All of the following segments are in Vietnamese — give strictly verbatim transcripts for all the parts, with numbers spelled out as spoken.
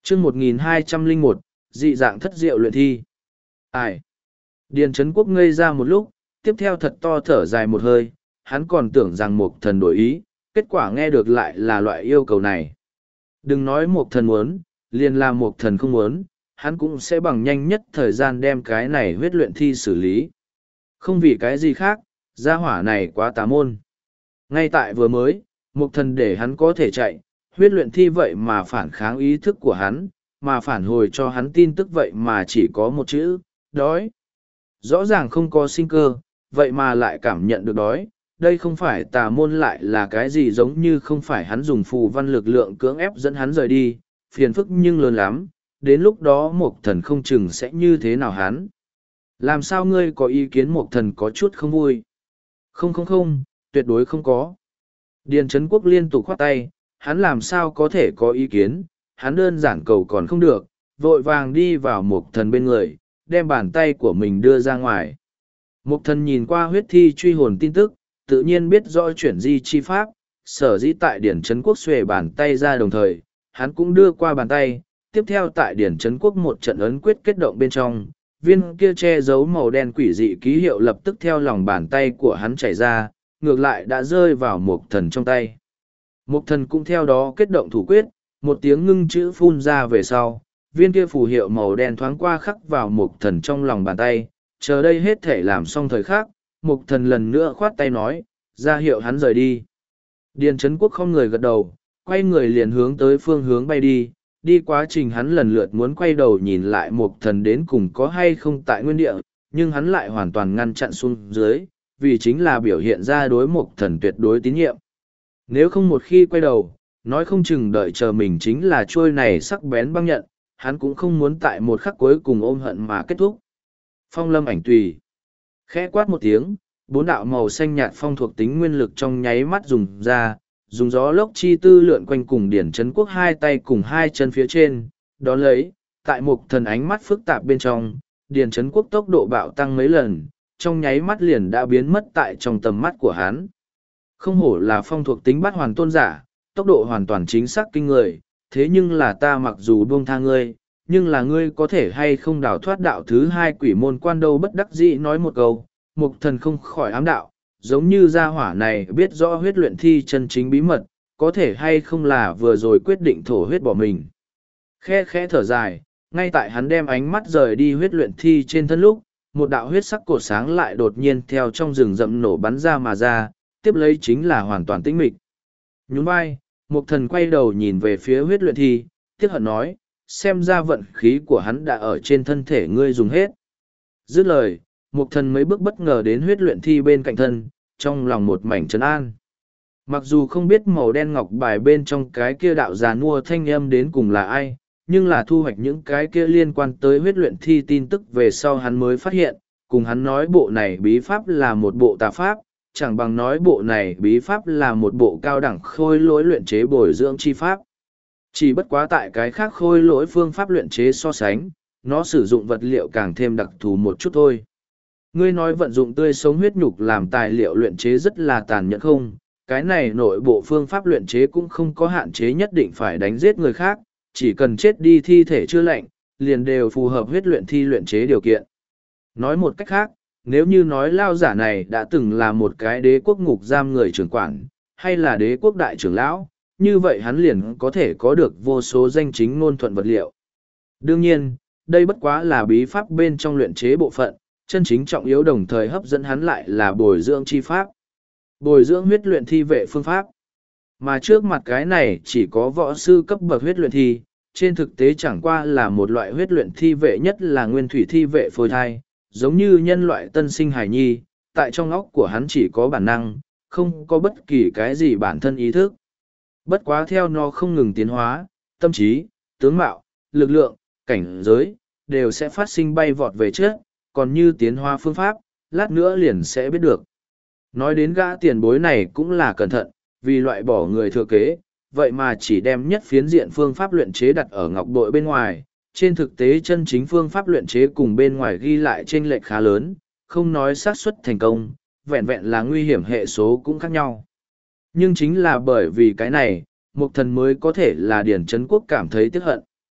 chương một nghìn hai trăm lẻ một, dị dạng thất diệu luyện thi. Ai? Điền Trấn Quốc ngây ra một lúc, tiếp theo thật to thở dài một hơi, hắn còn tưởng rằng Mục Thần đổi ý, kết quả nghe được lại là loại yêu cầu này. Đừng nói Mục Thần muốn, liền là Mục Thần không muốn, hắn cũng sẽ bằng nhanh nhất thời gian đem cái này huyết luyện thi xử lý. Không vì cái gì khác, gia hỏa này quá tà môn. Ngay tại vừa mới, Mục Thần để hắn có thể chạy, huyết luyện thi vậy mà phản kháng ý thức của hắn, mà phản hồi cho hắn tin tức vậy mà chỉ có một chữ, đói. Rõ ràng không có sinh cơ, vậy mà lại cảm nhận được đói. Đây không phải tà môn lại là cái gì, giống như không phải hắn dùng phù văn lực lượng cưỡng ép dẫn hắn rời đi, phiền phức nhưng lớn lắm, đến lúc đó Mục Thần không chừng sẽ như thế nào hắn. Làm sao ngươi có ý kiến Mục Thần có chút không vui? Không không không, tuyệt đối không có. Điền Trấn Quốc liên tục khoát tay, hắn làm sao có thể có ý kiến, hắn đơn giản cầu còn không được, vội vàng đi vào Mục Thần bên người, đem bàn tay của mình đưa ra ngoài. Mục Thần nhìn qua huyết thi truy hồn tin tức, tự nhiên biết rõ chuyển di chi pháp, sở dĩ tại Điển Trấn Quốc xuề bàn tay ra đồng thời, hắn cũng đưa qua bàn tay, tiếp theo tại Điển Trấn Quốc một trận ấn quyết kết động bên trong, viên kia che giấu màu đen quỷ dị ký hiệu lập tức theo lòng bàn tay của hắn chảy ra, ngược lại đã rơi vào Mục Thần trong tay. Mục Thần cũng theo đó kết động thủ quyết, một tiếng ngưng chữ phun ra về sau, viên kia phù hiệu màu đen thoáng qua khắc vào Mục Thần trong lòng bàn tay, chờ đây hết thể làm xong thời khắc, Mục Thần lần nữa khoát tay nói, ra hiệu hắn rời đi. Điền Trấn Quốc không người gật đầu, quay người liền hướng tới phương hướng bay đi, đi quá trình hắn lần lượt muốn quay đầu nhìn lại Mục Thần đến cùng có hay không tại nguyên địa, nhưng hắn lại hoàn toàn ngăn chặn xuống dưới, vì chính là biểu hiện ra đối Mục Thần tuyệt đối tín nhiệm. Nếu không một khi quay đầu, nói không chừng đợi chờ mình chính là trôi này sắc bén băng nhận, hắn cũng không muốn tại một khắc cuối cùng ôm hận mà kết thúc. Phong lâm ảnh tùy. Khẽ quát một tiếng, bốn đạo màu xanh nhạt phong thuộc tính nguyên lực trong nháy mắt dùng ra, dùng gió lốc chi tư lượn quanh cùng Điển Trấn Quốc hai tay cùng hai chân phía trên, đón lấy, tại Mục Thần ánh mắt phức tạp bên trong, Điển Trấn Quốc tốc độ bạo tăng mấy lần, trong nháy mắt liền đã biến mất tại trong tầm mắt của hắn. Không hổ là phong thuộc tính bắt hoàn tôn giả, tốc độ hoàn toàn chính xác kinh người, thế nhưng là ta mặc dù buông tha ngươi, nhưng là ngươi có thể hay không đào thoát đạo thứ hai quỷ môn quan đâu. Bất đắc dĩ nói một câu, Mục Thần không khỏi ám đạo, giống như gia hỏa này biết rõ huyết luyện thi chân chính bí mật, có thể hay không là vừa rồi quyết định thổ huyết bỏ mình. Khe khẽ thở dài, ngay tại hắn đem ánh mắt rời đi huyết luyện thi trên thân lúc, một đạo huyết sắc cột sáng lại đột nhiên theo trong rừng rậm nổ bắn ra mà ra, tiếp lấy chính là hoàn toàn tĩnh mịch. Nhún vai, Mục Thần quay đầu nhìn về phía huyết luyện thi, tiếc hận nói, xem ra vận khí của hắn đã ở trên thân thể ngươi dùng hết. Dứt lời, Mục Thần mấy bước bất ngờ đến huyết luyện thi bên cạnh thân, trong lòng một mảnh trấn an. Mặc dù không biết màu đen ngọc bài bên trong cái kia đạo già nua thanh âm đến cùng là ai, nhưng là thu hoạch những cái kia liên quan tới huyết luyện thi tin tức về sau hắn mới phát hiện, cùng hắn nói bộ này bí pháp là một bộ tà pháp, chẳng bằng nói bộ này bí pháp là một bộ cao đẳng khôi lỗi luyện chế bồi dưỡng chi pháp. Chỉ bất quá tại cái khác khôi lỗi phương pháp luyện chế so sánh, nó sử dụng vật liệu càng thêm đặc thù một chút thôi. Ngươi nói vận dụng tươi sống huyết nhục làm tài liệu luyện chế rất là tàn nhẫn không? Cái này nội bộ phương pháp luyện chế cũng không có hạn chế nhất định phải đánh giết người khác, chỉ cần chết đi thi thể chưa lạnh, liền đều phù hợp huyết luyện thi luyện chế điều kiện. Nói một cách khác, nếu như nói lao giả này đã từng là một cái đế quốc ngục giam người trưởng quản, hay là đế quốc đại trưởng lão, như vậy hắn liền có thể có được vô số danh chính ngôn thuận vật liệu. Đương nhiên, đây bất quá là bí pháp bên trong luyện chế bộ phận, chân chính trọng yếu đồng thời hấp dẫn hắn lại là bồi dưỡng chi pháp. Bồi dưỡng huyết luyện thi vệ phương pháp. Mà trước mặt cái này chỉ có võ sư cấp bậc huyết luyện thi, trên thực tế chẳng qua là một loại huyết luyện thi vệ, nhất là nguyên thủy thi vệ phôi thai, giống như nhân loại tân sinh hải nhi, tại trong óc của hắn chỉ có bản năng, không có bất kỳ cái gì bản thân ý thức. Bất quá theo nó không ngừng tiến hóa, tâm trí, tướng mạo, lực lượng, cảnh giới, đều sẽ phát sinh bay vọt về trước, còn như tiến hóa phương pháp, lát nữa liền sẽ biết được. Nói đến gã tiền bối này cũng là cẩn thận, vì loại bỏ người thừa kế, vậy mà chỉ đem nhất phiến diện phương pháp luyện chế đặt ở ngọc bội bên ngoài. Trên thực tế chân chính phương pháp luyện chế cùng bên ngoài ghi lại chênh lệch khá lớn, không nói xác suất thành công, vẹn vẹn là nguy hiểm hệ số cũng khác nhau. Nhưng chính là bởi vì cái này, Mục Thần mới có thể là Điển Trấn Quốc cảm thấy tiếc hận.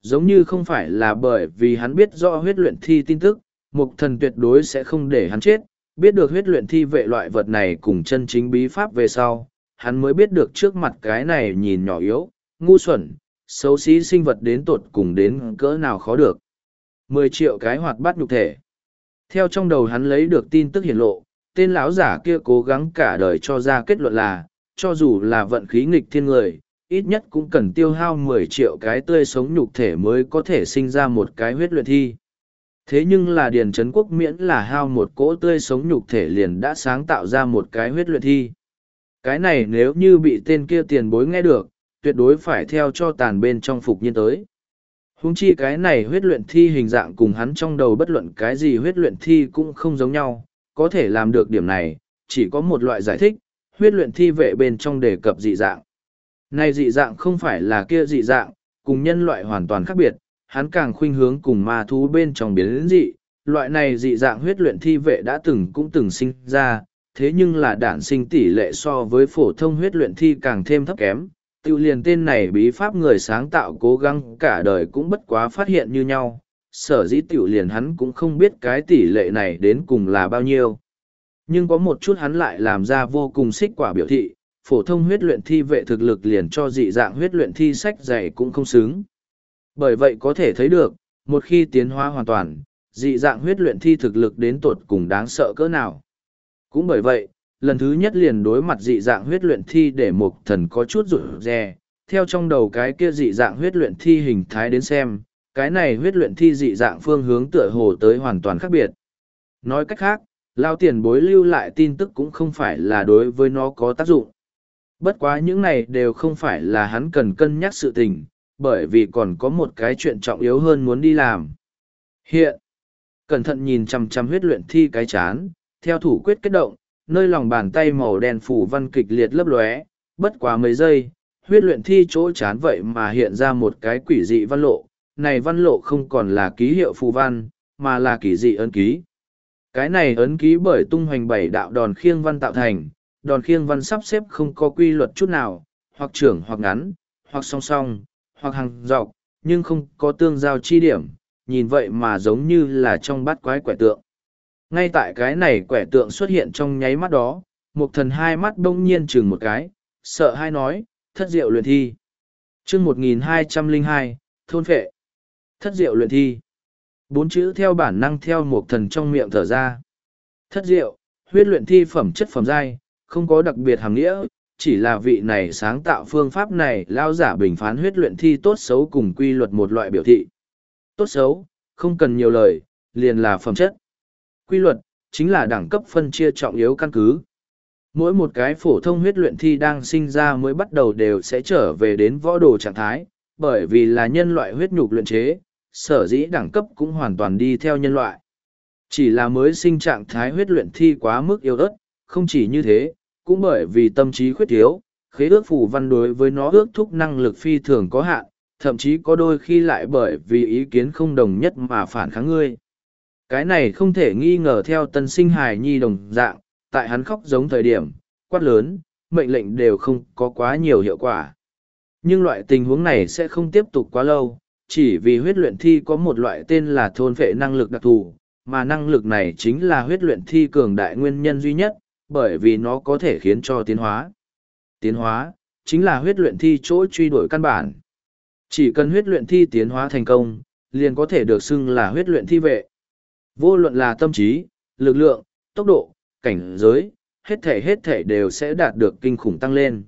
Giống như không phải là bởi vì hắn biết rõ huyết luyện thi tin tức, mục thần tuyệt đối sẽ không để hắn chết, biết được huyết luyện thi vệ loại vật này cùng chân chính bí pháp về sau, hắn mới biết được trước mặt cái này nhìn nhỏ yếu, ngu xuẩn, xấu xí sinh vật đến tột cùng đến cỡ nào khó được. Mười triệu cái hoạt bát nhục thể. Theo trong đầu hắn lấy được tin tức hiển lộ, tên lão giả kia cố gắng cả đời cho ra kết luận là, cho dù là vận khí nghịch thiên người, ít nhất cũng cần tiêu hao mười triệu cái tươi sống nhục thể mới có thể sinh ra một cái huyết luyện thi. Thế nhưng là Điền Trấn Quốc miễn là hao một cỗ tươi sống nhục thể liền đã sáng tạo ra một cái huyết luyện thi. Cái này nếu như bị tên kia tiền bối nghe được, tuyệt đối phải theo cho tàn bên trong phục nhiên tới. Huống chi cái này huyết luyện thi hình dạng cùng hắn trong đầu bất luận cái gì huyết luyện thi cũng không giống nhau, có thể làm được điểm này, chỉ có một loại giải thích, huyết luyện thi vệ bên trong đề cập dị dạng. Này dị dạng không phải là kia dị dạng, cùng nhân loại hoàn toàn khác biệt, hắn càng khuynh hướng cùng ma thú bên trong biến dị, loại này dị dạng huyết luyện thi vệ đã từng cũng từng sinh ra, thế nhưng là đản sinh tỷ lệ so với phổ thông huyết luyện thi càng thêm thấp kém. Tiêu liền tên này bí pháp người sáng tạo cố gắng cả đời cũng bất quá phát hiện như nhau, sở dĩ tiểu liền hắn cũng không biết cái tỷ lệ này đến cùng là bao nhiêu. Nhưng có một chút hắn lại làm ra vô cùng xích quả biểu thị, phổ thông huyết luyện thi vệ thực lực liền cho dị dạng huyết luyện thi sách dày cũng không xứng. Bởi vậy có thể thấy được, một khi tiến hóa hoàn toàn, dị dạng huyết luyện thi thực lực đến tột cùng đáng sợ cỡ nào. Cũng bởi vậy, lần thứ nhất liền đối mặt dị dạng huyết luyện thi để Mục Thần có chút rụt rè, theo trong đầu cái kia dị dạng huyết luyện thi hình thái đến xem, cái này huyết luyện thi dị dạng phương hướng tựa hồ tới hoàn toàn khác biệt. Nói cách khác, lao tiền bối lưu lại tin tức cũng không phải là đối với nó có tác dụng. Bất quá những này đều không phải là hắn cần cân nhắc sự tình, bởi vì còn có một cái chuyện trọng yếu hơn muốn đi làm. Hiện, cẩn thận nhìn chằm chằm huyết luyện thi cái chán, theo thủ quyết kết động, nơi lòng bàn tay màu đen phủ văn kịch liệt lấp lóe, bất quá mấy giây, huyết luyện thi chỗ chán vậy mà hiện ra một cái quỷ dị văn lộ, này văn lộ không còn là ký hiệu phù văn, mà là kỳ dị ấn ký. Cái này ấn ký bởi tung hoành bảy đạo đòn khiêng văn tạo thành, đòn khiêng văn sắp xếp không có quy luật chút nào, hoặc trưởng hoặc ngắn, hoặc song song, hoặc hàng dọc, nhưng không có tương giao chi điểm, nhìn vậy mà giống như là trong bát quái quẻ tượng. Ngay tại cái này quẻ tượng xuất hiện trong nháy mắt đó, Mục Thần hai mắt đông nhiên chừng một cái, sợ hai nói, thất diệu luyện thi. chương một nghìn hai trăm lẻ hai, thôn phệ. Thất diệu luyện thi. Bốn chữ theo bản năng theo Mục Thần trong miệng thở ra. Thất diệu, huyết luyện thi phẩm chất phẩm giai, không có đặc biệt hàm nghĩa, chỉ là vị này sáng tạo phương pháp này lao giả bình phán huyết luyện thi tốt xấu cùng quy luật một loại biểu thị. Tốt xấu, không cần nhiều lời, liền là phẩm chất. Quy luật, chính là đẳng cấp phân chia trọng yếu căn cứ. Mỗi một cái phổ thông huyết luyện thi đang sinh ra mới bắt đầu đều sẽ trở về đến võ đồ trạng thái, bởi vì là nhân loại huyết nhục luyện chế, sở dĩ đẳng cấp cũng hoàn toàn đi theo nhân loại. Chỉ là mới sinh trạng thái huyết luyện thi quá mức yếu ớt, không chỉ như thế, cũng bởi vì tâm trí khuyết thiếu, khế ước phù văn đối với nó ước thúc năng lực phi thường có hạn, thậm chí có đôi khi lại bởi vì ý kiến không đồng nhất mà phản kháng ngươi. Cái này không thể nghi ngờ theo tân sinh hài nhi đồng dạng, tại hắn khóc giống thời điểm, quát lớn, mệnh lệnh đều không có quá nhiều hiệu quả. Nhưng loại tình huống này sẽ không tiếp tục quá lâu, chỉ vì huyết luyện thi có một loại tên là thôn phệ năng lực đặc thù, mà năng lực này chính là huyết luyện thi cường đại nguyên nhân duy nhất, bởi vì nó có thể khiến cho tiến hóa. Tiến hóa, chính là huyết luyện thi chỗ truy đuổi căn bản. Chỉ cần huyết luyện thi tiến hóa thành công, liền có thể được xưng là huyết luyện thi vệ. Vô luận là tâm trí, lực lượng, tốc độ, cảnh giới, hết thể hết thể đều sẽ đạt được kinh khủng tăng lên.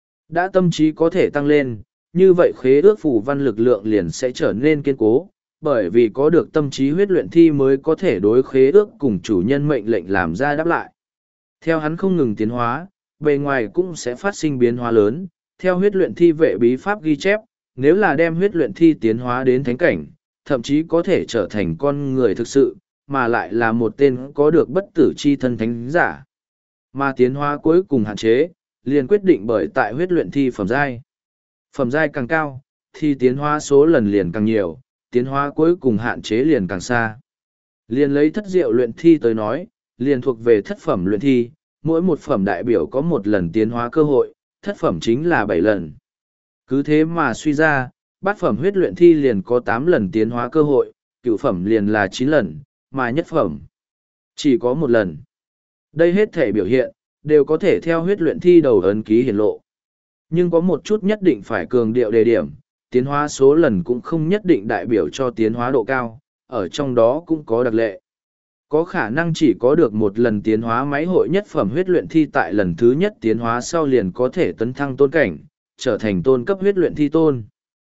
Đã tâm trí có thể tăng lên, như vậy khế ước phù văn lực lượng liền sẽ trở nên kiên cố, bởi vì có được tâm trí huyết luyện thi mới có thể đối khế ước cùng chủ nhân mệnh lệnh làm ra đáp lại. Theo hắn không ngừng tiến hóa, bề ngoài cũng sẽ phát sinh biến hóa lớn, theo huyết luyện thi vệ bí pháp ghi chép, nếu là đem huyết luyện thi tiến hóa đến thánh cảnh, thậm chí có thể trở thành con người thực sự, mà lại là một tên có được bất tử chi thân thánh giả. Mà tiến hóa cuối cùng hạn chế, liền quyết định bởi tại huyết luyện thi phẩm giai. Phẩm giai càng cao, thì tiến hóa số lần liền càng nhiều, tiến hóa cuối cùng hạn chế liền càng xa. Liền lấy thất diệu luyện thi tới nói, liền thuộc về thất phẩm luyện thi, mỗi một phẩm đại biểu có một lần tiến hóa cơ hội, thất phẩm chính là bảy lần. Cứ thế mà suy ra, bát phẩm huyết luyện thi liền có tám lần tiến hóa cơ hội, cựu phẩm liền là chín lần, mà nhất phẩm chỉ có một lần. Đây hết thể biểu hiện, đều có thể theo huyết luyện thi đầu ấn ký hiển lộ. Nhưng có một chút nhất định phải cường điệu đề điểm, tiến hóa số lần cũng không nhất định đại biểu cho tiến hóa độ cao, ở trong đó cũng có đặc lệ. Có khả năng chỉ có được một lần tiến hóa máy hội nhất phẩm huyết luyện thi tại lần thứ nhất tiến hóa sau liền có thể tấn thăng tôn cảnh, trở thành tôn cấp huyết luyện thi tôn.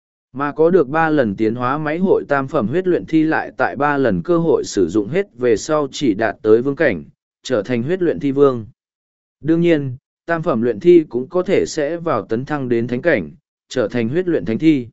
Mà có được ba lần tiến hóa máy hội tam phẩm huyết luyện thi lại tại ba lần cơ hội sử dụng hết về sau chỉ đạt tới vương cảnh, trở thành huyết luyện thi vương. Đương nhiên, tam phẩm luyện thi cũng có thể sẽ vào tấn thăng đến thánh cảnh, trở thành huyết luyện thánh thi.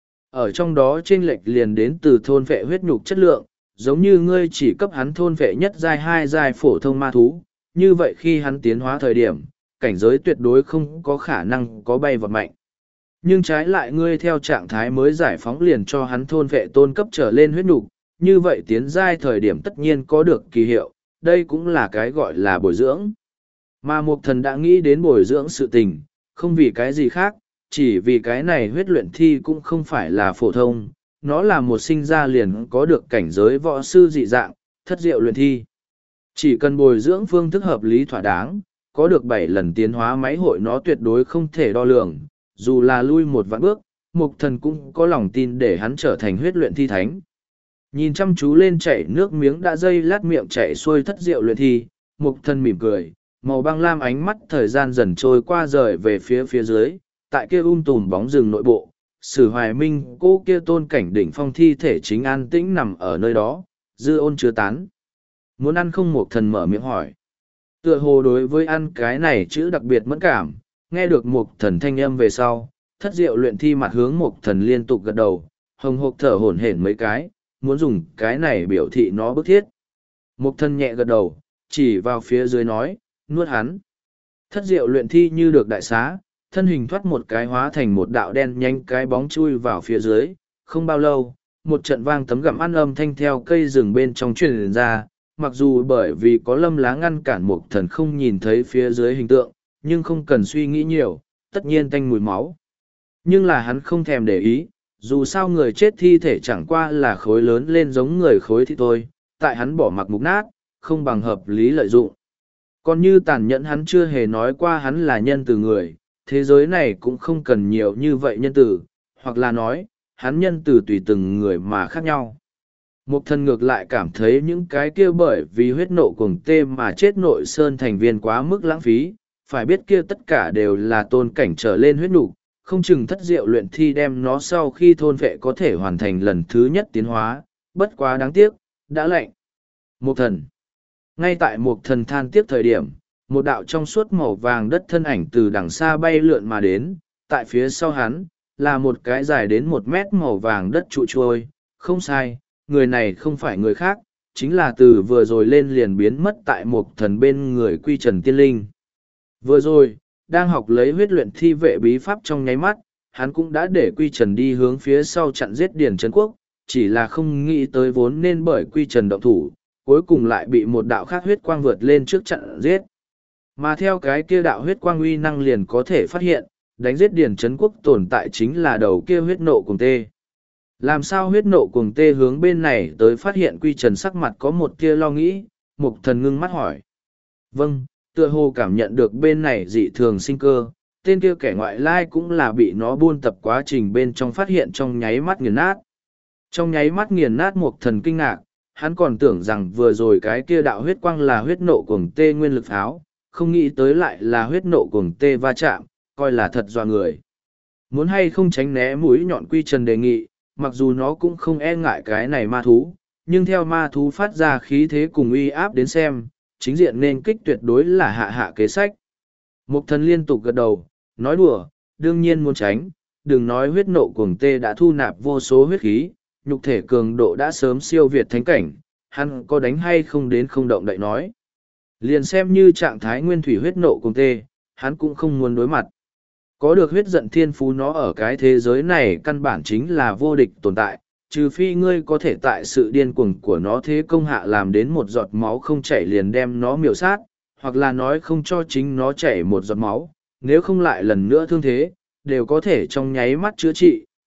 Ở trong đó chênh lệch liền đến từ thôn vệ huyết nhục chất lượng, giống như ngươi chỉ cấp hắn thôn vệ nhất giai hai giai phổ thông ma thú, như vậy khi hắn tiến hóa thời điểm, cảnh giới tuyệt đối không có khả năng có bay vọt mạnh. Nhưng trái lại ngươi theo trạng thái mới giải phóng liền cho hắn thôn vệ tôn cấp trở lên huyết nhục, như vậy tiến giai thời điểm tất nhiên có được kỳ hiệu, đây cũng là cái gọi là bồi dưỡng. Mà Mục Thần đã nghĩ đến bồi dưỡng sự tình, không vì cái gì khác, chỉ vì cái này huyết luyện thi cũng không phải là phổ thông, nó là một sinh ra liền có được cảnh giới võ sư dị dạng, thất diệu luyện thi. Chỉ cần bồi dưỡng phương thức hợp lý thỏa đáng, có được bảy lần tiến hóa máy hội nó tuyệt đối không thể đo lường, dù là lui một vạn bước, Mục Thần cũng có lòng tin để hắn trở thành huyết luyện thi thánh. Nhìn chăm chú lên chảy nước miếng đã dây lát miệng chảy xuôi thất diệu luyện thi, Mục Thần mỉm cười, màu băng lam ánh mắt thời gian dần trôi qua rời về phía phía dưới, tại kia um tùm bóng rừng nội bộ, Sử Hoài Minh cô kia tôn cảnh đỉnh phong thi thể chính an tĩnh nằm ở nơi đó, dư ôn chưa tán. Muốn ăn không? Mục Thần mở miệng hỏi. Tựa hồ đối với ăn cái này chữ đặc biệt mẫn cảm, nghe được Mục Thần thanh âm về sau, thất diệu luyện thi mặt hướng Mục Thần liên tục gật đầu, hồng hộc thở hổn hển mấy cái, muốn dùng cái này biểu thị nó bức thiết. Mục Thần nhẹ gật đầu, chỉ vào phía dưới nói, nuốt hắn. Thất diệu luyện thi như được đại xá, thân hình thoát một cái hóa thành một đạo đen nhanh cái bóng chui vào phía dưới. Không bao lâu, một trận vang tấm gặm ăn âm thanh theo cây rừng bên trong truyền ra, mặc dù bởi vì có lâm lá ngăn cản Mục Thần không nhìn thấy phía dưới hình tượng, nhưng không cần suy nghĩ nhiều, tất nhiên tanh mùi máu. Nhưng là hắn không thèm để ý, dù sao người chết thi thể chẳng qua là khối lớn lên giống người khối thì thôi, tại hắn bỏ mặc mục nát, không bằng hợp lý lợi dụng. Còn như tàn nhẫn hắn chưa hề nói qua hắn là nhân từ người, thế giới này cũng không cần nhiều như vậy nhân từ, hoặc là nói, hắn nhân từ tùy từng người mà khác nhau. Mục Thần ngược lại cảm thấy những cái kia bởi vì huyết nộ cuồng tê mà chết nội sơn thành viên quá mức lãng phí, phải biết kia tất cả đều là tôn cảnh trở lên huyết nục, không chừng thất diệu luyện thi đem nó sau khi thôn vệ có thể hoàn thành lần thứ nhất tiến hóa, bất quá đáng tiếc, đã lạnh. Mục Thần. Ngay tại Mục Thần than tiếc thời điểm, một đạo trong suốt màu vàng đất thân ảnh từ đằng xa bay lượn mà đến, tại phía sau hắn, là một cái dài đến một mét màu vàng đất trụ trôi, không sai, người này không phải người khác, chính là từ vừa rồi lên liền biến mất tại Mục Thần bên người Quy Trần Tiên Linh. Vừa rồi, đang học lấy huyết luyện thi vệ bí pháp trong nháy mắt, hắn cũng đã để Quy Trần đi hướng phía sau chặn giết Điền Trấn Quốc, chỉ là không nghĩ tới vốn nên bởi Quy Trần động thủ, cuối cùng lại bị một đạo khác huyết quang vượt lên trước chặn giết. Mà theo cái kia đạo huyết quang uy năng liền có thể phát hiện, đánh giết Điền Trấn Quốc tồn tại chính là đầu kia huyết nộ cuồng tê. Làm sao huyết nộ cuồng tê hướng bên này tới phát hiện Quy Trần sắc mặt có một kia lo nghĩ, Mục Thần ngưng mắt hỏi. Vâng, tựa hồ cảm nhận được bên này dị thường sinh cơ, tên kia kẻ ngoại lai cũng là bị nó buôn tập quá trình bên trong phát hiện trong nháy mắt nghiền nát. Trong nháy mắt nghiền nát Mục Thần kinh ngạc, hắn còn tưởng rằng vừa rồi cái kia đạo huyết quang là huyết nộ cuồng tê nguyên lực pháo, không nghĩ tới lại là huyết nộ cuồng tê va chạm, coi là thật dọa người. Muốn hay không tránh né mũi nhọn Quy Trần đề nghị, mặc dù nó cũng không e ngại cái này ma thú, nhưng theo ma thú phát ra khí thế cùng uy áp đến xem, chính diện nên kích tuyệt đối là hạ hạ kế sách. Mục Thần liên tục gật đầu, nói đùa, đương nhiên muốn tránh, đừng nói huyết nộ cuồng tê đã thu nạp vô số huyết khí, nhục thể cường độ đã sớm siêu việt thánh cảnh, hắn có đánh hay không đến không động đậy nói. Liền xem như trạng thái nguyên thủy huyết nộ cuồng tê, hắn cũng không muốn đối mặt. Có được huyết giận thiên phú nó ở cái thế giới này căn bản chính là vô địch tồn tại, trừ phi ngươi có thể tại sự điên cuồng của nó thế công hạ làm đến một giọt máu không chảy liền đem nó miểu sát, hoặc là nói không cho chính nó chảy một giọt máu, nếu không lại lần nữa thương thế, đều có thể trong nháy mắt chữa trị,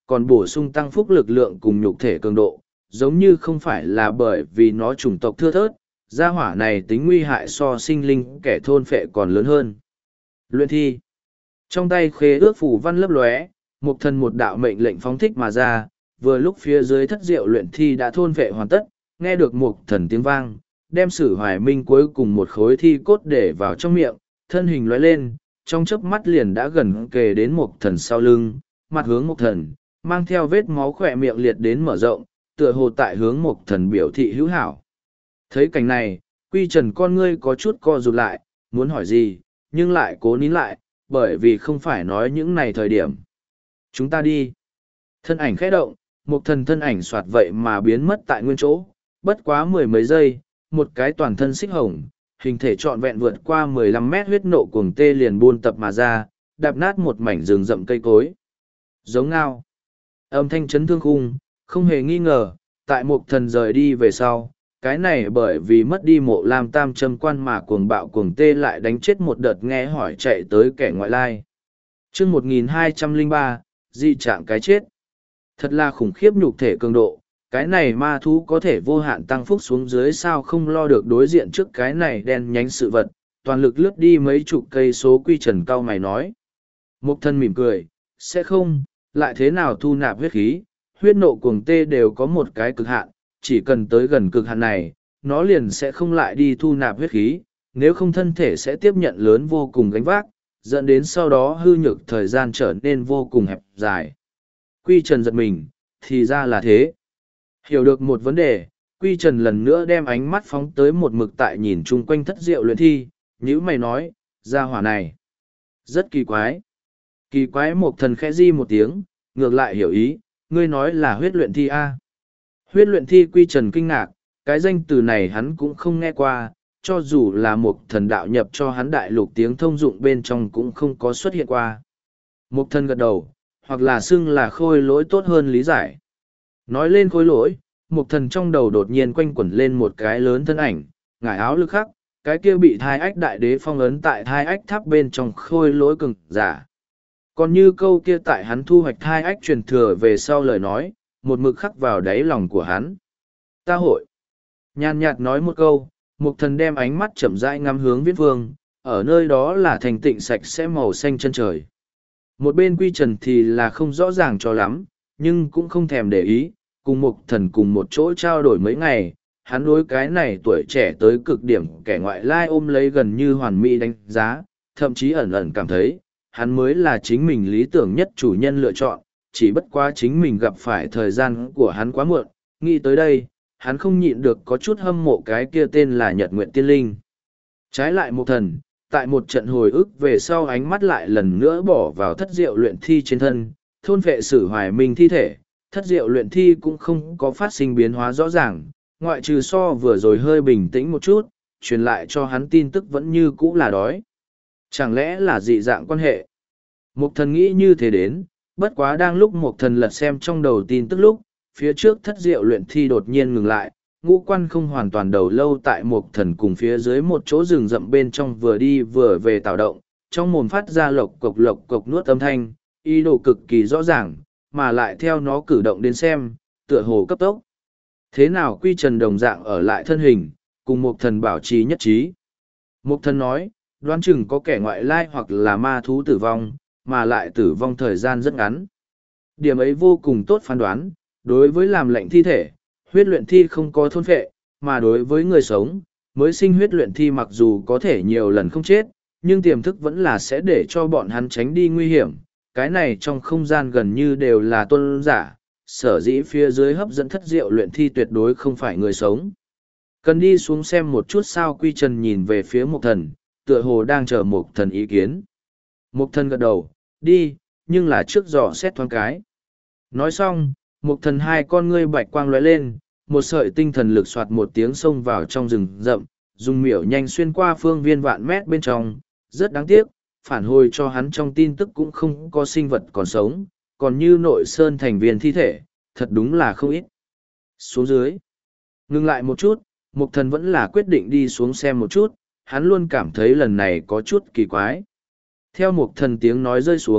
còn bổ sung tăng phúc lực lượng cùng nhục thể cường độ, giống như không phải là bởi vì nó chủng tộc thưa thớt, gia hỏa này tính nguy hại so sinh linh kẻ thôn phệ còn lớn hơn. Luyện thi. Trong tay khế ước phủ văn lấp lóe, Mục Thần một đạo mệnh lệnh phóng thích mà ra, vừa lúc phía dưới thất diệu luyện thi đã thôn phệ hoàn tất, nghe được Mục Thần tiếng vang, đem Sử Hoài Minh cuối cùng một khối thi cốt để vào trong miệng, thân hình lóe lên, trong chớp mắt liền đã gần kề đến Mục Thần sau lưng, mặt hướng Mục Thần, mang theo vết máu khỏe miệng liệt đến mở rộng, tựa hồ tại hướng Mục Thần biểu thị hữu hảo. Thấy cảnh này, Quy Trần con ngươi có chút co rụt lại, muốn hỏi gì, nhưng lại cố nín lại, bởi vì không phải nói những này thời điểm. Chúng ta đi. Thân ảnh khẽ động, Mục Thần thân ảnh soạt vậy mà biến mất tại nguyên chỗ, bất quá mười mấy giây, một cái toàn thân xích hồng, hình thể trọn vẹn vượt qua mười lăm mét huyết nộ cuồng tê liền buôn tập mà ra, đạp nát một mảnh rừng rậm cây cối. Giống ngao. Âm thanh chấn thương khung, không hề nghi ngờ, tại Mục Thần rời đi về sau, cái này bởi vì mất đi mộ lam tam châm quan mà cuồng bạo cuồng tê lại đánh chết một đợt nghe hỏi chạy tới kẻ ngoại lai. chương một nghìn hai trăm lẻ ba, dị trạng cái chết. Thật là khủng khiếp nhục thể cường độ, cái này ma thú có thể vô hạn tăng phúc xuống dưới sao không lo được đối diện trước cái này đen nhánh sự vật, toàn lực lướt đi mấy chục cây số. Quy Trần cao mày nói. Mục Thần mỉm cười, sẽ không, lại thế nào thu nạp huyết khí, huyết nộ cuồng tê đều có một cái cực hạn, chỉ cần tới gần cực hạn này, nó liền sẽ không lại đi thu nạp huyết khí, nếu không thân thể sẽ tiếp nhận lớn vô cùng gánh vác, dẫn đến sau đó hư nhược thời gian trở nên vô cùng hẹp dài. Quy Trần giật mình, thì ra là thế. Hiểu được một vấn đề, Quy Trần lần nữa đem ánh mắt phóng tới một mực tại nhìn chung quanh thất diệu luyện thi, nhữ mày nói, ra hỏa này. Rất kỳ quái. Kỳ quái. Mục Thần khẽ di một tiếng, ngược lại hiểu ý, ngươi nói là huyết luyện thi A. Huyết luyện thi. Quy Trần kinh ngạc, cái danh từ này hắn cũng không nghe qua, cho dù là Mục Thần đạo nhập cho hắn đại lục tiếng thông dụng bên trong cũng không có xuất hiện qua. Mục Thần gật đầu, hoặc là xưng là khôi lỗi tốt hơn lý giải. Nói lên khôi lỗi, Mục Thần trong đầu đột nhiên quanh quẩn lên một cái lớn thân ảnh, ngải áo lực khắc, cái kia bị thai ách đại đế phong ấn tại thai ách tháp bên trong khôi lỗi cường giả. Còn như câu kia tại hắn thu hoạch thai ách truyền thừa về sau lời nói, một mực khắc vào đáy lòng của hắn. Ta hội. Nhàn nhạt nói một câu, Mục Thần đem ánh mắt chậm rãi ngắm hướng Viễn Vương, ở nơi đó là thành tịnh sạch sẽ màu xanh chân trời. Một bên Quy Trần thì là không rõ ràng cho lắm, nhưng cũng không thèm để ý, cùng Mục Thần cùng một chỗ trao đổi mấy ngày, hắn đối cái này tuổi trẻ tới cực điểm kẻ ngoại lai ôm lấy gần như hoàn mỹ đánh giá, thậm chí ẩn ẩn cảm thấy, hắn mới là chính mình lý tưởng nhất chủ nhân lựa chọn, chỉ bất quá chính mình gặp phải thời gian của hắn quá muộn, nghĩ tới đây, hắn không nhịn được có chút hâm mộ cái kia tên là Nhật Nguyện Tiên Linh. Trái lại Mục Thần, tại một trận hồi ức về sau ánh mắt lại lần nữa bỏ vào thất diệu luyện thi trên thân, thôn vệ Sử Hoài Minh thi thể, thất diệu luyện thi cũng không có phát sinh biến hóa rõ ràng, ngoại trừ so vừa rồi hơi bình tĩnh một chút, truyền lại cho hắn tin tức vẫn như cũ là đói. Chẳng lẽ là dị dạng quan hệ? Mục Thần nghĩ như thế đến, bất quá đang lúc Mục Thần lật xem trong đầu tin tức lúc, phía trước thất diệu luyện thi đột nhiên ngừng lại, ngũ quan không hoàn toàn đầu lâu tại Mục Thần cùng phía dưới một chỗ rừng rậm bên trong vừa đi vừa về tạo động, trong mồm phát ra lộc cộc lộc cộc nuốt âm thanh, ý đồ cực kỳ rõ ràng, mà lại theo nó cử động đến xem, tựa hồ cấp tốc. Thế nào Quy Trần đồng dạng ở lại thân hình, cùng Mục Thần bảo trì nhất trí. Mục Thần nói, đoán chừng có kẻ ngoại lai hoặc là ma thú tử vong, mà lại tử vong thời gian rất ngắn. Điểm ấy vô cùng tốt phán đoán, đối với làm lệnh thi thể, huyết luyện thi không có thôn phệ, mà đối với người sống, mới sinh huyết luyện thi mặc dù có thể nhiều lần không chết, nhưng tiềm thức vẫn là sẽ để cho bọn hắn tránh đi nguy hiểm. Cái này trong không gian gần như đều là tôn giả, sở dĩ phía dưới hấp dẫn thất diệu luyện thi tuyệt đối không phải người sống. Cần đi xuống xem một chút sao. Quy Trần nhìn về phía Mục Thần, tựa hồ đang chờ Mục Thần ý kiến. Mục Thần gật đầu, đi, nhưng là trước dò xét thoáng cái. Nói xong, Mục Thần hai con ngươi bạch quang lóe lên, một sợi tinh thần lực soạt một tiếng xông vào trong rừng rậm, dùng miểu nhanh xuyên qua phương viên vạn mét bên trong, rất đáng tiếc, phản hồi cho hắn trong tin tức cũng không có sinh vật còn sống, còn như nội sơn thành viên thi thể, thật đúng là không ít. Xuống dưới, ngừng lại một chút, Mục Thần vẫn là quyết định đi xuống xem một chút, hắn luôn cảm thấy lần này có chút kỳ quái. Theo Mục Thần tiếng nói rơi xuống,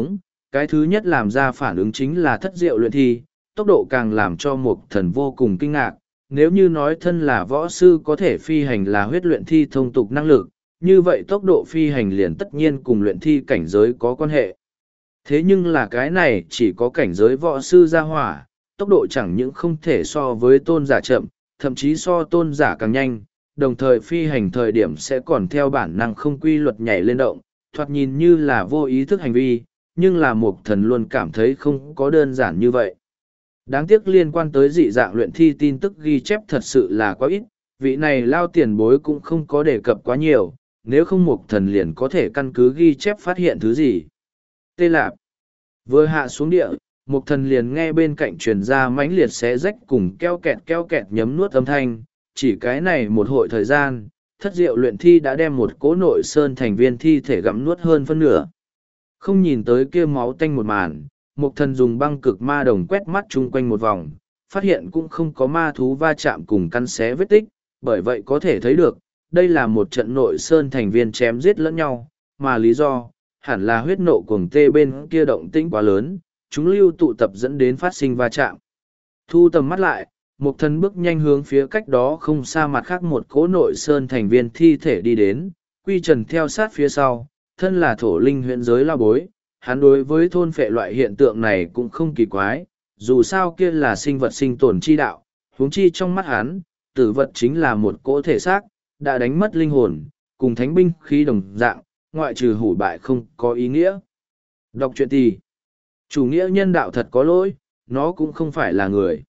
cái thứ nhất làm ra phản ứng chính là thất diệu luyện thi, tốc độ càng làm cho Mục Thần vô cùng kinh ngạc. Nếu như nói thân là võ sư có thể phi hành là huyết luyện thi thông tục năng lực, như vậy tốc độ phi hành liền tất nhiên cùng luyện thi cảnh giới có quan hệ. Thế nhưng là cái này chỉ có cảnh giới võ sư gia hỏa, tốc độ chẳng những không thể so với tôn giả chậm, thậm chí so tôn giả càng nhanh, đồng thời phi hành thời điểm sẽ còn theo bản năng không quy luật nhảy lên động, thoạt nhìn như là vô ý thức hành vi, nhưng là Mục Thần luôn cảm thấy không có đơn giản như vậy. Đáng tiếc liên quan tới dị dạng luyện thi tin tức ghi chép thật sự là quá ít, vị này lao tiền bối cũng không có đề cập quá nhiều, nếu không Mục Thần liền có thể căn cứ ghi chép phát hiện thứ gì. Tê Lạp vừa hạ xuống địa, Mục Thần liền nghe bên cạnh truyền ra mãnh liệt xé rách cùng keo kẹt keo kẹt nhấm nuốt âm thanh, chỉ cái này một hội thời gian, thất diệu luyện thi đã đem một cỗ nội sơn thành viên thi thể gặm nuốt hơn phân nửa. Không nhìn tới kia máu tanh một màn, Mục Thần dùng băng cực ma đồng quét mắt chung quanh một vòng, phát hiện cũng không có ma thú va chạm cùng căn xé vết tích, bởi vậy có thể thấy được, đây là một trận nội sơn thành viên chém giết lẫn nhau, mà lý do, hẳn là huyết nộ cuồng tê bên kia động tĩnh quá lớn, chúng lưu tụ tập dẫn đến phát sinh va chạm. Thu tầm mắt lại, Mục Thần bước nhanh hướng phía cách đó không xa mặt khác một cỗ nội sơn thành viên thi thể đi đến, Quy Trần theo sát phía sau, thân là thổ linh huyện giới lao bối, hắn đối với thôn phệ loại hiện tượng này cũng không kỳ quái, dù sao kia là sinh vật sinh tồn chi đạo, huống chi trong mắt hắn, tử vật chính là một cỗ thể xác, đã đánh mất linh hồn, cùng thánh binh khí đồng dạng, ngoại trừ hủ bại không có ý nghĩa. Đọc truyện tì. Chủ nghĩa nhân đạo thật có lỗi, nó cũng không phải là người.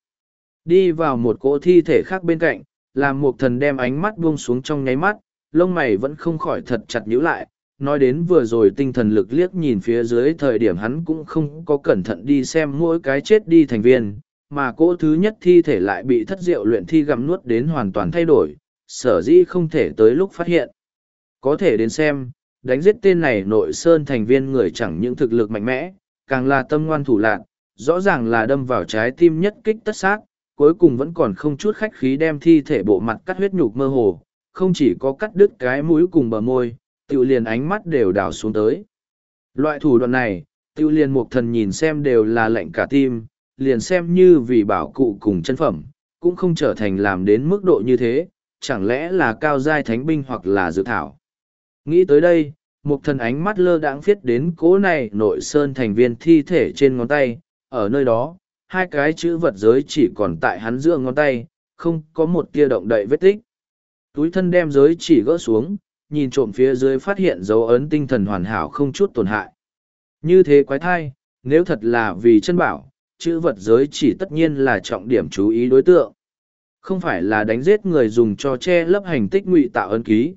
Đi vào một cỗ thi thể khác bên cạnh, làm Mục Thần đem ánh mắt buông xuống trong nháy mắt, lông mày vẫn không khỏi thật chặt nhíu lại. Nói đến vừa rồi tinh thần lực liếc nhìn phía dưới thời điểm hắn cũng không có cẩn thận đi xem mỗi cái chết đi thành viên, mà cỗ thứ nhất thi thể lại bị thất diệu luyện thi gặm nuốt đến hoàn toàn thay đổi, sở dĩ không thể tới lúc phát hiện. Có thể đến xem, đánh giết tên này nội sơn thành viên người chẳng những thực lực mạnh mẽ, càng là tâm ngoan thủ lạn, rõ ràng là đâm vào trái tim nhất kích tất sát, cuối cùng vẫn còn không chút khách khí đem thi thể bộ mặt cắt huyết nhục mơ hồ, không chỉ có cắt đứt cái mũi cùng bờ môi, tiêu liền ánh mắt đều đảo xuống tới. Loại thủ đoạn này, tiêu liền Mục Thần nhìn xem đều là lạnh cả tim, liền xem như vì bảo cụ cùng chân phẩm, cũng không trở thành làm đến mức độ như thế, chẳng lẽ là cao giai thánh binh hoặc là dược thảo. Nghĩ tới đây, Mục Thần ánh mắt lơ đãng viết đến cố này nội sơn thành viên thi thể trên ngón tay, ở nơi đó, hai cái chữ vật giới chỉ còn tại hắn giữa ngón tay, không có một tia động đậy vết tích. Túi thân đem giới chỉ gỡ xuống, nhìn trộm phía dưới phát hiện dấu ấn tinh thần hoàn hảo không chút tổn hại. Như thế quái thai, nếu thật là vì chân bảo, chữ vật giới chỉ tất nhiên là trọng điểm chú ý đối tượng. Không phải là đánh giết người dùng cho che lấp hành tích ngụy tạo ấn ký.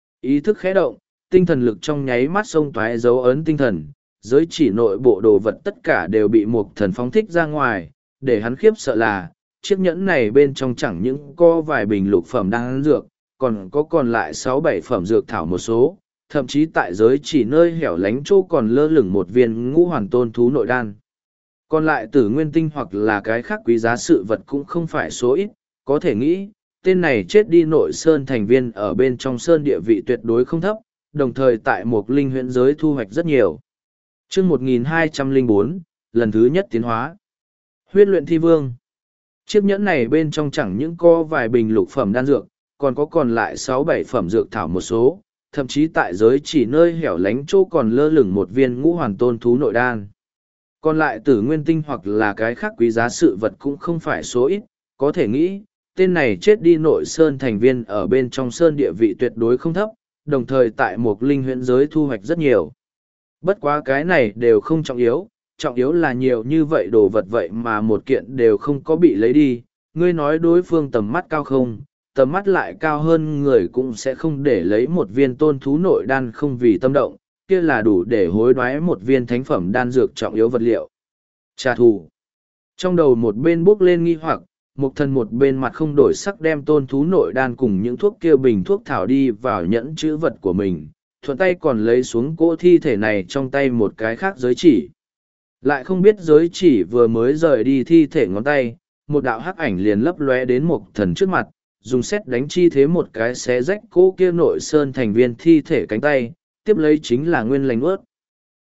Ý thức khẽ động, tinh thần lực trong nháy mắt xông toái dấu ấn tinh thần, giới chỉ nội bộ đồ vật tất cả đều bị Mục Thần phóng thích ra ngoài, để hắn khiếp sợ là, chiếc nhẫn này bên trong chẳng những có vài bình lục phẩm đan dược, còn có còn lại sáu bảy phẩm dược thảo một số, thậm chí tại giới chỉ nơi hẻo lánh chỗ còn lơ lửng một viên ngũ hoàn tôn thú nội đan. Còn lại tử nguyên tinh hoặc là cái khác quý giá sự vật cũng không phải số ít, có thể nghĩ, tên này chết đi nội sơn thành viên ở bên trong sơn địa vị tuyệt đối không thấp, đồng thời tại một linh huyện giới thu hoạch rất nhiều. Chương một nghìn hai trăm lẻ bốn, lần thứ nhất tiến hóa. Huyết luyện thi vương. Chiếc nhẫn này bên trong chẳng những có vài bình lục phẩm đan dược, còn có còn lại sáu bảy phẩm dược thảo một số, thậm chí tại giới chỉ nơi hẻo lánh chỗ còn lơ lửng một viên ngũ hoàn tôn thú nội đan. Còn lại tử nguyên tinh hoặc là cái khác quý giá sự vật cũng không phải số ít, có thể nghĩ, tên này chết đi nội sơn thành viên ở bên trong sơn địa vị tuyệt đối không thấp, đồng thời tại một linh huyện giới thu hoạch rất nhiều. Bất quá cái này đều không trọng yếu, trọng yếu là nhiều như vậy đồ vật vậy mà một kiện đều không có bị lấy đi, ngươi nói đối phương tầm mắt cao không, tầm mắt lại cao hơn người cũng sẽ không để lấy một viên tôn thú nội đan không vì tâm động, kia là đủ để hối đoái một viên thánh phẩm đan dược trọng yếu vật liệu. Trả thù. Trong đầu một bên bước lên nghi hoặc, Mục Thần một bên mặt không đổi sắc đem tôn thú nội đan cùng những thuốc kia bình thuốc thảo đi vào nhẫn chữ vật của mình, thuận tay còn lấy xuống cỗ thi thể này trong tay một cái khác giới chỉ. Lại không biết giới chỉ vừa mới rời đi thi thể ngón tay, một đạo hắc ảnh liền lấp lóe đến Mục Thần trước mặt, dùng xét đánh chi thế một cái xé rách cỗ kia nội sơn thành viên thi thể cánh tay, tiếp lấy chính là nguyên lành ướt.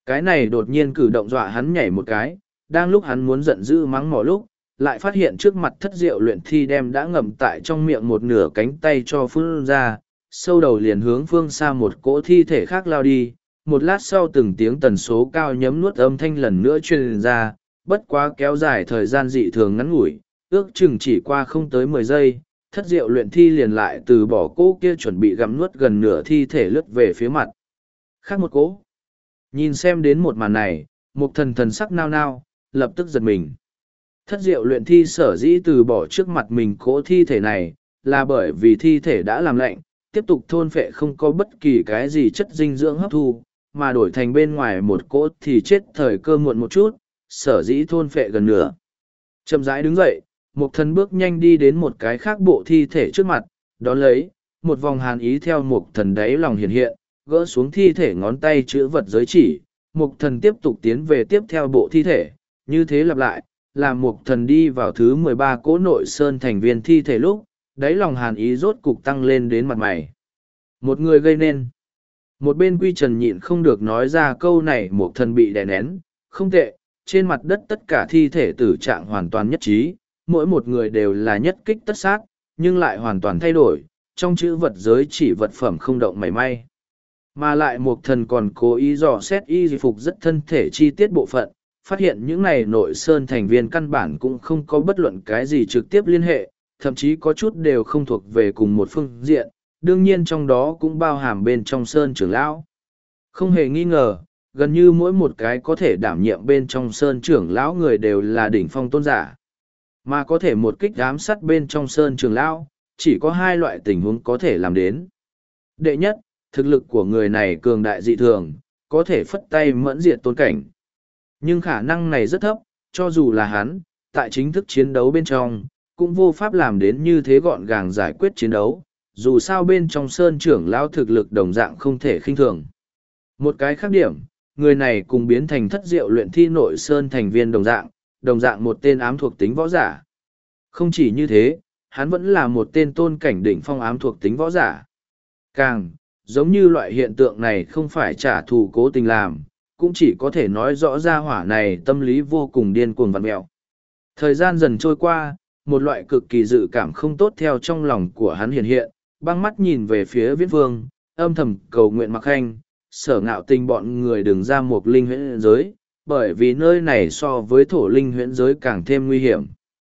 Cái này đột nhiên cử động dọa hắn nhảy một cái, đang lúc hắn muốn giận dữ mắng mỏ lúc, lại phát hiện trước mặt thất diệu luyện thi đem đã ngậm tại trong miệng một nửa cánh tay cho phun ra, sâu đầu liền hướng phương xa một cỗ thi thể khác lao đi. Một lát sau từng tiếng tần số cao nhấm nuốt âm thanh lần nữa truyền ra, bất quá kéo dài thời gian dị thường ngắn ngủi, ước chừng chỉ qua không tới mười giây, thất diệu luyện thi liền lại từ bỏ cỗ kia chuẩn bị gặm nuốt gần nửa thi thể lướt về phía mặt. Khác một cỗ. Nhìn xem đến một màn này, một thần thần sắc nao nao, lập tức giật mình. Thất diệu luyện thi sở dĩ từ bỏ trước mặt mình cỗ thi thể này, là bởi vì thi thể đã làm lạnh, tiếp tục thôn phệ không có bất kỳ cái gì chất dinh dưỡng hấp thu, mà đổi thành bên ngoài một cỗ thì chết thời cơ muộn một chút, sở dĩ thôn phệ gần nửa. Chậm rãi đứng dậy, một thần bước nhanh đi đến một cái khác bộ thi thể trước mặt, đón lấy, một vòng hàn ý theo một thần đáy lòng hiện hiện, gỡ xuống thi thể ngón tay chữ vật giới chỉ, một thần tiếp tục tiến về tiếp theo bộ thi thể, như thế lặp lại, làm một thần đi vào thứ mười ba cỗ nội sơn thành viên thi thể lúc, đáy lòng hàn ý rốt cục tăng lên đến mặt mày. Một người gây nên. Một bên Quy Trần nhịn không được nói ra câu này, một thần bị đè nén, không tệ, trên mặt đất tất cả thi thể tử trạng hoàn toàn nhất trí, mỗi một người đều là nhất kích tất sát, nhưng lại hoàn toàn thay đổi, trong chữ vật giới chỉ vật phẩm không động mảy may. Mà lại một thần còn cố ý dò xét y phục rất thân thể chi tiết bộ phận, phát hiện những này nội sơn thành viên căn bản cũng không có bất luận cái gì trực tiếp liên hệ, thậm chí có chút đều không thuộc về cùng một phương diện, đương nhiên trong đó cũng bao hàm bên trong sơn trưởng lão. Không hề nghi ngờ, gần như mỗi một cái có thể đảm nhiệm bên trong sơn trưởng lão người đều là đỉnh phong tôn giả. Mà có thể một kích ám sát bên trong sơn trưởng lão, chỉ có hai loại tình huống có thể làm đến. Đệ nhất, thực lực của người này cường đại dị thường, có thể phất tay mẫn diệt tôn cảnh. Nhưng khả năng này rất thấp, cho dù là hắn, tại chính thức chiến đấu bên trong, cũng vô pháp làm đến như thế gọn gàng giải quyết chiến đấu, dù sao bên trong sơn trưởng lão thực lực đồng dạng không thể khinh thường. Một cái khác điểm, người này cùng biến thành thất diệu luyện thi nội sơn thành viên đồng dạng, đồng dạng một tên ám thuộc tính võ giả. Không chỉ như thế, hắn vẫn là một tên tôn cảnh đỉnh phong ám thuộc tính võ giả. Càng, giống như loại hiện tượng này không phải trả thù cố tình làm, cũng chỉ có thể nói rõ ra hỏa này tâm lý vô cùng điên cuồng vặn mẹo. Thời gian dần trôi qua, một loại cực kỳ dự cảm không tốt theo trong lòng của hắn hiện hiện, băng mắt nhìn về phía viễn vương, âm thầm cầu nguyện Mặc Khanh, sở ngạo tình bọn người đừng ra một linh huyễn giới, bởi vì nơi này so với thổ linh huyễn giới càng thêm nguy hiểm.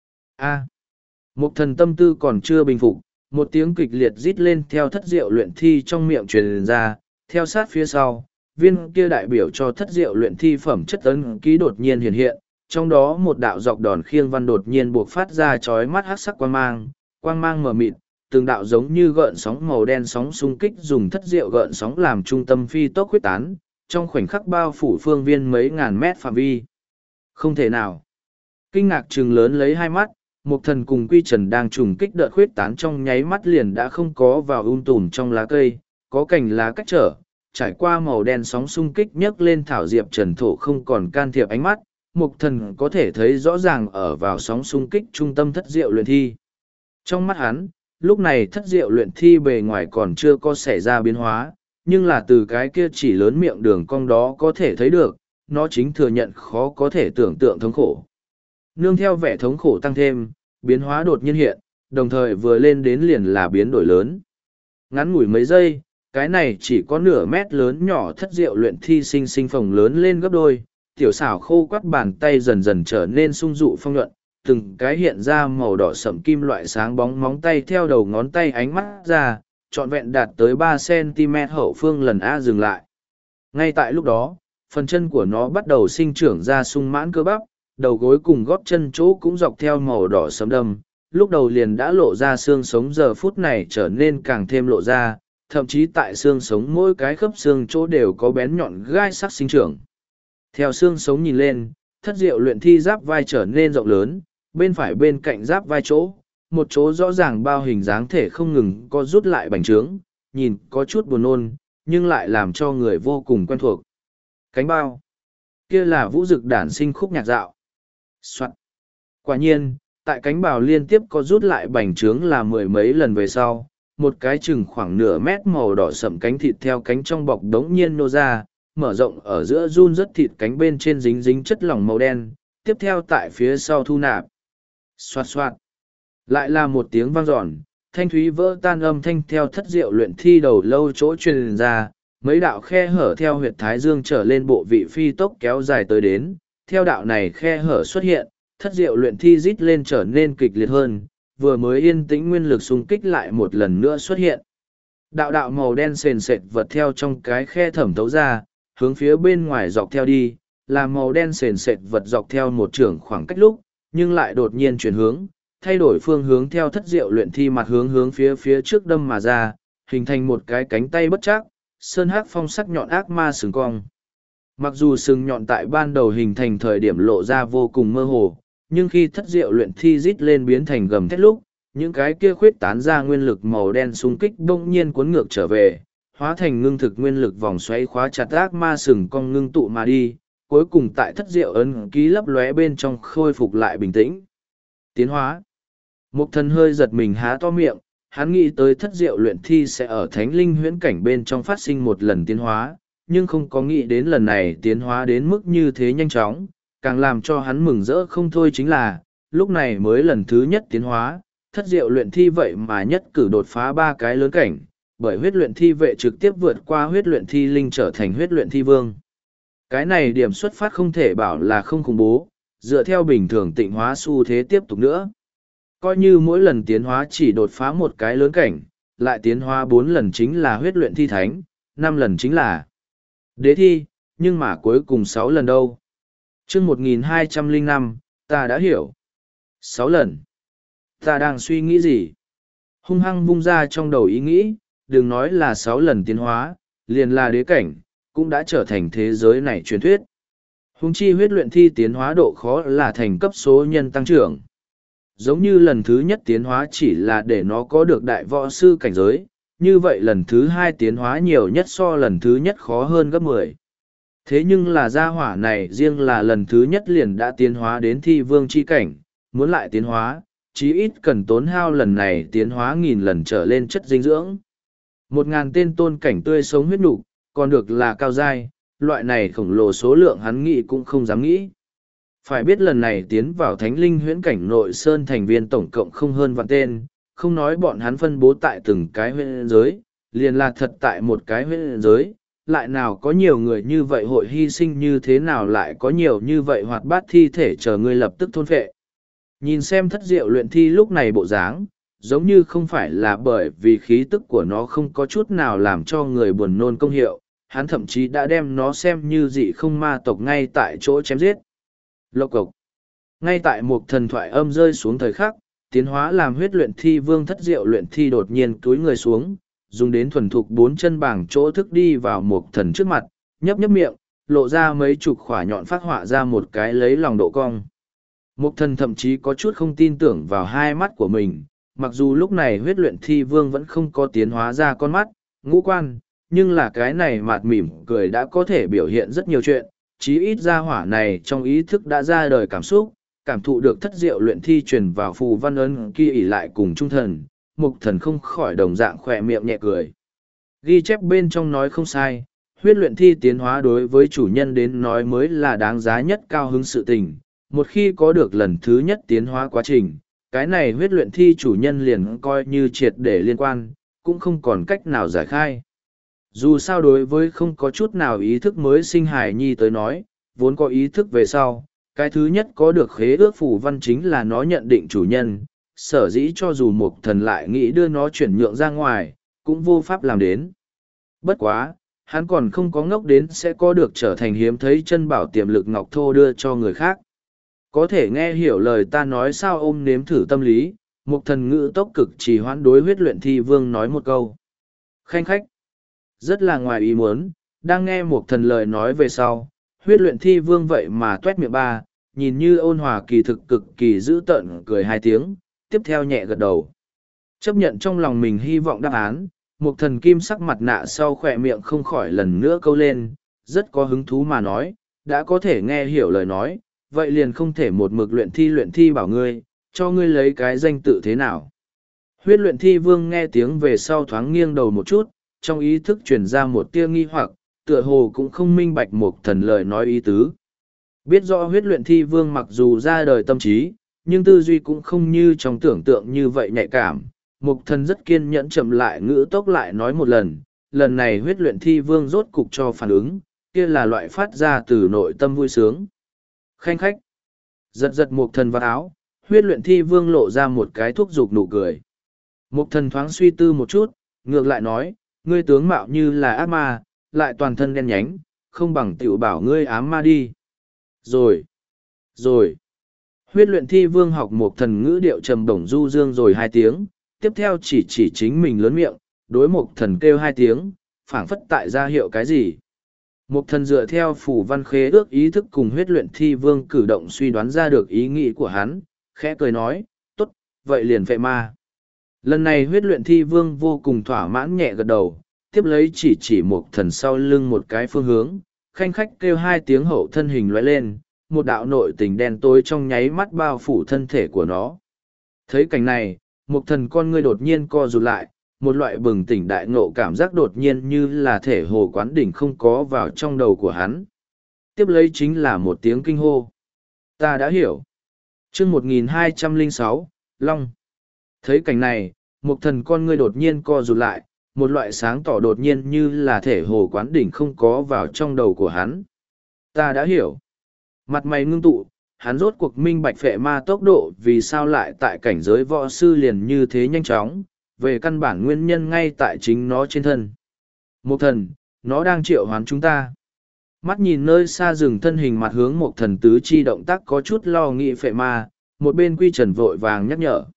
A. Một thần tâm tư còn chưa bình phục, một tiếng kịch liệt rít lên theo thất diệu luyện thi trong miệng truyền ra, theo sát phía sau, viên kia đại biểu cho thất diệu luyện thi phẩm chất ấn ký đột nhiên hiện hiện, trong đó một đạo dọc đòn khiêng văn đột nhiên buộc phát ra chói mắt hắc sắc quang mang, quang mang mờ mịt, từng đạo giống như gợn sóng màu đen sóng xung kích dùng thất diệu gợn sóng làm trung tâm phi tốc huyết tán, trong khoảnh khắc bao phủ phương viên mấy ngàn mét phạm vi. Không thể nào. Kinh ngạc trừng lớn lấy hai mắt, một thần cùng Quy Trần đang trùng kích đợt huyết tán trong nháy mắt liền đã không có vào um tùm trong lá cây, có cành lá cách trở, trải qua màu đen sóng xung kích nhấc lên thảo diệp trần thổ không còn can thiệp ánh mắt, một thần có thể thấy rõ ràng ở vào sóng xung kích trung tâm thất diệu luyện thi. Trong mắt hắn, lúc này thất diệu luyện thi bề ngoài còn chưa có xảy ra biến hóa, nhưng là từ cái kia chỉ lớn miệng đường cong đó có thể thấy được, nó chính thừa nhận khó có thể tưởng tượng thống khổ. Nương theo vẻ thống khổ tăng thêm, biến hóa đột nhiên hiện, đồng thời vừa lên đến liền là biến đổi lớn. Ngắn ngủi mấy giây, cái này chỉ có nửa mét lớn nhỏ thất diệu luyện thi sinh sinh phồng lớn lên gấp đôi, tiểu xảo khô quắt bàn tay dần dần trở nên sung dụ phong nhuận, từng cái hiện ra màu đỏ sẫm kim loại sáng bóng móng tay theo đầu ngón tay ánh mắt ra, trọn vẹn đạt tới ba xăng-ti-mét hậu phương lần A dừng lại. Ngay tại lúc đó, phần chân của nó bắt đầu sinh trưởng ra sung mãn cơ bắp, đầu gối cùng gót chân chỗ cũng dọc theo màu đỏ sẫm đâm, lúc đầu liền đã lộ ra xương sống giờ phút này trở nên càng thêm lộ ra, thậm chí tại xương sống mỗi cái khớp xương chỗ đều có bén nhọn gai sắc sinh trưởng. Theo xương sống nhìn lên, thất diệu luyện thi giáp vai trở nên rộng lớn, bên phải bên cạnh giáp vai chỗ, một chỗ rõ ràng bao hình dáng thể không ngừng có rút lại bành trướng, nhìn có chút buồn nôn, nhưng lại làm cho người vô cùng quen thuộc. Cánh bao. Kia là vũ dực đản sinh khúc nhạc dạo. Soạn. Quả nhiên, tại cánh bào liên tiếp có rút lại bành trướng là mười mấy lần về sau, một cái chừng khoảng nửa mét màu đỏ sậm cánh thịt theo cánh trong bọc đống nhiên nô ra, mở rộng ở giữa run rất thịt cánh bên trên dính dính chất lỏng màu đen, tiếp theo tại phía sau thu nạp. Xoạt xoạt. Lại là một tiếng vang dọn, thanh thúy vỡ tan âm thanh theo thất diệu luyện thi đầu lâu chỗ truyền ra, mấy đạo khe hở theo huyệt thái dương trở lên bộ vị phi tốc kéo dài tới đến, theo đạo này khe hở xuất hiện, thất diệu luyện thi rít lên trở nên kịch liệt hơn, vừa mới yên tĩnh nguyên lực xung kích lại một lần nữa xuất hiện. Đạo đạo màu đen sền sệt vật theo trong cái khe thẩm thấu ra, hướng phía bên ngoài dọc theo đi, là màu đen sền sệt vật dọc theo một trường khoảng cách lúc, nhưng lại đột nhiên chuyển hướng, thay đổi phương hướng theo thất diệu luyện thi mặt hướng hướng phía phía trước đâm mà ra, hình thành một cái cánh tay bất chắc, sơn hắc phong sắc nhọn ác ma sừng cong. Mặc dù sừng nhọn tại ban đầu hình thành thời điểm lộ ra vô cùng mơ hồ, nhưng khi thất diệu luyện thi rít lên biến thành gầm thét lúc, những cái kia khuyết tán ra nguyên lực màu đen xung kích bỗng nhiên cuốn ngược trở về, hóa thành ngưng thực nguyên lực vòng xoáy khóa chặt ác ma sừng cong ngưng tụ mà đi, cuối cùng tại thất diệu ấn ký lấp lóe bên trong khôi phục lại bình tĩnh. Tiến hóa. Mục thần hơi giật mình há to miệng, hắn nghĩ tới thất diệu luyện thi sẽ ở thánh linh huyễn cảnh bên trong phát sinh một lần tiến hóa, nhưng không có nghĩ đến lần này tiến hóa đến mức như thế nhanh chóng, càng làm cho hắn mừng rỡ không thôi chính là, lúc này mới lần thứ nhất tiến hóa, thất diệu luyện thi vậy mà nhất cử đột phá ba cái lớn cảnh, bởi huyết luyện thi vệ trực tiếp vượt qua huyết luyện thi linh trở thành huyết luyện thi vương. Cái này điểm xuất phát không thể bảo là không khủng bố, dựa theo bình thường tịnh hóa xu thế tiếp tục nữa. Coi như mỗi lần tiến hóa chỉ đột phá một cái lớn cảnh, lại tiến hóa bốn lần chính là huyết luyện thi thánh, năm lần chính là đế thi, nhưng mà cuối cùng sáu lần đâu. chương một nghìn hai trăm lẻ năm, ta đã hiểu. sáu lần. Ta đang suy nghĩ gì? Hung hăng vung ra trong đầu ý nghĩ, đừng nói là sáu lần tiến hóa, liền là đế cảnh, cũng đã trở thành thế giới này truyền thuyết. Hung chi huyết luyện thi tiến hóa độ khó là thành cấp số nhân tăng trưởng. Giống như lần thứ nhất tiến hóa chỉ là để nó có được đại võ sư cảnh giới, như vậy lần thứ hai tiến hóa nhiều nhất so lần thứ nhất khó hơn gấp mười. Thế nhưng là gia hỏa này riêng là lần thứ nhất liền đã tiến hóa đến thi vương chi cảnh, muốn lại tiến hóa, chí ít cần tốn hao lần này tiến hóa nghìn lần trở lên chất dinh dưỡng. Một ngàn tên tôn cảnh tươi sống huyết nục, còn được là cao giai, loại này khổng lồ số lượng hắn nghĩ cũng không dám nghĩ. Phải biết lần này tiến vào thánh linh huyễn cảnh nội sơn thành viên tổng cộng không hơn vạn tên, không nói bọn hắn phân bố tại từng cái huyễn giới, liền là thật tại một cái huyễn giới, lại nào có nhiều người như vậy hội hy sinh như thế nào lại có nhiều như vậy hoạt bát thi thể chờ ngươi lập tức thôn phệ. Nhìn xem thất diệu luyện thi lúc này bộ dáng, giống như không phải là bởi vì khí tức của nó không có chút nào làm cho người buồn nôn công hiệu, hắn thậm chí đã đem nó xem như dị không ma tộc ngay tại chỗ chém giết. Lộc cộc. Ngay tại một thần thoại âm rơi xuống thời khắc, tiến hóa làm huyết luyện thi vương thất diệu luyện thi đột nhiên túi người xuống, dùng đến thuần thục bốn chân bảng chỗ thức đi vào một thần trước mặt, nhấp nhấp miệng, lộ ra mấy chục khỏa nhọn phát họa ra một cái lấy lòng độ cong. Một thần thậm chí có chút không tin tưởng vào hai mắt của mình, mặc dù lúc này huyết luyện thi vương vẫn không có tiến hóa ra con mắt, ngũ quan, nhưng là cái này mạt mỉm cười đã có thể biểu hiện rất nhiều chuyện, chí ít ra hỏa này trong ý thức đã ra đời cảm xúc, cảm thụ được thất diệu luyện thi truyền vào phù văn ấn kia ỉ lại cùng trung thần, mục thần không khỏi đồng dạng khỏe miệng nhẹ cười. Ghi chép bên trong nói không sai, huyết luyện thi tiến hóa đối với chủ nhân đến nói mới là đáng giá nhất cao hứng sự tình, một khi có được lần thứ nhất tiến hóa quá trình, cái này huyết luyện thi chủ nhân liền coi như triệt để liên quan, cũng không còn cách nào giải khai. Dù sao đối với không có chút nào ý thức mới sinh hài nhi tới nói, vốn có ý thức về sau, cái thứ nhất có được khế ước phù văn chính là nó nhận định chủ nhân, sở dĩ cho dù một thần lại nghĩ đưa nó chuyển nhượng ra ngoài, cũng vô pháp làm đến. Bất quá, hắn còn không có ngốc đến sẽ có được trở thành hiếm thấy chân bảo tiềm lực ngọc thô đưa cho người khác. Có thể nghe hiểu lời ta nói sao ôm nếm thử tâm lý, một thần ngữ tốc cực chỉ hoãn đối huyết luyện thi vương nói một câu. Khanh khách. Rất là ngoài ý muốn, đang nghe một thần lời nói về sau, huyết luyện thi vương vậy mà tuét miệng ba, nhìn như ôn hòa kỳ thực cực kỳ dữ tợn cười hai tiếng, tiếp theo nhẹ gật đầu. Chấp nhận trong lòng mình hy vọng đáp án, một thần kim sắc mặt nạ sau khỏe miệng không khỏi lần nữa câu lên, rất có hứng thú mà nói, đã có thể nghe hiểu lời nói, vậy liền không thể một mực luyện thi luyện thi bảo ngươi, cho ngươi lấy cái danh tự thế nào. Huyết luyện thi vương nghe tiếng về sau thoáng nghiêng đầu một chút, trong ý thức truyền ra một tia nghi hoặc, tựa hồ cũng không minh bạch Mục Thần lời nói ý tứ. Biết rõ huyết luyện thi vương mặc dù ra đời tâm trí, nhưng tư duy cũng không như trong tưởng tượng như vậy nhạy cảm. Mục Thần rất kiên nhẫn chậm lại ngữ tốc lại nói một lần, lần này huyết luyện thi vương rốt cục cho phản ứng, kia là loại phát ra từ nội tâm vui sướng. Khanh khách, giật giật Mục Thần vào áo, huyết luyện thi vương lộ ra một cái thúc giục nụ cười. Mục Thần thoáng suy tư một chút, ngược lại nói, ngươi tướng mạo như là ác ma, lại toàn thân đen nhánh, không bằng tiểu bảo ngươi ám ma đi. Rồi, rồi. Huyết luyện thi vương học Mục Thần ngữ điệu trầm bổng du dương rồi hai tiếng, tiếp theo chỉ chỉ chính mình lớn miệng, đối Mục Thần kêu hai tiếng, phảng phất tại ra hiệu cái gì. Mục Thần dựa theo phủ văn khế ước ý thức cùng huyết luyện thi vương cử động suy đoán ra được ý nghĩ của hắn, khẽ cười nói, tốt, vậy liền phệ ma. Lần này huyết luyện thi vương vô cùng thỏa mãn nhẹ gật đầu, tiếp lấy chỉ chỉ Mục Thần sau lưng một cái phương hướng, khanh khách kêu hai tiếng hậu thân hình lóe lên, một đạo nội tình đen tối trong nháy mắt bao phủ thân thể của nó. Thấy cảnh này, Mục Thần con ngươi đột nhiên co rụt lại, một loại bừng tỉnh đại ngộ cảm giác đột nhiên như là thể hồ quán đỉnh không có vào trong đầu của hắn. Tiếp lấy chính là một tiếng kinh hô. Ta đã hiểu. Chương một nghìn hai trăm lẻ sáu, Long. Thấy cảnh này, Mục Thần con ngươi đột nhiên co rụt lại, một loại sáng tỏ đột nhiên như là thể hồ quán đỉnh không có vào trong đầu của hắn. Ta đã hiểu. Mặt mày ngưng tụ, hắn rốt cuộc minh bạch phệ ma tốc độ vì sao lại tại cảnh giới võ sư liền như thế nhanh chóng, về căn bản nguyên nhân ngay tại chính nó trên thân. Mục Thần, nó đang triệu hoán chúng ta. Mắt nhìn nơi xa rừng thân hình mặt hướng Mục Thần tứ chi động tác có chút lo nghĩ phệ ma, một bên Quy Trần vội vàng nhắc nhở.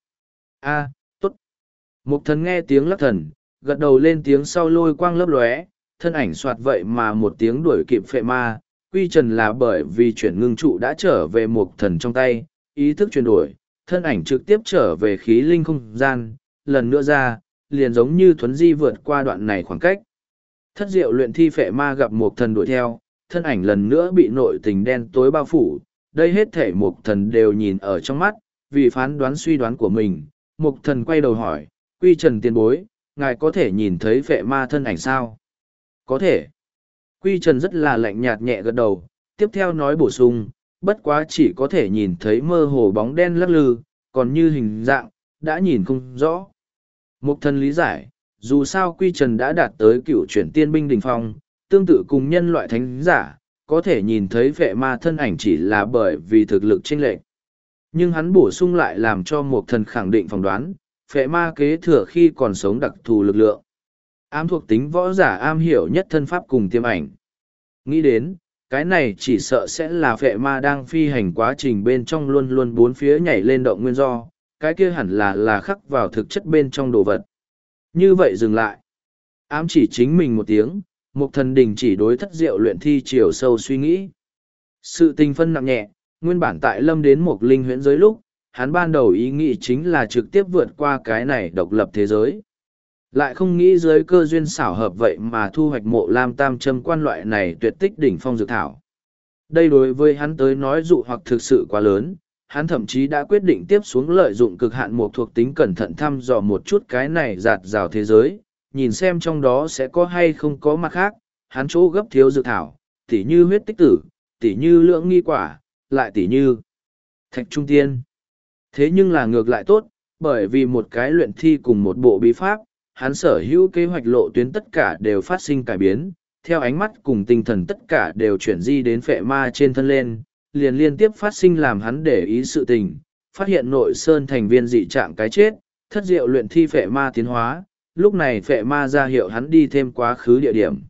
A, tốt. Mục Thần nghe tiếng lắc thần, gật đầu lên tiếng sau lôi quang lấp lóe, thân ảnh soạt vậy mà một tiếng đuổi kịp phệ ma. Quy Trần là bởi vì chuyển ngưng trụ đã trở về Mục Thần trong tay, ý thức chuyển đổi, thân ảnh trực tiếp trở về khí linh không gian, lần nữa ra, liền giống như thuấn di vượt qua đoạn này khoảng cách. Thất diệu luyện thi phệ ma gặp Mục Thần đuổi theo, thân ảnh lần nữa bị nội tình đen tối bao phủ, đây hết thể Mục Thần đều nhìn ở trong mắt, vì phán đoán suy đoán của mình, Mục Thần quay đầu hỏi, Quy Trần tiền bối, ngài có thể nhìn thấy phệ ma thân ảnh sao? Có thể. Quy Trần rất là lạnh nhạt nhẹ gật đầu, tiếp theo nói bổ sung, bất quá chỉ có thể nhìn thấy mơ hồ bóng đen lắc lư, còn như hình dạng, đã nhìn không rõ. Mục Thần lý giải, dù sao Quy Trần đã đạt tới cựu chuyển tiên binh đỉnh phong, tương tự cùng nhân loại thánh giả, có thể nhìn thấy phệ ma thân ảnh chỉ là bởi vì thực lực chênh lệch. Nhưng hắn bổ sung lại làm cho Mục Thần khẳng định phỏng đoán, phệ ma kế thừa khi còn sống đặc thù lực lượng. Ám thuộc tính võ giả am hiểu nhất thân pháp cùng tiêm ảnh. Nghĩ đến, cái này chỉ sợ sẽ là phệ ma đang phi hành quá trình bên trong luôn luôn bốn phía nhảy lên động nguyên do, cái kia hẳn là là khắc vào thực chất bên trong đồ vật. Như vậy dừng lại. Ám chỉ chính mình một tiếng, Mục Thần đình chỉ đối thất diệu luyện thi chiều sâu suy nghĩ. Sự tình phân nặng nhẹ, nguyên bản tại lâm đến một linh huyễn giới lúc, hắn ban đầu ý nghĩ chính là trực tiếp vượt qua cái này độc lập thế giới. Lại không nghĩ dưới cơ duyên xảo hợp vậy mà thu hoạch mộ lam tam châm quan loại này tuyệt tích đỉnh phong dược thảo. Đây đối với hắn tới nói dụ hoặc thực sự quá lớn, hắn thậm chí đã quyết định tiếp xuống lợi dụng cực hạn một thuộc tính cẩn thận thăm dò một chút cái này giạt rào thế giới, nhìn xem trong đó sẽ có hay không có mặt khác, hắn chỗ gấp thiếu dược thảo, tỉ như huyết tích tử, tỉ như lượng nghi quả, lại tỉ như thạch trung tiên. Thế nhưng là ngược lại tốt, bởi vì một cái luyện thi cùng một bộ bí pháp, hắn sở hữu kế hoạch lộ tuyến tất cả đều phát sinh cải biến, theo ánh mắt cùng tinh thần tất cả đều chuyển di đến phệ ma trên thân lên, liền liên tiếp phát sinh làm hắn để ý sự tình, phát hiện nội sơn thành viên dị trạng cái chết, thất diệu luyện thi phệ ma tiến hóa, lúc này phệ ma ra hiệu hắn đi thêm quá khứ địa điểm.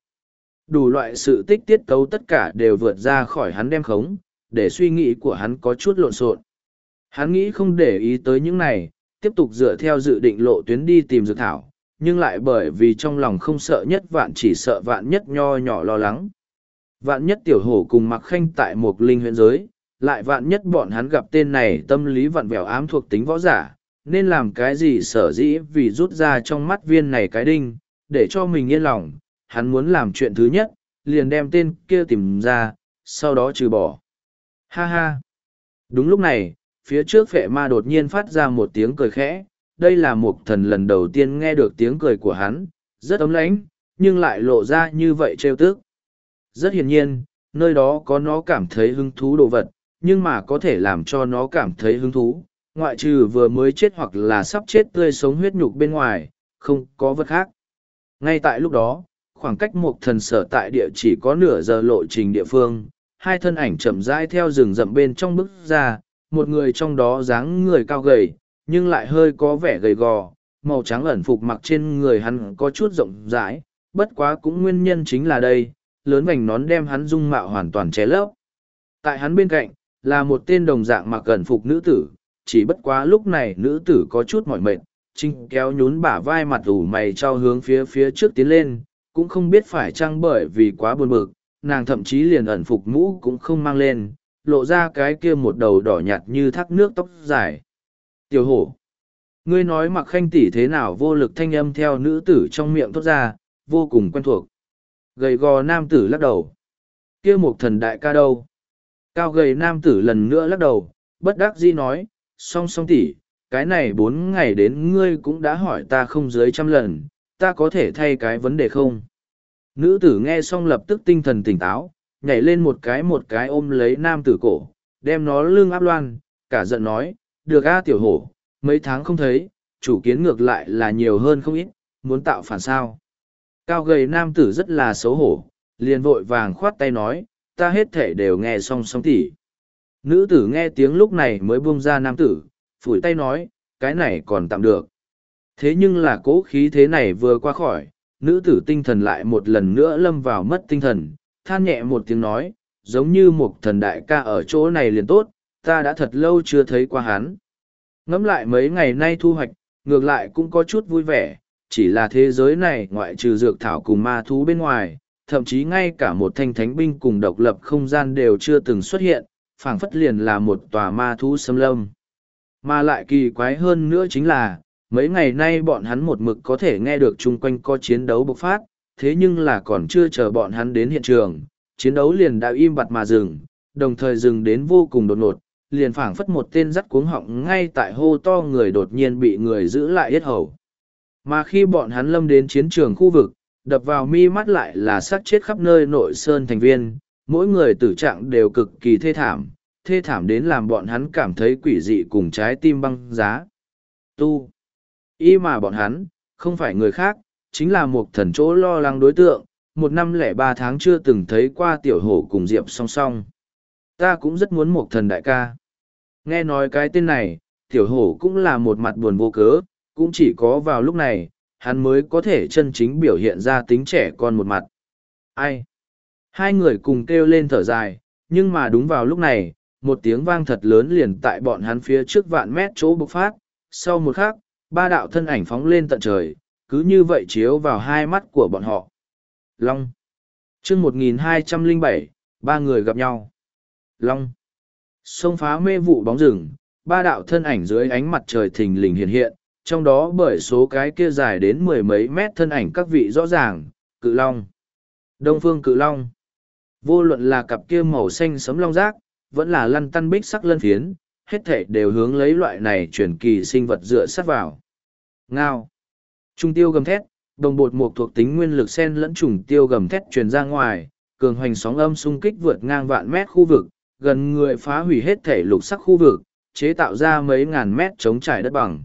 Đủ loại sự tích tiết tấu tất cả đều vượt ra khỏi hắn đem khống, để suy nghĩ của hắn có chút lộn xộn. Hắn nghĩ không để ý tới những này, tiếp tục dựa theo dự định lộ tuyến đi tìm dược thảo, nhưng lại bởi vì trong lòng không sợ nhất vạn chỉ sợ vạn nhất nho nhỏ lo lắng. Vạn nhất tiểu hổ cùng mặc khanh tại một linh huyện giới, lại vạn nhất bọn hắn gặp tên này tâm lý vặn vẹo ám thuộc tính võ giả, nên làm cái gì sở dĩ vì rút ra trong mắt viên này cái đinh, để cho mình yên lòng, hắn muốn làm chuyện thứ nhất, liền đem tên kia tìm ra, sau đó trừ bỏ. Ha ha! Đúng lúc này, phía trước phệ ma đột nhiên phát ra một tiếng cười khẽ, đây là một thần lần đầu tiên nghe được tiếng cười của hắn, rất ấm lãnh, nhưng lại lộ ra như vậy trêu tức. Rất hiển nhiên, nơi đó có nó cảm thấy hứng thú đồ vật, nhưng mà có thể làm cho nó cảm thấy hứng thú, ngoại trừ vừa mới chết hoặc là sắp chết tươi sống huyết nhục bên ngoài, không có vật khác. Ngay tại lúc đó, khoảng cách một thần sở tại địa chỉ có nửa giờ lộ trình địa phương, hai thân ảnh chậm rãi theo rừng rậm bên trong bước ra, một người trong đó dáng người cao gầy, nhưng lại hơi có vẻ gầy gò, màu trắng ẩn phục mặc trên người hắn có chút rộng rãi, bất quá cũng nguyên nhân chính là đây, lớn vành nón đem hắn dung mạo hoàn toàn che lấp. Tại hắn bên cạnh, là một tên đồng dạng mặc ẩn phục nữ tử, chỉ bất quá lúc này nữ tử có chút mỏi mệt, trinh kéo nhún bả vai mặt ủ mày trao hướng phía phía trước tiến lên, cũng không biết phải chăng bởi vì quá buồn bực, nàng thậm chí liền ẩn phục mũ cũng không mang lên, lộ ra cái kia một đầu đỏ nhạt như thác nước tóc dài. Tiểu hổ, ngươi nói mặc khanh tỷ thế nào? Vô lực thanh âm theo nữ tử trong miệng thốt ra, vô cùng quen thuộc. Gầy gò nam tử lắc đầu. Kia một thần đại ca đâu? Cao gầy nam tử lần nữa lắc đầu, bất đắc dĩ nói, song song tỷ, cái này bốn ngày đến ngươi cũng đã hỏi ta không dưới trăm lần, ta có thể thay cái vấn đề không? Nữ tử nghe xong lập tức tinh thần tỉnh táo, nhảy lên một cái một cái ôm lấy nam tử cổ, đem nó lưng áp loan, cả giận nói, được a tiểu hổ, mấy tháng không thấy, chủ kiến ngược lại là nhiều hơn không ít, muốn tạo phản sao. Cao gầy nam tử rất là xấu hổ, liền vội vàng khoát tay nói, ta hết thể đều nghe song song tỉ. Nữ tử nghe tiếng lúc này mới buông ra nam tử, phủi tay nói, cái này còn tạm được. Thế nhưng là cố khí thế này vừa qua khỏi, nữ tử tinh thần lại một lần nữa lâm vào mất tinh thần, than nhẹ một tiếng nói, giống như một thần đại ca ở chỗ này liền tốt, ta đã thật lâu chưa thấy qua hắn. Ngẫm lại mấy ngày nay thu hoạch, ngược lại cũng có chút vui vẻ, chỉ là thế giới này ngoại trừ dược thảo cùng ma thú bên ngoài, thậm chí ngay cả một thanh thánh binh cùng độc lập không gian đều chưa từng xuất hiện, phảng phất liền là một tòa ma thú xâm lâm. Mà lại kỳ quái hơn nữa chính là, mấy ngày nay bọn hắn một mực có thể nghe được chung quanh có chiến đấu bộc phát, thế nhưng là còn chưa chờ bọn hắn đến hiện trường, chiến đấu liền đã im bặt mà dừng, đồng thời dừng đến vô cùng đột ngột, liền phảng phất một tên dắt cuống họng ngay tại hô to người đột nhiên bị người giữ lại yết hầu. Mà khi bọn hắn lâm đến chiến trường khu vực, đập vào mi mắt lại là xác chết khắp nơi nội sơn thành viên, mỗi người tử trạng đều cực kỳ thê thảm, thê thảm đến làm bọn hắn cảm thấy quỷ dị cùng trái tim băng giá. Tu. Y mà bọn hắn, không phải người khác, chính là một thần chỗ lo lắng đối tượng, một năm lẻ ba tháng chưa từng thấy qua tiểu hổ cùng Diệp song song. Ta cũng rất muốn một thần đại ca. Nghe nói cái tên này, tiểu hổ cũng là một mặt buồn vô cớ, cũng chỉ có vào lúc này, hắn mới có thể chân chính biểu hiện ra tính trẻ con một mặt. Ai? Hai người cùng kêu lên thở dài, nhưng mà đúng vào lúc này, một tiếng vang thật lớn liền tại bọn hắn phía trước vạn mét chỗ bộc phát, sau một khắc, ba đạo thân ảnh phóng lên tận trời, cứ như vậy chiếu vào hai mắt của bọn họ. Long. chương một nghìn hai trăm lẻ bảy, ba người gặp nhau. Long. Xông phá mê vụ bóng rừng, ba đạo thân ảnh dưới ánh mặt trời thình lình hiện hiện, trong đó bởi số cái kia dài đến mười mấy mét thân ảnh các vị rõ ràng, cự long. Đông phương cự long. Vô luận là cặp kia màu xanh sấm long giác, vẫn là lăn tăn bích sắc lân phiến, hết thể đều hướng lấy loại này truyền kỳ sinh vật dựa sát vào. Ngao. Trung tiêu gầm thét, đồng bột một thuộc tính nguyên lực sen lẫn trùng tiêu gầm thét truyền ra ngoài, cường hoành sóng âm xung kích vượt ngang vạn mét khu vực, gần người phá hủy hết thể lục sắc khu vực, chế tạo ra mấy ngàn mét chống trải đất bằng.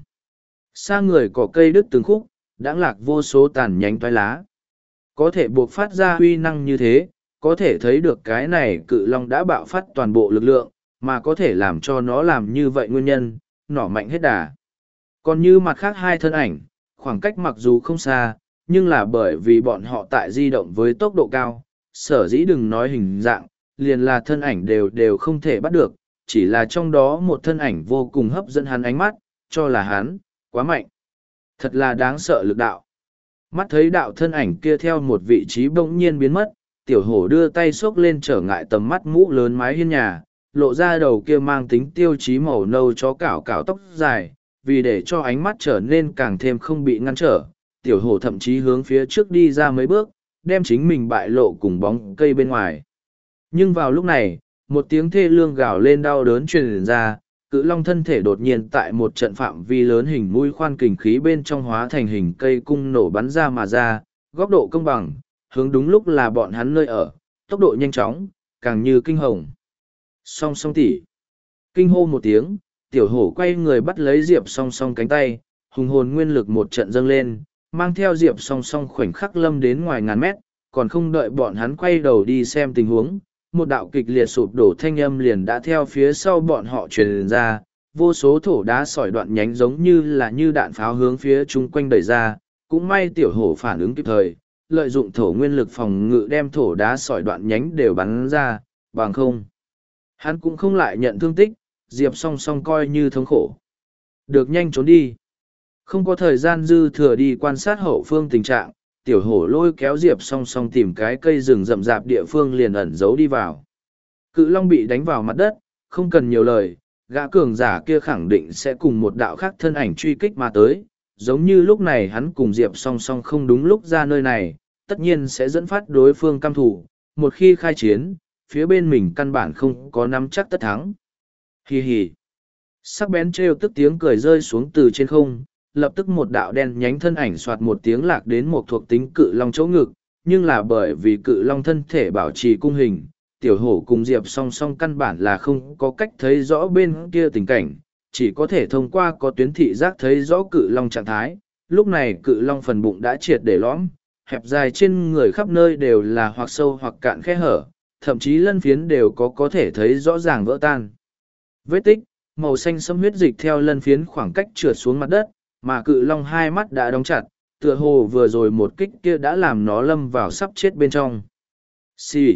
Xa người cỏ cây đứt từng khúc, đãng lạc vô số tàn nhánh toái lá. Có thể buộc phát ra huy năng như thế, có thể thấy được cái này cự long đã bạo phát toàn bộ lực lượng, mà có thể làm cho nó làm như vậy nguyên nhân, nỏ mạnh hết đà. Còn như mặt khác hai thân ảnh, khoảng cách mặc dù không xa, nhưng là bởi vì bọn họ tại di động với tốc độ cao, sở dĩ đừng nói hình dạng, liền là thân ảnh đều đều không thể bắt được, chỉ là trong đó một thân ảnh vô cùng hấp dẫn hắn ánh mắt, cho là hắn, quá mạnh. Thật là đáng sợ lực đạo. Mắt thấy đạo thân ảnh kia theo một vị trí bỗng nhiên biến mất, tiểu hổ đưa tay xốc lên trở ngại tầm mắt mũ lớn mái hiên nhà, lộ ra đầu kia mang tính tiêu chí màu nâu chó cảo cảo tóc dài, vì để cho ánh mắt trở nên càng thêm không bị ngăn trở, tiểu hổ thậm chí hướng phía trước đi ra mấy bước, đem chính mình bại lộ cùng bóng cây bên ngoài. Nhưng vào lúc này, một tiếng thê lương gào lên đau đớn truyền ra, cự long thân thể đột nhiên tại một trận phạm vi lớn hình mũi khoan kình khí bên trong hóa thành hình cây cung nổ bắn ra mà ra, góc độ công bằng, hướng đúng lúc là bọn hắn nơi ở, tốc độ nhanh chóng, càng như kinh hồng. Song song tỉ. Kinh hô một tiếng, tiểu hổ quay người bắt lấy Diệp song song cánh tay, hùng hồn nguyên lực một trận dâng lên, mang theo Diệp song song khoảnh khắc lâm đến ngoài ngàn mét, còn không đợi bọn hắn quay đầu đi xem tình huống. Một đạo kịch liệt sụp đổ thanh âm liền đã theo phía sau bọn họ truyền ra, vô số thổ đá sỏi đoạn nhánh giống như là như đạn pháo hướng phía chung quanh đẩy ra, cũng may tiểu hổ phản ứng kịp thời, lợi dụng thổ nguyên lực phòng ngự đem thổ đá sỏi đoạn nhánh đều bắn ra, bằng không. Hắn cũng không lại nhận thương tích, Diệp song song coi như thống khổ. Được nhanh trốn đi. Không có thời gian dư thừa đi quan sát hậu phương tình trạng, tiểu hổ lôi kéo Diệp song song tìm cái cây rừng rậm rạp địa phương liền ẩn giấu đi vào. Cự long bị đánh vào mặt đất, không cần nhiều lời, gã cường giả kia khẳng định sẽ cùng một đạo khác thân ảnh truy kích mà tới, giống như lúc này hắn cùng Diệp song song không đúng lúc ra nơi này, tất nhiên sẽ dẫn phát đối phương căm thủ, một khi khai chiến, phía bên mình căn bản không có nắm chắc tất thắng. Hì hì. Sắc bén trêu tức tiếng cười rơi xuống từ trên không, lập tức một đạo đen nhánh thân ảnh soạt một tiếng lạc đến một thuộc tính cự long chỗ ngực, nhưng là bởi vì cự long thân thể bảo trì cung hình, tiểu hổ cùng Diệp song song căn bản là không có cách thấy rõ bên kia tình cảnh, chỉ có thể thông qua có tuyến thị giác thấy rõ cự long trạng thái. Lúc này cự long phần bụng đã triệt để lõm, hẹp dài trên người khắp nơi đều là hoặc sâu hoặc cạn khe hở, thậm chí lân phiến đều có có thể thấy rõ ràng vỡ tan. Vết tích, màu xanh sẫm huyết dịch theo lân phiến khoảng cách trượt xuống mặt đất, mà cự long hai mắt đã đóng chặt, tựa hồ vừa rồi một kích kia đã làm nó lâm vào sắp chết bên trong. Xì.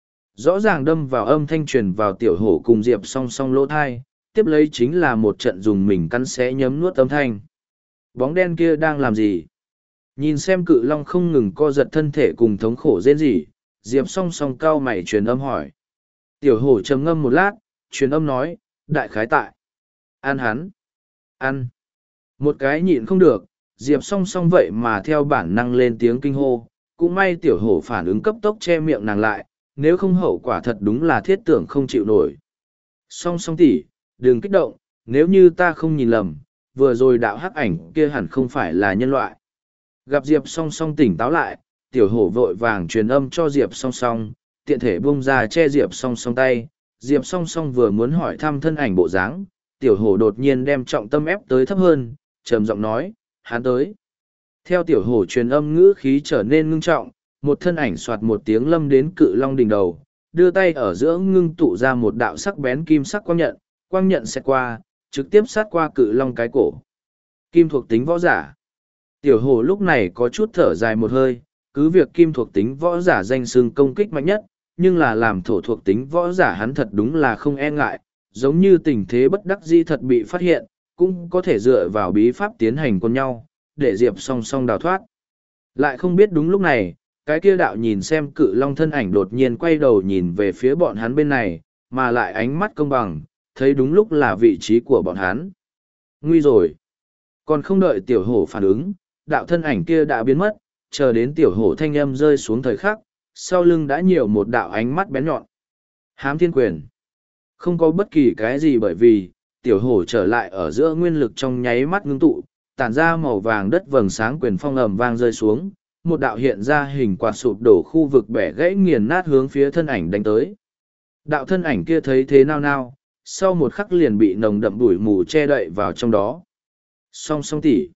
Rõ ràng đâm vào âm thanh truyền vào tiểu hổ cùng Diệp song song lỗ thai, tiếp lấy chính là một trận dùng mình cắn xé nhấm nuốt âm thanh. Bóng đen kia đang làm gì? Nhìn xem cự long không ngừng co giật thân thể cùng thống khổ rên rỉ, Diệp song song cau mày truyền âm hỏi. Tiểu hổ trầm ngâm một lát, truyền âm nói, đại khái tại. Ăn hắn. Ăn. Một cái nhịn không được, Diệp song song vậy mà theo bản năng lên tiếng kinh hô, cũng may tiểu hổ phản ứng cấp tốc che miệng nàng lại, nếu không hậu quả thật đúng là thiết tưởng không chịu nổi. Song song tỉ, đừng kích động, nếu như ta không nhìn lầm, vừa rồi đạo hắc ảnh kia hẳn không phải là nhân loại. Gặp Diệp song song tỉnh táo lại, tiểu hổ vội vàng truyền âm cho Diệp song song, tiện thể bung ra che Diệp song song tay. Diệp song song vừa muốn hỏi thăm thân ảnh bộ dáng, tiểu hổ đột nhiên đem trọng tâm ép tới thấp hơn, trầm giọng nói, hắn tới. Theo tiểu hổ truyền âm ngữ khí trở nên ngưng trọng, một thân ảnh soạt một tiếng lâm đến cự long đỉnh đầu, đưa tay ở giữa ngưng tụ ra một đạo sắc bén kim sắc quang nhận, quang nhận xẹt qua, trực tiếp sát qua cự long cái cổ. Kim thuộc tính võ giả. Tiểu hổ lúc này có chút thở dài một hơi, cứ việc kim thuộc tính võ giả danh xưng công kích mạnh nhất, nhưng là làm thổ thuộc tính võ giả hắn thật đúng là không e ngại, giống như tình thế bất đắc dĩ thật bị phát hiện, cũng có thể dựa vào bí pháp tiến hành con nhau, để Diệp song song đào thoát. Lại không biết đúng lúc này, cái kia đạo nhìn xem cự long thân ảnh đột nhiên quay đầu nhìn về phía bọn hắn bên này, mà lại ánh mắt công bằng, thấy đúng lúc là vị trí của bọn hắn. Nguy rồi. Còn không đợi tiểu hổ phản ứng, đạo thân ảnh kia đã biến mất, chờ đến tiểu hổ thanh âm rơi xuống thời khắc, sau lưng đã nhiều một đạo ánh mắt bén nhọn. Hám thiên quyền. Không có bất kỳ cái gì bởi vì, tiểu hổ trở lại ở giữa nguyên lực trong nháy mắt ngưng tụ, tản ra màu vàng đất vầng sáng quyền phong ầm vang rơi xuống, một đạo hiện ra hình quạt sụp đổ khu vực bẻ gãy nghiền nát hướng phía thân ảnh đánh tới. Đạo thân ảnh kia thấy thế nào nào, sau một khắc liền bị nồng đậm bụi mù che đậy vào trong đó. Song song tỉ.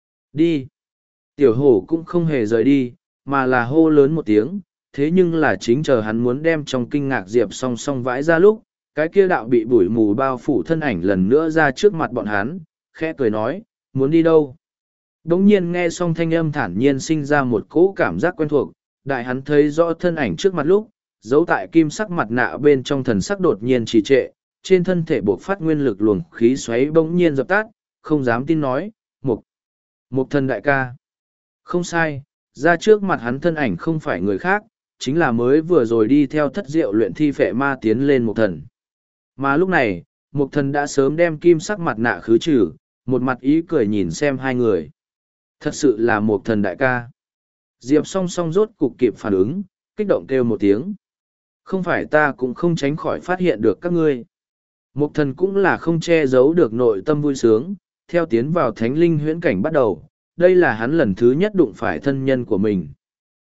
Đi. Tiểu hổ cũng không hề rời đi, mà là hô lớn một tiếng, thế nhưng là chính chờ hắn muốn đem trong kinh ngạc Diệp song song vãi ra lúc, cái kia đạo bị bụi mù bao phủ thân ảnh lần nữa ra trước mặt bọn hắn, khẽ cười nói, muốn đi đâu? Đống nhiên nghe xong thanh âm thản nhiên sinh ra một cỗ cảm giác quen thuộc, đại hắn thấy rõ thân ảnh trước mặt lúc, giấu tại kim sắc mặt nạ bên trong thần sắc đột nhiên trì trệ, trên thân thể buộc phát nguyên lực luồng khí xoáy bỗng nhiên dập tắt, không dám tin nói, mục, mục thần đại ca. Không sai, ra trước mặt hắn thân ảnh không phải người khác, chính là mới vừa rồi đi theo thất diệu luyện thi phệ ma tiến lên mục thần. Mà lúc này, mục thần đã sớm đem kim sắc mặt nạ khứ trừ, một mặt ý cười nhìn xem hai người. Thật sự là mục thần đại ca. Diệp song song rốt cục kịp phản ứng, kích động kêu một tiếng. Không phải ta cũng không tránh khỏi phát hiện được các ngươi. Mục thần cũng là không che giấu được nội tâm vui sướng, theo tiến vào thánh linh huyễn cảnh bắt đầu, đây là hắn lần thứ nhất đụng phải thân nhân của mình.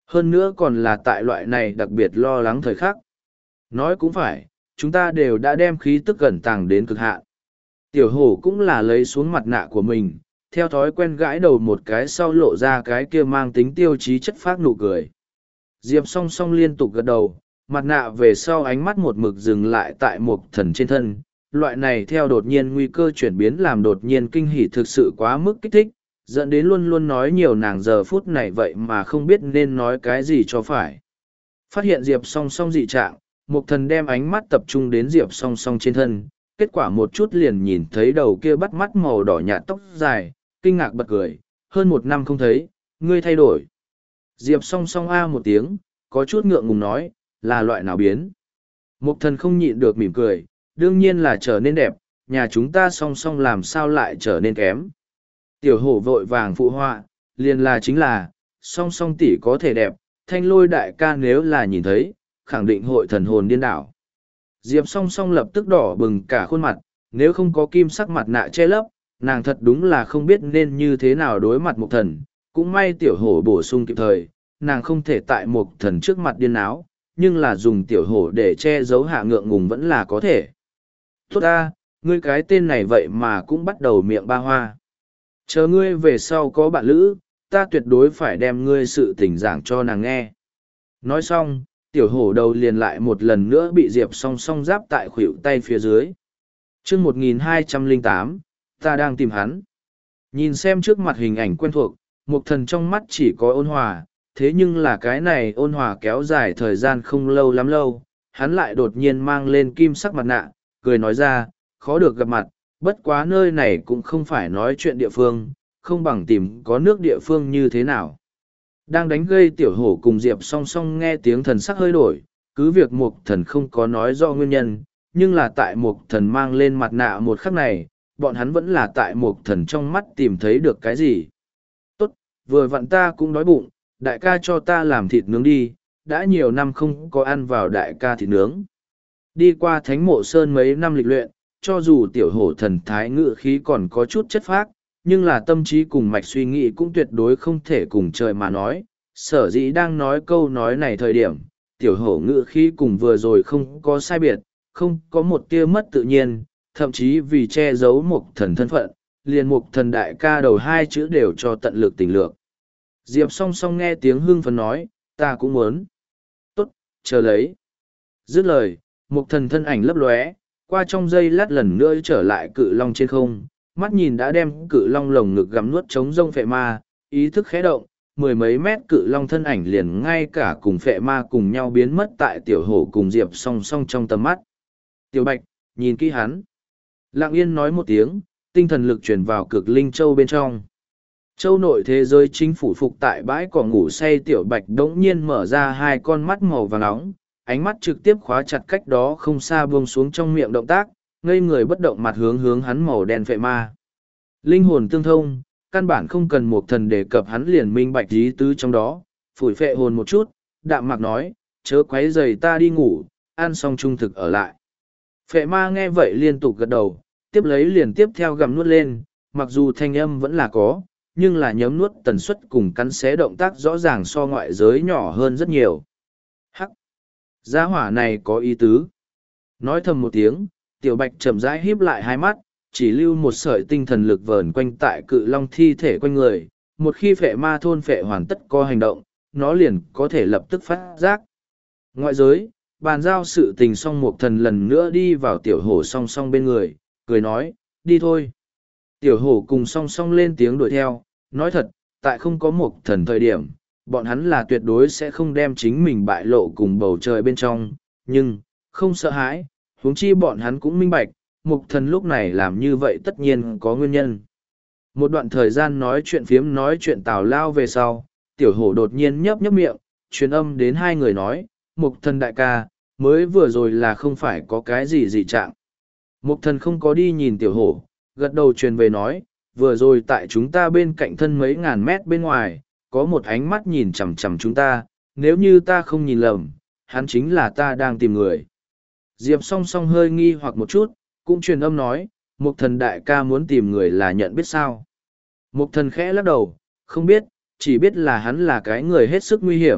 Hơn nữa còn là tại loại này đặc biệt lo lắng thời khắc. Nói cũng phải, chúng ta đều đã đem khí tức gần tàng đến cực hạn. Tiểu hổ cũng là lấy xuống mặt nạ của mình, theo thói quen gãi đầu một cái sau lộ ra cái kia mang tính tiêu chí chất phác nụ cười. Diệp song song liên tục gật đầu, mặt nạ về sau ánh mắt một mực dừng lại tại một thần trên thân. Loại này theo đột nhiên nguy cơ chuyển biến làm đột nhiên kinh hỉ thực sự quá mức kích thích, dẫn đến luôn luôn nói nhiều nàng giờ phút này vậy mà không biết nên nói cái gì cho phải. Phát hiện Diệp song song dị trạng, một thần đem ánh mắt tập trung đến Diệp song song trên thân, kết quả một chút liền nhìn thấy đầu kia bắt mắt màu đỏ nhạt tóc dài, kinh ngạc bật cười, hơn một năm không thấy, ngươi thay đổi. Diệp song song a một tiếng, có chút ngượng ngùng nói, là loại nào biến. Mục thần không nhịn được mỉm cười, đương nhiên là trở nên đẹp, nhà chúng ta song song làm sao lại trở nên kém. Tiểu hổ vội vàng phụ họa, liền là chính là, song song tỷ có thể đẹp, thanh lôi đại ca nếu là nhìn thấy, khẳng định hội thần hồn điên đảo. Diệp song song lập tức đỏ bừng cả khuôn mặt, nếu không có kim sắc mặt nạ che lấp, nàng thật đúng là không biết nên như thế nào đối mặt mục thần. Cũng may tiểu hổ bổ sung kịp thời, nàng không thể tại mục thần trước mặt điên áo, nhưng là dùng tiểu hổ để che giấu hạ ngượng ngùng vẫn là có thể. Tốt ta, ngươi cái tên này vậy mà cũng bắt đầu miệng ba hoa. Chờ ngươi về sau có bạn lữ, ta tuyệt đối phải đem ngươi sự tình giảng cho nàng nghe. Nói xong, tiểu hổ đầu liền lại một lần nữa bị Diệp song song giáp tại khuỷu tay phía dưới. chương một nghìn hai trăm lẻ tám, ta đang tìm hắn. Nhìn xem trước mặt hình ảnh quen thuộc, mục thần trong mắt chỉ có ôn hòa, thế nhưng là cái này ôn hòa kéo dài thời gian không lâu lắm lâu, hắn lại đột nhiên mang lên kim sắc mặt nạ, cười nói ra, khó được gặp mặt, bất quá nơi này cũng không phải nói chuyện địa phương, không bằng tìm có nước địa phương như thế nào. Đang đánh gây tiểu hổ cùng Diệp song song nghe tiếng thần sắc hơi đổi, cứ việc mục thần không có nói rõ nguyên nhân, nhưng là tại mục thần mang lên mặt nạ một khắc này, bọn hắn vẫn là tại mục thần trong mắt tìm thấy được cái gì. Tốt, vừa vặn ta cũng đói bụng, đại ca cho ta làm thịt nướng đi, đã nhiều năm không có ăn vào đại ca thịt nướng. Đi qua thánh mộ sơn mấy năm lịch luyện, cho dù tiểu hổ thần thái ngự khí còn có chút chất phác, nhưng là tâm trí cùng mạch suy nghĩ cũng tuyệt đối không thể cùng trời mà nói. Sở dĩ đang nói câu nói này thời điểm, tiểu hổ ngự khí cùng vừa rồi không có sai biệt, không có một tia mất tự nhiên, thậm chí vì che giấu một thần thân phận, liền một thần đại ca đầu hai chữ đều cho tận lực tình lược. Diệp song song nghe tiếng hưng phấn nói, ta cũng muốn. Tốt, chờ lấy. Dứt lời, một thần thân ảnh lấp lóe, qua trong giây lát lần nữa trở lại cự long trên không, mắt nhìn đã đem cự long lồng ngực gắm nuốt chống rông phệ ma, ý thức khẽ động, mười mấy mét cự long thân ảnh liền ngay cả cùng phệ ma cùng nhau biến mất tại tiểu hổ cùng Diệp song song trong tầm mắt. Tiểu bạch, nhìn kỹ hắn. Lặng yên nói một tiếng, tinh thần lực truyền vào cực linh châu bên trong. Châu nội thế giới chính phủ phục tại bãi cỏ ngủ say tiểu bạch đống nhiên mở ra hai con mắt màu vàng nóng, ánh mắt trực tiếp khóa chặt cách đó không xa buông xuống trong miệng động tác, ngây người bất động mặt hướng hướng hắn màu đen phệ ma. Linh hồn tương thông, căn bản không cần một thần đề cập hắn liền minh bạch ý tứ trong đó, phủi phệ hồn một chút, đạm mạc nói, chớ quấy rầy ta đi ngủ, ăn xong trung thực ở lại. Phệ ma nghe vậy liên tục gật đầu, tiếp lấy liền tiếp theo gặm nuốt lên, mặc dù thanh âm vẫn là có, nhưng là nhấm nuốt tần suất cùng cắn xé động tác rõ ràng so ngoại giới nhỏ hơn rất nhiều. Hắc! Gia hỏa này có ý tứ. Nói thầm một tiếng, tiểu bạch chậm rãi híp lại hai mắt, chỉ lưu một sợi tinh thần lực vờn quanh tại cự long thi thể quanh người. Một khi phệ ma thôn phệ hoàn tất có hành động, nó liền có thể lập tức phát giác. Ngoại giới, bàn giao sự tình xong một thần lần nữa đi vào tiểu hổ song song bên người, cười nói, đi thôi. Tiểu hổ cùng song song lên tiếng đuổi theo, nói thật, tại không có một thần thời điểm, bọn hắn là tuyệt đối sẽ không đem chính mình bại lộ cùng bầu trời bên trong, nhưng, không sợ hãi, huống chi bọn hắn cũng minh bạch, mục thần lúc này làm như vậy tất nhiên có nguyên nhân. Một đoạn thời gian nói chuyện phiếm nói chuyện tào lao về sau, tiểu hổ đột nhiên nhấp nhấp miệng, truyền âm đến hai người nói, mục thần đại ca, mới vừa rồi là không phải có cái gì dị trạng. Mục thần không có đi nhìn tiểu hổ, gật đầu truyền về nói, vừa rồi tại chúng ta bên cạnh thân mấy ngàn mét bên ngoài, có một ánh mắt nhìn chằm chằm chúng ta, nếu như ta không nhìn lầm, hắn chính là ta đang tìm người. Diệp song song hơi nghi hoặc một chút, cũng truyền âm nói, mục thần đại ca muốn tìm người là nhận biết sao. Mục thần khẽ lắc đầu, không biết, chỉ biết là hắn là cái người hết sức nguy hiểm,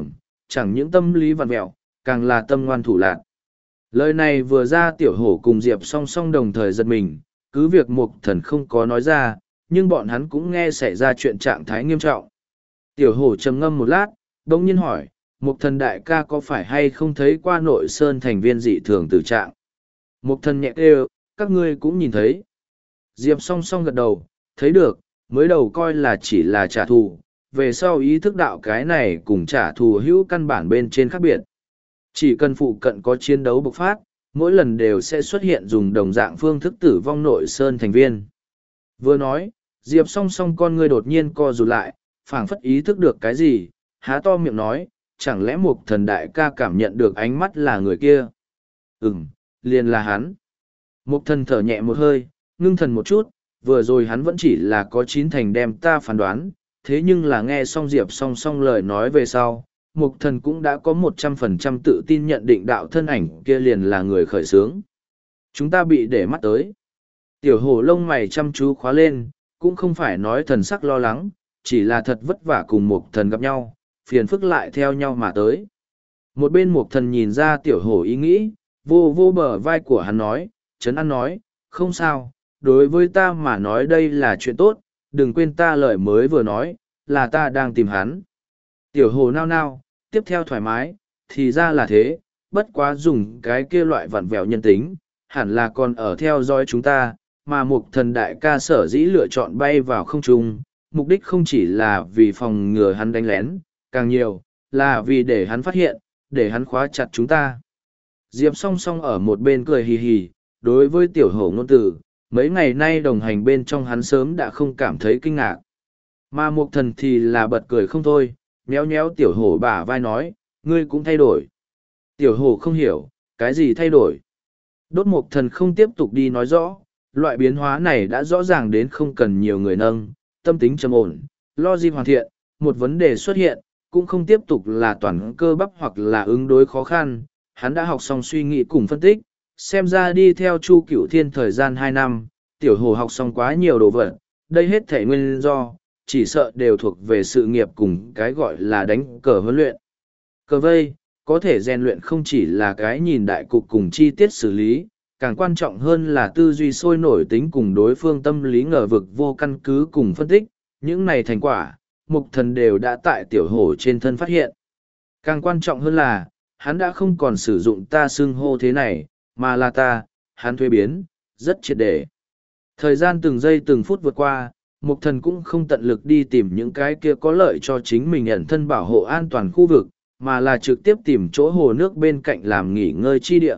chẳng những tâm lý vặn vẹo, càng là tâm ngoan thủ lạn. Lời này vừa ra tiểu hổ cùng Diệp song song đồng thời giật mình, cứ việc Mục Thần không có nói ra, nhưng bọn hắn cũng nghe xảy ra chuyện trạng thái nghiêm trọng. Tiểu hổ trầm ngâm một lát, đông nhiên hỏi, Mục Thần đại ca có phải hay không thấy qua Nội Sơn thành viên dị thường tử trạng? Mục Thần nhẹ kêu, các ngươi cũng nhìn thấy. Diệp song song gật đầu, thấy được, mới đầu coi là chỉ là trả thù, về sau ý thức đạo cái này cùng trả thù hữu căn bản bên trên khác biệt. Chỉ cần phụ cận có chiến đấu bộc phát, mỗi lần đều sẽ xuất hiện dùng đồng dạng phương thức tử vong Nội Sơn thành viên. Vừa nói, Diệp song song con ngươi đột nhiên co rụt lại, phảng phất ý thức được cái gì, há to miệng nói, chẳng lẽ Mục Thần đại ca cảm nhận được ánh mắt là người kia? Ừm, liền là hắn. Mục Thần thở nhẹ một hơi, ngưng thần một chút, vừa rồi hắn vẫn chỉ là có chín thành đem ta phán đoán, thế nhưng là nghe xong Diệp song song lời nói về sau, Mục Thần cũng đã có một trăm phần trăm tự tin nhận định đạo thân ảnh kia liền là người khởi xướng. Chúng ta bị để mắt tới. Tiểu hổ lông mày chăm chú khóa lên, cũng không phải nói thần sắc lo lắng, chỉ là thật vất vả cùng Mục Thần gặp nhau, phiền phức lại theo nhau mà tới. Một bên Mục Thần nhìn ra tiểu hổ ý nghĩ, vô vô bờ vai của hắn nói, Trấn An nói, không sao, đối với ta mà nói đây là chuyện tốt, đừng quên ta lời mới vừa nói, là ta đang tìm hắn. Tiểu hồ nao nao, tiếp theo thoải mái, thì ra là thế, bất quá dùng cái kia loại vặn vẹo nhân tính, hẳn là còn ở theo dõi chúng ta, mà Mục Thần đại ca sở dĩ lựa chọn bay vào không trung, mục đích không chỉ là vì phòng ngừa hắn đánh lén, càng nhiều, là vì để hắn phát hiện, để hắn khóa chặt chúng ta. Diệp song song ở một bên cười hì hì, đối với tiểu hổ ngôn tử, mấy ngày nay đồng hành bên trong hắn sớm đã không cảm thấy kinh ngạc. Mà Mục Thần thì là bật cười không thôi, nhéo nhéo tiểu hổ bả vai nói, ngươi cũng thay đổi. Tiểu hổ không hiểu, cái gì thay đổi. Đốt Mục Thần không tiếp tục đi nói rõ, loại biến hóa này đã rõ ràng đến không cần nhiều người nâng, tâm tính trầm ổn, logic hoàn thiện, một vấn đề xuất hiện, cũng không tiếp tục là toàn cơ bắp hoặc là ứng đối khó khăn, hắn đã học xong suy nghĩ cùng phân tích, xem ra đi theo Chu Cửu Thiên thời gian hai năm, tiểu hồ học xong quá nhiều đồ vật, đây hết thể nguyên do, chỉ sợ đều thuộc về sự nghiệp cùng cái gọi là đánh cờ huấn luyện. Cờ vây, có thể rèn luyện không chỉ là cái nhìn đại cục cùng chi tiết xử lý, càng quan trọng hơn là tư duy sôi nổi tính cùng đối phương tâm lý ngờ vực vô căn cứ cùng phân tích, những này thành quả, Mục Thần đều đã tại tiểu hổ trên thân phát hiện. Càng quan trọng hơn là, hắn đã không còn sử dụng ta xưng hô thế này, mà là ta, hắn thuế biến, rất triệt để. Thời gian từng giây từng phút vượt qua, Mục Thần cũng không tận lực đi tìm những cái kia có lợi cho chính mình ẩn thân bảo hộ an toàn khu vực, mà là trực tiếp tìm chỗ hồ nước bên cạnh làm nghỉ ngơi chi địa.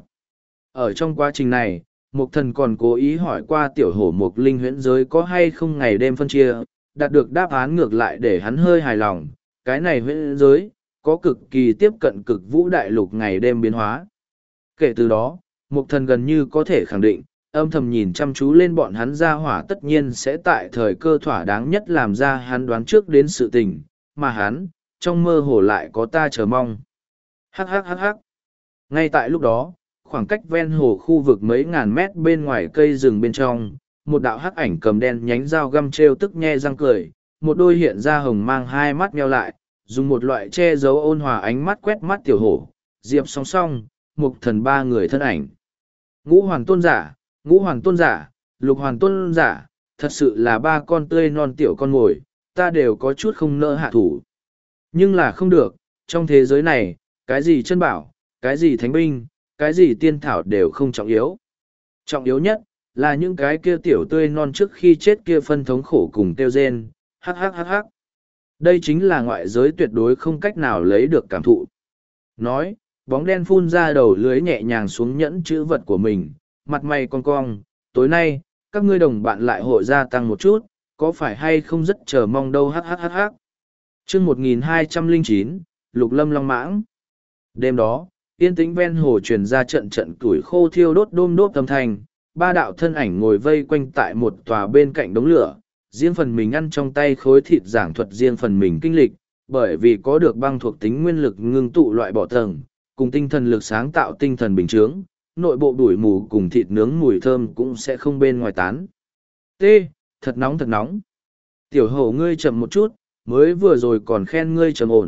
Ở trong quá trình này, Mục Thần còn cố ý hỏi qua tiểu hổ Mục Linh huyễn giới có hay không ngày đêm phân chia, đạt được đáp án ngược lại để hắn hơi hài lòng, cái này huyễn giới, có cực kỳ tiếp cận cực vũ đại lục ngày đêm biến hóa. Kể từ đó, Mục Thần gần như có thể khẳng định, âm thầm nhìn chăm chú lên bọn hắn ra hỏa tất nhiên sẽ tại thời cơ thỏa đáng nhất làm ra hắn đoán trước đến sự tình, mà hắn, trong mơ hồ lại có ta chờ mong. Hắc hắc hắc hắc. Ngay tại lúc đó, khoảng cách ven hồ khu vực mấy ngàn mét bên ngoài cây rừng bên trong, một đạo hắc ảnh cầm đen nhánh dao găm trêu tức nhe răng cười, một đôi hiện ra hồng mang hai mắt nheo lại, dùng một loại che giấu ôn hòa ánh mắt quét mắt tiểu hổ, Diệp song song, Mục Thần ba người thân ảnh. Ngũ hoàn tôn giả, ngũ hoàn tôn giả, lục hoàn tôn giả, thật sự là ba con tươi non tiểu con ngồi, ta đều có chút không nỡ hạ thủ. Nhưng là không được, trong thế giới này, cái gì chân bảo, cái gì thánh binh, cái gì tiên thảo đều không trọng yếu. Trọng yếu nhất, là những cái kia tiểu tươi non trước khi chết kia phân thống khổ cùng tiêu rên, hắc hắc hắc hắc. Đây chính là ngoại giới tuyệt đối không cách nào lấy được cảm thụ. Nói, bóng đen phun ra đầu lưới nhẹ nhàng xuống nhẫn chữ vật của mình, mặt mày cong cong, tối nay, các ngươi đồng bạn lại hội gia tăng một chút, có phải hay không rất chờ mong đâu hắc hắc hắc hắc. Chương một nghìn hai trăm lẻ chín, Lục Lâm Long Mãng. Đêm đó, yên tĩnh ven hồ truyền ra trận trận củi khô thiêu đốt đôm đốt âm thanh, ba đạo thân ảnh ngồi vây quanh tại một tòa bên cạnh đống lửa, riêng phần mình ăn trong tay khối thịt giảng thuật riêng phần mình kinh lịch, bởi vì có được băng thuộc tính nguyên lực ngưng tụ loại bỏ tầng, cùng tinh thần lực sáng tạo tinh thần bình chướng, nội bộ đuổi mù cùng thịt nướng mùi thơm cũng sẽ không bên ngoài tán. T, thật nóng thật nóng. Tiểu hổ ngươi chậm một chút, mới vừa rồi còn khen ngươi trầm ổn,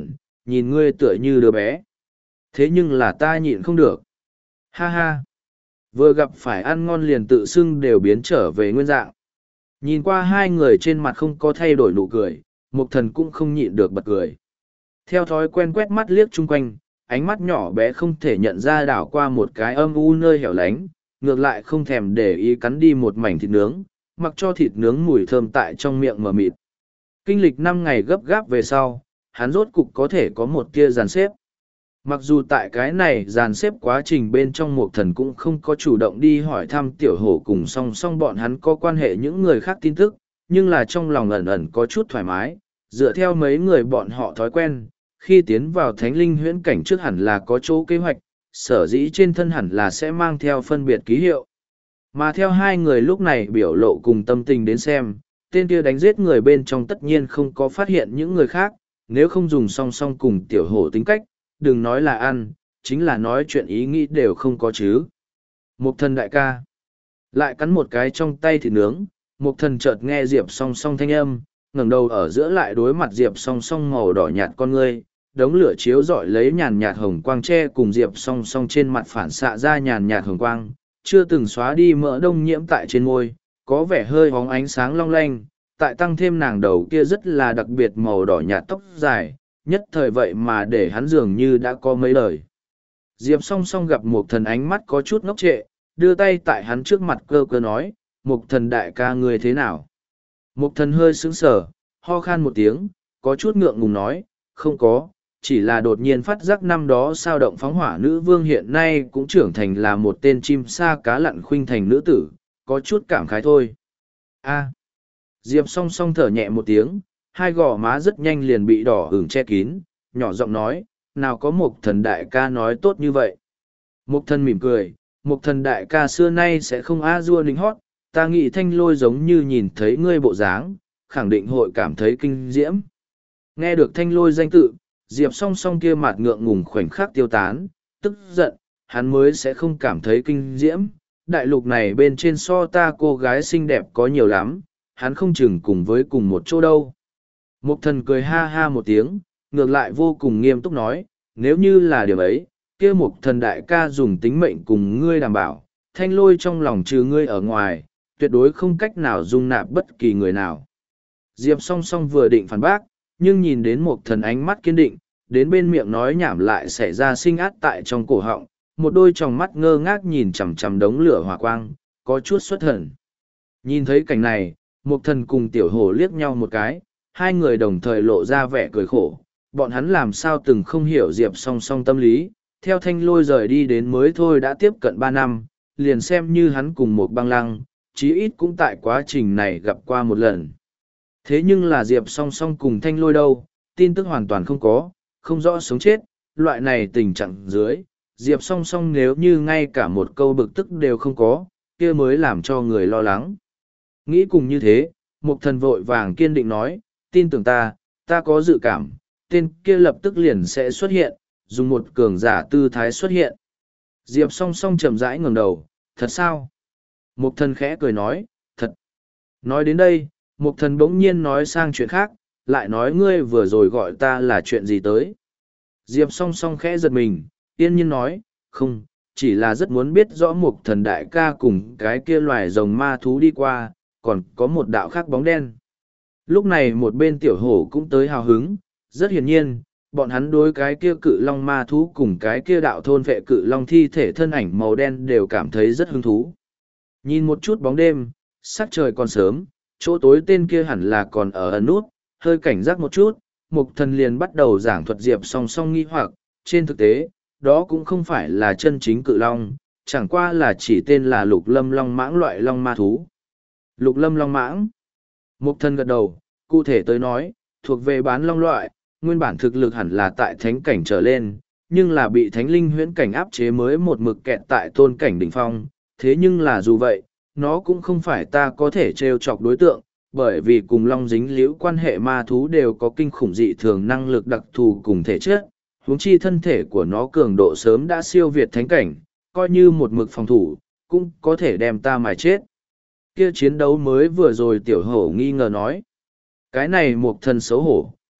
nhìn ngươi tựa như đứa bé. Thế nhưng là ta nhịn không được. Ha ha. Vừa gặp phải ăn ngon liền tự xưng đều biến trở về nguyên dạng. Nhìn qua hai người trên mặt không có thay đổi nụ cười, Mục Thần cũng không nhịn được bật cười. Theo thói quen quét mắt liếc chung quanh, ánh mắt nhỏ bé không thể nhận ra đảo qua một cái âm u nơi hẻo lánh, ngược lại không thèm để ý cắn đi một mảnh thịt nướng, mặc cho thịt nướng mùi thơm tại trong miệng mờ mịt. Kinh lịch năm ngày gấp gáp về sau, hắn rốt cục có thể có một tia dàn xếp. Mặc dù tại cái này dàn xếp quá trình bên trong Mục Thần cũng không có chủ động đi hỏi thăm tiểu hổ cùng song song bọn hắn có quan hệ những người khác tin tức, nhưng là trong lòng ẩn ẩn có chút thoải mái, dựa theo mấy người bọn họ thói quen, khi tiến vào thánh linh huyễn cảnh trước hẳn là có chỗ kế hoạch, sở dĩ trên thân hẳn là sẽ mang theo phân biệt ký hiệu. Mà theo hai người lúc này biểu lộ cùng tâm tình đến xem, tên kia đánh giết người bên trong tất nhiên không có phát hiện những người khác, nếu không dùng song song cùng tiểu hổ tính cách, đừng nói là ăn, chính là nói chuyện ý nghĩ đều không có chứ. Mục Thần đại ca lại cắn một cái trong tay thịt nướng, Mục Thần chợt nghe Diệp song song thanh âm, ngẩng đầu ở giữa lại đối mặt Diệp song song màu đỏ nhạt con ngươi, đống lửa chiếu rọi lấy nhàn nhạt hồng quang tre cùng Diệp song song trên mặt phản xạ ra nhàn nhạt hồng quang, chưa từng xóa đi mỡ đông nhiễm tại trên môi, có vẻ hơi hóng ánh sáng long lanh, tại tăng thêm nàng đầu kia rất là đặc biệt màu đỏ nhạt tóc dài, nhất thời vậy mà để hắn dường như đã có mấy lời. Diệp song song gặp Mục Thần ánh mắt có chút ngốc trệ, đưa tay tại hắn trước mặt cơ cơ nói, Mục Thần đại ca ngươi thế nào? Mục Thần hơi sững sờ, ho khan một tiếng, có chút ngượng ngùng nói, không có, chỉ là đột nhiên phát giác năm đó sao động phóng hỏa nữ vương hiện nay cũng trưởng thành là một tên chim sa cá lặn khuynh thành nữ tử, có chút cảm khái thôi. A. Diệp song song thở nhẹ một tiếng, hai gò má rất nhanh liền bị đỏ ửng che kín, nhỏ giọng nói, nào có Mục Thần đại ca nói tốt như vậy. Mục Thần mỉm cười, Mục Thần đại ca xưa nay sẽ không a dua lính hót, ta nghĩ Thanh Lôi giống như nhìn thấy ngươi bộ dáng, khẳng định hội cảm thấy kinh diễm. Nghe được Thanh Lôi danh tự, Diệp song song kia mặt ngượng ngùng khoảnh khắc tiêu tán, tức giận, hắn mới sẽ không cảm thấy kinh diễm. Đại lục này bên trên so ta cô gái xinh đẹp có nhiều lắm, hắn không chừng cùng với cùng một chỗ đâu. Mục Thần cười ha ha một tiếng, ngược lại vô cùng nghiêm túc nói, nếu như là điều ấy, kia Mục Thần đại ca dùng tính mệnh cùng ngươi đảm bảo, Thanh Lôi trong lòng trừ ngươi ở ngoài, tuyệt đối không cách nào dung nạp bất kỳ người nào. Diệp song song vừa định phản bác, nhưng nhìn đến Mục Thần ánh mắt kiên định, đến bên miệng nói nhảm lại xảy ra sinh át tại trong cổ họng, một đôi tròng mắt ngơ ngác nhìn chằm chằm đống lửa hỏa quang, có chút xuất thần. Nhìn thấy cảnh này, Mục Thần cùng tiểu hổ liếc nhau một cái, hai người đồng thời lộ ra vẻ cười khổ, bọn hắn làm sao từng không hiểu Diệp song song tâm lý, theo Thanh Lôi rời đi đến mới thôi đã tiếp cận ba năm, liền xem như hắn cùng một băng lăng, chí ít cũng tại quá trình này gặp qua một lần. Thế nhưng là Diệp song song cùng Thanh Lôi đâu, tin tức hoàn toàn không có, không rõ sống chết, loại này tình trạng dưới, Diệp song song nếu như ngay cả một câu bực tức đều không có, kia mới làm cho người lo lắng. Nghĩ cùng như thế, Mục Thần vội vàng kiên định nói, tin tưởng ta, ta có dự cảm, tên kia lập tức liền sẽ xuất hiện, dùng một cường giả tư thái xuất hiện. Diệp song song chậm rãi ngẩng đầu, thật sao? Mục Thần khẽ cười nói, thật. Nói đến đây, Mục Thần bỗng nhiên nói sang chuyện khác, lại nói ngươi vừa rồi gọi ta là chuyện gì tới. Diệp song song khẽ giật mình, yên nhiên nói, không, chỉ là rất muốn biết rõ Mục Thần đại ca cùng cái kia loài rồng ma thú đi qua, còn có một đạo khác bóng đen. Lúc này một bên tiểu hổ cũng tới hào hứng, rất hiển nhiên, bọn hắn đối cái kia cự long ma thú cùng cái kia đạo thôn vệ cự long thi thể thân ảnh màu đen đều cảm thấy rất hứng thú. Nhìn một chút bóng đêm, sắc trời còn sớm, chỗ tối tên kia hẳn là còn ở ẩn nút, hơi cảnh giác một chút, Mục Thần liền bắt đầu giảng thuật Diệp song song nghi hoặc, trên thực tế, đó cũng không phải là chân chính cự long, chẳng qua là chỉ tên là lục lâm long mãng loại long ma thú. Lục lâm long mãng. Mục Thần gật đầu, cụ thể tới nói, thuộc về bán long loại, nguyên bản thực lực hẳn là tại thánh cảnh trở lên, nhưng là bị thánh linh huyễn cảnh áp chế mới một mực kẹt tại tôn cảnh đỉnh phong. Thế nhưng là dù vậy, nó cũng không phải ta có thể trêu chọc đối tượng, bởi vì cùng long dính liễu quan hệ ma thú đều có kinh khủng dị thường năng lực đặc thù cùng thể chất, huống chi thân thể của nó cường độ sớm đã siêu việt thánh cảnh, coi như một mực phòng thủ, cũng có thể đem ta mài chết. Kia chiến đấu mới vừa rồi tiểu hổ nghi ngờ nói. Cái này Mục Thần xấu hổ,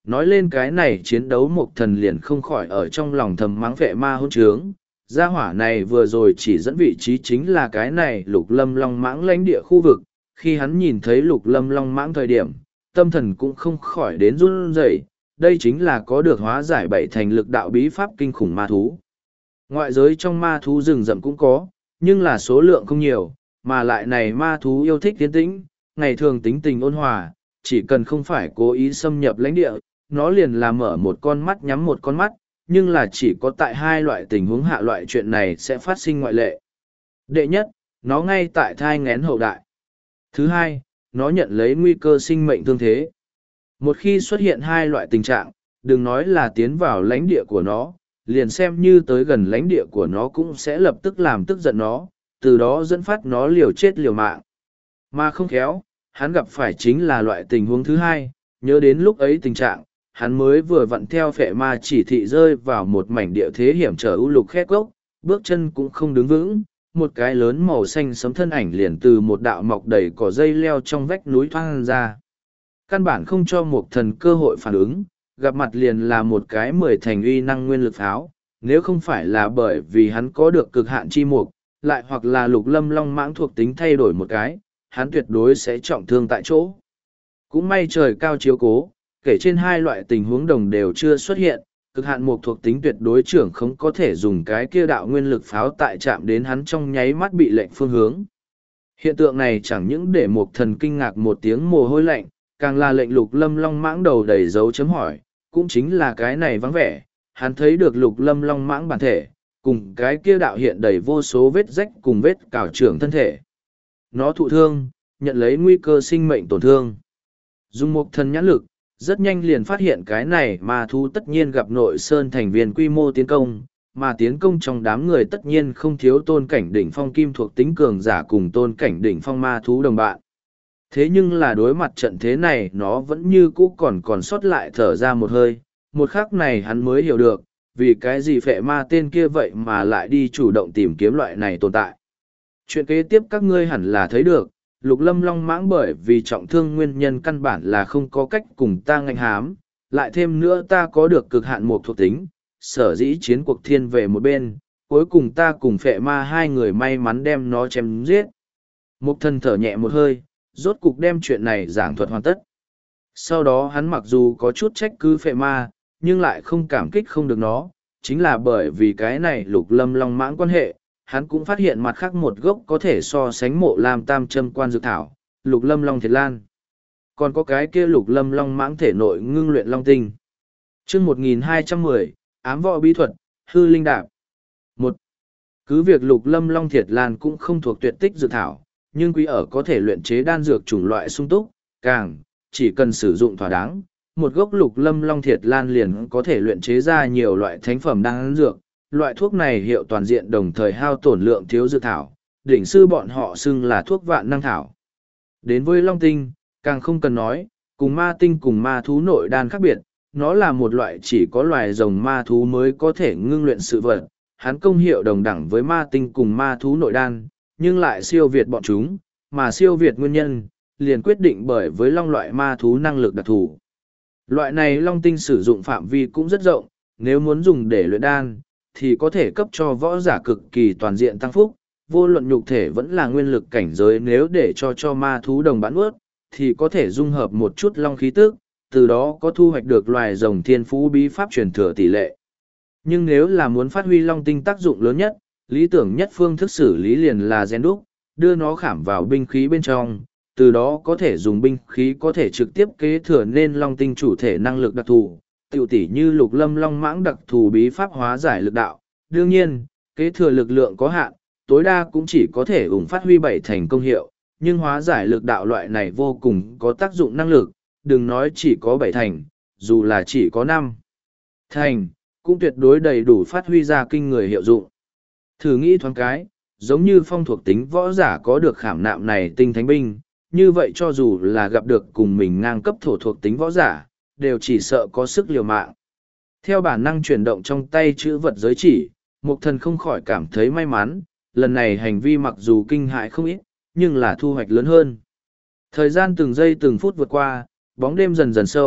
Nói lên cái này chiến đấu Mộc Thần liền không khỏi ở trong lòng thầm mắng vệ ma hôn trướng. Gia hỏa này vừa rồi chỉ dẫn vị trí chính là cái này Lục Lâm Long Mãng lãnh địa khu vực. Khi hắn nhìn thấy Lục Lâm Long Mãng thời điểm, tâm thần cũng không khỏi đến run rẩy. Đây chính là có được hóa giải bảy thành lực đạo bí pháp kinh khủng ma thú. Ngoại giới trong ma thú rừng rậm cũng có, nhưng là số lượng không nhiều, mà lại này ma thú yêu thích tiến tĩnh, ngày thường tính tình ôn hòa, chỉ cần không phải cố ý xâm nhập lãnh địa, nó liền làm mở một con mắt nhắm một con mắt, nhưng là chỉ có tại hai loại tình huống hạ loại chuyện này sẽ phát sinh ngoại lệ. Đệ nhất, nó ngay tại thai nghén hậu đại. Thứ hai, nó nhận lấy nguy cơ sinh mệnh thương thế. Một khi xuất hiện hai loại tình trạng, đừng nói là tiến vào lãnh địa của nó, liền xem như tới gần lãnh địa của nó cũng sẽ lập tức làm tức giận nó, từ đó dẫn phát nó liều chết liều mạng. Mà không khéo, hắn gặp phải chính là loại tình huống thứ hai, nhớ đến lúc ấy tình trạng, hắn mới vừa vặn theo phệ ma chỉ thị rơi vào một mảnh địa thế hiểm trở ưu lục khét gốc, bước chân cũng không đứng vững, một cái lớn màu xanh sấm thân ảnh liền từ một đạo mọc đầy cỏ dây leo trong vách núi thoang ra. Căn bản không cho một thần cơ hội phản ứng, gặp mặt liền là một cái mười thành uy năng nguyên lực pháo, nếu không phải là bởi vì hắn có được cực hạn chi mục, lại hoặc là Lục Lâm Long Mãng thuộc tính thay đổi một cái, hắn tuyệt đối sẽ trọng thương tại chỗ. Cũng may trời cao chiếu cố, kể trên hai loại tình huống đồng đều chưa xuất hiện, cực hạn mục thuộc tính tuyệt đối trưởng không có thể dùng cái kia đạo nguyên lực pháo tại chạm đến hắn trong nháy mắt bị lệnh phương hướng. Hiện tượng này chẳng những để một thần kinh ngạc một tiếng mồ hôi lạnh, càng là lệnh Lục Lâm Long Mãng đầu đầy dấu chấm hỏi, cũng chính là cái này vắng vẻ, hắn thấy được Lục Lâm Long Mãng bản thể, cùng cái kia đạo hiện đầy vô số vết rách cùng vết cào trưởng thân thể. Nó thụ thương, nhận lấy nguy cơ sinh mệnh tổn thương. Dùng một thần nhãn lực, rất nhanh liền phát hiện cái này ma thú tất nhiên gặp nội sơn thành viên quy mô tiến công, mà tiến công trong đám người tất nhiên không thiếu tôn cảnh đỉnh phong kim thuộc tính cường giả cùng tôn cảnh đỉnh phong ma thú đồng bạn. Thế nhưng là đối mặt trận thế này nó vẫn như cũ còn còn sót lại thở ra một hơi, một khắc này hắn mới hiểu được, vì cái gì phệ ma tên kia vậy mà lại đi chủ động tìm kiếm loại này tồn tại. Chuyện kế tiếp các ngươi hẳn là thấy được, Lục Lâm Long Mãng bởi vì trọng thương nguyên nhân căn bản là không có cách cùng ta ngạnh hám, lại thêm nữa ta có được cực hạn một thuộc tính, sở dĩ chiến cuộc thiên về một bên, cuối cùng ta cùng phệ ma hai người may mắn đem nó chém giết. Mục thần thở nhẹ một hơi, rốt cục đem chuyện này giảng thuật hoàn tất. Sau đó hắn mặc dù có chút trách cứ phệ ma, nhưng lại không cảm kích không được nó, chính là bởi vì cái này Lục Lâm Long Mãng quan hệ, hắn cũng phát hiện mặt khác một gốc có thể so sánh mộ lam tam châm quan dược thảo, Lục Lâm Long Thiệt Lan. Còn có cái kia Lục Lâm Long Mãng thể nội ngưng luyện long tinh. Chương một nghìn hai trăm mười, ám võ bí thuật, hư linh đạp. Một, cứ việc Lục Lâm Long Thiệt Lan cũng không thuộc tuyệt tích dược thảo, nhưng quý ở có thể luyện chế đan dược chủng loại sung túc, càng, chỉ cần sử dụng thỏa đáng, một gốc Lục Lâm Long Thiệt Lan liền có thể luyện chế ra nhiều loại thánh phẩm đan dược. Loại thuốc này hiệu toàn diện đồng thời hao tổn lượng thiếu dược thảo, đỉnh sư bọn họ xưng là thuốc vạn năng thảo. Đến với long tinh, càng không cần nói, cùng ma tinh cùng ma thú nội đan khác biệt, nó là một loại chỉ có loài rồng ma thú mới có thể ngưng luyện sự vật, hắn công hiệu đồng đẳng với ma tinh cùng ma thú nội đan, nhưng lại siêu việt bọn chúng, mà siêu việt nguyên nhân, liền quyết định bởi với long loại ma thú năng lực đặc thù. Loại này long tinh sử dụng phạm vi cũng rất rộng, nếu muốn dùng để luyện đan, thì có thể cấp cho võ giả cực kỳ toàn diện tăng phúc, vô luận nhục thể vẫn là nguyên lực cảnh giới, nếu để cho cho ma thú đồng bán ướt, thì có thể dung hợp một chút long khí tức, từ đó có thu hoạch được loài rồng thiên phú bí pháp truyền thừa tỷ lệ. Nhưng nếu là muốn phát huy long tinh tác dụng lớn nhất, lý tưởng nhất phương thức xử lý liền là gen đúc, đưa nó khảm vào binh khí bên trong, từ đó có thể dùng binh khí có thể trực tiếp kế thừa nên long tinh chủ thể năng lực đặc thù. Tiểu tỷ như Lục Lâm Long Mãng đặc thù bí pháp hóa giải lực đạo, đương nhiên, kế thừa lực lượng có hạn, tối đa cũng chỉ có thể ủng phát huy bảy thành công hiệu, nhưng hóa giải lực đạo loại này vô cùng có tác dụng năng lực, đừng nói chỉ có bảy thành, dù là chỉ có năm thành, cũng tuyệt đối đầy đủ phát huy ra kinh người hiệu dụng. Thử nghĩ thoáng cái, giống như phong thuộc tính võ giả có được khảm nạm này tinh thánh binh, như vậy cho dù là gặp được cùng mình ngang cấp thổ thuộc tính võ giả, đều chỉ sợ có sức liều mạng. Theo bản năng chuyển động trong tay chữ vật giới chỉ, Mục Thần không khỏi cảm thấy may mắn, lần này hành vi mặc dù kinh hại không ít, nhưng là thu hoạch lớn hơn. Thời gian từng giây từng phút vượt qua, bóng đêm dần dần sâu,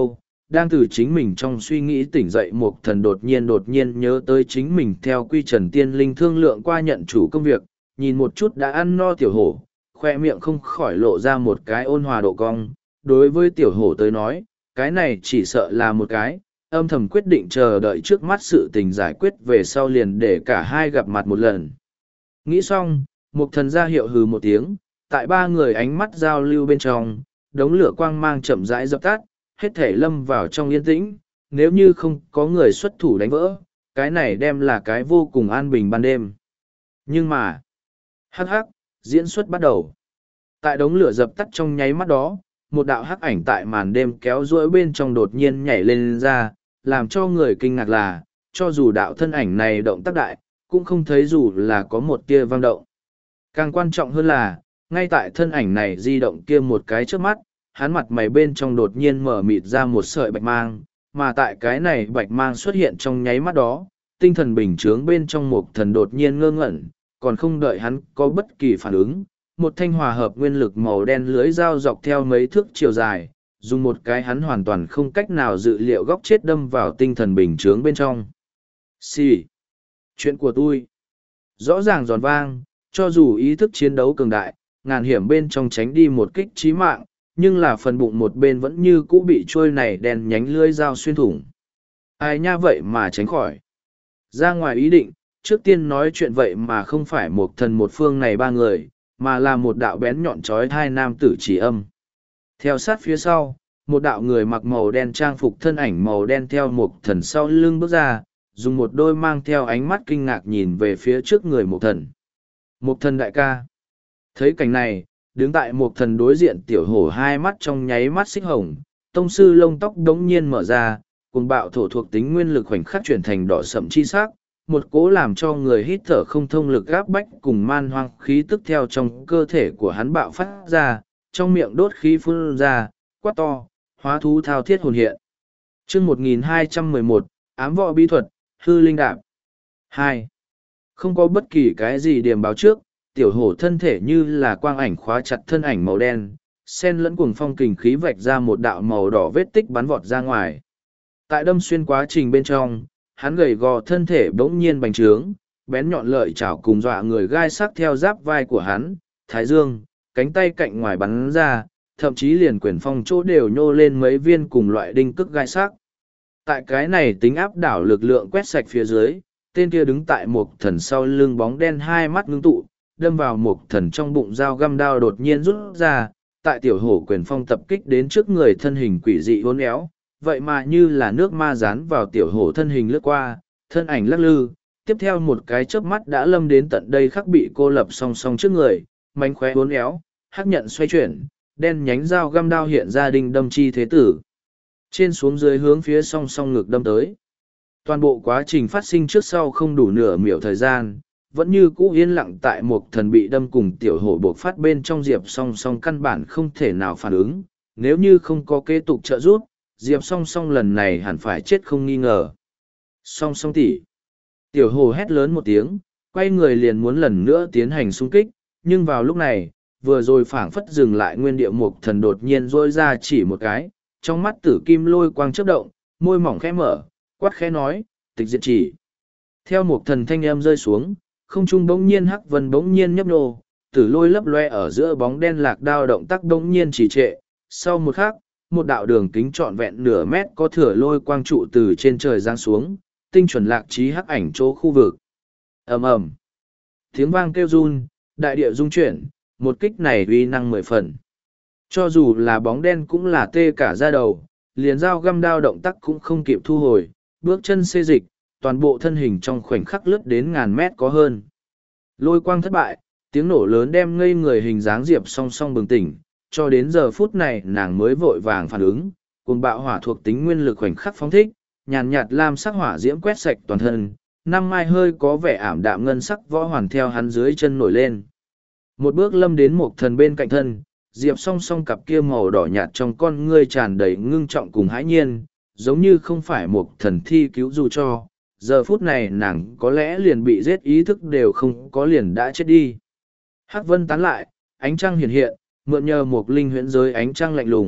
đang từ chính mình trong suy nghĩ tỉnh dậy Mục Thần đột nhiên đột nhiên nhớ tới chính mình theo quy trần tiên linh thương lượng qua nhận chủ công việc, nhìn một chút đã ăn no tiểu hổ, khoe miệng không khỏi lộ ra một cái ôn hòa độ cong. Đối với tiểu hổ tới nói, cái này chỉ sợ là một cái, âm thầm quyết định chờ đợi trước mắt sự tình giải quyết về sau liền để cả hai gặp mặt một lần. Nghĩ xong, Mục Thần ra hiệu hừ một tiếng, tại ba người ánh mắt giao lưu bên trong, đống lửa quang mang chậm rãi dập tắt, hết thể lâm vào trong yên tĩnh, nếu như không có người xuất thủ đánh vỡ, cái này đem là cái vô cùng an bình ban đêm. Nhưng mà, hắc hắc, diễn xuất bắt đầu. Tại đống lửa dập tắt trong nháy mắt đó, một đạo hắc ảnh tại màn đêm kéo duỗi bên trong đột nhiên nhảy lên ra, làm cho người kinh ngạc là, cho dù đạo thân ảnh này động tác đại, cũng không thấy dù là có một tia vang động. Càng quan trọng hơn là, ngay tại thân ảnh này di động kia một cái trước mắt, hắn mặt mày bên trong đột nhiên mở mịt ra một sợi bạch mang, mà tại cái này bạch mang xuất hiện trong nháy mắt đó, tinh thần bình chướng bên trong Mục Thần đột nhiên ngơ ngẩn, còn không đợi hắn có bất kỳ phản ứng, một thanh hòa hợp nguyên lực màu đen lưới dao dọc theo mấy thước chiều dài, dùng một cái hắn hoàn toàn không cách nào dự liệu góc chết đâm vào tinh thần bình chướng bên trong. Xì! Chuyện của tôi! Rõ ràng giòn vang, cho dù ý thức chiến đấu cường đại, ngàn hiểm bên trong tránh đi một kích chí mạng, nhưng là phần bụng một bên vẫn như cũ bị trôi này đèn nhánh lưới dao xuyên thủng. Ai nha vậy mà tránh khỏi. Ra ngoài ý định, trước tiên nói chuyện vậy mà không phải một thần một phương này ba người, mà là một đạo bén nhọn trói hai nam tử chỉ âm. Theo sát phía sau, một đạo người mặc màu đen trang phục thân ảnh màu đen theo một thần sau lưng bước ra, dùng một đôi mang theo ánh mắt kinh ngạc nhìn về phía trước người một thần. Một thần đại ca. Thấy cảnh này, đứng tại một thần đối diện tiểu hổ hai mắt trong nháy mắt xích hồng, tông sư lông tóc đống nhiên mở ra, cùng bạo thổ thuộc tính nguyên lực khoảnh khắc chuyển thành đỏ sậm chi sắc, một cố làm cho người hít thở không thông lực gáp bách cùng man hoang khí tức theo trong cơ thể của hắn bạo phát ra, trong miệng đốt khí phun ra, quát to, hóa thú thao thiết hồn hiện. Chương một nghìn hai trăm mười một, ám võ bí thuật, hư linh đạp. hai. Không có bất kỳ cái gì điểm báo trước, tiểu hổ thân thể như là quang ảnh khóa chặt thân ảnh màu đen, sen lẫn cuồng phong kình khí vạch ra một đạo màu đỏ vết tích bắn vọt ra ngoài. Tại đâm xuyên quá trình bên trong, hắn gầy gò thân thể bỗng nhiên bành trướng, bén nhọn lợi chảo cùng dọa người gai sắc theo giáp vai của hắn, thái dương, cánh tay cạnh ngoài bắn ra, thậm chí liền quyền phong chỗ đều nhô lên mấy viên cùng loại đinh cức gai sắc. Tại cái này tính áp đảo lực lượng quét sạch phía dưới, tên kia đứng tại một thần sau lưng bóng đen hai mắt ngưng tụ, đâm vào một thần trong bụng dao găm đao đột nhiên rút ra, tại tiểu hổ quyền phong tập kích đến trước người thân hình quỷ dị hôn éo, vậy mà như là nước ma dán vào tiểu hổ thân hình lướt qua, thân ảnh lắc lư, tiếp theo một cái chớp mắt đã lâm đến tận đây khắc bị cô lập song song trước người, mánh khóe hôn éo, hắc nhận xoay chuyển, đen nhánh dao găm đao hiện ra đinh đâm chi thế tử. Trên xuống dưới hướng phía song song ngực đâm tới. Toàn bộ quá trình phát sinh trước sau không đủ nửa miểu thời gian, vẫn như cũ yên lặng tại một thần bị đâm cùng tiểu hổ buộc phát bên trong Diệp song song căn bản không thể nào phản ứng, nếu như không có kế tục trợ giúp, Diệp song song lần này hẳn phải chết không nghi ngờ. Song song tỉ. Tiểu hổ hét lớn một tiếng, quay người liền muốn lần nữa tiến hành xung kích, nhưng vào lúc này, vừa rồi phảng phất dừng lại nguyên địa mục thần đột nhiên rôi ra chỉ một cái, trong mắt tử kim lôi quang chớp động, môi mỏng khẽ mở, quát khẽ nói, tịch diệt chỉ. Theo một thần thanh âm rơi xuống, không trung bỗng nhiên hắc vân bỗng nhiên nhấp nô, tử lôi lấp loe ở giữa bóng đen lạc đao động tác bỗng nhiên trì trệ. Sau một khắc, một đạo đường kính trọn vẹn nửa mét có thửa lôi quang trụ từ trên trời giáng xuống, tinh chuẩn lạc trí hắc ảnh chỗ khu vực. ầm ầm, tiếng vang kêu run, đại địa rung chuyển, một kích này uy năng mười phần. Cho dù là bóng đen cũng là tê cả da đầu, liền dao găm đao động tác cũng không kịp thu hồi, bước chân xê dịch, toàn bộ thân hình trong khoảnh khắc lướt đến ngàn mét có hơn. Lôi quang thất bại, tiếng nổ lớn đem ngây người hình dáng Diệp song song bừng tỉnh, cho đến giờ phút này nàng mới vội vàng phản ứng, cùng bạo hỏa thuộc tính nguyên lực khoảnh khắc phóng thích, nhàn nhạt lam sắc hỏa diễm quét sạch toàn thân, năm mai hơi có vẻ ảm đạm ngân sắc võ hoàn theo hắn dưới chân nổi lên. Một bước lâm đến một thần bên cạnh thân, Diệp song song cặp kia màu đỏ nhạt trong con ngươi tràn đầy ngưng trọng cùng hãi nhiên, giống như không phải một thần thi cứu dù cho, giờ phút này nàng có lẽ liền bị giết ý thức đều không có liền đã chết đi. Hắc vân tán lại, ánh trăng hiện hiện, mượn nhờ một linh huyễn giới ánh trăng lạnh lùng,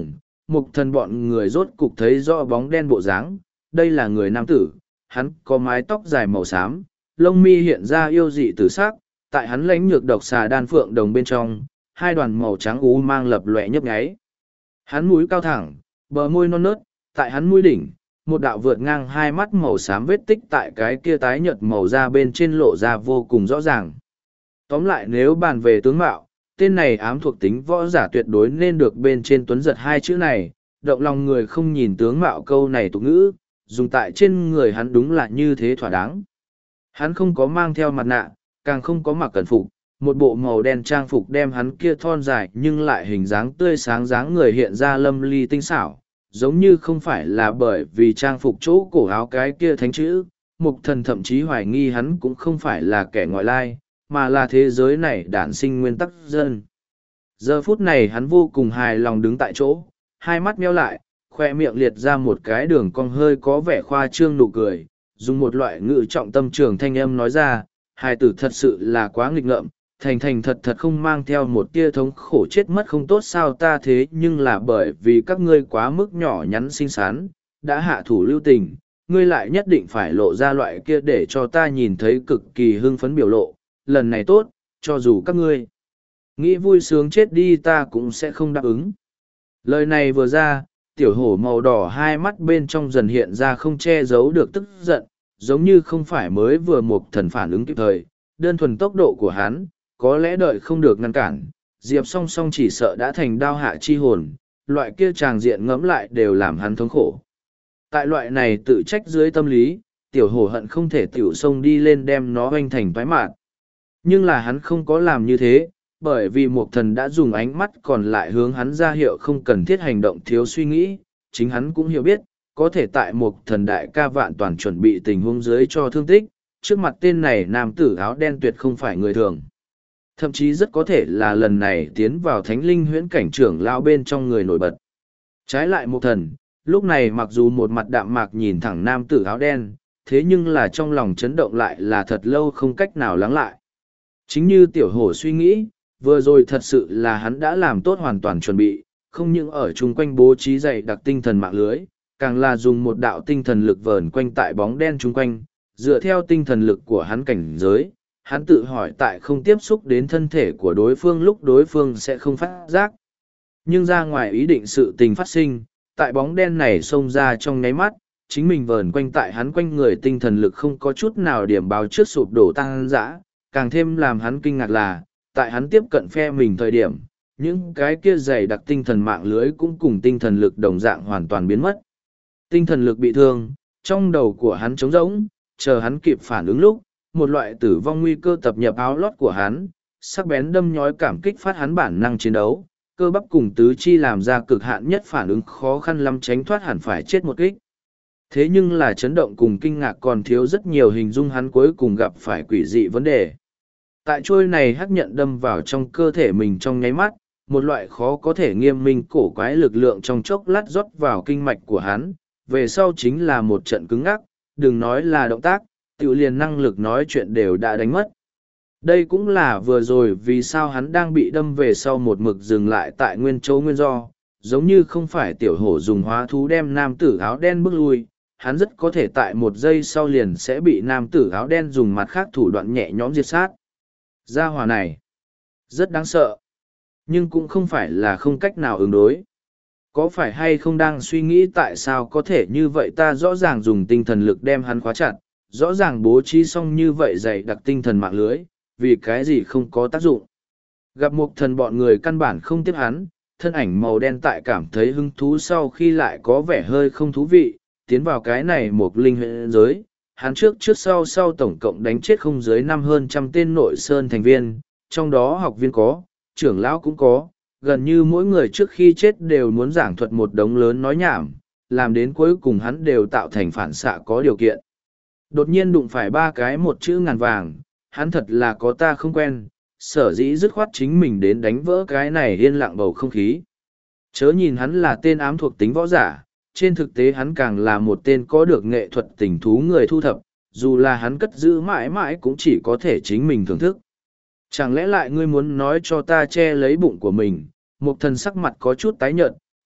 mục thần bọn người rốt cục thấy rõ bóng đen bộ dáng. Đây là người nam tử, hắn có mái tóc dài màu xám, lông mi hiện ra yêu dị tử sắc, tại hắn lãnh nhược độc xà đan phượng đồng bên trong, hai đoàn màu trắng ú mang lập lòe nhấp nháy. Hắn mũi cao thẳng, bờ môi non nớt, tại hắn mũi đỉnh, một đạo vượt ngang hai mắt màu xám vết tích tại cái kia tái nhợt màu da bên trên lộ ra vô cùng rõ ràng. Tóm lại nếu bàn về tướng mạo, tên này ám thuộc tính võ giả tuyệt đối nên được bên trên tuấn giật hai chữ này, động lòng người không nhìn tướng mạo câu này tục ngữ, dùng tại trên người hắn đúng là như thế thỏa đáng. Hắn không có mang theo mặt nạ, càng không có mặc cẩn phục, một bộ màu đen trang phục đem hắn kia thon dài nhưng lại hình dáng tươi sáng dáng người hiện ra lâm ly tinh xảo, giống như không phải là bởi vì trang phục chỗ cổ áo cái kia thánh chữ, mục thần thậm chí hoài nghi hắn cũng không phải là kẻ ngoại lai, mà là thế giới này đản sinh nguyên tắc dân. Giờ phút này hắn vô cùng hài lòng đứng tại chỗ, hai mắt meo lại, khoe miệng liệt ra một cái đường cong hơi có vẻ khoa trương nụ cười, dùng một loại ngữ trọng tâm trường thanh âm nói ra, hài tử thật sự là quá nghịch ngợm, thành thành thật thật không mang theo một tia thống khổ chết mất không tốt sao ta thế nhưng là bởi vì các ngươi quá mức nhỏ nhắn xinh xắn, đã hạ thủ lưu tình, ngươi lại nhất định phải lộ ra loại kia để cho ta nhìn thấy cực kỳ hưng phấn biểu lộ, lần này tốt, cho dù các ngươi nghĩ vui sướng chết đi ta cũng sẽ không đáp ứng. Lời này vừa ra, tiểu hổ màu đỏ hai mắt bên trong dần hiện ra không che giấu được tức giận, giống như không phải mới vừa một thần phản ứng kịp thời, đơn thuần tốc độ của hắn, có lẽ đợi không được ngăn cản, Diệp song song chỉ sợ đã thành đao hạ chi hồn, loại kia tràng diện ngẫm lại đều làm hắn thống khổ. Tại loại này tự trách dưới tâm lý, tiểu hổ hận không thể tiểu sông đi lên đem nó hoanh thành toái mạn. Nhưng là hắn không có làm như thế, bởi vì một thần đã dùng ánh mắt còn lại hướng hắn ra hiệu không cần thiết hành động thiếu suy nghĩ, chính hắn cũng hiểu biết, có thể tại một thần đại ca vạn toàn chuẩn bị tình huống dưới cho thương tích, trước mặt tên này nam tử áo đen tuyệt không phải người thường. Thậm chí rất có thể là lần này tiến vào thánh linh huyễn cảnh trưởng lao bên trong người nổi bật. Trái lại một thần, lúc này mặc dù một mặt đạm mạc nhìn thẳng nam tử áo đen, thế nhưng là trong lòng chấn động lại là thật lâu không cách nào lắng lại. Chính như tiểu hổ suy nghĩ, vừa rồi thật sự là hắn đã làm tốt hoàn toàn chuẩn bị, không những ở chung quanh bố trí dày đặc tinh thần mạng lưới, càng là dùng một đạo tinh thần lực vờn quanh tại bóng đen chung quanh, dựa theo tinh thần lực của hắn cảnh giới, hắn tự hỏi tại không tiếp xúc đến thân thể của đối phương lúc đối phương sẽ không phát giác. Nhưng ra ngoài ý định sự tình phát sinh, tại bóng đen này xông ra trong nháy mắt, chính mình vờn quanh tại hắn quanh người tinh thần lực không có chút nào điểm báo trước sụp đổ tăng dã, càng thêm làm hắn kinh ngạc là, tại hắn tiếp cận phe mình thời điểm, những cái kia dày đặc tinh thần mạng lưới cũng cùng tinh thần lực đồng dạng hoàn toàn biến mất. Tinh thần lực bị thương, trong đầu của hắn trống rỗng, chờ hắn kịp phản ứng lúc, một loại tử vong nguy cơ tập nhập áo lót của hắn, sắc bén đâm nhói cảm kích phát hắn bản năng chiến đấu, cơ bắp cùng tứ chi làm ra cực hạn nhất phản ứng khó khăn lắm tránh thoát hẳn phải chết một kích. Thế nhưng là chấn động cùng kinh ngạc còn thiếu rất nhiều hình dung hắn cuối cùng gặp phải quỷ dị vấn đề. Tại trôi này hắc nhận đâm vào trong cơ thể mình trong nháy mắt, một loại khó có thể nghiêm minh cổ quái lực lượng trong chốc lát rót vào kinh mạch của hắn, về sau chính là một trận cứng ngắc, đừng nói là động tác, tự liền năng lực nói chuyện đều đã đánh mất. Đây cũng là vừa rồi vì sao hắn đang bị đâm về sau một mực dừng lại tại nguyên chỗ nguyên do, giống như không phải tiểu hổ dùng hóa thú đem nam tử áo đen bước lui, hắn rất có thể tại một giây sau liền sẽ bị nam tử áo đen dùng mặt khác thủ đoạn nhẹ nhõm diệt sát. Gia hỏa này, rất đáng sợ, nhưng cũng không phải là không cách nào ứng đối. Có phải hay không đang suy nghĩ tại sao có thể như vậy ta rõ ràng dùng tinh thần lực đem hắn khóa chặt, rõ ràng bố trí xong như vậy dày đặc tinh thần mạng lưới, vì cái gì không có tác dụng. Gặp một thần bọn người căn bản không tiếp hắn, thân ảnh màu đen tại cảm thấy hứng thú sau khi lại có vẻ hơi không thú vị, tiến vào cái này một linh huyện giới. Hắn trước trước sau sau tổng cộng đánh chết không dưới năm hơn trăm tên nội sơn thành viên, trong đó học viên có, trưởng lão cũng có, gần như mỗi người trước khi chết đều muốn giảng thuật một đống lớn nói nhảm, làm đến cuối cùng hắn đều tạo thành phản xạ có điều kiện. Đột nhiên đụng phải ba cái một chữ ngàn vàng, hắn thật là có ta không quen, sở dĩ dứt khoát chính mình đến đánh vỡ cái này yên lặng bầu không khí. Chớ nhìn hắn là tên ám thuộc tính võ giả, trên thực tế hắn càng là một tên có được nghệ thuật tình thú người thu thập, dù là hắn cất giữ mãi mãi cũng chỉ có thể chính mình thưởng thức. Chẳng lẽ lại ngươi muốn nói cho ta che lấy bụng của mình, một thần sắc mặt có chút tái nhợt,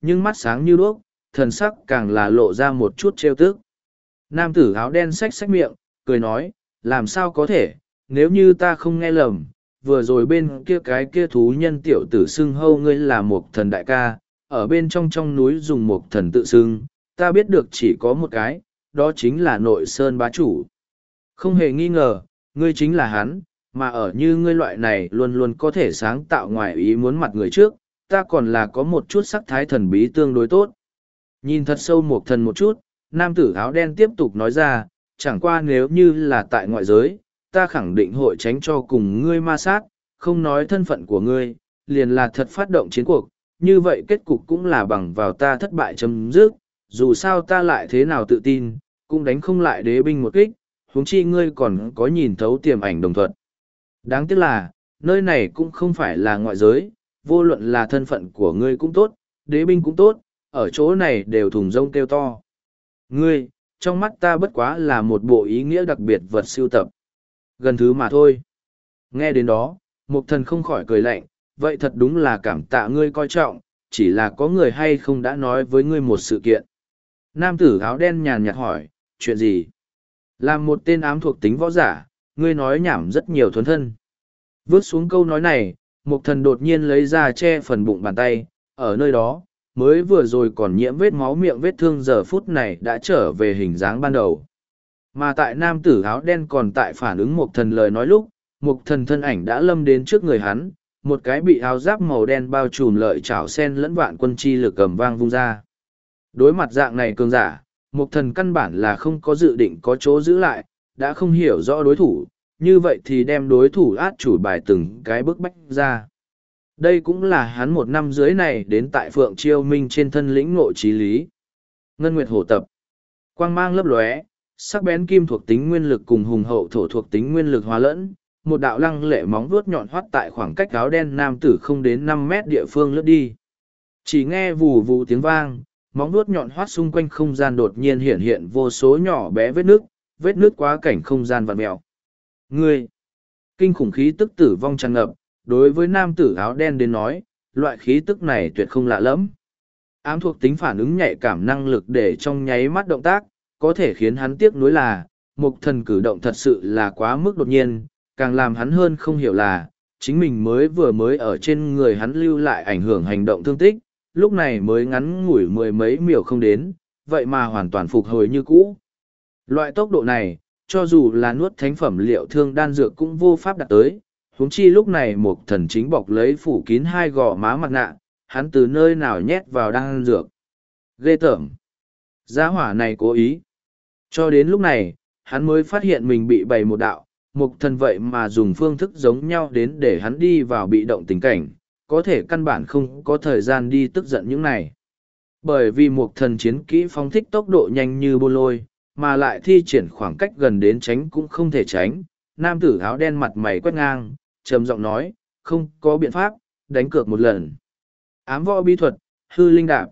nhưng mắt sáng như đuốc, thần sắc càng là lộ ra một chút trêu tức. Nam tử áo đen xách xách miệng, cười nói, làm sao có thể, nếu như ta không nghe lầm, vừa rồi bên kia cái kia thú nhân tiểu tử xưng hâu ngươi là một thần đại ca, ở bên trong trong núi dùng một thần tự xưng, ta biết được chỉ có một cái, đó chính là nội sơn bá chủ. Không hề nghi ngờ, ngươi chính là hắn, mà ở như ngươi loại này luôn luôn có thể sáng tạo ngoài ý muốn mặt người trước, ta còn là có một chút sắc thái thần bí tương đối tốt. Nhìn thật sâu một thần một chút, nam tử áo đen tiếp tục nói ra, chẳng qua nếu như là tại ngoại giới, ta khẳng định hội tránh cho cùng ngươi ma sát, không nói thân phận của ngươi, liền là thật phát động chiến cuộc, như vậy kết cục cũng là bằng vào ta thất bại chấm dứt, dù sao ta lại thế nào tự tin, cũng đánh không lại đế binh một kích, huống chi ngươi còn có nhìn thấu tiềm ảnh đồng thuận. Đáng tiếc là, nơi này cũng không phải là ngoại giới, vô luận là thân phận của ngươi cũng tốt, đế binh cũng tốt, ở chỗ này đều thùng rông kêu to. Ngươi, trong mắt ta bất quá là một bộ ý nghĩa đặc biệt vật siêu tập. Gần thứ mà thôi. Nghe đến đó, Mục Thần không khỏi cười lạnh, vậy thật đúng là cảm tạ ngươi coi trọng, chỉ là có người hay không đã nói với ngươi một sự kiện. Nam tử áo đen nhàn nhạt hỏi, chuyện gì? Làm một tên ám thuộc tính võ giả, ngươi nói nhảm rất nhiều thuần thân. Vước xuống câu nói này, Mục Thần đột nhiên lấy ra che phần bụng bàn tay, ở nơi đó, mới vừa rồi còn nhiễm vết máu miệng vết thương giờ phút này đã trở về hình dáng ban đầu. Mà tại nam tử áo đen còn tại phản ứng Mục Thần lời nói lúc, Mục Thần thân ảnh đã lâm đến trước người hắn, một cái bị áo giáp màu đen bao trùm lợi chảo sen lẫn vạn quân chi lực cầm vang vung ra. Đối mặt dạng này cường giả, Mục Thần căn bản là không có dự định có chỗ giữ lại, đã không hiểu rõ đối thủ, như vậy thì đem đối thủ át chủ bài từng cái bức bách ra. Đây cũng là hắn một năm dưới này đến tại Phượng Chiêu Minh trên thân lĩnh ngộ trí lý. Ngân Nguyệt Hổ Tập. Quang mang lấp lóe, sắc bén kim thuộc tính nguyên lực cùng hùng hậu thổ thuộc tính nguyên lực hóa lẫn, một đạo lăng lệ móng vuốt nhọn hoắt tại khoảng cách áo đen nam tử không đến năm mét địa phương lướt đi. Chỉ nghe vù vù tiếng vang, móng vuốt nhọn hoắt xung quanh không gian đột nhiên hiện hiện vô số nhỏ bé vết nước, vết nước quá cảnh không gian vặn mèo. Ngươi! Kinh khủng khí tức tử vong tràn ngập, đối với nam tử áo đen đến nói, loại khí tức này tuyệt không lạ lẫm. Ám thuộc tính phản ứng nhạy cảm năng lực để trong nháy mắt động tác, có thể khiến hắn tiếc nuối là, Mục Thần cử động thật sự là quá mức đột nhiên, càng làm hắn hơn không hiểu là, chính mình mới vừa mới ở trên người hắn lưu lại ảnh hưởng hành động thương tích, lúc này mới ngắn ngủi mười mấy miểu không đến, vậy mà hoàn toàn phục hồi như cũ. Loại tốc độ này, cho dù là nuốt thánh phẩm liệu thương đan dược cũng vô pháp đạt tới, huống chi lúc này Mục Thần chính bọc lấy phủ kín hai gò má mặt nạ, hắn từ nơi nào nhét vào đan dược. Ghê tởm. Gia hỏa này cố ý. Cho đến lúc này, hắn mới phát hiện mình bị bày một đạo, Mục Thần vậy mà dùng phương thức giống nhau đến để hắn đi vào bị động tình cảnh, có thể căn bản không có thời gian đi tức giận những này. Bởi vì Mục Thần chiến kỹ phóng thích tốc độ nhanh như bô lôi, mà lại thi triển khoảng cách gần đến tránh cũng không thể tránh, nam tử áo đen mặt mày quét ngang, trầm giọng nói, không có biện pháp, đánh cược một lần. Ám võ bí thuật, hư linh đạp.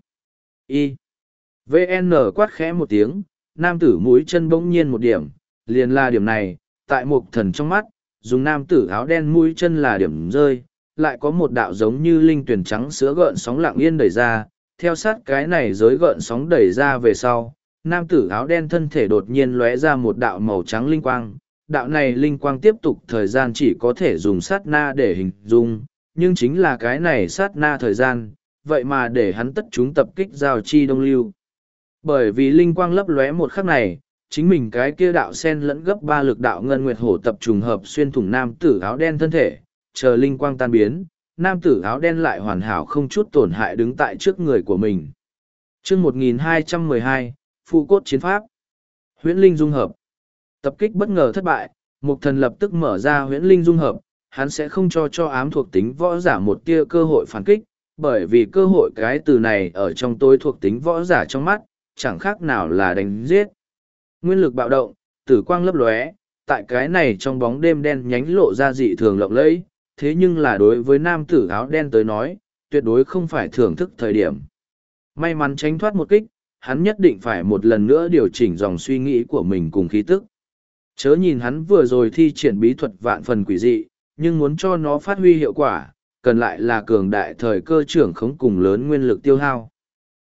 Y. vê en quát khẽ một tiếng, nam tử mũi chân bỗng nhiên một điểm, liền là điểm này, tại Mục Thần trong mắt, dùng nam tử áo đen mũi chân là điểm rơi, lại có một đạo giống như linh tuyển trắng sữa gợn sóng lặng yên đẩy ra, theo sát cái này giới gợn sóng đẩy ra về sau, nam tử áo đen thân thể đột nhiên lóe ra một đạo màu trắng linh quang. Đạo này linh quang tiếp tục thời gian chỉ có thể dùng sát na để hình dung, nhưng chính là cái này sát na thời gian, vậy mà để hắn tất chúng tập kích giao chi đông lưu. Bởi vì linh quang lấp lóe một khắc này, chính mình cái kia đạo sen lẫn gấp ba lực đạo ngân nguyệt hổ tập trùng hợp xuyên thủng nam tử áo đen thân thể, chờ linh quang tan biến, nam tử áo đen lại hoàn hảo không chút tổn hại đứng tại trước người của mình. Chương một nghìn hai trăm mười hai, Phụ cốt chiến pháp. Huyễn linh dung hợp. Tập kích bất ngờ thất bại, Mục Thần lập tức mở ra huyễn linh dung hợp, hắn sẽ không cho cho ám thuộc tính võ giả một tia cơ hội phản kích, bởi vì cơ hội cái từ này ở trong tối thuộc tính võ giả trong mắt, chẳng khác nào là đánh giết. Nguyên lực bạo động, tử quang lấp lóe, tại cái này trong bóng đêm đen nhánh lộ ra dị thường lộng lẫy, thế nhưng là đối với nam tử áo đen tới nói, tuyệt đối không phải thưởng thức thời điểm. May mắn tránh thoát một kích, hắn nhất định phải một lần nữa điều chỉnh dòng suy nghĩ của mình cùng khí tức. Chớ nhìn hắn vừa rồi thi triển bí thuật vạn phần quỷ dị, nhưng muốn cho nó phát huy hiệu quả, cần lại là cường đại thời cơ trưởng khống cùng lớn nguyên lực tiêu hao.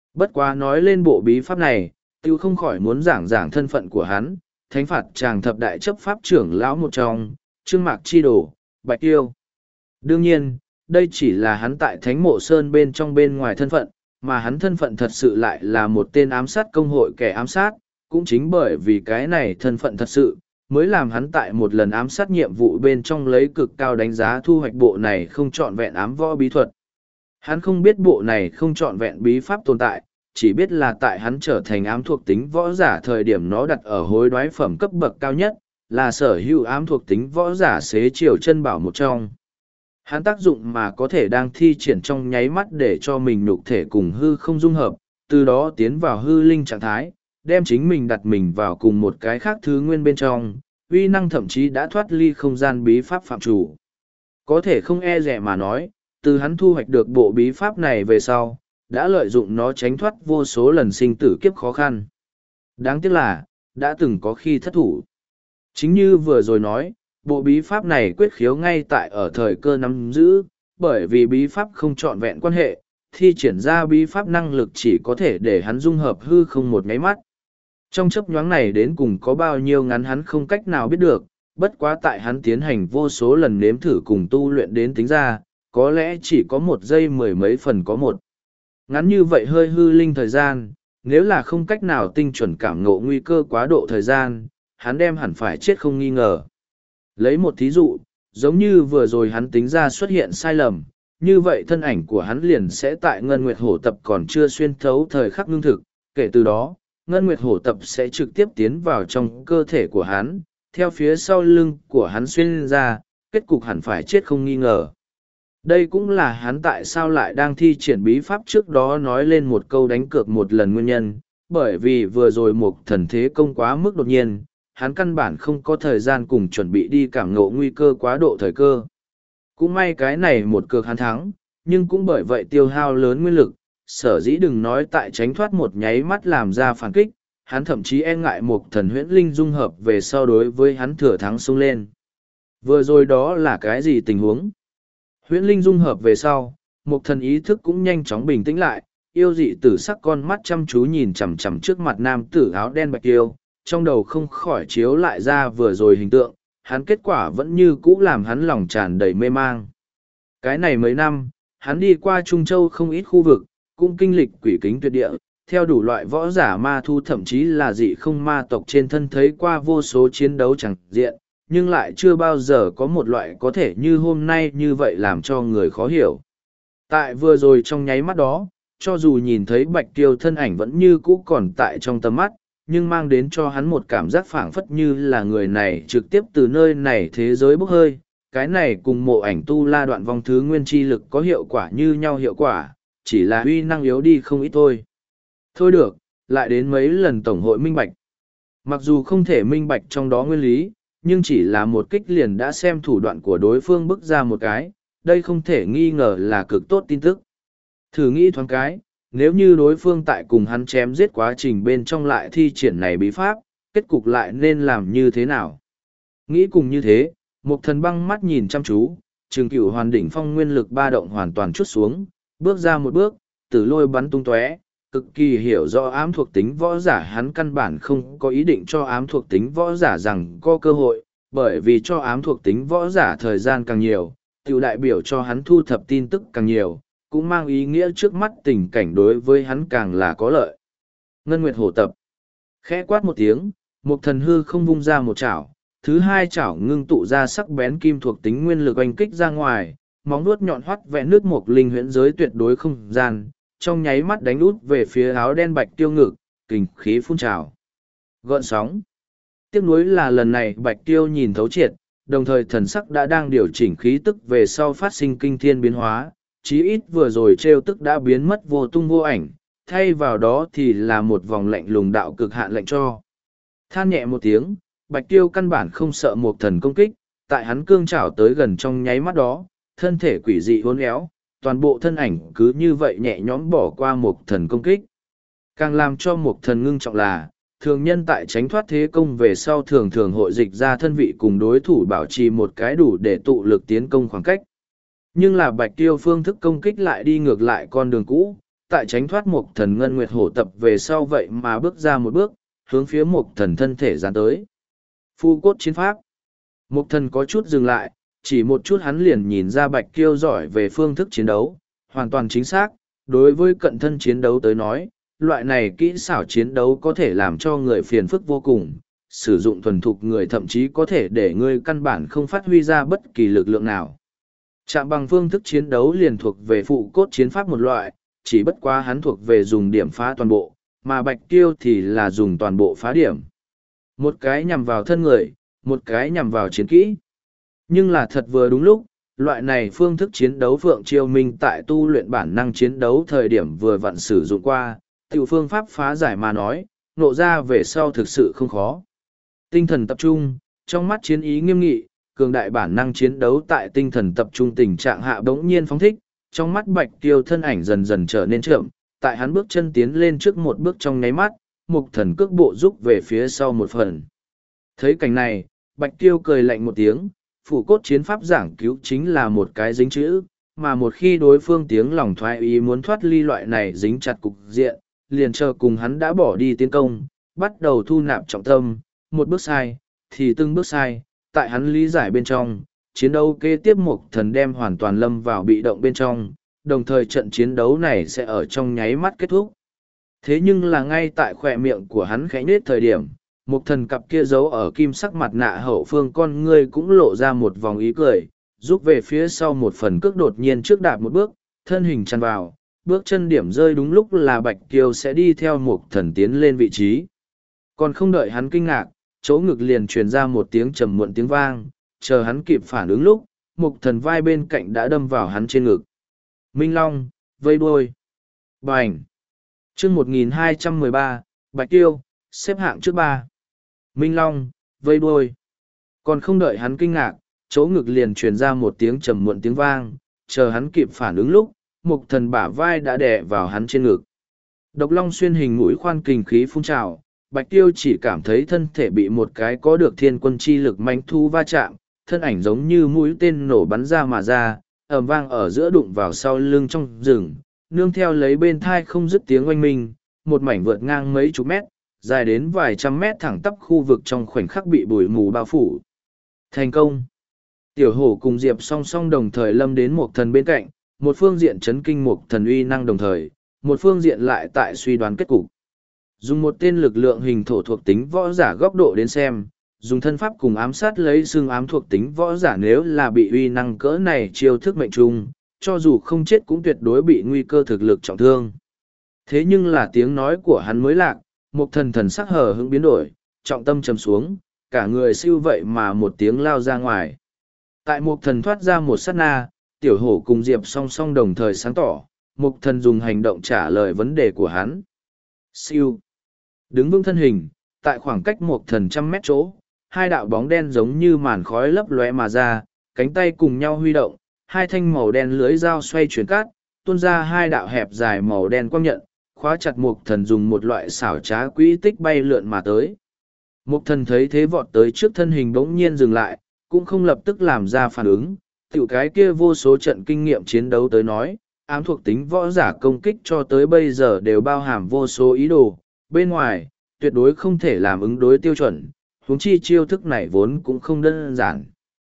Bất quá nói lên bộ bí pháp này, tiêu không khỏi muốn giảng giảng thân phận của hắn, thánh phạt tràng thập đại chấp pháp trưởng lão một trong, Trương Mạc Chi Đồ, Bạch Tiêu. Đương nhiên, đây chỉ là hắn tại thánh mộ sơn bên trong bên ngoài thân phận, mà hắn thân phận thật sự lại là một tên ám sát công hội kẻ ám sát, cũng chính bởi vì cái này thân phận thật sự, mới làm hắn tại một lần ám sát nhiệm vụ bên trong lấy cực cao đánh giá thu hoạch bộ này không trọn vẹn ám võ bí thuật. Hắn không biết bộ này không trọn vẹn bí pháp tồn tại, chỉ biết là tại hắn trở thành ám thuộc tính võ giả thời điểm nó đặt ở hối đoái phẩm cấp bậc cao nhất, là sở hữu ám thuộc tính võ giả xế chiều chân bảo một trong. Hắn tác dụng mà có thể đang thi triển trong nháy mắt để cho mình nhục thể cùng hư không dung hợp, từ đó tiến vào hư linh trạng thái, đem chính mình đặt mình vào cùng một cái khác thứ nguyên bên trong, uy năng thậm chí đã thoát ly không gian bí pháp phạm chủ. Có thể không e rẻ mà nói, từ hắn thu hoạch được bộ bí pháp này về sau, đã lợi dụng nó tránh thoát vô số lần sinh tử kiếp khó khăn. Đáng tiếc là, đã từng có khi thất thủ. Chính như vừa rồi nói, bộ bí pháp này quyết khiếu ngay tại ở thời cơ nắm giữ, bởi vì bí pháp không trọn vẹn quan hệ, thi triển ra bí pháp năng lực chỉ có thể để hắn dung hợp hư không một nháy mắt. Trong chấp nhoáng này đến cùng có bao nhiêu ngắn hắn không cách nào biết được, bất quá tại hắn tiến hành vô số lần nếm thử cùng tu luyện đến tính ra, có lẽ chỉ có một giây mười mấy phần có một. Ngắn như vậy hơi hư linh thời gian, nếu là không cách nào tinh chuẩn cảm ngộ nguy cơ quá độ thời gian, hắn đem hẳn phải chết không nghi ngờ. Lấy một thí dụ, giống như vừa rồi hắn tính ra xuất hiện sai lầm, như vậy thân ảnh của hắn liền sẽ tại Ngân Nguyệt Hổ Tập còn chưa xuyên thấu thời khắc ngưng thực, kể từ đó, Ngân Nguyệt Hổ Tập sẽ trực tiếp tiến vào trong cơ thể của hắn, theo phía sau lưng của hắn xuyên ra, kết cục hẳn phải chết không nghi ngờ. Đây cũng là hắn tại sao lại đang thi triển bí pháp trước đó nói lên một câu đánh cược một lần nguyên nhân, bởi vì vừa rồi một thần thế công quá mức đột nhiên, hắn căn bản không có thời gian cùng chuẩn bị đi cảm ngộ nguy cơ quá độ thời cơ. Cũng may cái này một cược hắn thắng, nhưng cũng bởi vậy tiêu hao lớn nguyên lực, sở dĩ đừng nói tại tránh thoát một nháy mắt làm ra phản kích, hắn thậm chí e ngại một thần huyễn linh dung hợp về sau đối với hắn thừa thắng xông lên. Vừa rồi đó là cái gì tình huống? Huyễn linh dung hợp về sau, một thần ý thức cũng nhanh chóng bình tĩnh lại, yêu dị tử sắc con mắt chăm chú nhìn chằm chằm trước mặt nam tử áo đen Bạch Tiêu, trong đầu không khỏi chiếu lại ra vừa rồi hình tượng, hắn kết quả vẫn như cũ làm hắn lòng tràn đầy mê mang. Cái này mấy năm, hắn đi qua Trung Châu không ít khu vực, cũng kinh lịch quỷ kính tuyệt địa, theo đủ loại võ giả ma thu thậm chí là dị không ma tộc trên thân thấy qua vô số chiến đấu chẳng diện, nhưng lại chưa bao giờ có một loại có thể như hôm nay như vậy làm cho người khó hiểu. Tại vừa rồi trong nháy mắt đó, cho dù nhìn thấy Bạch Tiêu thân ảnh vẫn như cũ còn tại trong tầm mắt, nhưng mang đến cho hắn một cảm giác phảng phất như là người này trực tiếp từ nơi này thế giới bốc hơi. Cái này cùng mộ ảnh tu la đoạn vong thứ nguyên chi lực có hiệu quả như nhau hiệu quả, chỉ là uy năng yếu đi không ít thôi. Thôi được, lại đến mấy lần tổng hội minh bạch. Mặc dù không thể minh bạch trong đó nguyên lý, nhưng chỉ là một kích liền đã xem thủ đoạn của đối phương bức ra một cái, đây không thể nghi ngờ là cực tốt tin tức. Thử nghĩ thoáng cái, nếu như đối phương tại cùng hắn chém giết quá trình bên trong lại thi triển này bí pháp, kết cục lại nên làm như thế nào? Nghĩ cùng như thế, một thần băng mắt nhìn chăm chú, trường cửu hoàn đỉnh phong nguyên lực ba động hoàn toàn chút xuống, bước ra một bước, tử lôi bắn tung tóe, cực kỳ hiểu rõ ám thuộc tính võ giả hắn căn bản không có ý định cho ám thuộc tính võ giả rằng có cơ hội, bởi vì cho ám thuộc tính võ giả thời gian càng nhiều, tiểu đại biểu cho hắn thu thập tin tức càng nhiều, cũng mang ý nghĩa trước mắt tình cảnh đối với hắn càng là có lợi. Ngân Nguyệt Hổ Tập. Khẽ quát một tiếng, một thần hư không vung ra một chảo, thứ hai chảo ngưng tụ ra sắc bén kim thuộc tính nguyên lực oanh kích ra ngoài, móng vuốt nhọn hoắt vẽ nước một linh huyễn giới tuyệt đối không gian, trong nháy mắt đánh út về phía áo đen Bạch Tiêu ngực, kình khí phun trào. Gợn sóng. Tiếc nuối là lần này Bạch Tiêu nhìn thấu triệt, đồng thời thần sắc đã đang điều chỉnh khí tức về sau phát sinh kinh thiên biến hóa, chí ít vừa rồi trêu tức đã biến mất vô tung vô ảnh, thay vào đó thì là một vòng lạnh lùng đạo cực hạn lạnh cho. Than nhẹ một tiếng, Bạch Tiêu căn bản không sợ một thần công kích, tại hắn cương trảo tới gần trong nháy mắt đó, thân thể quỷ dị hôn éo, toàn bộ thân ảnh cứ như vậy nhẹ nhõm bỏ qua một thần công kích. Càng làm cho một thần ngưng trọng là, thường nhân tại tránh thoát thế công về sau thường thường hội dịch ra thân vị cùng đối thủ bảo trì một cái đủ để tụ lực tiến công khoảng cách. Nhưng là Bạch Tiêu phương thức công kích lại đi ngược lại con đường cũ, tại tránh thoát một thần ngân nguyệt hổ tập về sau vậy mà bước ra một bước, hướng phía một thần thân thể dán tới. Phu cốt chiến pháp. Một thần có chút dừng lại, chỉ một chút hắn liền nhìn ra Bạch Kiêu giỏi về phương thức chiến đấu, hoàn toàn chính xác. Đối với cận thân chiến đấu tới nói, loại này kỹ xảo chiến đấu có thể làm cho người phiền phức vô cùng, sử dụng thuần thục người thậm chí có thể để người căn bản không phát huy ra bất kỳ lực lượng nào. Chạm bằng phương thức chiến đấu liền thuộc về phụ cốt chiến pháp một loại, chỉ bất quá hắn thuộc về dùng điểm phá toàn bộ, mà Bạch Kiêu thì là dùng toàn bộ phá điểm. Một cái nhằm vào thân người, một cái nhằm vào chiến kỹ. Nhưng là thật vừa đúng lúc, loại này phương thức chiến đấu Phượng Chiêu Minh tại tu luyện bản năng chiến đấu thời điểm vừa vặn sử dụng qua, tiểu phương pháp phá giải mà nói, nộ ra về sau thực sự không khó. Tinh thần tập trung, trong mắt chiến ý nghiêm nghị, cường đại bản năng chiến đấu tại tinh thần tập trung tình trạng hạ bỗng nhiên phóng thích, trong mắt Bạch Kiêu thân ảnh dần dần trở nên chậm, tại hắn bước chân tiến lên trước một bước trong nháy mắt, Mục Thần cước bộ rút về phía sau một phần. Thấy cảnh này, Bạch Kiêu cười lạnh một tiếng, phủ cốt chiến pháp giảng cứu chính là một cái dính chữ, mà một khi đối phương tiếng lòng thoái ý muốn thoát ly loại này dính chặt cục diện, liền chờ cùng hắn đã bỏ đi tiến công, bắt đầu thu nạp trọng tâm, một bước sai, thì từng bước sai, tại hắn lý giải bên trong, chiến đấu kế tiếp Mục Thần đem hoàn toàn lâm vào bị động bên trong, đồng thời trận chiến đấu này sẽ ở trong nháy mắt kết thúc. Thế nhưng là ngay tại khỏe miệng của hắn khẽ nết thời điểm, Mục Thần cặp kia giấu ở kim sắc mặt nạ hậu phương con ngươi cũng lộ ra một vòng ý cười, rút về phía sau một phần cước đột nhiên trước đạp một bước, thân hình chăn vào, bước chân điểm rơi đúng lúc là Bạch Kiêu sẽ đi theo Mục Thần tiến lên vị trí. Còn không đợi hắn kinh ngạc, chỗ ngực liền truyền ra một tiếng trầm muộn tiếng vang, chờ hắn kịp phản ứng lúc, Mục Thần vai bên cạnh đã đâm vào hắn trên ngực. Minh Long, vây đuôi. Bành. Chương một nghìn hai trăm mười ba, Bạch Kiêu, xếp hạng trước ba. Minh Long, vây đuôi. Còn không đợi hắn kinh ngạc, chỗ ngực liền truyền ra một tiếng trầm muộn tiếng vang, chờ hắn kịp phản ứng lúc, Mục Thần bả vai đã đè vào hắn trên ngực. Độc Long xuyên hình mũi khoan kình khí phun trào, Bạch Kiêu chỉ cảm thấy thân thể bị một cái có được thiên quân chi lực manh thu va chạm, thân ảnh giống như mũi tên nổ bắn ra mà ra, ầm vang ở giữa đụng vào sau lưng trong rừng, nương theo lấy bên thai không dứt tiếng oanh minh, một mảnh vượt ngang mấy chục mét, dài đến vài trăm mét thẳng tắp khu vực trong khoảnh khắc bị bụi mù bao phủ. Thành công! Tiểu hổ cùng Diệp song song đồng thời lâm đến Mục Thần bên cạnh, một phương diện chấn kinh Mục Thần uy năng đồng thời, một phương diện lại tại suy đoán kết cục. Dùng một tên lực lượng hình thổ thuộc tính võ giả góc độ đến xem, dùng thân pháp cùng ám sát lấy xương ám thuộc tính võ giả nếu là bị uy năng cỡ này chiêu thức mệnh trung, cho dù không chết cũng tuyệt đối bị nguy cơ thực lực trọng thương. Thế nhưng là tiếng nói của hắn mới lạc, Mục Thần thần sắc hờ hững biến đổi, trọng tâm trầm xuống, cả người siêu vậy mà một tiếng lao ra ngoài. Tại Mục Thần thoát ra một sát na, Tiểu Hổ cùng Diệp song song đồng thời sáng tỏ, Mục Thần dùng hành động trả lời vấn đề của hắn. Siêu. Đứng vững thân hình, tại khoảng cách Mục Thần trăm mét chỗ, hai đạo bóng đen giống như màn khói lấp lóe mà ra, cánh tay cùng nhau huy động, hai thanh màu đen lưới dao xoay chuyển cát, tuôn ra hai đạo hẹp dài màu đen quang nhận, khóa chặt Mục Thần dùng một loại xảo trá quỹ tích bay lượn mà tới. Mục Thần thấy thế vọt tới trước thân hình bỗng nhiên dừng lại, cũng không lập tức làm ra phản ứng, tiểu cái kia vô số trận kinh nghiệm chiến đấu tới nói, ám thuộc tính võ giả công kích cho tới bây giờ đều bao hàm vô số ý đồ, bên ngoài, tuyệt đối không thể làm ứng đối tiêu chuẩn, huống chi chiêu thức này vốn cũng không đơn giản.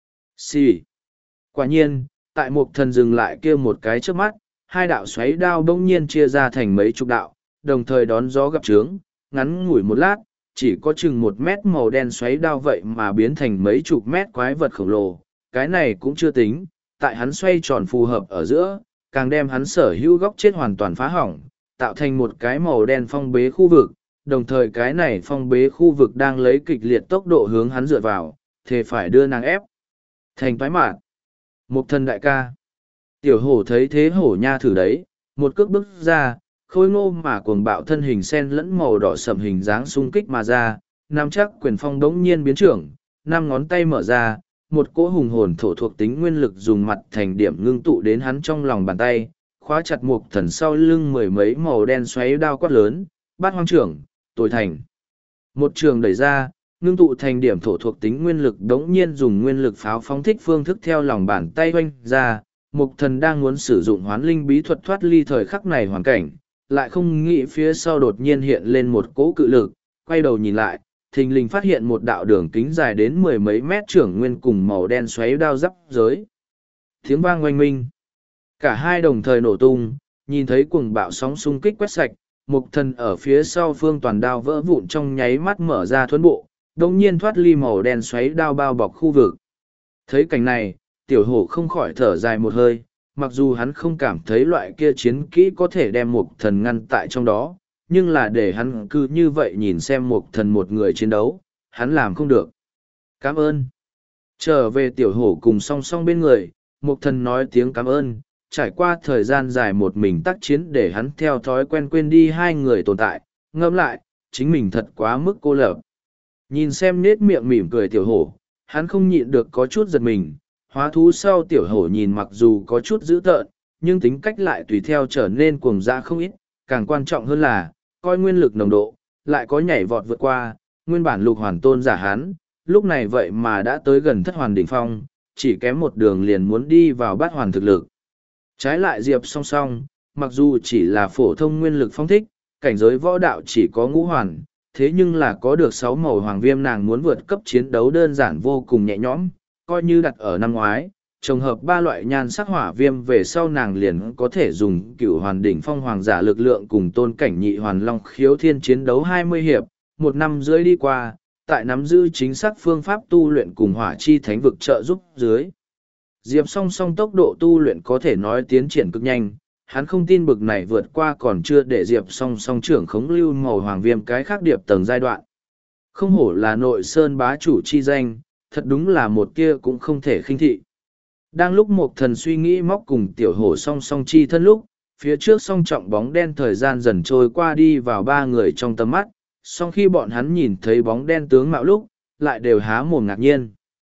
Xì. Quả nhiên, tại Mục Thần dừng lại kia một cái trước mắt, hai đạo xoáy đao bỗng nhiên chia ra thành mấy chục đạo, đồng thời đón gió gặp trướng, ngắn ngủi một lát, chỉ có chừng một mét màu đen xoáy đao vậy mà biến thành mấy chục mét quái vật khổng lồ. Cái này cũng chưa tính, tại hắn xoay tròn phù hợp ở giữa, càng đem hắn sở hữu góc chết hoàn toàn phá hỏng, tạo thành một cái màu đen phong bế khu vực, đồng thời cái này phong bế khu vực đang lấy kịch liệt tốc độ hướng hắn dựa vào, thì phải đưa nàng ép thành toái mạn. Mục Thần đại ca. Tiểu hổ thấy thế hổ nha thử đấy, một cước bước ra, khôi ngô mà cuồng bạo thân hình sen lẫn màu đỏ sậm hình dáng xung kích mà ra, nam chắc quyền phong đống nhiên biến trưởng, năm ngón tay mở ra, một cỗ hùng hồn thổ thuộc tính nguyên lực dùng mặt thành điểm ngưng tụ đến hắn trong lòng bàn tay, khóa chặt Mục Thần sau lưng mười mấy màu đen xoáy đao quát lớn, bát hoang trưởng, tối thành. Một trường đẩy ra, ngưng tụ thành điểm thổ thuộc tính nguyên lực đống nhiên dùng nguyên lực pháo phóng thích phương thức theo lòng bàn tay oanh ra. Mục Thần đang muốn sử dụng hoán linh bí thuật thoát ly thời khắc này hoàn cảnh, lại không nghĩ phía sau đột nhiên hiện lên một cỗ cự lực, quay đầu nhìn lại, thình lình phát hiện một đạo đường kính dài đến mười mấy mét trưởng nguyên cùng màu đen xoáy đao giáp giới. Tiếng vang oanh minh. Cả hai đồng thời nổ tung, nhìn thấy cuồng bạo sóng xung kích quét sạch, mục thần ở phía sau phương toàn đao vỡ vụn trong nháy mắt mở ra thuẫn bộ, đồng nhiên thoát ly màu đen xoáy đao bao bọc khu vực. Thấy cảnh này, tiểu hổ không khỏi thở dài một hơi, mặc dù hắn không cảm thấy loại kia chiến kỹ có thể đem mục thần ngăn tại trong đó, nhưng là để hắn cứ như vậy nhìn xem mục thần một người chiến đấu, hắn làm không được. Cảm ơn. Trở về tiểu hổ cùng song song bên người, mục thần nói tiếng cảm ơn, trải qua thời gian dài một mình tác chiến để hắn theo thói quen quên đi hai người tồn tại, ngẫm lại, chính mình thật quá mức cô lập. Nhìn xem nết miệng mỉm cười tiểu hổ, hắn không nhịn được có chút giật mình, hóa thú sau tiểu hổ nhìn mặc dù có chút dữ tợn, nhưng tính cách lại tùy theo trở nên cuồng dã không ít, càng quan trọng hơn là, coi nguyên lực nồng độ, lại có nhảy vọt vượt qua, nguyên bản lục hoàn tôn giả hắn, lúc này vậy mà đã tới gần thất hoàn đỉnh phong, chỉ kém một đường liền muốn đi vào bát hoàn thực lực. Trái lại Diệp song song, mặc dù chỉ là phổ thông nguyên lực phong thích, cảnh giới võ đạo chỉ có ngũ hoàn, thế nhưng là có được sáu màu hoàng viêm nàng muốn vượt cấp chiến đấu đơn giản vô cùng nhẹ nhõm, coi như đặt ở năm ngoái, trồng hợp ba loại nhan sắc hỏa viêm về sau nàng liền có thể dùng cửu hoàn đỉnh phong hoàng giả lực lượng cùng tôn cảnh nhị hoàn long khiếu thiên chiến đấu hai mươi hiệp, một năm rưỡi đi qua, tại nắm giữ chính xác phương pháp tu luyện cùng hỏa chi thánh vực trợ giúp dưới. Diệp song song tốc độ tu luyện có thể nói tiến triển cực nhanh, hắn không tin bực này vượt qua còn chưa để Diệp song song trưởng khống lưu màu hoàng viêm cái khác điệp tầng giai đoạn. Không hổ là nội sơn bá chủ chi danh, thật đúng là một kia cũng không thể khinh thị. Đang lúc một thần suy nghĩ móc cùng tiểu hổ song song chi thân lúc, phía trước song trọng bóng đen thời gian dần trôi qua đi vào ba người trong tầm mắt, song khi bọn hắn nhìn thấy bóng đen tướng mạo lúc, lại đều há mồm ngạc nhiên.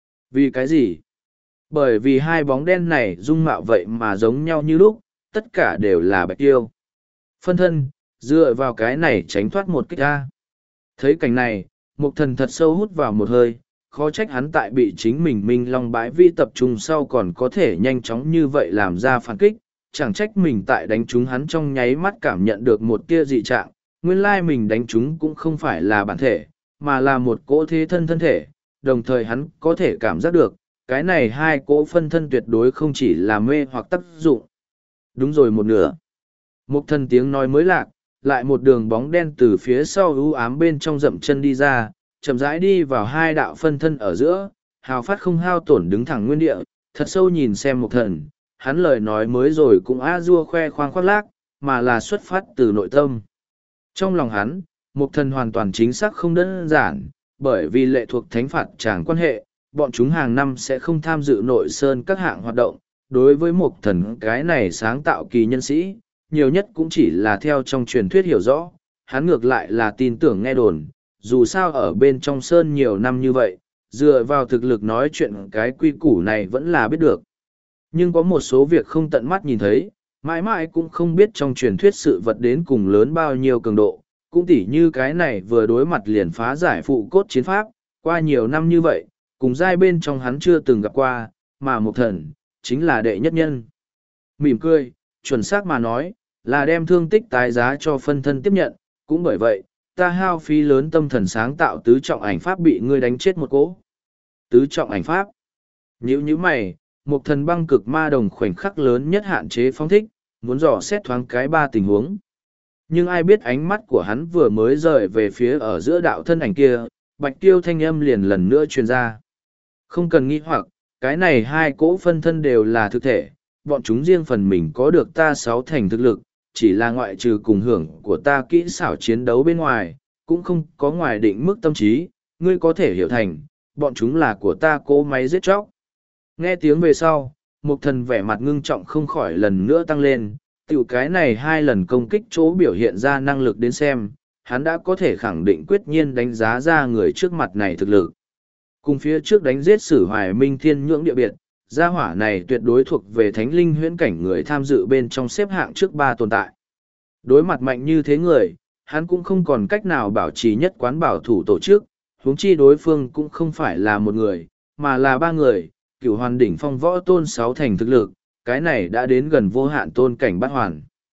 Vì cái gì? Bởi vì hai bóng đen này dung mạo vậy mà giống nhau như lúc, tất cả đều là bạch tiêu. Phân thân, dựa vào cái này tránh thoát một kích ra. Thấy cảnh này, mục thần thật sâu hút vào một hơi, khó trách hắn tại bị chính mình minh long bãi vi tập trung sau còn có thể nhanh chóng như vậy làm ra phản kích, chẳng trách mình tại đánh chúng hắn trong nháy mắt cảm nhận được một tia dị trạng, nguyên lai mình đánh chúng cũng không phải là bản thể, mà là một cỗ thế thân thân thể, đồng thời hắn có thể cảm giác được, cái này hai cỗ phân thân tuyệt đối không chỉ là mê hoặc tác dụng. Đúng rồi một nửa. Một thần tiếng nói mới lạc, lại một đường bóng đen từ phía sau u ám bên trong dậm chân đi ra, chậm rãi đi vào hai đạo phân thân ở giữa, hào phát không hao tổn đứng thẳng nguyên địa, thật sâu nhìn xem một thần, hắn lời nói mới rồi cũng a dua khoe khoang khoác lác, mà là xuất phát từ nội tâm. Trong lòng hắn, một thần hoàn toàn chính xác không đơn giản, bởi vì lệ thuộc thánh phạt tràng quan hệ, bọn chúng hàng năm sẽ không tham dự nội sơn các hạng hoạt động. Đối với một thần cái này sáng tạo kỳ nhân sĩ, nhiều nhất cũng chỉ là theo trong truyền thuyết hiểu rõ, hắn ngược lại là tin tưởng nghe đồn, dù sao ở bên trong sơn nhiều năm như vậy, dựa vào thực lực nói chuyện cái quy củ này vẫn là biết được. Nhưng có một số việc không tận mắt nhìn thấy, mãi mãi cũng không biết trong truyền thuyết sự vật đến cùng lớn bao nhiêu cường độ, cũng tỉ như cái này vừa đối mặt liền phá giải phụ cốt chiến pháp, qua nhiều năm như vậy, cùng giai bên trong hắn chưa từng gặp qua, mà một thần, chính là đệ nhất nhân. Mỉm cười, chuẩn xác mà nói, là đem thương tích tái giá cho phân thân tiếp nhận, cũng bởi vậy, ta hao phí lớn tâm thần sáng tạo tứ trọng ảnh pháp bị ngươi đánh chết một cỗ. Tứ trọng ảnh pháp. Nhữ như mày, một thần băng cực ma đồng khoảnh khắc lớn nhất hạn chế phóng thích, muốn dò xét thoáng cái ba tình huống. Nhưng ai biết ánh mắt của hắn vừa mới rời về phía ở giữa đạo thân ảnh kia, bạch tiêu thanh âm liền lần nữa truyền ra. Không cần nghi hoặc, cái này hai cỗ phân thân đều là thực thể, bọn chúng riêng phần mình có được ta sáu thành thực lực, chỉ là ngoại trừ cùng hưởng của ta kỹ xảo chiến đấu bên ngoài, cũng không có ngoài định mức tâm trí, ngươi có thể hiểu thành, bọn chúng là của ta cỗ máy giết chóc. Nghe tiếng về sau, một thần vẻ mặt ngưng trọng không khỏi lần nữa tăng lên, tiểu cái này hai lần công kích chỗ biểu hiện ra năng lực đến xem, hắn đã có thể khẳng định quyết nhiên đánh giá ra người trước mặt này thực lực. Cùng phía trước đánh giết sử hoài minh thiên nhưỡng địa biệt, gia hỏa này tuyệt đối thuộc về thánh linh huyễn cảnh người tham dự bên trong xếp hạng trước ba tồn tại. Đối mặt mạnh như thế người, hắn cũng không còn cách nào bảo trì nhất quán bảo thủ tổ chức, huống chi đối phương cũng không phải là một người, mà là ba người, cửu hoàn đỉnh phong võ tôn sáu thành thực lực, cái này đã đến gần vô hạn tôn cảnh bát hoàn.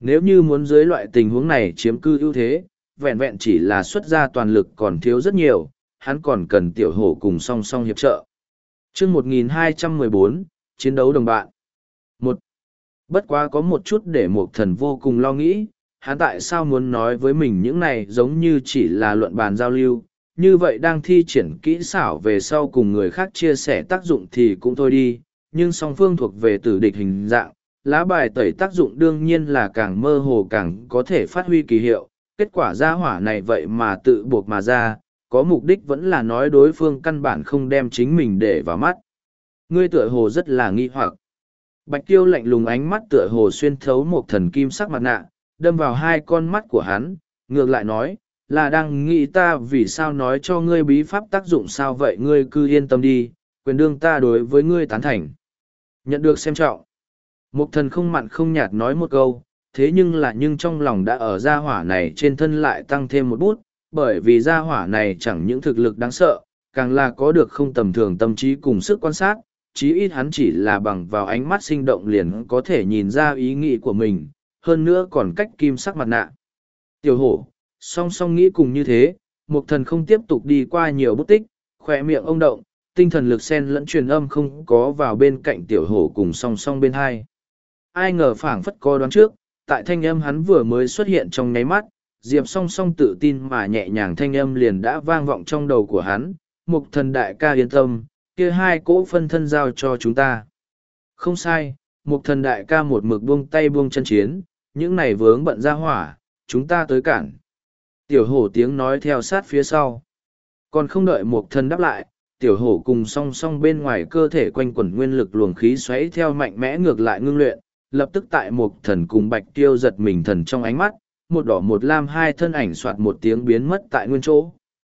Nếu như muốn dưới loại tình huống này chiếm cư ưu thế, vẹn vẹn chỉ là xuất ra toàn lực còn thiếu rất nhiều, hắn còn cần tiểu hổ cùng song song hiệp trợ. Chương một nghìn hai trăm mười bốn, chiến đấu đồng bạn. Một. Bất quá có một chút để Mộc Thần vô cùng lo nghĩ, hắn tại sao muốn nói với mình những này giống như chỉ là luận bàn giao lưu, như vậy đang thi triển kỹ xảo về sau cùng người khác chia sẻ tác dụng thì cũng thôi đi, nhưng song phương thuộc về tử địch hình dạng, lá bài tẩy tác dụng đương nhiên là càng mơ hồ càng có thể phát huy kỳ hiệu, kết quả ra hỏa này vậy mà tự buộc mà ra, có mục đích vẫn là nói đối phương căn bản không đem chính mình để vào mắt. Ngươi tựa hồ rất là nghi hoặc. Bạch Tiêu lạnh lùng ánh mắt tựa hồ xuyên thấu một thần kim sắc mặt nạ, đâm vào hai con mắt của hắn, ngược lại nói, là đang nghĩ ta vì sao nói cho ngươi bí pháp tác dụng sao vậy, ngươi cứ yên tâm đi, quyền đương ta đối với ngươi tán thành. Nhận được xem trọng. Một thần không mặn không nhạt nói một câu, thế nhưng là nhưng trong lòng đã ở gia hỏa này trên thân lại tăng thêm một bút, bởi vì gia hỏa này chẳng những thực lực đáng sợ, càng là có được không tầm thường tâm trí cùng sức quan sát, chí ít hắn chỉ là bằng vào ánh mắt sinh động liền có thể nhìn ra ý nghĩ của mình, hơn nữa còn cách kim sắc mặt nạ. Tiểu hổ, song song nghĩ cùng như thế, Mộc Thần không tiếp tục đi qua nhiều bút tích, khỏe miệng ông động, tinh thần lực sen lẫn truyền âm không có vào bên cạnh tiểu hổ cùng song song bên hai. Ai ngờ phảng phất có đoán trước, tại thanh âm hắn vừa mới xuất hiện trong nháy mắt, Diệp song song tự tin mà nhẹ nhàng thanh âm liền đã vang vọng trong đầu của hắn, Mộc Thần đại ca yên tâm, kia hai cỗ phân thân giao cho chúng ta. Không sai, Mộc Thần đại ca một mực buông tay buông chân chiến, những này vướng bận ra hỏa, chúng ta tới cản. Tiểu hổ tiếng nói theo sát phía sau. Còn không đợi Mộc Thần đáp lại, tiểu hổ cùng song song bên ngoài cơ thể quanh quẩn nguyên lực luồng khí xoáy theo mạnh mẽ ngược lại ngưng luyện, lập tức tại Mộc Thần cùng Bạch Tiêu giật mình thần trong ánh mắt, một đỏ một lam hai thân ảnh soạt một tiếng biến mất tại nguyên chỗ.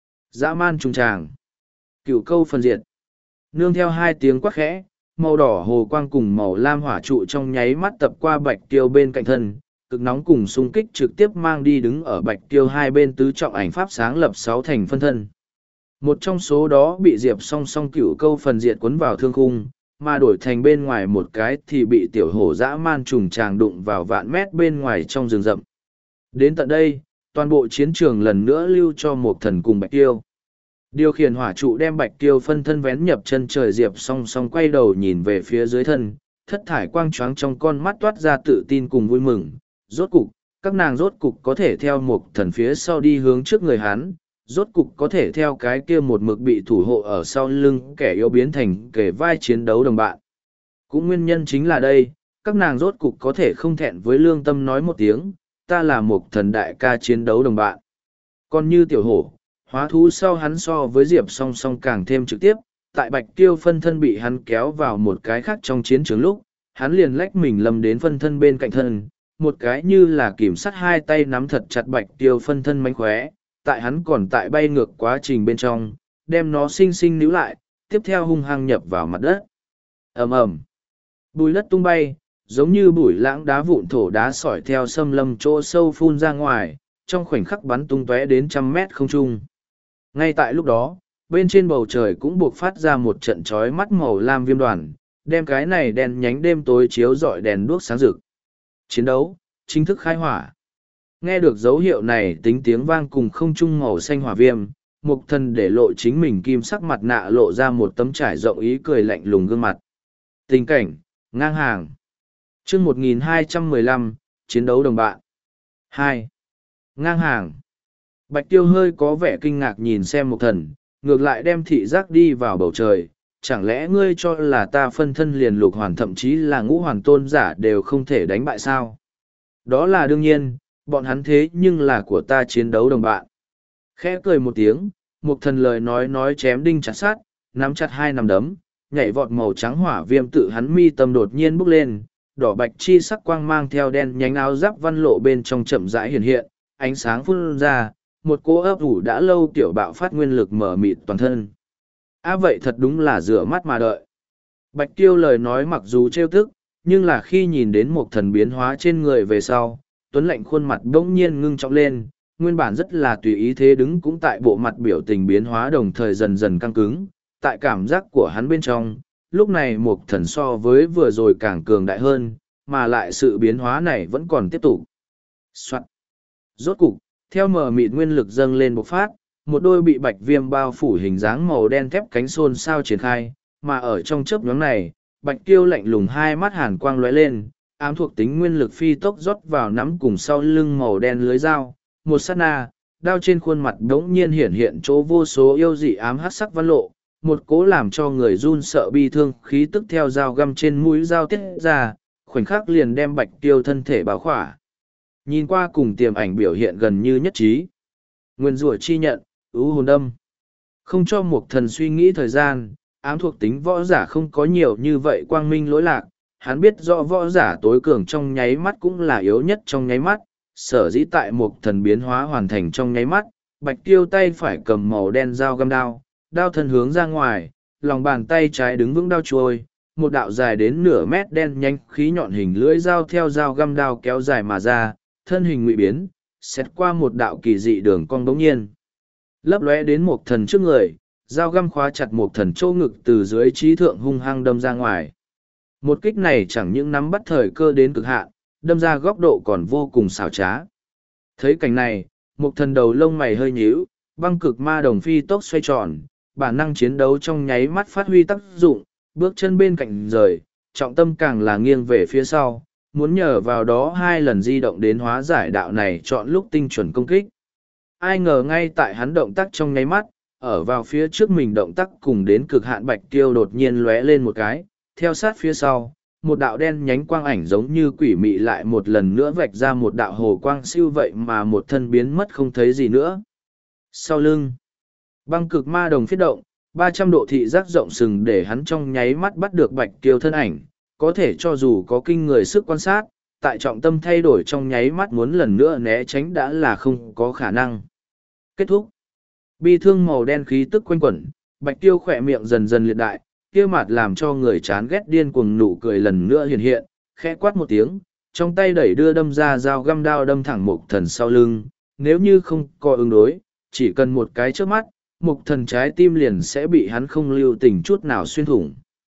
Dã man trùng tràng. Cửu câu phân diệt. Nương theo hai tiếng quát khẽ, màu đỏ hồ quang cùng màu lam hỏa trụ trong nháy mắt tập qua Bạch Tiêu bên cạnh thân, cực nóng cùng xung kích trực tiếp mang đi đứng ở Bạch Tiêu hai bên tứ trọng ảnh pháp sáng lập sáu thành phân thân. Một trong số đó bị Diệp song song cửu câu phần diệt cuốn vào thương khung, mà đổi thành bên ngoài một cái thì bị tiểu hổ dã man trùng tràng đụng vào vạn mét bên ngoài trong rừng rậm. Đến tận đây, toàn bộ chiến trường lần nữa lưu cho Mộc Thần cùng Bạch Tiêu. Điều khiển hỏa trụ đem Bạch Tiêu phân thân vén nhập chân trời, Diệp song song quay đầu nhìn về phía dưới thân, thất thải quang choáng trong con mắt toát ra tự tin cùng vui mừng. Rốt cục, các nàng rốt cục có thể theo Mộc Thần phía sau đi hướng trước người hắn, rốt cục có thể theo cái kia một mực bị thủ hộ ở sau lưng kẻ yếu biến thành kẻ vai chiến đấu đồng bạn. Cũng nguyên nhân chính là đây, các nàng rốt cục có thể không thẹn với lương tâm nói một tiếng, ta là Mộc Thần đại ca chiến đấu đồng bạn. Còn như tiểu hổ, hóa thú sau hắn so với Diệp song song càng thêm trực tiếp, tại Bạch Tiêu phân thân bị hắn kéo vào một cái khác trong chiến trường lúc, hắn liền lách mình lâm đến phân thân bên cạnh thân, một cái như là kiểm sắt hai tay nắm thật chặt Bạch Tiêu phân thân mánh khóe, tại hắn còn tại bay ngược quá trình bên trong, đem nó xinh xinh níu lại, tiếp theo hung hăng nhập vào mặt đất. Ầm ầm, bùi đất tung bay, giống như bụi lãng đá vụn thổ đá sỏi theo xâm lâm chỗ sâu phun ra ngoài, trong khoảnh khắc bắn tung tóe đến trăm mét không trung. Ngay tại lúc đó, bên trên bầu trời cũng buộc phát ra một trận chói mắt màu lam viêm đoàn, đem cái này đèn nhánh đêm tối chiếu rọi đèn đuốc sáng rực. Chiến đấu, chính thức khai hỏa. Nghe được dấu hiệu này tính tiếng vang cùng không trung màu xanh hỏa viêm, Mộc Thần để lộ chính mình kim sắc mặt nạ lộ ra một tấm trải rộng ý cười lạnh lùng gương mặt. Tình cảnh, ngang hàng. Chương một nghìn hai trăm mười lăm, chiến đấu đồng bạn. hai. Ngang hàng. Bạch Tiêu hơi có vẻ kinh ngạc nhìn xem Mộc Thần, ngược lại đem thị giác đi vào bầu trời. Chẳng lẽ ngươi cho là ta phân thân liền lục hoàn thậm chí là ngũ hoàn tôn giả đều không thể đánh bại sao? Đó là đương nhiên, bọn hắn thế nhưng là của ta chiến đấu đồng bạn. Khẽ cười một tiếng, Mộc Thần lời nói nói chém đinh chặt sát, nắm chặt hai nắm đấm, nhảy vọt màu trắng hỏa viêm tự hắn mi tâm đột nhiên bốc lên, đỏ bạch chi sắc quang mang theo đen nhánh áo giáp văn lộ bên trong chậm rãi hiện hiện, ánh sáng phun ra, một cỗ ấp ủ đã lâu tiểu bạo phát nguyên lực mở mịt toàn thân. À vậy thật đúng là rửa mắt mà đợi. Bạch Tiêu lời nói mặc dù trêu tức, nhưng là khi nhìn đến Mộc Thần biến hóa trên người về sau, Tuấn lạnh khuôn mặt bỗng nhiên ngưng trọng lên, nguyên bản rất là tùy ý thế đứng cũng tại bộ mặt biểu tình biến hóa đồng thời dần dần căng cứng, tại cảm giác của hắn bên trong, lúc này Mộc Thần so với vừa rồi càng cường đại hơn, mà lại sự biến hóa này vẫn còn tiếp tục. Soạn. Rốt cục, theo mờ mịt nguyên lực dâng lên bộc phát, một đôi bị bạch viêm bao phủ hình dáng màu đen thép cánh xôn sao triển khai, mà ở trong chớp nhoáng này, bạch tiêu lạnh lùng hai mắt hàn quang lóe lên, ám thuộc tính nguyên lực phi tốc rót vào nắm cùng sau lưng màu đen lưới dao, một sát na, đao trên khuôn mặt đống nhiên hiện hiện chỗ vô số yêu dị ám hắc sắc văn lộ, một cố làm cho người run sợ bi thương khí tức theo dao găm trên mũi dao tiết ra, khoảnh khắc liền đem bạch tiêu thân thể bao khỏa. Nhìn qua cùng tiềm ảnh biểu hiện gần như nhất trí. Nguyên rủa chi nhận, ưu hồn đâm. Không cho một thần suy nghĩ thời gian, ám thuộc tính võ giả không có nhiều như vậy quang minh lỗi lạc, hắn biết rõ võ giả tối cường trong nháy mắt cũng là yếu nhất trong nháy mắt, sở dĩ tại một thần biến hóa hoàn thành trong nháy mắt, bạch tiêu tay phải cầm màu đen dao găm đao, đao thân hướng ra ngoài, lòng bàn tay trái đứng vững đao trôi, một đạo dài đến nửa mét đen nhanh khí nhọn hình lưỡi dao theo dao găm đao kéo dài mà ra, thân hình ngụy biến, xét qua một đạo kỳ dị đường cong đống nhiên. Lấp lóe đến một thần trước người, dao găm khóa chặt một thần châu ngực từ dưới trí thượng hung hăng đâm ra ngoài. Một kích này chẳng những nắm bắt thời cơ đến cực hạn, đâm ra góc độ còn vô cùng xảo trá. Thấy cảnh này, một thần đầu lông mày hơi nhíu, băng cực ma đồng phi tốc xoay tròn, bản năng chiến đấu trong nháy mắt phát huy tác dụng, bước chân bên cạnh rời, trọng tâm càng là nghiêng về phía sau, muốn nhờ vào đó hai lần di động đến hóa giải đạo này chọn lúc tinh chuẩn công kích. Ai ngờ ngay tại hắn động tác trong nháy mắt, ở vào phía trước mình động tác cùng đến cực hạn bạch tiêu đột nhiên lóe lên một cái, theo sát phía sau, một đạo đen nhánh quang ảnh giống như quỷ mị lại một lần nữa vạch ra một đạo hồ quang siêu vậy mà một thân biến mất không thấy gì nữa. Sau lưng, băng cực ma đồng phiết động, ba trăm độ thị giác rộng sừng để hắn trong nháy mắt bắt được bạch tiêu thân ảnh, có thể cho dù có kinh người sức quan sát, tại trọng tâm thay đổi trong nháy mắt muốn lần nữa né tránh đã là không có khả năng. Kết thúc. Bi thương màu đen khí tức quanh quẩn, bạch tiêu khỏe miệng dần dần liệt đại, kia mặt làm cho người chán ghét điên cuồng nụ cười lần nữa hiện hiện, khẽ quát một tiếng, trong tay đẩy đưa đâm ra dao găm đao đâm thẳng mục thần sau lưng, nếu như không có ứng đối, chỉ cần một cái trước mắt, mục thần trái tim liền sẽ bị hắn không lưu tình chút nào xuyên thủng.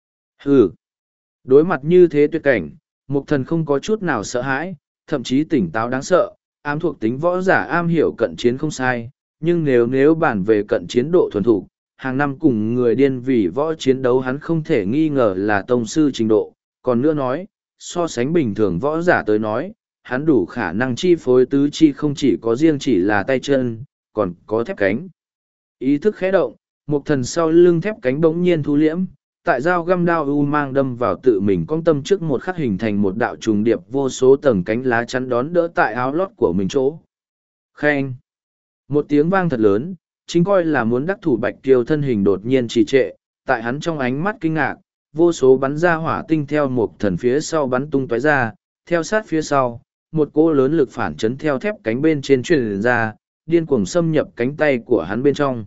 Hừ! Đối mặt như thế tuyệt cảnh, mục thần không có chút nào sợ hãi, thậm chí tỉnh táo đáng sợ, ám thuộc tính võ giả am hiểu cận chiến không sai, nhưng nếu nếu bản về cận chiến độ thuần thủ, hàng năm cùng người điên vì võ chiến đấu hắn không thể nghi ngờ là tông sư trình độ, còn nữa nói, so sánh bình thường võ giả tới nói, hắn đủ khả năng chi phối tứ chi không chỉ có riêng chỉ là tay chân, còn có thép cánh. Ý thức khẽ động, một thần sau lưng thép cánh bỗng nhiên thu liễm, tại dao găm đao u mang đâm vào tự mình cong tâm trước một khắc hình thành một đạo trùng điệp vô số tầng cánh lá chắn đón đỡ tại áo lót của mình chỗ. Khen! Một tiếng vang thật lớn, chính coi là muốn đắc thủ bạch tiêu thân hình đột nhiên trì trệ, tại hắn trong ánh mắt kinh ngạc, vô số bắn ra hỏa tinh theo một thần phía sau bắn tung tóe ra, theo sát phía sau, một cỗ lớn lực phản chấn theo thép cánh bên trên truyền ra, điên cuồng xâm nhập cánh tay của hắn bên trong.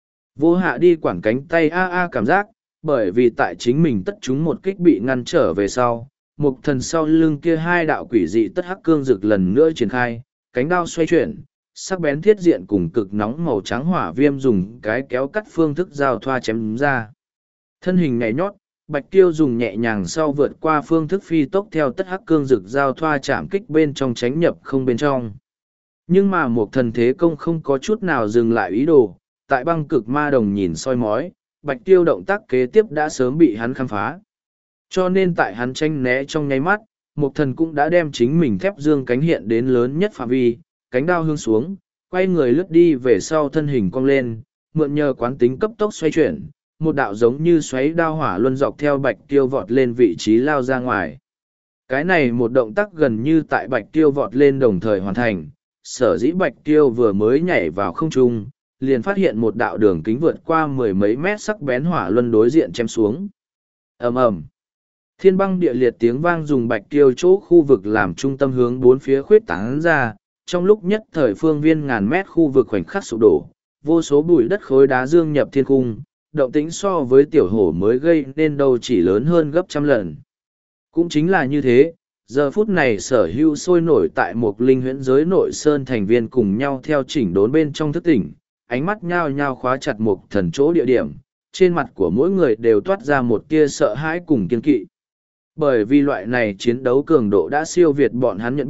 Vô hạ đi quản cánh tay a a cảm giác, bởi vì tại chính mình tất chúng một kích bị ngăn trở về sau, một thần sau lưng kia hai đạo quỷ dị tất hắc cương rực lần nữa triển khai, cánh đao xoay chuyển, sắc bén thiết diện cùng cực nóng màu trắng hỏa viêm dùng cái kéo cắt phương thức giao thoa chém ra. Thân hình nhảy nhót, bạch tiêu dùng nhẹ nhàng sau vượt qua phương thức phi tốc theo tất hắc cương rực giao thoa chạm kích bên trong tránh nhập không bên trong. Nhưng mà một thần thế công không có chút nào dừng lại ý đồ, tại băng cực ma đồng nhìn soi mói, bạch tiêu động tác kế tiếp đã sớm bị hắn khám phá. Cho nên tại hắn tranh né trong nháy mắt, một thần cũng đã đem chính mình thép dương cánh hiện đến lớn nhất phạm vi, cánh đao hướng xuống, quay người lướt đi về sau thân hình cong lên, mượn nhờ quán tính cấp tốc xoay chuyển, một đạo giống như xoáy đao hỏa luân dọc theo bạch tiêu vọt lên vị trí lao ra ngoài. Cái này một động tác gần như tại bạch tiêu vọt lên đồng thời hoàn thành, sở dĩ bạch tiêu vừa mới nhảy vào không trung, liền phát hiện một đạo đường kính vượt qua mười mấy mét sắc bén hỏa luân đối diện chém xuống. Ầm ầm. Thiên băng địa liệt tiếng vang dùng bạch tiêu chỗ khu vực làm trung tâm hướng bốn phía khuyết tán ra, trong lúc nhất thời phương viên ngàn mét khu vực khoảnh khắc sụp đổ, vô số bụi đất khối đá dương nhập thiên cung, động tĩnh so với tiểu hổ mới gây nên đâu chỉ lớn hơn gấp trăm lần. Cũng chính là như thế, giờ phút này sở hữu sôi nổi tại một linh huyễn giới nội sơn thành viên cùng nhau theo chỉnh đốn bên trong thức tỉnh, ánh mắt nhao nhao khóa chặt một thần chỗ địa điểm, trên mặt của mỗi người đều toát ra một tia sợ hãi cùng kiên kỵ. Bởi vì loại này chiến đấu cường độ đã siêu việt bọn hắn nhận biết,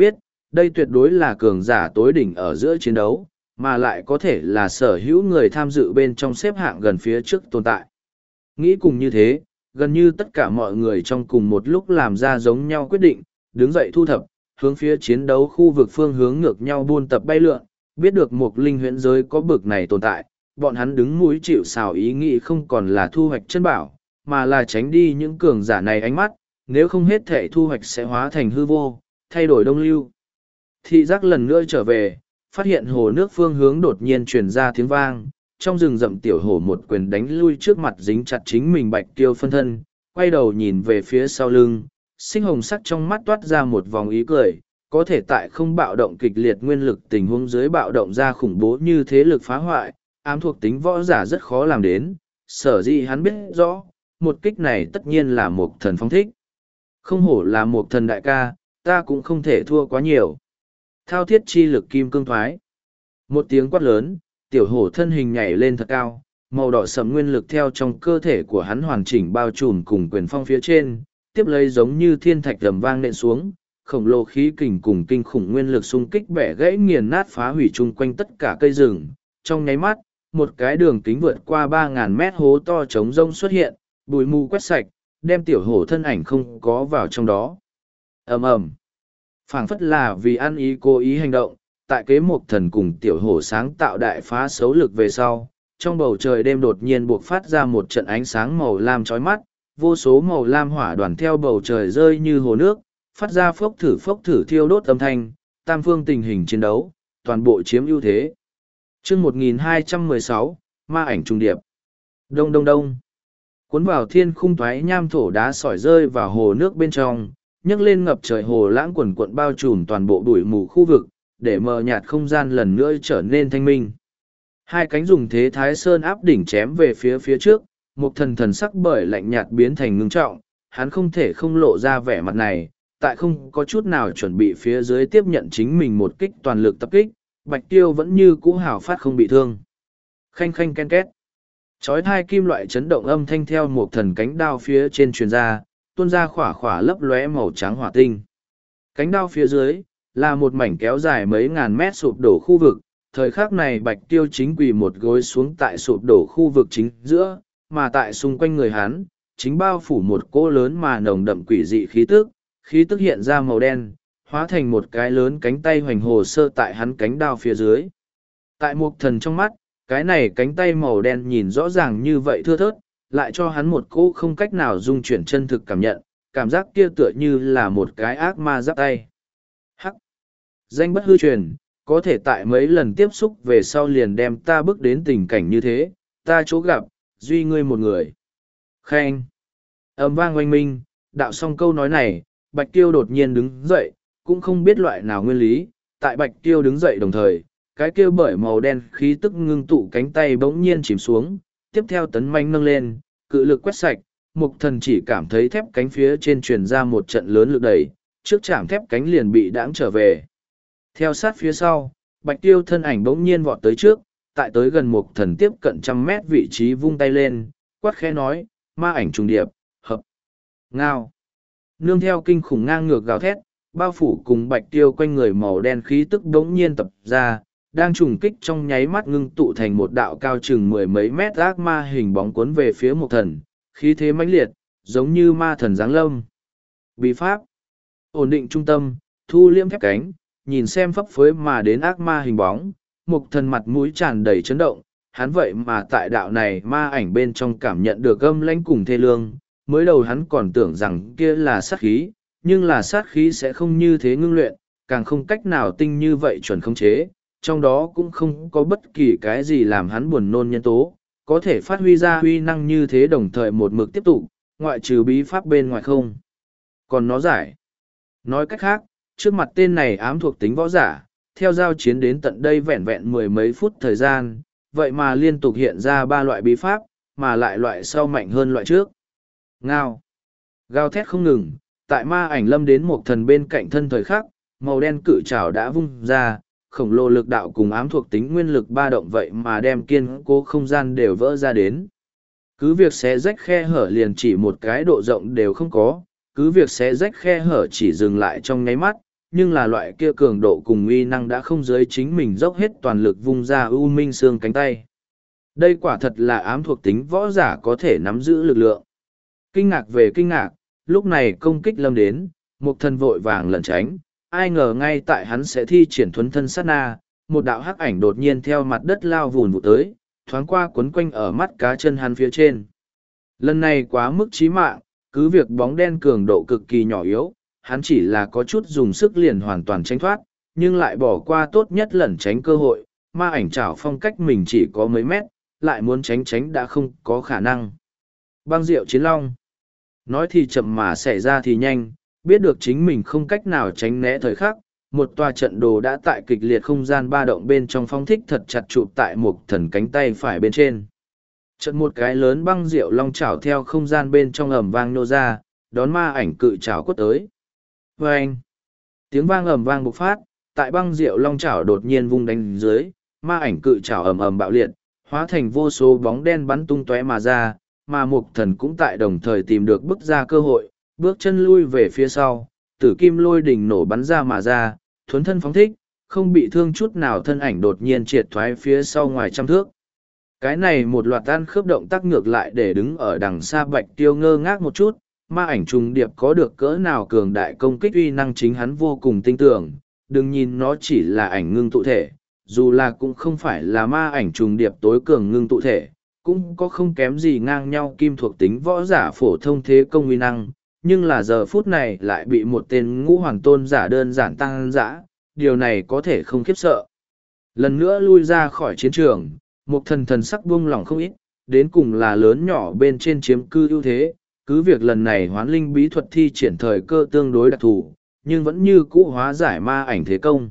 đây tuyệt đối là cường giả tối đỉnh ở giữa chiến đấu, mà lại có thể là sở hữu người tham dự bên trong xếp hạng gần phía trước tồn tại. Nghĩ cùng như thế, gần như tất cả mọi người trong cùng một lúc làm ra giống nhau quyết định, đứng dậy thu thập, hướng phía chiến đấu khu vực phương hướng ngược nhau buôn tập bay lượn, biết được một linh huyễn giới có bực này tồn tại, bọn hắn đứng mũi chịu sào ý nghĩ không còn là thu hoạch chân bảo, mà là tránh đi những cường giả này ánh mắt, nếu không hết thể thu hoạch sẽ hóa thành hư vô, thay đổi đông lưu. Thị giác lần nữa trở về, phát hiện hồ nước phương hướng đột nhiên truyền ra tiếng vang, trong rừng rậm tiểu hổ một quyền đánh lui trước mặt dính chặt chính mình bạch tiêu phân thân, quay đầu nhìn về phía sau lưng, sinh hồng sắc trong mắt toát ra một vòng ý cười, có thể tại không bạo động kịch liệt nguyên lực tình huống dưới bạo động ra khủng bố như thế lực phá hoại, ám thuộc tính võ giả rất khó làm đến, sở dĩ hắn biết rõ, một kích này tất nhiên là một thần phong thích. Không hổ là một thần đại ca, ta cũng không thể thua quá nhiều. Thao thiết chi lực kim cương thoái. Một tiếng quát lớn, tiểu hổ thân hình nhảy lên thật cao, màu đỏ sẫm nguyên lực theo trong cơ thể của hắn hoàn chỉnh bao trùm cùng quyền phong phía trên, tiếp lấy giống như thiên thạch rầm vang nện xuống, khổng lồ khí kình cùng kinh khủng nguyên lực xung kích bẻ gãy nghiền nát phá hủy chung quanh tất cả cây rừng. Trong nháy mắt, một cái đường kính vượt qua ba ngàn mét hố to trống rông xuất hiện, bụi mù quét sạch, đem tiểu hổ thân ảnh không có vào trong đó. Ầm ầm. Phảng phất là vì ăn ý cố ý hành động, tại kế mục thần cùng tiểu hổ sáng tạo đại phá xấu lực về sau, trong bầu trời đêm đột nhiên buộc phát ra một trận ánh sáng màu lam chói mắt, vô số màu lam hỏa đoàn theo bầu trời rơi như hồ nước, phát ra phốc thử phốc thử thiêu đốt âm thanh, tam phương tình hình chiến đấu, toàn bộ chiếm ưu thế. Chương một nghìn hai trăm mười sáu, ma ảnh trung điệp. Đông đông đông. Cuốn vào thiên khung thoái nham thổ đá sỏi rơi vào hồ nước bên trong, nhấc lên ngập trời hồ lãng quần quận bao trùm toàn bộ bụi mù khu vực, để mờ nhạt không gian lần nữa trở nên thanh minh. Hai cánh dùng thế thái sơn áp đỉnh chém về phía phía trước, một thần thần sắc bởi lạnh nhạt biến thành ngưng trọng, hắn không thể không lộ ra vẻ mặt này, tại không có chút nào chuẩn bị phía dưới tiếp nhận chính mình một kích toàn lực tập kích, Bạch Tiêu vẫn như cũ hào phát không bị thương. Khanh khanh ken két. Chói thai kim loại chấn động âm thanh theo một thần cánh đao phía trên truyền ra, tuôn ra khỏa khỏa lấp lóe màu trắng hỏa tinh. Cánh đao phía dưới, là một mảnh kéo dài mấy ngàn mét sụp đổ khu vực, thời khắc này Bạch Tiêu chính quỳ một gối xuống tại sụp đổ khu vực chính giữa, mà tại xung quanh người hắn, chính bao phủ một cỗ lớn mà nồng đậm quỷ dị khí tức, khí tức hiện ra màu đen, hóa thành một cái lớn cánh tay hoành hồ sơ tại hắn cánh đao phía dưới. Tại một thần trong mắt, cái này cánh tay màu đen nhìn rõ ràng như vậy thưa thớt, lại cho hắn một cỗ không cách nào dung chuyển chân thực cảm nhận, cảm giác kia tựa như là một cái ác ma giáp tay. Hắc! Danh bất hư truyền, có thể tại mấy lần tiếp xúc về sau liền đem ta bước đến tình cảnh như thế, ta chỗ gặp, duy ngươi một người. Khen! Âm vang oanh minh, đạo xong câu nói này, Bạch Tiêu đột nhiên đứng dậy, cũng không biết loại nào nguyên lý, tại Bạch Tiêu đứng dậy đồng thời, cái kia bởi màu đen khí tức ngưng tụ cánh tay bỗng nhiên chìm xuống, tiếp theo tấn manh nâng lên, cự lực quét sạch, mục thần chỉ cảm thấy thép cánh phía trên truyền ra một trận lớn lực đẩy, trước chạm thép cánh liền bị đãng trở về. Theo sát phía sau, Bạch Tiêu thân ảnh bỗng nhiên vọt tới trước, tại tới gần mục thần tiếp cận trăm mét vị trí vung tay lên, quát khẽ nói, ma ảnh trùng điệp, hợp, ngao. Nương theo kinh khủng ngang ngược gào thét, bao phủ cùng Bạch Tiêu quanh người màu đen khí tức bỗng nhiên tập ra, đang trùng kích trong nháy mắt ngưng tụ thành một đạo cao chừng mười mấy mét ác ma hình bóng cuốn về phía một thần, khí thế mãnh liệt, giống như ma thần giáng lâm. Bí pháp, ổn định trung tâm, thu liêm thép cánh, nhìn xem phấp phới mà đến ác ma hình bóng, một thần mặt mũi tràn đầy chấn động, hắn vậy mà tại đạo này ma ảnh bên trong cảm nhận được âm lãnh cùng thê lương, mới đầu hắn còn tưởng rằng kia là sát khí, nhưng là sát khí sẽ không như thế ngưng luyện, càng không cách nào tinh như vậy chuẩn khống chế, trong đó cũng không có bất kỳ cái gì làm hắn buồn nôn nhân tố, có thể phát huy ra huy năng như thế đồng thời một mực tiếp tục, ngoại trừ bí pháp bên ngoài không. Còn nó giải. Nói cách khác, trước mặt tên này ám thuộc tính võ giả, theo giao chiến đến tận đây vẹn vẹn mười mấy phút thời gian, vậy mà liên tục hiện ra ba loại bí pháp, mà lại loại sau mạnh hơn loại trước. Ngao. Gào thét không ngừng, tại ma ảnh lâm đến một thần bên cạnh thân thời khắc, màu đen cự trảo đã vung ra, khổng lồ lực đạo cùng ám thuộc tính nguyên lực ba động vậy mà đem kiên cố không gian đều vỡ ra đến. Cứ việc xé rách khe hở liền chỉ một cái độ rộng đều không có, cứ việc xé rách khe hở chỉ dừng lại trong nháy mắt, nhưng là loại kia cường độ cùng uy năng đã không dưới chính mình dốc hết toàn lực vung ra U Minh Xương cánh tay. Đây quả thật là ám thuộc tính võ giả có thể nắm giữ lực lượng. Kinh ngạc về kinh ngạc, lúc này công kích lâm đến, Mục Thần vội vàng lẩn tránh, ai ngờ ngay tại hắn sẽ thi triển thuấn thân sát na, một đạo hắc ảnh đột nhiên theo mặt đất lao vùn vụt tới, thoáng qua quấn quanh ở mắt cá chân hắn phía trên. Lần này quá mức chí mạng, cứ việc bóng đen cường độ cực kỳ nhỏ yếu, hắn chỉ là có chút dùng sức liền hoàn toàn tránh thoát, nhưng lại bỏ qua tốt nhất lẩn tránh cơ hội, ma ảnh chảo phong cách mình chỉ có mấy mét, lại muốn tránh tránh đã không có khả năng. Băng Diệu Chiến Long. Nói thì chậm mà xảy ra thì nhanh, biết được chính mình không cách nào tránh né thời khắc, một tòa trận đồ đã tại kịch liệt không gian ba động bên trong phong thích thật chặt chụp tại Mục Thần cánh tay phải bên trên. Trận một cái lớn băng diệu long chảo theo không gian bên trong ầm vang nô ra, đón ma ảnh cự chảo quất tới. Vâng! Tiếng vang ầm vang bộc phát, tại băng diệu long chảo đột nhiên vung đánh dưới, ma ảnh cự chảo ầm ầm bạo liệt, hóa thành vô số bóng đen bắn tung tóe mà ra, mà Mục Thần cũng tại đồng thời tìm được bức ra cơ hội, bước chân lui về phía sau, tử kim lôi đỉnh nổ bắn ra mà ra, thuấn thân phóng thích, không bị thương chút nào, thân ảnh đột nhiên triệt thoái phía sau ngoài trăm thước. Cái này một loạt tan khớp động tác ngược lại để đứng ở đằng xa Bạch Tiêu ngơ ngác một chút, ma ảnh trùng điệp có được cỡ nào cường đại công kích uy năng chính hắn vô cùng tin tưởng, đừng nhìn nó chỉ là ảnh ngưng tụ thể, dù là cũng không phải là ma ảnh trùng điệp tối cường ngưng tụ thể, cũng có không kém gì ngang nhau kim thuộc tính võ giả phổ thông thế công uy năng, nhưng là giờ phút này lại bị một tên ngũ hoàng tôn giả đơn giản tăng dã, điều này có thể không khiếp sợ. Lần nữa lui ra khỏi chiến trường, Mục Thần thần sắc buông lỏng không ít, đến cùng là lớn nhỏ bên trên chiếm cư ưu thế, cứ việc lần này hoán linh bí thuật thi triển thời cơ tương đối đặc thù, nhưng vẫn như cũ hóa giải ma ảnh thế công.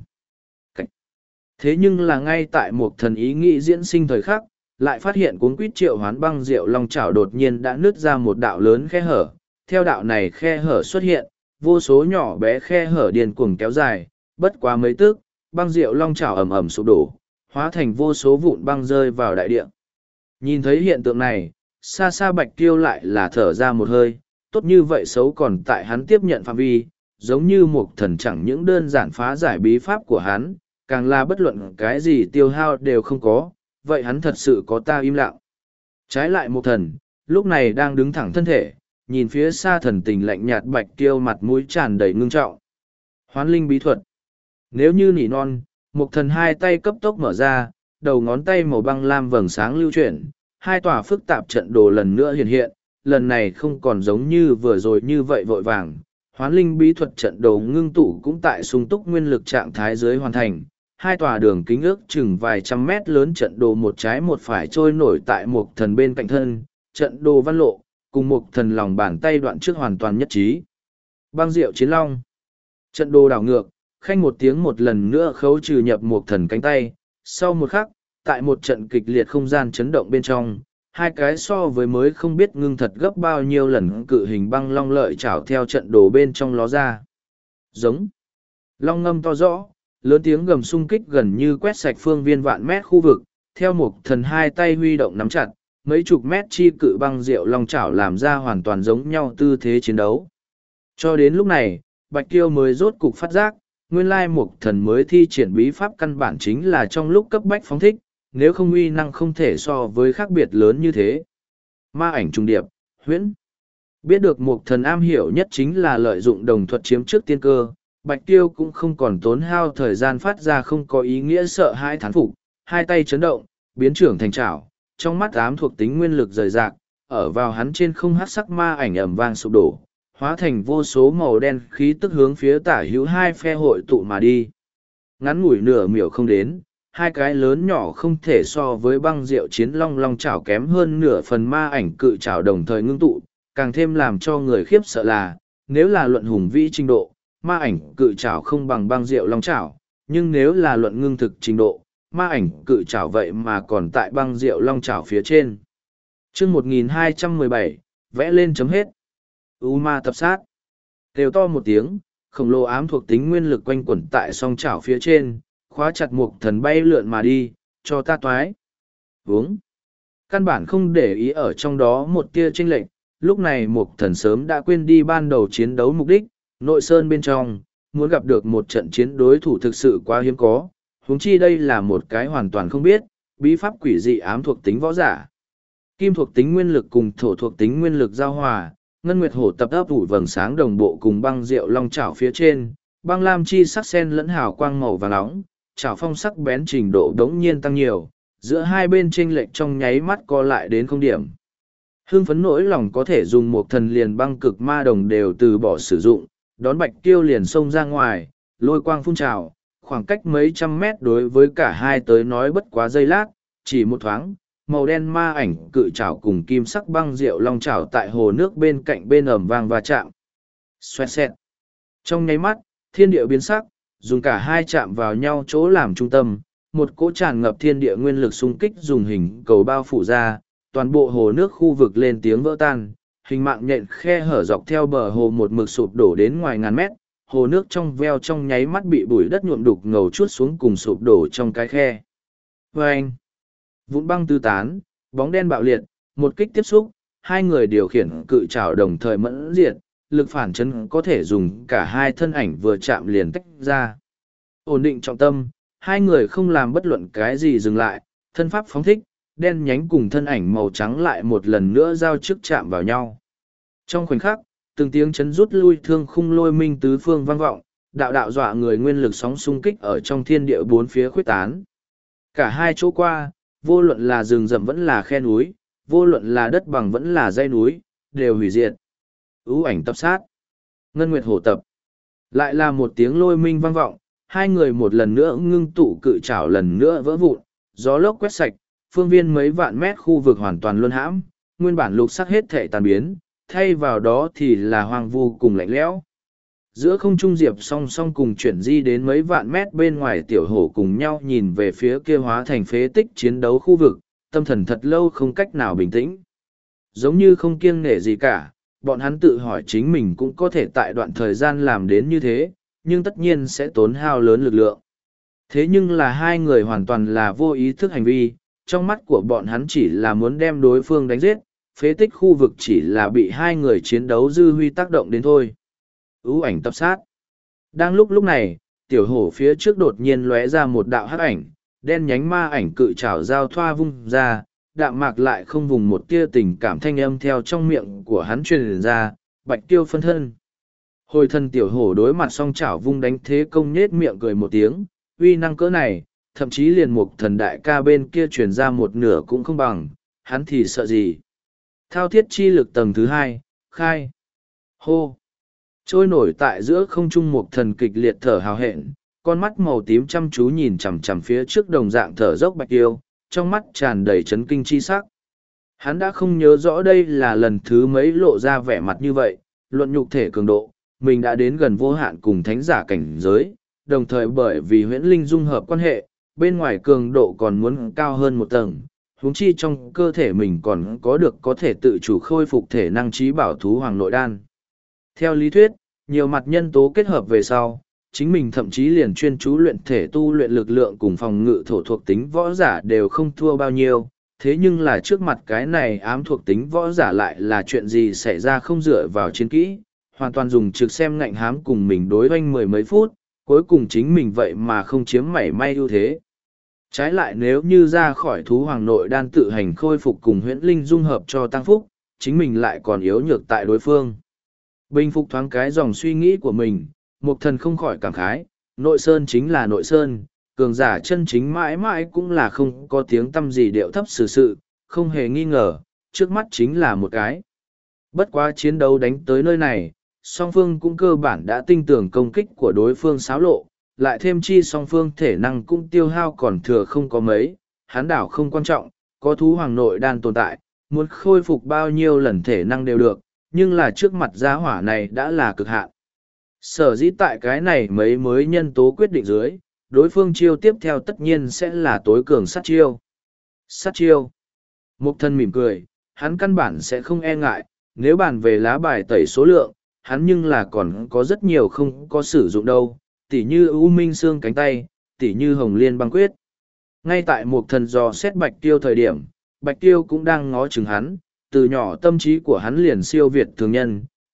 Thế nhưng là ngay tại Mục Thần ý nghĩ diễn sinh thời khắc, lại phát hiện cuốn quýt triệu hoán băng diệu long chảo đột nhiên đã nứt ra một đạo lớn khe hở, theo đạo này khe hở xuất hiện, vô số nhỏ bé khe hở điên cuồng kéo dài, bất quá mấy tức, băng diệu long chảo ầm ầm sụp đổ, hóa thành vô số vụn băng rơi vào đại địa. Nhìn thấy hiện tượng này, xa xa Bạch Tiêu lại là thở ra một hơi, tốt như vậy xấu còn tại hắn tiếp nhận phạm vi, giống như Mục Thần chẳng những đơn giản phá giải bí pháp của hắn, càng là bất luận cái gì tiêu hao đều không có, vậy hắn thật sự có ta im lặng. Trái lại Mục Thần, lúc này đang đứng thẳng thân thể, nhìn phía xa thần tình lạnh nhạt Bạch Tiêu mặt mũi tràn đầy ngưng trọng. Hoán linh bí thuật. Nếu như nỉ non, Mục Thần hai tay cấp tốc mở ra, đầu ngón tay màu băng lam vầng sáng lưu chuyển, hai tòa phức tạp trận đồ lần nữa hiện hiện, lần này không còn giống như vừa rồi như vậy vội vàng. Hoán linh bí thuật trận đồ ngưng tụ cũng tại sung túc nguyên lực trạng thái dưới hoàn thành, hai tòa đường kính ước chừng vài trăm mét lớn trận đồ một trái một phải trôi nổi tại Mục Thần bên cạnh thân, trận đồ văn lộ, cùng Mục Thần lòng bàn tay đoạn trước hoàn toàn nhất trí. Băng diệu chiến long. Trận đồ đảo ngược, khanh một tiếng một lần nữa khấu trừ nhập Mục Thần cánh tay, sau một khắc, tại một trận kịch liệt không gian chấn động bên trong, hai cái so với mới không biết ngưng thật gấp bao nhiêu lần cự hình băng long lợi chảo theo trận đồ bên trong ló ra. Giống. Long ngâm to rõ, lớn tiếng gầm xung kích gần như quét sạch phương viên vạn mét khu vực, theo Mục Thần hai tay huy động nắm chặt, mấy chục mét chi cự băng diệu long chảo làm ra hoàn toàn giống nhau tư thế chiến đấu. Cho đến lúc này, Bạch Kiêu mới rốt cục phát giác, nguyên lai Mục Thần mới thi triển bí pháp căn bản chính là trong lúc cấp bách phóng thích, nếu không uy năng không thể so với khác biệt lớn như thế. Ma ảnh trùng điệp, huyễn. Biết được Mục Thần am hiểu nhất chính là lợi dụng đồng thuật chiếm trước tiên cơ, Bạch Tiêu cũng không còn tốn hao thời gian phát ra không có ý nghĩa sợ hãi thán phục, hai tay chấn động, biến trưởng thành chảo, trong mắt ám thuộc tính nguyên lực rời rạc, ở vào hắn trên không hát sắc ma ảnh ầm vang sụp đổ, hóa thành vô số màu đen khí tức hướng phía tả hữu hai phe hội tụ mà đi. Ngắn ngủi nửa miểu không đến, hai cái lớn nhỏ không thể so với băng diệu chiến long long chảo kém hơn nửa phần ma ảnh cự chảo đồng thời ngưng tụ, càng thêm làm cho người khiếp sợ là, nếu là luận hùng vĩ trình độ, ma ảnh cự chảo không bằng băng diệu long chảo, nhưng nếu là luận ngưng thực trình độ, ma ảnh cự chảo vậy mà còn tại băng diệu long chảo phía trên. Chương một nghìn hai trăm mười bảy, vẽ lên chấm hết. U ma tập sát. Kêu to một tiếng, khổng lồ ám thuộc tính nguyên lực quanh quẩn tại song chảo phía trên, khóa chặt Mục Thần bay lượn mà đi, cho ta toái. Vướng. Căn bản không để ý ở trong đó một tia chênh lệch, lúc này Mục Thần sớm đã quên đi ban đầu chiến đấu mục đích, nội sơn bên trong, muốn gặp được một trận chiến đối thủ thực sự quá hiếm có, huống chi đây là một cái hoàn toàn không biết, bí pháp quỷ dị ám thuộc tính võ giả. Kim thuộc tính nguyên lực cùng thổ thuộc tính nguyên lực giao hòa, ngân nguyệt hổ tập ấp ủ vầng sáng đồng bộ cùng băng rượu long chảo phía trên, băng lam chi sắc sen lẫn hào quang màu vàng nóng, chảo phong sắc bén trình độ đống nhiên tăng nhiều, giữa hai bên chênh lệch trong nháy mắt co lại đến không điểm. Hưng phấn nỗi lòng có thể dùng một thần liền băng cực ma đồng đều từ bỏ sử dụng, đón bạch tiêu liền xông ra ngoài, lôi quang phun trào, khoảng cách mấy trăm mét đối với cả hai tới nói bất quá giây lát, chỉ một thoáng, màu đen ma ảnh cự trảo cùng kim sắc băng rượu long trảo tại hồ nước bên cạnh bên ẩm vang va chạm. Xoẹt xẹt. Trong nháy mắt, thiên địa biến sắc, dùng cả hai chạm vào nhau chỗ làm trung tâm, một cỗ tràn ngập thiên địa nguyên lực xung kích dùng hình cầu bao phủ ra, toàn bộ hồ nước khu vực lên tiếng vỡ tan, hình mạng nhện khe hở dọc theo bờ hồ một mực sụp đổ đến ngoài ngàn mét, hồ nước trong veo trong nháy mắt bị bụi đất nhuộm đục ngầu chuốt xuống cùng sụp đổ trong cái khe. Vâng! Vụn băng tứ tán, bóng đen bạo liệt, một kích tiếp xúc, hai người điều khiển cự trảo đồng thời mẫn diệt, lực phản chấn có thể dùng cả hai thân ảnh vừa chạm liền tách ra. Ổn định trọng tâm, hai người không làm bất luận cái gì dừng lại, thân pháp phóng thích, đen nhánh cùng thân ảnh màu trắng lại một lần nữa giao chức chạm vào nhau. Trong khoảnh khắc, từng tiếng chấn rút lui thương khung lôi minh tứ phương vang vọng, đạo đạo dọa người nguyên lực sóng xung kích ở trong thiên địa bốn phía khuyết tán. Cả hai chỗ qua, vô luận là rừng rậm vẫn là khe núi, vô luận là đất bằng vẫn là dãy núi, đều hủy diệt. Ưu ảnh tập sát. Ngân Nguyệt hổ tập. Lại là một tiếng lôi minh vang vọng, hai người một lần nữa ngưng tụ cự trảo lần nữa vỡ vụn, gió lốc quét sạch, phương viên mấy vạn mét khu vực hoàn toàn luân hãm, nguyên bản lục sắc hết thể tàn biến, thay vào đó thì là hoang vu cùng lạnh lẽo. Giữa không trung diệp song song cùng chuyển di đến mấy vạn mét bên ngoài tiểu hổ cùng nhau nhìn về phía kia hóa thành phế tích chiến đấu khu vực, tâm thần thật lâu không cách nào bình tĩnh. Giống như không kiêng nể gì cả, bọn hắn tự hỏi chính mình cũng có thể tại đoạn thời gian làm đến như thế, nhưng tất nhiên sẽ tốn hao lớn lực lượng. Thế nhưng là hai người hoàn toàn là vô ý thức hành vi, trong mắt của bọn hắn chỉ là muốn đem đối phương đánh giết, phế tích khu vực chỉ là bị hai người chiến đấu dư huy tác động đến thôi. Ưu ảnh tập sát. Đang lúc lúc này, tiểu hổ phía trước đột nhiên lóe ra một đạo hắc ảnh, đen nhánh ma ảnh cự trảo giao thoa vung ra, đạm mạc lại không vùng một tia tình cảm thanh âm theo trong miệng của hắn truyền ra, bạch tiêu phân thân. Hồi thân tiểu hổ đối mặt song chảo vung đánh thế công nhết miệng cười một tiếng, uy năng cỡ này, thậm chí liền một thần đại ca bên kia truyền ra một nửa cũng không bằng, hắn thì sợ gì. Thao thiết chi lực tầng thứ hai, khai. Hô. Trôi nổi tại giữa không trung một thần kịch liệt thở hào hẹn, con mắt màu tím chăm chú nhìn chằm chằm phía trước đồng dạng thở dốc bạch tiêu, trong mắt tràn đầy chấn kinh chi sắc. Hắn đã không nhớ rõ đây là lần thứ mấy lộ ra vẻ mặt như vậy, luận nhục thể cường độ, mình đã đến gần vô hạn cùng thánh giả cảnh giới, đồng thời bởi vì huyễn linh dung hợp quan hệ, bên ngoài cường độ còn muốn cao hơn một tầng, huống chi trong cơ thể mình còn có được có thể tự chủ khôi phục thể năng trí bảo thú hoàng nội đan. Theo lý thuyết, nhiều mặt nhân tố kết hợp về sau, chính mình thậm chí liền chuyên chú luyện thể tu luyện lực lượng cùng phòng ngự thổ thuộc tính võ giả đều không thua bao nhiêu, thế nhưng là trước mặt cái này ám thuộc tính võ giả lại là chuyện gì xảy ra không dựa vào chiến kỹ, hoàn toàn dùng trực xem ngạnh hám cùng mình đối oanh mười mấy phút, cuối cùng chính mình vậy mà không chiếm mảy may ưu thế. Trái lại nếu như ra khỏi thú hoàng nội đan tự hành khôi phục cùng huyễn linh dung hợp cho tăng phúc, chính mình lại còn yếu nhược tại đối phương. Bình phục thoáng cái dòng suy nghĩ của mình, Mục Thần không khỏi cảm khái, nội sơn chính là nội sơn, cường giả chân chính mãi mãi cũng là không có tiếng tâm gì điệu thấp xử sự, không hề nghi ngờ, trước mắt chính là một cái. Bất quá chiến đấu đánh tới nơi này, song phương cũng cơ bản đã tin tưởng công kích của đối phương xáo lộ, lại thêm chi song phương thể năng cũng tiêu hao còn thừa không có mấy, hán đảo không quan trọng, có thú hoàng nội đan tồn tại, muốn khôi phục bao nhiêu lần thể năng đều được, nhưng là trước mặt gia hỏa này đã là cực hạn. Sở dĩ tại cái này mấy mới nhân tố quyết định dưới, đối phương chiêu tiếp theo tất nhiên sẽ là tối cường sát chiêu. Sát chiêu. Mục Thần mỉm cười, hắn căn bản sẽ không e ngại, nếu bàn về lá bài tẩy số lượng, hắn nhưng là còn có rất nhiều không có sử dụng đâu, tỉ như U Minh Xương cánh tay, tỉ như Hồng Liên băng quyết. Ngay tại Mục Thần dò xét Bạch Tiêu thời điểm, Bạch Tiêu cũng đang ngó chừng hắn, từ nhỏ tâm trí của hắn liền siêu việt thường nhân,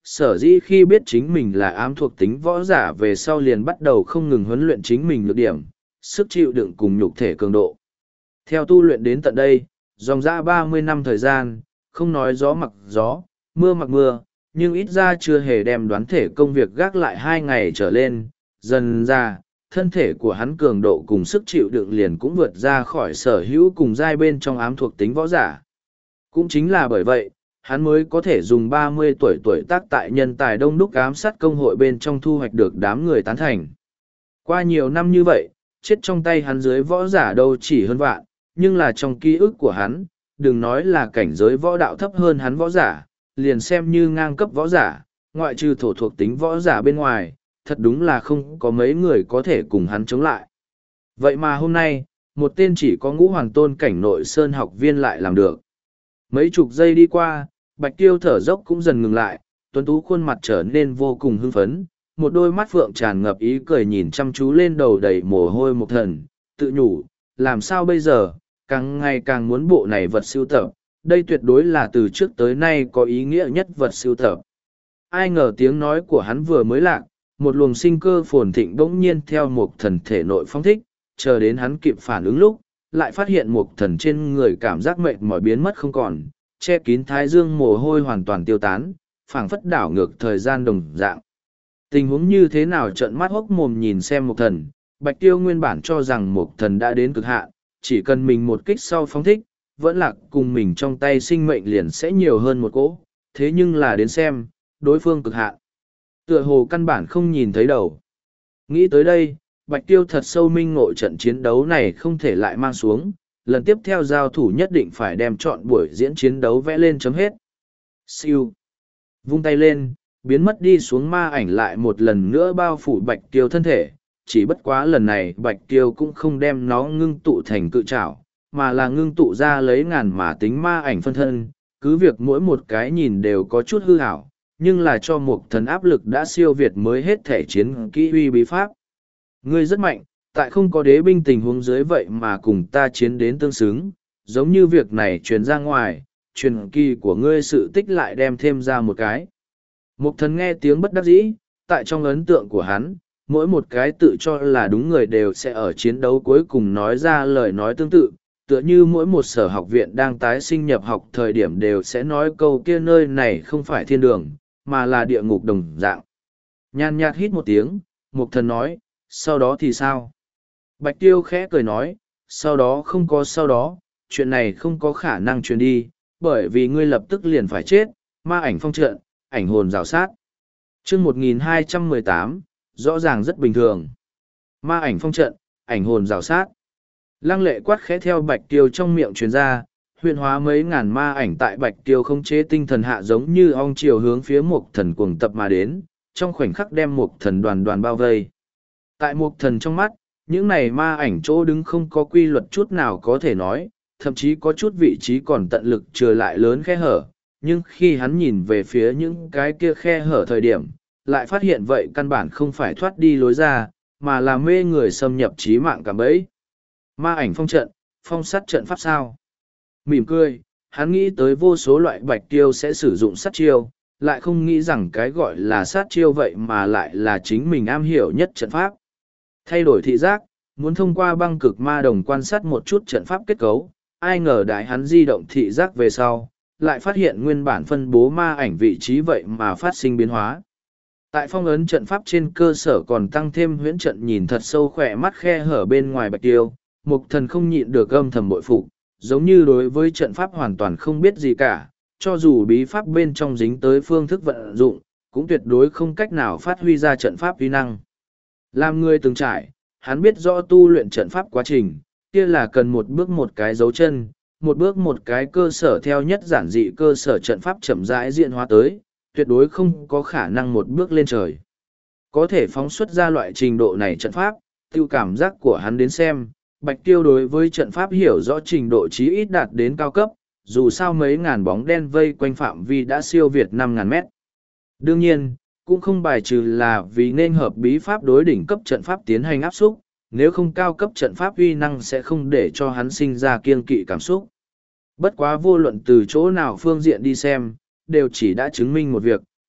sở dĩ khi biết chính mình là ám thuộc tính võ giả về sau liền bắt đầu không ngừng huấn luyện chính mình nhược điểm, sức chịu đựng cùng nhục thể cường độ. Theo tu luyện đến tận đây, dòng dã ba mươi năm thời gian, không nói gió mặc gió, mưa mặc mưa, nhưng ít ra chưa hề đem đoán thể công việc gác lại hai ngày trở lên. Dần ra, thân thể của hắn cường độ cùng sức chịu đựng liền cũng vượt ra khỏi sở hữu cùng giai bên trong ám thuộc tính võ giả. Cũng chính là bởi vậy, hắn mới có thể dùng ba mươi tuổi tuổi tác tại nhân tài đông đúc ám sát công hội bên trong thu hoạch được đám người tán thành. Qua nhiều năm như vậy, chết trong tay hắn dưới võ giả đâu chỉ hơn vạn, nhưng là trong ký ức của hắn, đừng nói là cảnh giới võ đạo thấp hơn hắn võ giả, liền xem như ngang cấp võ giả, ngoại trừ thổ thuộc tính võ giả bên ngoài, thật đúng là không có mấy người có thể cùng hắn chống lại. Vậy mà hôm nay, một tên chỉ có ngũ hoàng tôn cảnh nội sơn học viên lại làm được. Mấy chục giây đi qua, Bạch Tiêu thở dốc cũng dần ngừng lại, tuấn tú khuôn mặt trở nên vô cùng hưng phấn, một đôi mắt phượng tràn ngập ý cười nhìn chăm chú lên đầu đầy mồ hôi Mục Thần, tự nhủ, làm sao bây giờ, càng ngày càng muốn bộ này vật sưu tập, đây tuyệt đối là từ trước tới nay có ý nghĩa nhất vật sưu tập. Ai ngờ tiếng nói của hắn vừa mới lạc, một luồng sinh cơ phồn thịnh bỗng nhiên theo Mục Thần thể nội phong thích, chờ đến hắn kịp phản ứng lúc, lại phát hiện Mục Thần trên người cảm giác mệt mỏi biến mất không còn, che kín thái dương mồ hôi hoàn toàn tiêu tán, phảng phất đảo ngược thời gian đồng dạng. Tình huống như thế nào trợn mắt hốc mồm nhìn xem Mục Thần, Bạch Tiêu nguyên bản cho rằng Mục Thần đã đến cực hạn, chỉ cần mình một kích sau phóng thích, vẫn là cùng mình trong tay sinh mệnh liền sẽ nhiều hơn một cỗ, thế nhưng là đến xem, đối phương cực hạn. Tựa hồ căn bản không nhìn thấy đầu. Nghĩ tới đây, Bạch Tiêu thật sâu minh ngộ trận chiến đấu này không thể lại mang xuống, lần tiếp theo giao thủ nhất định phải đem chọn buổi diễn chiến đấu vẽ lên chấm hết. Siêu. Vung tay lên, biến mất đi xuống ma ảnh lại một lần nữa bao phủ Bạch Tiêu thân thể, chỉ bất quá lần này Bạch Tiêu cũng không đem nó ngưng tụ thành cự trảo, mà là ngưng tụ ra lấy ngàn mà tính ma ảnh phân thân, cứ việc mỗi một cái nhìn đều có chút hư hảo, nhưng là cho Mục Thần áp lực đã siêu việt mới hết thể chiến kỹ uy bí pháp. Ngươi rất mạnh, tại không có đế binh tình huống dưới vậy mà cùng ta chiến đến tương xứng, giống như việc này truyền ra ngoài, truyền kỳ của ngươi sự tích lại đem thêm ra một cái. Mục Thần nghe tiếng bất đắc dĩ, tại trong ấn tượng của hắn, mỗi một cái tự cho là đúng người đều sẽ ở chiến đấu cuối cùng nói ra lời nói tương tự, tựa như mỗi một sở học viện đang tái sinh nhập học thời điểm đều sẽ nói câu kia nơi này không phải thiên đường, mà là địa ngục đồng dạng. Nhàn nhạt hít một tiếng, Mục Thần nói, sau đó thì sao? Bạch Tiêu khẽ cười nói, sau đó không có sau đó, chuyện này không có khả năng truyền đi, bởi vì ngươi lập tức liền phải chết, ma ảnh phong trận, ảnh hồn rào sát. Chương một nghìn hai trăm mười tám, rõ ràng rất bình thường. Ma ảnh phong trận, ảnh hồn rào sát. Lăng lệ quát khẽ theo Bạch Tiêu trong miệng truyền ra, huyền hóa mấy ngàn ma ảnh tại Bạch Tiêu không chế tinh thần hạ giống như ong chiều hướng phía Mục Thần cuồng tập mà đến, trong khoảnh khắc đem Mục Thần đoàn đoàn bao vây. Tại Mục Thần trong mắt, những này ma ảnh chỗ đứng không có quy luật chút nào có thể nói, thậm chí có chút vị trí còn tận lực trừ lại lớn khe hở, nhưng khi hắn nhìn về phía những cái kia khe hở thời điểm, lại phát hiện vậy căn bản không phải thoát đi lối ra, mà là mê người xâm nhập trí mạng cả bấy. Ma ảnh phong trận, phong sát trận pháp sao? Mỉm cười, hắn nghĩ tới vô số loại Bạch Tiêu sẽ sử dụng sát chiêu, lại không nghĩ rằng cái gọi là sát chiêu vậy mà lại là chính mình am hiểu nhất trận pháp. Thay đổi thị giác, muốn thông qua băng cực ma đồng quan sát một chút trận pháp kết cấu, ai ngờ đại hắn di động thị giác về sau, lại phát hiện nguyên bản phân bố ma ảnh vị trí vậy mà phát sinh biến hóa. Tại phong ấn trận pháp trên cơ sở còn tăng thêm huyễn trận nhìn thật sâu khỏe mắt khe hở bên ngoài Bạch Tiêu, Mục Thần không nhịn được âm thầm bội phục, giống như đối với trận pháp hoàn toàn không biết gì cả, cho dù bí pháp bên trong dính tới phương thức vận dụng, cũng tuyệt đối không cách nào phát huy ra trận pháp uy năng. Làm người từng trải, hắn biết rõ tu luyện trận pháp quá trình, kia là cần một bước một cái dấu chân, một bước một cái cơ sở theo nhất giản dị cơ sở trận pháp chậm rãi diễn hóa tới, tuyệt đối không có khả năng một bước lên trời. Có thể phóng xuất ra loại trình độ này trận pháp, tiêu cảm giác của hắn đến xem, Bạch Tiêu đối với trận pháp hiểu rõ trình độ chí ít đạt đến cao cấp, dù sao mấy ngàn bóng đen vây quanh phạm vi đã siêu việt năm ngàn mét. Đương nhiên, cũng không bài trừ là vì nên hợp bí pháp đối đỉnh cấp trận pháp tiến hành áp xúc, nếu không cao cấp trận pháp uy năng sẽ không để cho hắn sinh ra kiêng kỵ cảm xúc. Bất quá vô luận từ chỗ nào phương diện đi xem, đều chỉ đã chứng minh một việc,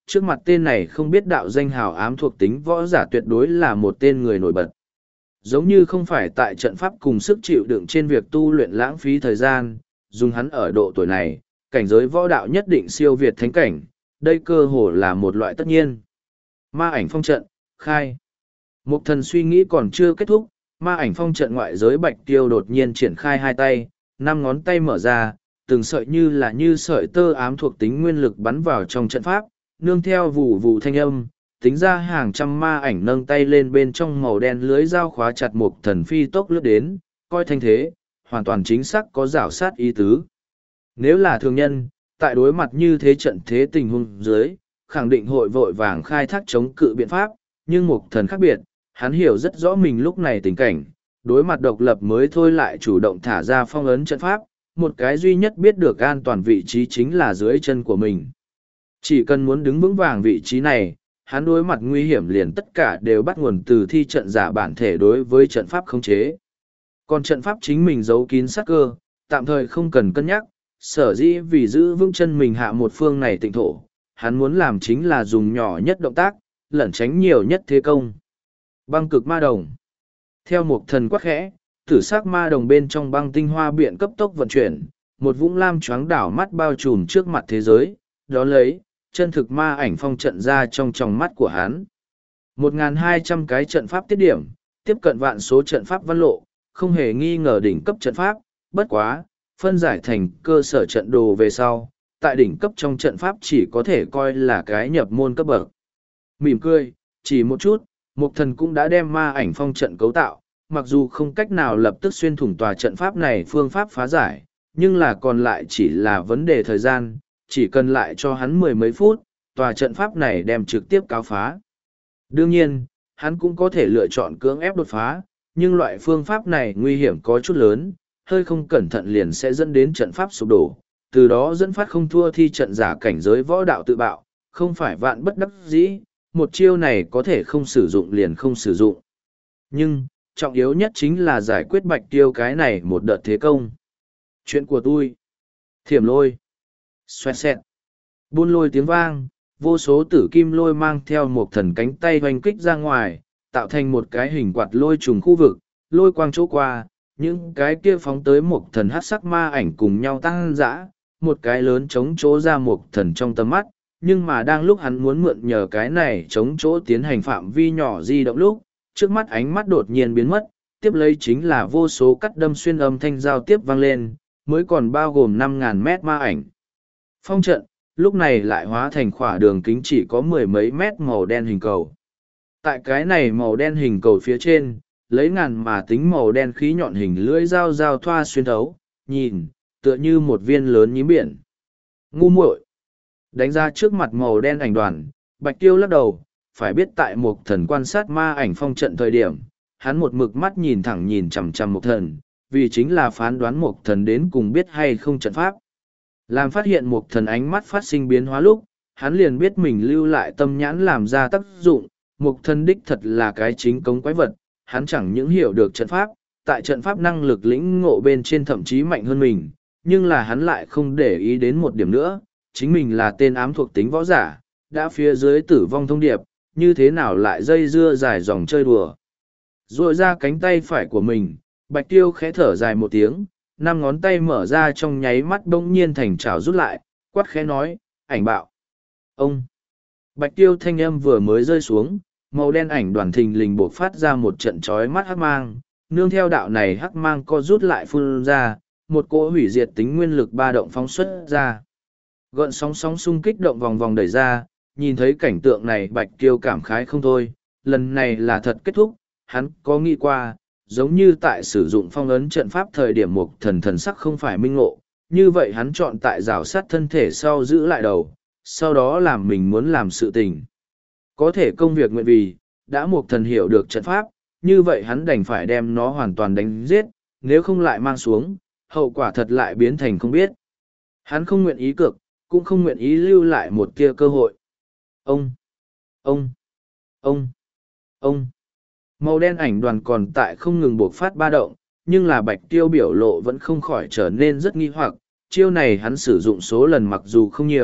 trước mặt tên này không biết đạo danh hào ám thuộc tính võ giả tuyệt đối là một tên người nổi bật. Giống như không phải tại trận pháp cùng sức chịu đựng trên việc tu luyện lãng phí thời gian, dùng hắn ở độ tuổi này, cảnh giới võ đạo nhất định siêu việt thánh cảnh, đây cơ hồ là một loại tất nhiên. Ma ảnh phong trận, khai. Mục thần suy nghĩ còn chưa kết thúc, ma ảnh phong trận ngoại giới bạch tiêu đột nhiên triển khai hai tay, năm ngón tay mở ra, từng sợi như là như sợi tơ ám thuộc tính nguyên lực bắn vào trong trận pháp, nương theo vù vù thanh âm, tính ra hàng trăm ma ảnh nâng tay lên bên trong màu đen lưới dao khóa chặt mục thần phi tốc lướt đến, coi thanh thế, hoàn toàn chính xác có rảo sát ý tứ. Nếu là thường nhân, tại đối mặt như thế trận thế tình huống dưới, khẳng định hội vội vàng khai thác chống cự biện pháp, nhưng mục thần khác biệt, hắn hiểu rất rõ mình lúc này tình cảnh, đối mặt độc lập mới thôi lại chủ động thả ra phong ấn trận pháp, một cái duy nhất biết được an toàn vị trí chính là dưới chân của mình. Chỉ cần muốn đứng vững vàng vị trí này, hắn đối mặt nguy hiểm liền tất cả đều bắt nguồn từ thi trận giả bản thể đối với trận pháp khống chế. Còn trận pháp chính mình giấu kín sát cơ, tạm thời không cần cân nhắc, sở dĩ vì giữ vững chân mình hạ một phương này tịnh thổ, hắn muốn làm chính là dùng nhỏ nhất động tác, lẩn tránh nhiều nhất thế công. Băng cực ma đồng. Theo một thần quắc khẽ, tử sắc ma đồng bên trong băng tinh hoa biện cấp tốc vận chuyển, một vũng lam choáng đảo mắt bao trùm trước mặt thế giới, đó lấy, chân thực ma ảnh phong trận ra trong tròng mắt của hắn. một nghìn hai trăm cái trận pháp tiết điểm, tiếp cận vạn số trận pháp văn lộ, không hề nghi ngờ đỉnh cấp trận pháp, bất quá, phân giải thành cơ sở trận đồ về sau, tại đỉnh cấp trong trận pháp chỉ có thể coi là cái nhập môn cấp bậc. Mỉm cười, chỉ một chút, Mục thần cũng đã đem ma ảnh phong trận cấu tạo, mặc dù không cách nào lập tức xuyên thủng tòa trận pháp này phương pháp phá giải, nhưng là còn lại chỉ là vấn đề thời gian, chỉ cần lại cho hắn mười mấy phút, tòa trận pháp này đem trực tiếp cáo phá. Đương nhiên, hắn cũng có thể lựa chọn cưỡng ép đột phá, nhưng loại phương pháp này nguy hiểm có chút lớn, hơi không cẩn thận liền sẽ dẫn đến trận pháp sụp đổ, từ đó dẫn phát không thua thi trận giả cảnh giới võ đạo tự bạo, không phải vạn bất đắc dĩ, một chiêu này có thể không sử dụng liền không sử dụng. Nhưng, trọng yếu nhất chính là giải quyết bạch tiêu cái này một đợt thế công. Chuyện của tôi. Thiểm lôi. Xoẹt xẹt. Buôn lôi tiếng vang, vô số tử kim lôi mang theo một thần cánh tay hoành kích ra ngoài, tạo thành một cái hình quạt lôi trùng khu vực, lôi quang chỗ qua, những cái kia phóng tới một thần hát sắc ma ảnh cùng nhau tăng dã, một cái lớn chống chỗ ra một thần trong tầm mắt, nhưng mà đang lúc hắn muốn mượn nhờ cái này chống chỗ tiến hành phạm vi nhỏ di động lúc, trước mắt ánh mắt đột nhiên biến mất, tiếp lấy chính là vô số cắt đâm xuyên âm thanh giao tiếp vang lên, mới còn bao gồm năm ngàn mét ma ảnh. Phong trận, lúc này lại hóa thành khỏa đường kính chỉ có mười mấy mét màu đen hình cầu. Tại cái này màu đen hình cầu phía trên, lấy ngàn mà tính màu đen khí nhọn hình lưỡi dao dao thoa xuyên thấu, nhìn, tựa như một viên lớn nhím biển. Ngu muội. Đánh ra trước mặt màu đen ảnh đoàn, Bạch Tiêu lắc đầu, phải biết tại một thần quan sát ma ảnh phong trận thời điểm, hắn một mực mắt nhìn thẳng nhìn chằm chằm một thần, vì chính là phán đoán một thần đến cùng biết hay không trận pháp. Làm phát hiện một thần ánh mắt phát sinh biến hóa lúc, hắn liền biết mình lưu lại tâm nhãn làm ra tác dụng, một thần đích thật là cái chính cống quái vật, hắn chẳng những hiểu được trận pháp, tại trận pháp năng lực lĩnh ngộ bên trên thậm chí mạnh hơn mình, nhưng là hắn lại không để ý đến một điểm nữa, chính mình là tên ám thuộc tính võ giả, đã phía dưới tử vong thông điệp, như thế nào lại dây dưa dài dòng chơi đùa. Rồi ra cánh tay phải của mình, Bạch Tiêu khẽ thở dài một tiếng, năm ngón tay mở ra trong nháy mắt bỗng nhiên thành chảo rút lại, quát khẽ nói, ảnh bạo. Ông! Bạch Tiêu thanh âm vừa mới rơi xuống, màu đen ảnh đoàn thình lình buộc phát ra một trận chói mắt hắc mang, nương theo đạo này hắc mang co rút lại phun ra, một cỗ hủy diệt tính nguyên lực ba động phóng xuất ra. Gợn sóng sóng xung kích động vòng vòng đẩy ra, nhìn thấy cảnh tượng này Bạch Tiêu cảm khái không thôi, lần này là thật kết thúc, hắn có nghĩ qua, giống như tại sử dụng phong ấn trận pháp thời điểm một thần thần sắc không phải minh ngộ, như vậy hắn chọn tại rào sát thân thể sau giữ lại đầu, sau đó làm mình muốn làm sự tình. Có thể công việc nguyện vì, đã một thần hiểu được trận pháp, như vậy hắn đành phải đem nó hoàn toàn đánh giết, nếu không lại mang xuống, hậu quả thật lại biến thành không biết. Hắn không nguyện ý cược, cũng không nguyện ý lưu lại một kia cơ hội. Ông, ông, ông, ông. Màu đen ảnh đoàn còn tại không ngừng buộc phát ba động, nhưng là Bạch Tiêu biểu lộ vẫn không khỏi trở nên rất nghi hoặc, chiêu này hắn sử dụng số lần mặc dù không nhiều,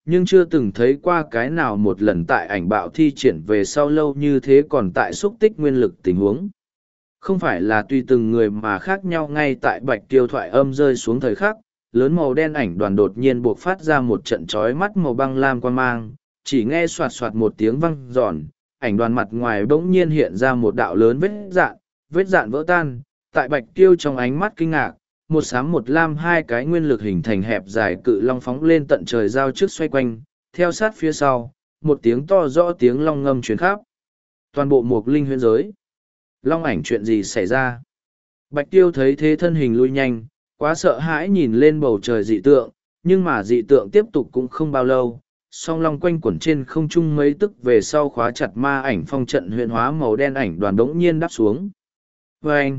nhưng chưa từng thấy qua cái nào một lần tại ảnh bạo thi triển về sau lâu như thế còn tại xúc tích nguyên lực tình huống. Không phải là tùy từng người mà khác nhau. Ngay tại bạch tiêu thoại âm rơi xuống thời khắc, lớn màu đen ảnh đoàn đột nhiên buộc phát ra một trận trói mắt màu băng lam quan mang, chỉ nghe soạt soạt một tiếng văng giòn, ảnh đoàn mặt ngoài bỗng nhiên hiện ra một đạo lớn vết dạn, vết dạn vỡ tan, tại bạch tiêu trong ánh mắt kinh ngạc, một xám một lam hai cái nguyên lực hình thành hẹp dài cự long phóng lên tận trời giao trước xoay quanh, theo sát phía sau, một tiếng to rõ tiếng long ngâm truyền khắp toàn bộ mục linh huyễn giới. Long ảnh chuyện gì xảy ra? Bạch tiêu thấy thế thân hình lui nhanh, quá sợ hãi nhìn lên bầu trời dị tượng, nhưng mà dị tượng tiếp tục cũng không bao lâu, song long quanh quẩn trên không trung mấy tức về sau khóa chặt ma ảnh phong trận huyện hóa màu đen ảnh đoàn đống nhiên đáp xuống. Và anh,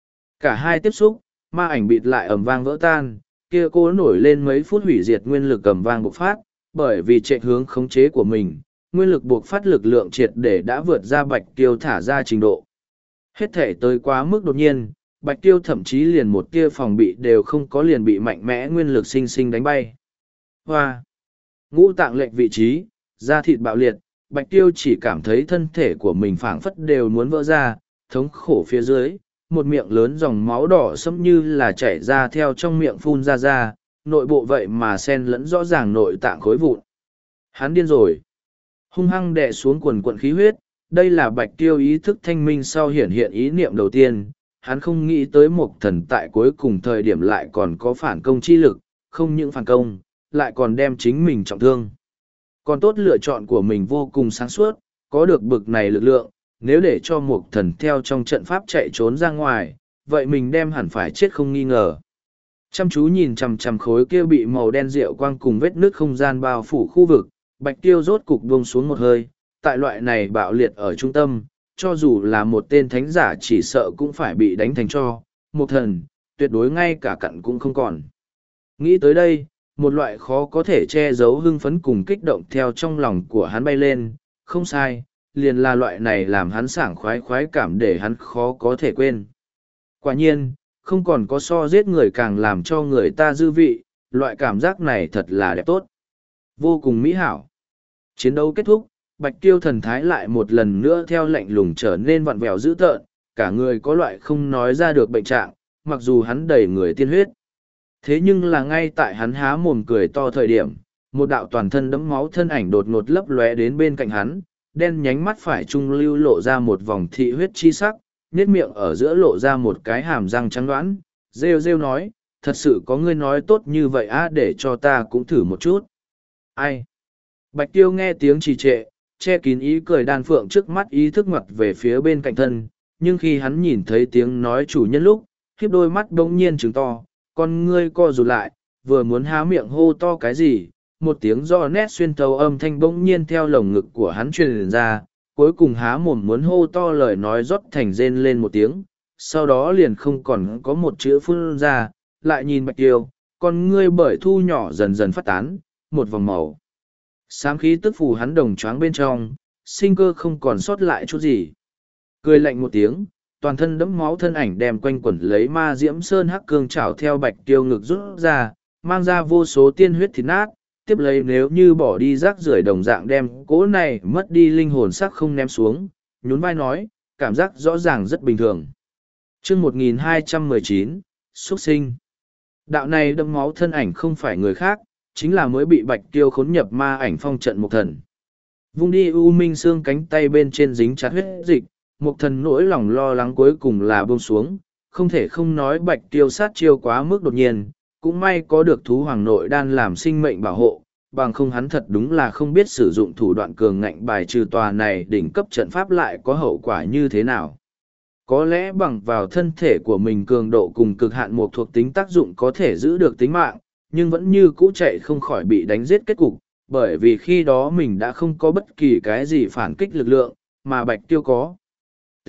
cả hai tiếp xúc, ma ảnh bịt lại ầm vang vỡ tan, kia cố nổi lên mấy phút hủy diệt nguyên lực ầm vang bộc phát, bởi vì chạy hướng khống chế của mình, nguyên lực buộc phát lực lượng triệt để đã vượt ra bạch tiêu thả ra trình độ. Hết thể tới quá mức đột nhiên, bạch tiêu thậm chí liền một tia phòng bị đều không có, liền bị mạnh mẽ nguyên lực sinh sinh đánh bay. Hoa! Ngũ tạng lệch vị trí, da thịt bạo liệt, bạch tiêu chỉ cảm thấy thân thể của mình phảng phất đều muốn vỡ ra, thống khổ phía dưới, một miệng lớn dòng máu đỏ sẫm như là chảy ra theo trong miệng phun ra ra, nội bộ vậy mà xen lẫn rõ ràng nội tạng khối vụn. Hắn điên rồi. Hung hăng đè xuống quần quận khí huyết, đây là bạch tiêu ý thức thanh minh sau hiển hiện ý niệm đầu tiên. Hắn không nghĩ tới một thần tại cuối cùng thời điểm lại còn có phản công chi lực, không những phản công, lại còn đem chính mình trọng thương. Còn tốt lựa chọn của mình vô cùng sáng suốt, có được bực này lực lượng, nếu để cho một thần theo trong trận pháp chạy trốn ra ngoài, vậy mình đem hẳn phải chết không nghi ngờ. Chăm chú nhìn chằm chằm khối kia bị màu đen rượu quang cùng vết nước không gian bao phủ khu vực, bạch tiêu rốt cục buông xuống một hơi, tại loại này bạo liệt ở trung tâm, cho dù là một tên thánh giả chỉ sợ cũng phải bị đánh thành cho, một thần, tuyệt đối ngay cả cặn cũng không còn. Nghĩ tới đây, một loại khó có thể che giấu hưng phấn cùng kích động theo trong lòng của hắn bay lên, không sai, liền là loại này làm hắn sảng khoái khoái cảm để hắn khó có thể quên. Quả nhiên, không còn có so giết người càng làm cho người ta dư vị, loại cảm giác này thật là đẹp tốt. Vô cùng mỹ hảo. Chiến đấu kết thúc, bạch tiêu thần thái lại một lần nữa theo lạnh lùng trở nên vặn vẹo dữ tợn, cả người có loại không nói ra được bệnh trạng, mặc dù hắn đầy người tiên huyết. Thế nhưng là ngay tại hắn há mồm cười to thời điểm, một đạo toàn thân đẫm máu thân ảnh đột ngột lấp lóe đến bên cạnh hắn, đen nhánh mắt phải trung lưu lộ ra một vòng thị huyết chi sắc, nết miệng ở giữa lộ ra một cái hàm răng trắng đoán, rêu rêu nói, thật sự có ngươi nói tốt như vậy á, để cho ta cũng thử một chút. Ai? Bạch tiêu nghe tiếng trì trệ, che kín ý cười đan phượng trước mắt ý thức ngoặt về phía bên cạnh thân, nhưng khi hắn nhìn thấy tiếng nói chủ nhân lúc, khiếp đôi mắt bỗng nhiên trừng to, con ngươi co rụt lại, vừa muốn há miệng hô to cái gì, một tiếng do nét xuyên thấu âm thanh bỗng nhiên theo lồng ngực của hắn truyền ra, cuối cùng há mồm muốn hô to lời nói rót thành rên lên một tiếng, sau đó liền không còn có một chữ phun ra, lại nhìn bạch tiêu, con ngươi bởi thu nhỏ dần dần phát tán, một vòng màu. Xám khí tức phù hắn đồng choáng bên trong, sinh cơ không còn sót lại chút gì. Cười lạnh một tiếng, toàn thân đẫm máu thân ảnh đem quanh quẩn lấy ma diễm sơn hắc cương chảo theo bạch tiêu ngực rút ra, mang ra vô số tiên huyết thịt nát, tiếp lấy nếu như bỏ đi rác rưởi đồng dạng đem cỗ này mất đi linh hồn sắc không ném xuống, nhún vai nói, cảm giác rõ ràng rất bình thường. Chương một nghìn hai trăm mười chín, xuất sinh. Đạo này đẫm máu thân ảnh không phải người khác, chính là mới bị bạch tiêu khốn nhập ma ảnh phong trận một thần. Vung đi u minh xương cánh tay bên trên dính chặt huyết dịch, một thần nỗi lòng lo lắng cuối cùng là buông xuống, không thể không nói bạch tiêu sát chiêu quá mức đột nhiên, cũng may có được thú hoàng nội đan làm sinh mệnh bảo hộ, bằng không hắn thật đúng là không biết sử dụng thủ đoạn cường ngạnh bài trừ tòa này đỉnh cấp trận pháp lại có hậu quả như thế nào. Có lẽ bằng vào thân thể của mình cường độ cùng cực hạn một thuộc tính tác dụng có thể giữ được tính mạng, nhưng vẫn như cũ chạy không khỏi bị đánh giết kết cục, bởi vì khi đó mình đã không có bất kỳ cái gì phản kích lực lượng, mà bạch tiêu có. T.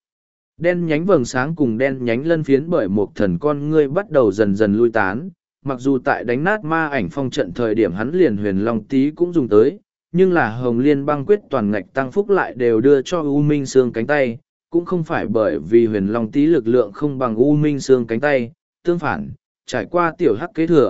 Đen nhánh vầng sáng cùng đen nhánh lân phiến bởi một thần con ngươi bắt đầu dần dần lui tán, mặc dù tại đánh nát ma ảnh phong trận thời điểm hắn liền huyền long tý cũng dùng tới, nhưng là hồng liên băng quyết toàn ngạch tăng phúc lại đều đưa cho U Minh Sương cánh tay, cũng không phải bởi vì huyền long tý lực lượng không bằng U Minh Sương cánh tay, tương phản, trải qua tiểu hắc kế thừa,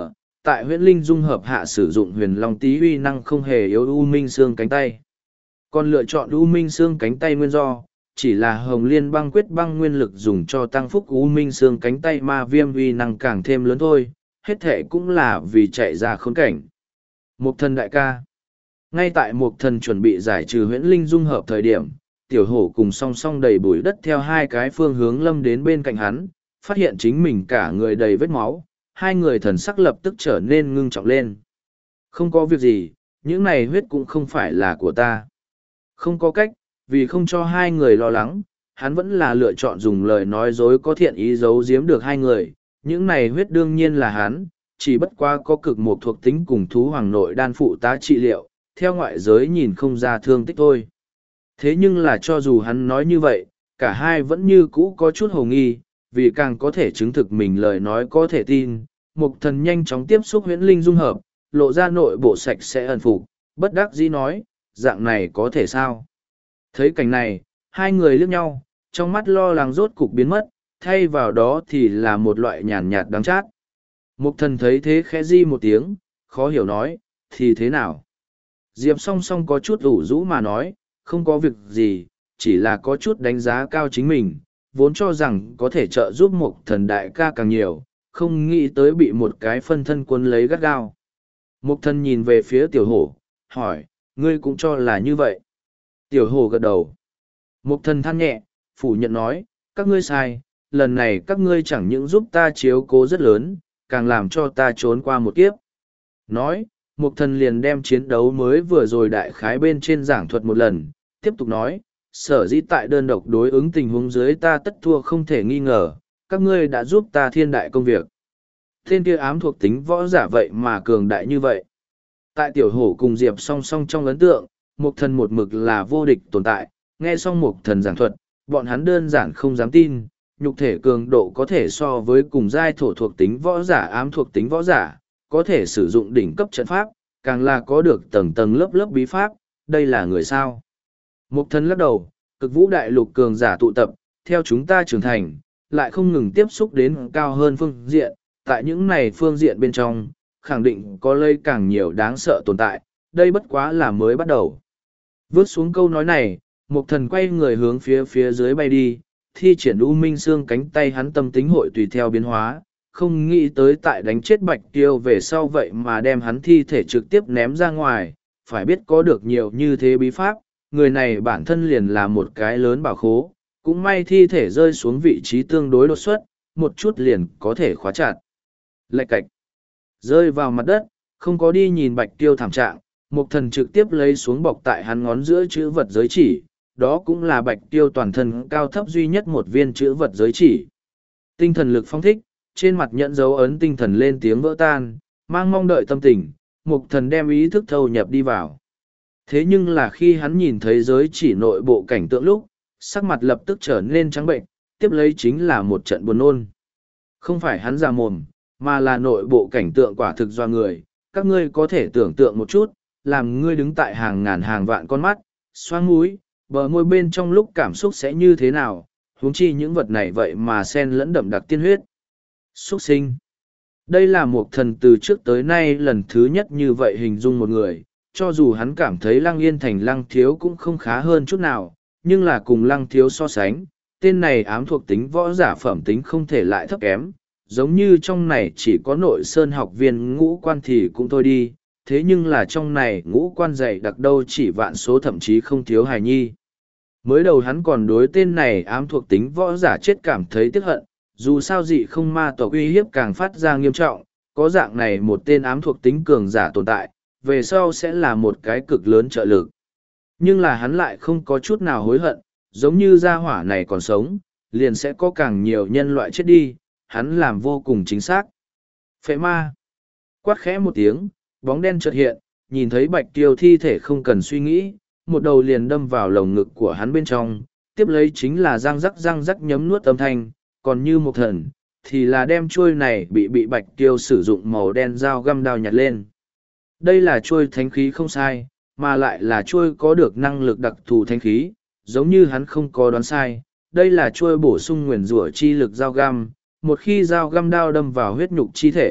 tại huyễn linh dung hợp hạ sử dụng huyền long tí uy năng không hề yếu U Minh Xương cánh tay. Còn lựa chọn U Minh Xương cánh tay nguyên do, chỉ là Hồng Liên băng quyết băng nguyên lực dùng cho tăng phúc U Minh Xương cánh tay ma viêm uy năng càng thêm lớn thôi, hết thệ cũng là vì chạy ra khốn cảnh. Mục thần đại ca. Ngay tại mục thần chuẩn bị giải trừ huyễn linh dung hợp thời điểm, tiểu hổ cùng song song đầy bụi đất theo hai cái phương hướng lâm đến bên cạnh hắn, phát hiện chính mình cả người đầy vết máu, hai người thần sắc lập tức trở nên ngưng trọng lên. Không có việc gì, những này huyết cũng không phải là của ta. Không có cách, vì không cho hai người lo lắng, hắn vẫn là lựa chọn dùng lời nói dối có thiện ý giấu giếm được hai người. Những này huyết đương nhiên là hắn, chỉ bất quá có cực một thuộc tính cùng thú hoàng nội đan phụ tá trị liệu, theo ngoại giới nhìn không ra thương tích thôi. Thế nhưng là cho dù hắn nói như vậy, cả hai vẫn như cũ có chút hồ nghi, vì càng có thể chứng thực mình lời nói có thể tin. Mục thần nhanh chóng tiếp xúc huyễn linh dung hợp, lộ ra nội bộ sạch sẽ ẩn phục, bất đắc dĩ nói, dạng này có thể sao? Thấy cảnh này, hai người liếc nhau, trong mắt lo lắng rốt cục biến mất, thay vào đó thì là một loại nhàn nhạt đắng chát. Mục thần thấy thế khẽ di một tiếng, khó hiểu nói, thì thế nào? Diệp song song có chút ủ rũ mà nói, không có việc gì, chỉ là có chút đánh giá cao chính mình, vốn cho rằng có thể trợ giúp mục thần đại ca càng nhiều, không nghĩ tới bị một cái phân thân quân lấy gắt gao. Mục thần nhìn về phía tiểu hổ, hỏi, ngươi cũng cho là như vậy. Tiểu hổ gật đầu. Mục thần than nhẹ, phủ nhận nói, các ngươi sai, lần này các ngươi chẳng những giúp ta chiếu cố rất lớn, càng làm cho ta trốn qua một kiếp. Nói, mục thần liền đem chiến đấu mới vừa rồi đại khái bên trên giảng thuật một lần, tiếp tục nói, sở dĩ tại đơn độc đối ứng tình huống dưới ta tất thua không thể nghi ngờ, các ngươi đã giúp ta thiên đại công việc. Tên kia ám thuộc tính võ giả vậy mà cường đại như vậy. Tại tiểu hổ cùng Diệp song song trong ấn tượng, mục thần một mực là vô địch tồn tại, nghe xong mục thần giảng thuật, bọn hắn đơn giản không dám tin, nhục thể cường độ có thể so với cùng giai thổ thuộc tính võ giả ám thuộc tính võ giả, có thể sử dụng đỉnh cấp trận pháp, càng là có được tầng tầng lớp lớp bí pháp, đây là người sao. Mục thần lắc đầu, cực vũ đại lục cường giả tụ tập, theo chúng ta trưởng thành, lại không ngừng tiếp xúc đến cao hơn phương diện, tại những này phương diện bên trong, khẳng định có lây càng nhiều đáng sợ tồn tại, đây bất quá là mới bắt đầu. Vớt xuống câu nói này, mục thần quay người hướng phía phía dưới bay đi, thi triển U Minh Xương cánh tay hắn tâm tính hội tùy theo biến hóa, không nghĩ tới tại đánh chết Bạch Tiêu về sau vậy mà đem hắn thi thể trực tiếp ném ra ngoài, phải biết có được nhiều như thế bí pháp, người này bản thân liền là một cái lớn bảo khố, cũng may thi thể rơi xuống vị trí tương đối đột xuất, một chút liền có thể khóa chặt. Lạch cạch, rơi vào mặt đất, không có đi nhìn Bạch Tiêu thảm trạng, Mục thần trực tiếp lấy xuống bọc tại hắn ngón giữa chữ vật giới chỉ, đó cũng là Bạch Tiêu toàn thân cao thấp duy nhất một viên chữ vật giới chỉ. Tinh thần lực phong thích, trên mặt nhận dấu ấn tinh thần lên tiếng vỡ tan, mang mong đợi tâm tình, Mục thần đem ý thức thâu nhập đi vào. Thế nhưng là khi hắn nhìn thấy giới chỉ nội bộ cảnh tượng lúc, sắc mặt lập tức trở nên trắng bệnh, tiếp lấy chính là một trận buồn nôn. Không phải hắn già mồm, mà là nội bộ cảnh tượng quả thực do người, các ngươi có thể tưởng tượng một chút, làm ngươi đứng tại hàng ngàn hàng vạn con mắt, xoang mũi, bờ môi bên trong lúc cảm xúc sẽ như thế nào, huống chi những vật này vậy mà xen lẫn đậm đặc tiên huyết. Xuất sinh. Đây là một thần từ trước tới nay lần thứ nhất như vậy hình dung một người, cho dù hắn cảm thấy Lăng Yên Thành Lăng Thiếu cũng không khá hơn chút nào, nhưng là cùng Lăng Thiếu so sánh, tên này ám thuộc tính võ giả phẩm tính không thể lại thấp kém, giống như trong này chỉ có nội sơn học viên ngũ quan thì cũng thôi đi, thế nhưng là trong này ngũ quan dày đặc đâu chỉ vạn số thậm chí không thiếu hài nhi. Mới đầu hắn còn đối tên này ám thuộc tính võ giả chết cảm thấy tiếc hận, dù sao dị không ma tộc uy hiếp càng phát ra nghiêm trọng, có dạng này một tên ám thuộc tính cường giả tồn tại, về sau sẽ là một cái cực lớn trợ lực. Nhưng là hắn lại không có chút nào hối hận, giống như gia hỏa này còn sống, liền sẽ có càng nhiều nhân loại chết đi, hắn làm vô cùng chính xác. Phệ ma. Quát khẽ một tiếng, bóng đen chợt hiện, nhìn thấy Bạch Tiêu thi thể không cần suy nghĩ, một đầu liền đâm vào lồng ngực của hắn bên trong, tiếp lấy chính là răng rắc răng rắc nhấm nuốt âm thanh, còn như một thần, thì là đem chuôi này bị bị Bạch Tiêu sử dụng màu đen dao găm đao nhặt lên. Đây là chuôi thánh khí không sai, mà lại là chuôi có được năng lực đặc thù thánh khí, giống như hắn không có đoán sai, đây là chuôi bổ sung nguyền rủa chi lực dao găm, một khi dao găm đao đâm vào huyết nhục chi thể,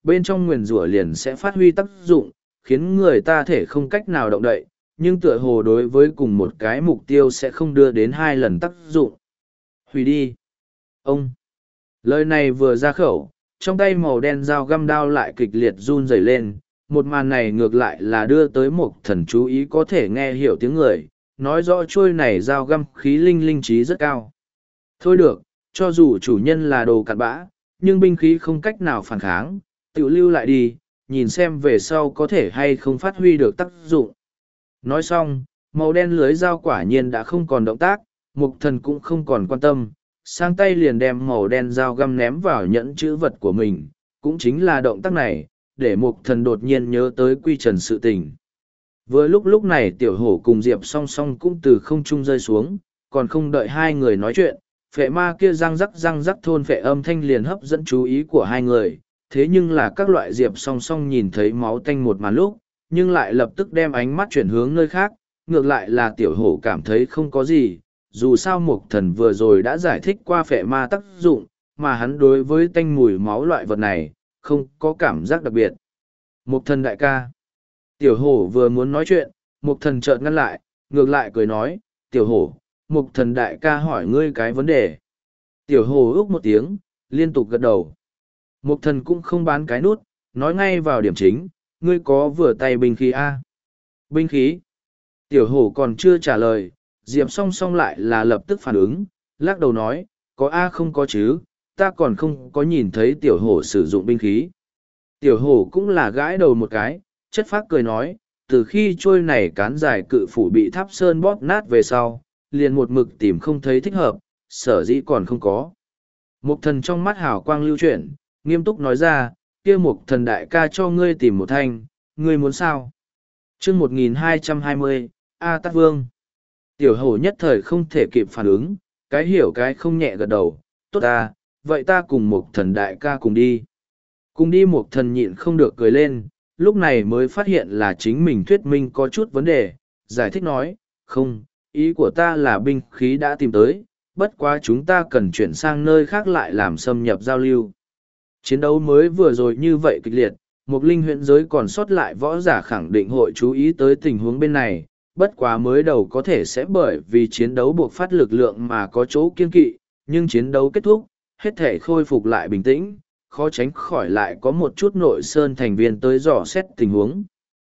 bên trong nguyền rủa liền sẽ phát huy tác dụng, khiến người ta thể không cách nào động đậy, nhưng tựa hồ đối với cùng một cái mục tiêu sẽ không đưa đến hai lần tác dụng. Hủy đi. Ông. Lời này vừa ra khẩu, trong tay màu đen dao găm đao lại kịch liệt run rẩy lên, một màn này ngược lại là đưa tới một thần chú ý có thể nghe hiểu tiếng người, nói rõ trôi này dao găm khí linh linh trí rất cao. Thôi được, cho dù chủ nhân là đồ cặn bã, nhưng binh khí không cách nào phản kháng, tự lưu lại đi, nhìn xem về sau có thể hay không phát huy được tác dụng. Nói xong, màu đen lưới dao quả nhiên đã không còn động tác, mục thần cũng không còn quan tâm, sang tay liền đem màu đen dao găm ném vào nhẫn chữ vật của mình, cũng chính là động tác này, để mục thần đột nhiên nhớ tới quy trần sự tình. Vừa lúc lúc này tiểu hổ cùng Diệp song song cũng từ không trung rơi xuống, còn không đợi hai người nói chuyện, phệ ma kia răng rắc răng rắc thôn phệ âm thanh liền hấp dẫn chú ý của hai người, thế nhưng là các loại Diệp song song nhìn thấy máu tanh một màn lúc, nhưng lại lập tức đem ánh mắt chuyển hướng nơi khác, ngược lại là tiểu hổ cảm thấy không có gì, dù sao mục thần vừa rồi đã giải thích qua phệ ma tác dụng, mà hắn đối với tanh mùi máu loại vật này, không có cảm giác đặc biệt. Mục thần đại ca. Tiểu hổ vừa muốn nói chuyện, mục thần chợt ngăn lại, ngược lại cười nói, tiểu hổ, mục thần đại ca hỏi ngươi cái vấn đề. Tiểu hổ úc một tiếng, liên tục gật đầu. Mục thần cũng không bán cái nút, nói ngay vào điểm chính, ngươi có vừa tay binh khí A. Binh khí. Tiểu hổ còn chưa trả lời, Diệp song song lại là lập tức phản ứng, lắc đầu nói, có A không có chứ, ta còn không có nhìn thấy tiểu hổ sử dụng binh khí. Tiểu hổ cũng là gãi đầu một cái, chất phác cười nói, từ khi trôi này cán dài cự phủ bị tháp sơn bóp nát về sau, liền một mực tìm không thấy thích hợp, sở dĩ còn không có. Mục thần trong mắt hào quang lưu chuyển, nghiêm túc nói ra, kia mục thần đại ca cho ngươi tìm một thanh, ngươi muốn sao? chương một nghìn hai trăm hai mươi, A Tát Vương. Tiểu hổ nhất thời không thể kịp phản ứng, cái hiểu cái không nhẹ gật đầu, tốt ta, vậy ta cùng mục thần đại ca cùng đi. Cùng đi mục thần nhịn không được cười lên, lúc này mới phát hiện là chính mình thuyết minh có chút vấn đề, giải thích nói, không, ý của ta là binh khí đã tìm tới, bất quá chúng ta cần chuyển sang nơi khác lại làm xâm nhập giao lưu. Chiến đấu mới vừa rồi như vậy kịch liệt, một linh huyện giới còn sót lại võ giả khẳng định hội chú ý tới tình huống bên này, bất quá mới đầu có thể sẽ bởi vì chiến đấu buộc phát lực lượng mà có chỗ kiên kỵ, nhưng chiến đấu kết thúc, hết thể khôi phục lại bình tĩnh, khó tránh khỏi lại có một chút nội sơn thành viên tới dò xét tình huống.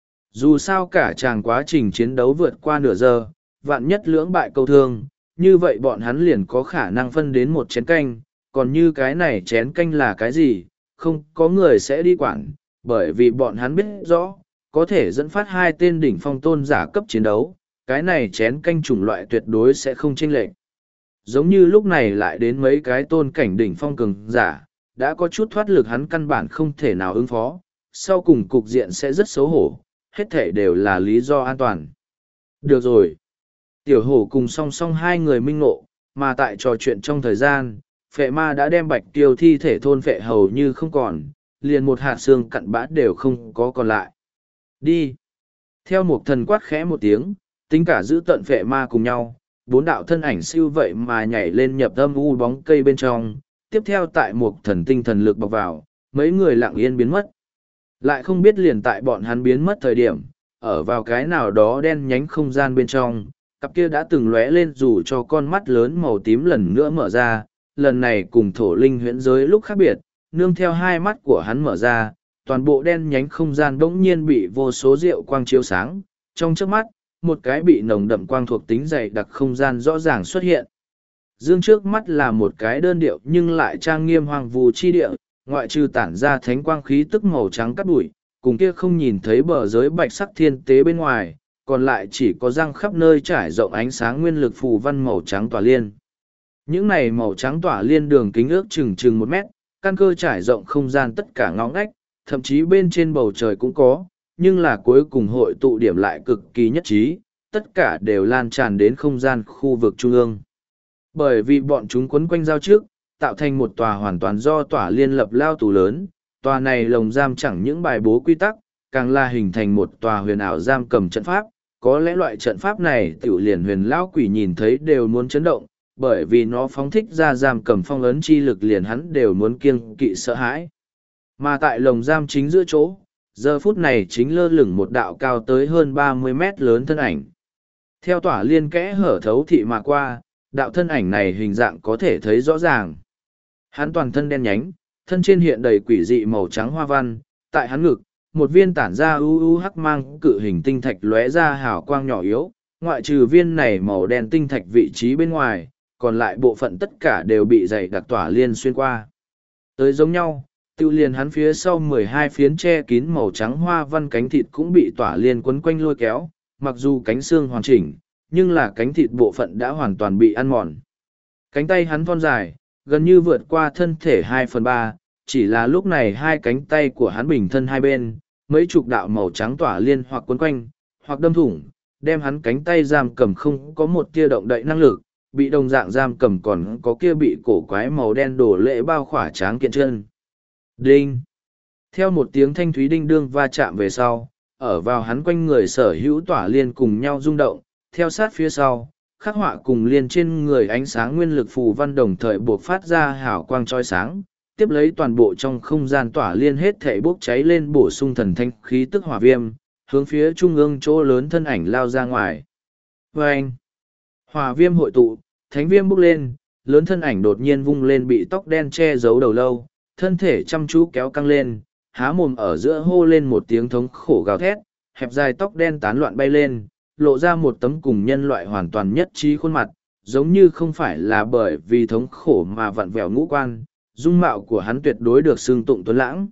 Dù sao cả chàng quá trình chiến đấu vượt qua nửa giờ, vạn nhất lưỡng bại câu thương, như vậy bọn hắn liền có khả năng phân đến một chén canh, còn như cái này chén canh là cái gì, không có người sẽ đi quản, bởi vì bọn hắn biết rõ, có thể dẫn phát hai tên đỉnh phong tôn giả cấp chiến đấu, cái này chén canh chủng loại tuyệt đối sẽ không chênh lệch. Giống như lúc này lại đến mấy cái tôn cảnh đỉnh phong cường giả, đã có chút thoát lực hắn căn bản không thể nào ứng phó, sau cùng cục diện sẽ rất xấu hổ, hết thể đều là lý do an toàn. Được rồi. Tiểu hổ cùng song song hai người minh ngộ, mà tại trò chuyện trong thời gian, phệ ma đã đem bạch tiêu thi thể thôn phệ hầu như không còn, liền một hạt xương cặn bã đều không có còn lại. Đi. Theo một thần quát khẽ một tiếng, tính cả giữ tận phệ ma cùng nhau, bốn đạo thân ảnh siêu vậy mà nhảy lên nhập âm u bóng cây bên trong, tiếp theo tại một thần tinh thần lực bọc vào, mấy người lặng yên biến mất. Lại không biết liền tại bọn hắn biến mất thời điểm, ở vào cái nào đó đen nhánh không gian bên trong, cặp kia đã từng lóe lên dù cho con mắt lớn màu tím lần nữa mở ra, lần này cùng thổ linh huyễn giới lúc khác biệt, nương theo hai mắt của hắn mở ra, toàn bộ đen nhánh không gian bỗng nhiên bị vô số rượu quang chiếu sáng, trong trước mắt, một cái bị nồng đậm quang thuộc tính dày đặc không gian rõ ràng xuất hiện. Dương trước mắt là một cái đơn điệu nhưng lại trang nghiêm hoàng vù chi địa, ngoại trừ tản ra thánh quang khí tức màu trắng cắt bụi, cùng kia không nhìn thấy bờ giới bạch sắc thiên tế bên ngoài, còn lại chỉ có răng khắp nơi trải rộng ánh sáng nguyên lực phù văn màu trắng tỏa liên. Những này màu trắng tỏa liên đường kính ước chừng chừng một mét, căn cơ trải rộng không gian tất cả ngõ ngách, thậm chí bên trên bầu trời cũng có, nhưng là cuối cùng hội tụ điểm lại cực kỳ nhất trí, tất cả đều lan tràn đến không gian khu vực trung ương. Bởi vì bọn chúng quấn quanh giao trước, tạo thành một tòa hoàn toàn do tỏa liên lập lao tù lớn, tòa này lồng giam chẳng những bài bố quy tắc, càng là hình thành một tòa huyền ảo giam cầm trận pháp. Có lẽ loại trận pháp này tiểu liền huyền lão quỷ nhìn thấy đều muốn chấn động, bởi vì nó phóng thích ra giam cầm phong ấn chi lực liền hắn đều muốn kiêng kỵ sợ hãi. Mà tại lồng giam chính giữa chỗ, giờ phút này chính lơ lửng một đạo cao tới hơn ba mươi mét lớn thân ảnh. Theo tỏa liên kẽ hở thấu thị mà qua, đạo thân ảnh này hình dạng có thể thấy rõ ràng. Hắn toàn thân đen nhánh, thân trên hiện đầy quỷ dị màu trắng hoa văn, tại hắn ngực, một viên tản ra u u hắc mang cự hình tinh thạch lóe ra hào quang nhỏ yếu, ngoại trừ viên này màu đen tinh thạch vị trí bên ngoài, còn lại bộ phận tất cả đều bị dày đặc tỏa liên xuyên qua. Tới giống nhau, tiêu liền hắn phía sau mười hai phiến che kín màu trắng hoa văn cánh thịt cũng bị tỏa liên quấn quanh lôi kéo, mặc dù cánh xương hoàn chỉnh, nhưng là cánh thịt bộ phận đã hoàn toàn bị ăn mòn. Cánh tay hắn thon dài, gần như vượt qua thân thể hai phần ba, chỉ là lúc này hai cánh tay của hắn bình thân hai bên, mấy chục đạo màu trắng tỏa liên hoặc quấn quanh, hoặc đâm thủng, đem hắn cánh tay giam cầm không có một tia động đậy năng lực, bị đồng dạng giam cầm còn có kia bị cổ quái màu đen đổ lệ bao khỏa tráng kiện chân. Đinh! Theo một tiếng thanh thúy đinh đương va chạm về sau, ở vào hắn quanh người sở hữu tỏa liên cùng nhau rung động, theo sát phía sau, khắc họa cùng liên trên người ánh sáng nguyên lực phù văn đồng thời buộc phát ra hào quang trói sáng, tiếp lấy toàn bộ trong không gian tỏa liên hết thể bốc cháy lên bổ sung thần thanh khí tức hỏa viêm, hướng phía trung ương chỗ lớn thân ảnh lao ra ngoài. Và anh, hỏa viêm hội tụ, thánh viêm bốc lên, lớn thân ảnh đột nhiên vung lên bị tóc đen che giấu đầu lâu, thân thể chăm chú kéo căng lên, há mồm ở giữa hô lên một tiếng thống khổ gào thét, hẹp dài tóc đen tán loạn bay lên, lộ ra một tấm cùng nhân loại hoàn toàn nhất trí khuôn mặt, giống như không phải là bởi vì thống khổ mà vặn vẹo ngũ quan, dung mạo của hắn tuyệt đối được xưng tụng tuấn lãng.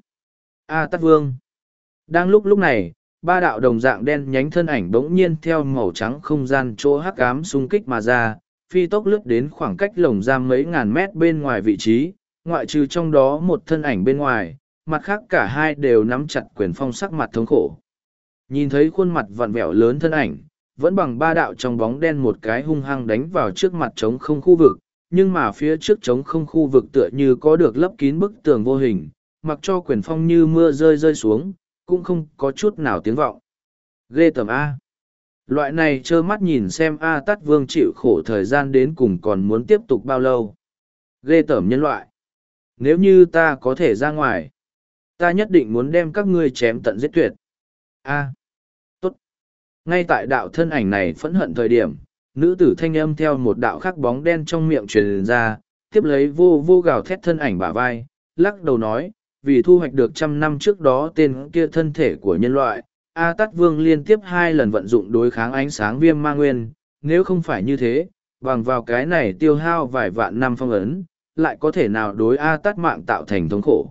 A Tát Vương. Đang lúc lúc này, ba đạo đồng dạng đen nhánh thân ảnh bỗng nhiên theo màu trắng không gian chỗ hắc ám xung kích mà ra, phi tốc lướt đến khoảng cách lồng giam mấy ngàn mét bên ngoài vị trí, ngoại trừ trong đó một thân ảnh bên ngoài, mặt khác cả hai đều nắm chặt quyền phong sắc mặt thống khổ. Nhìn thấy khuôn mặt vặn vẹo lớn thân ảnh, vẫn bằng ba đạo trong bóng đen một cái hung hăng đánh vào trước mặt trống không khu vực, nhưng mà phía trước trống không khu vực tựa như có được lấp kín bức tường vô hình, mặc cho quyền phong như mưa rơi rơi xuống, cũng không có chút nào tiếng vọng. Ghê tởm A. Loại này trơ mắt nhìn xem A Tát Vương chịu khổ thời gian đến cùng còn muốn tiếp tục bao lâu. Ghê tởm nhân loại. Nếu như ta có thể ra ngoài, ta nhất định muốn đem các ngươi chém tận giết tuyệt. A. Tốt. Ngay tại đạo thân ảnh này phẫn hận thời điểm, nữ tử thanh âm theo một đạo khắc bóng đen trong miệng truyền ra, tiếp lấy vô vô gào thét thân ảnh bả vai, lắc đầu nói, vì thu hoạch được trăm năm trước đó tên kia thân thể của nhân loại, A Tát Vương liên tiếp hai lần vận dụng đối kháng ánh sáng viêm ma nguyên, nếu không phải như thế, bằng vào cái này tiêu hao vài vạn năm phong ấn, lại có thể nào đối A Tát mạng tạo thành thống khổ.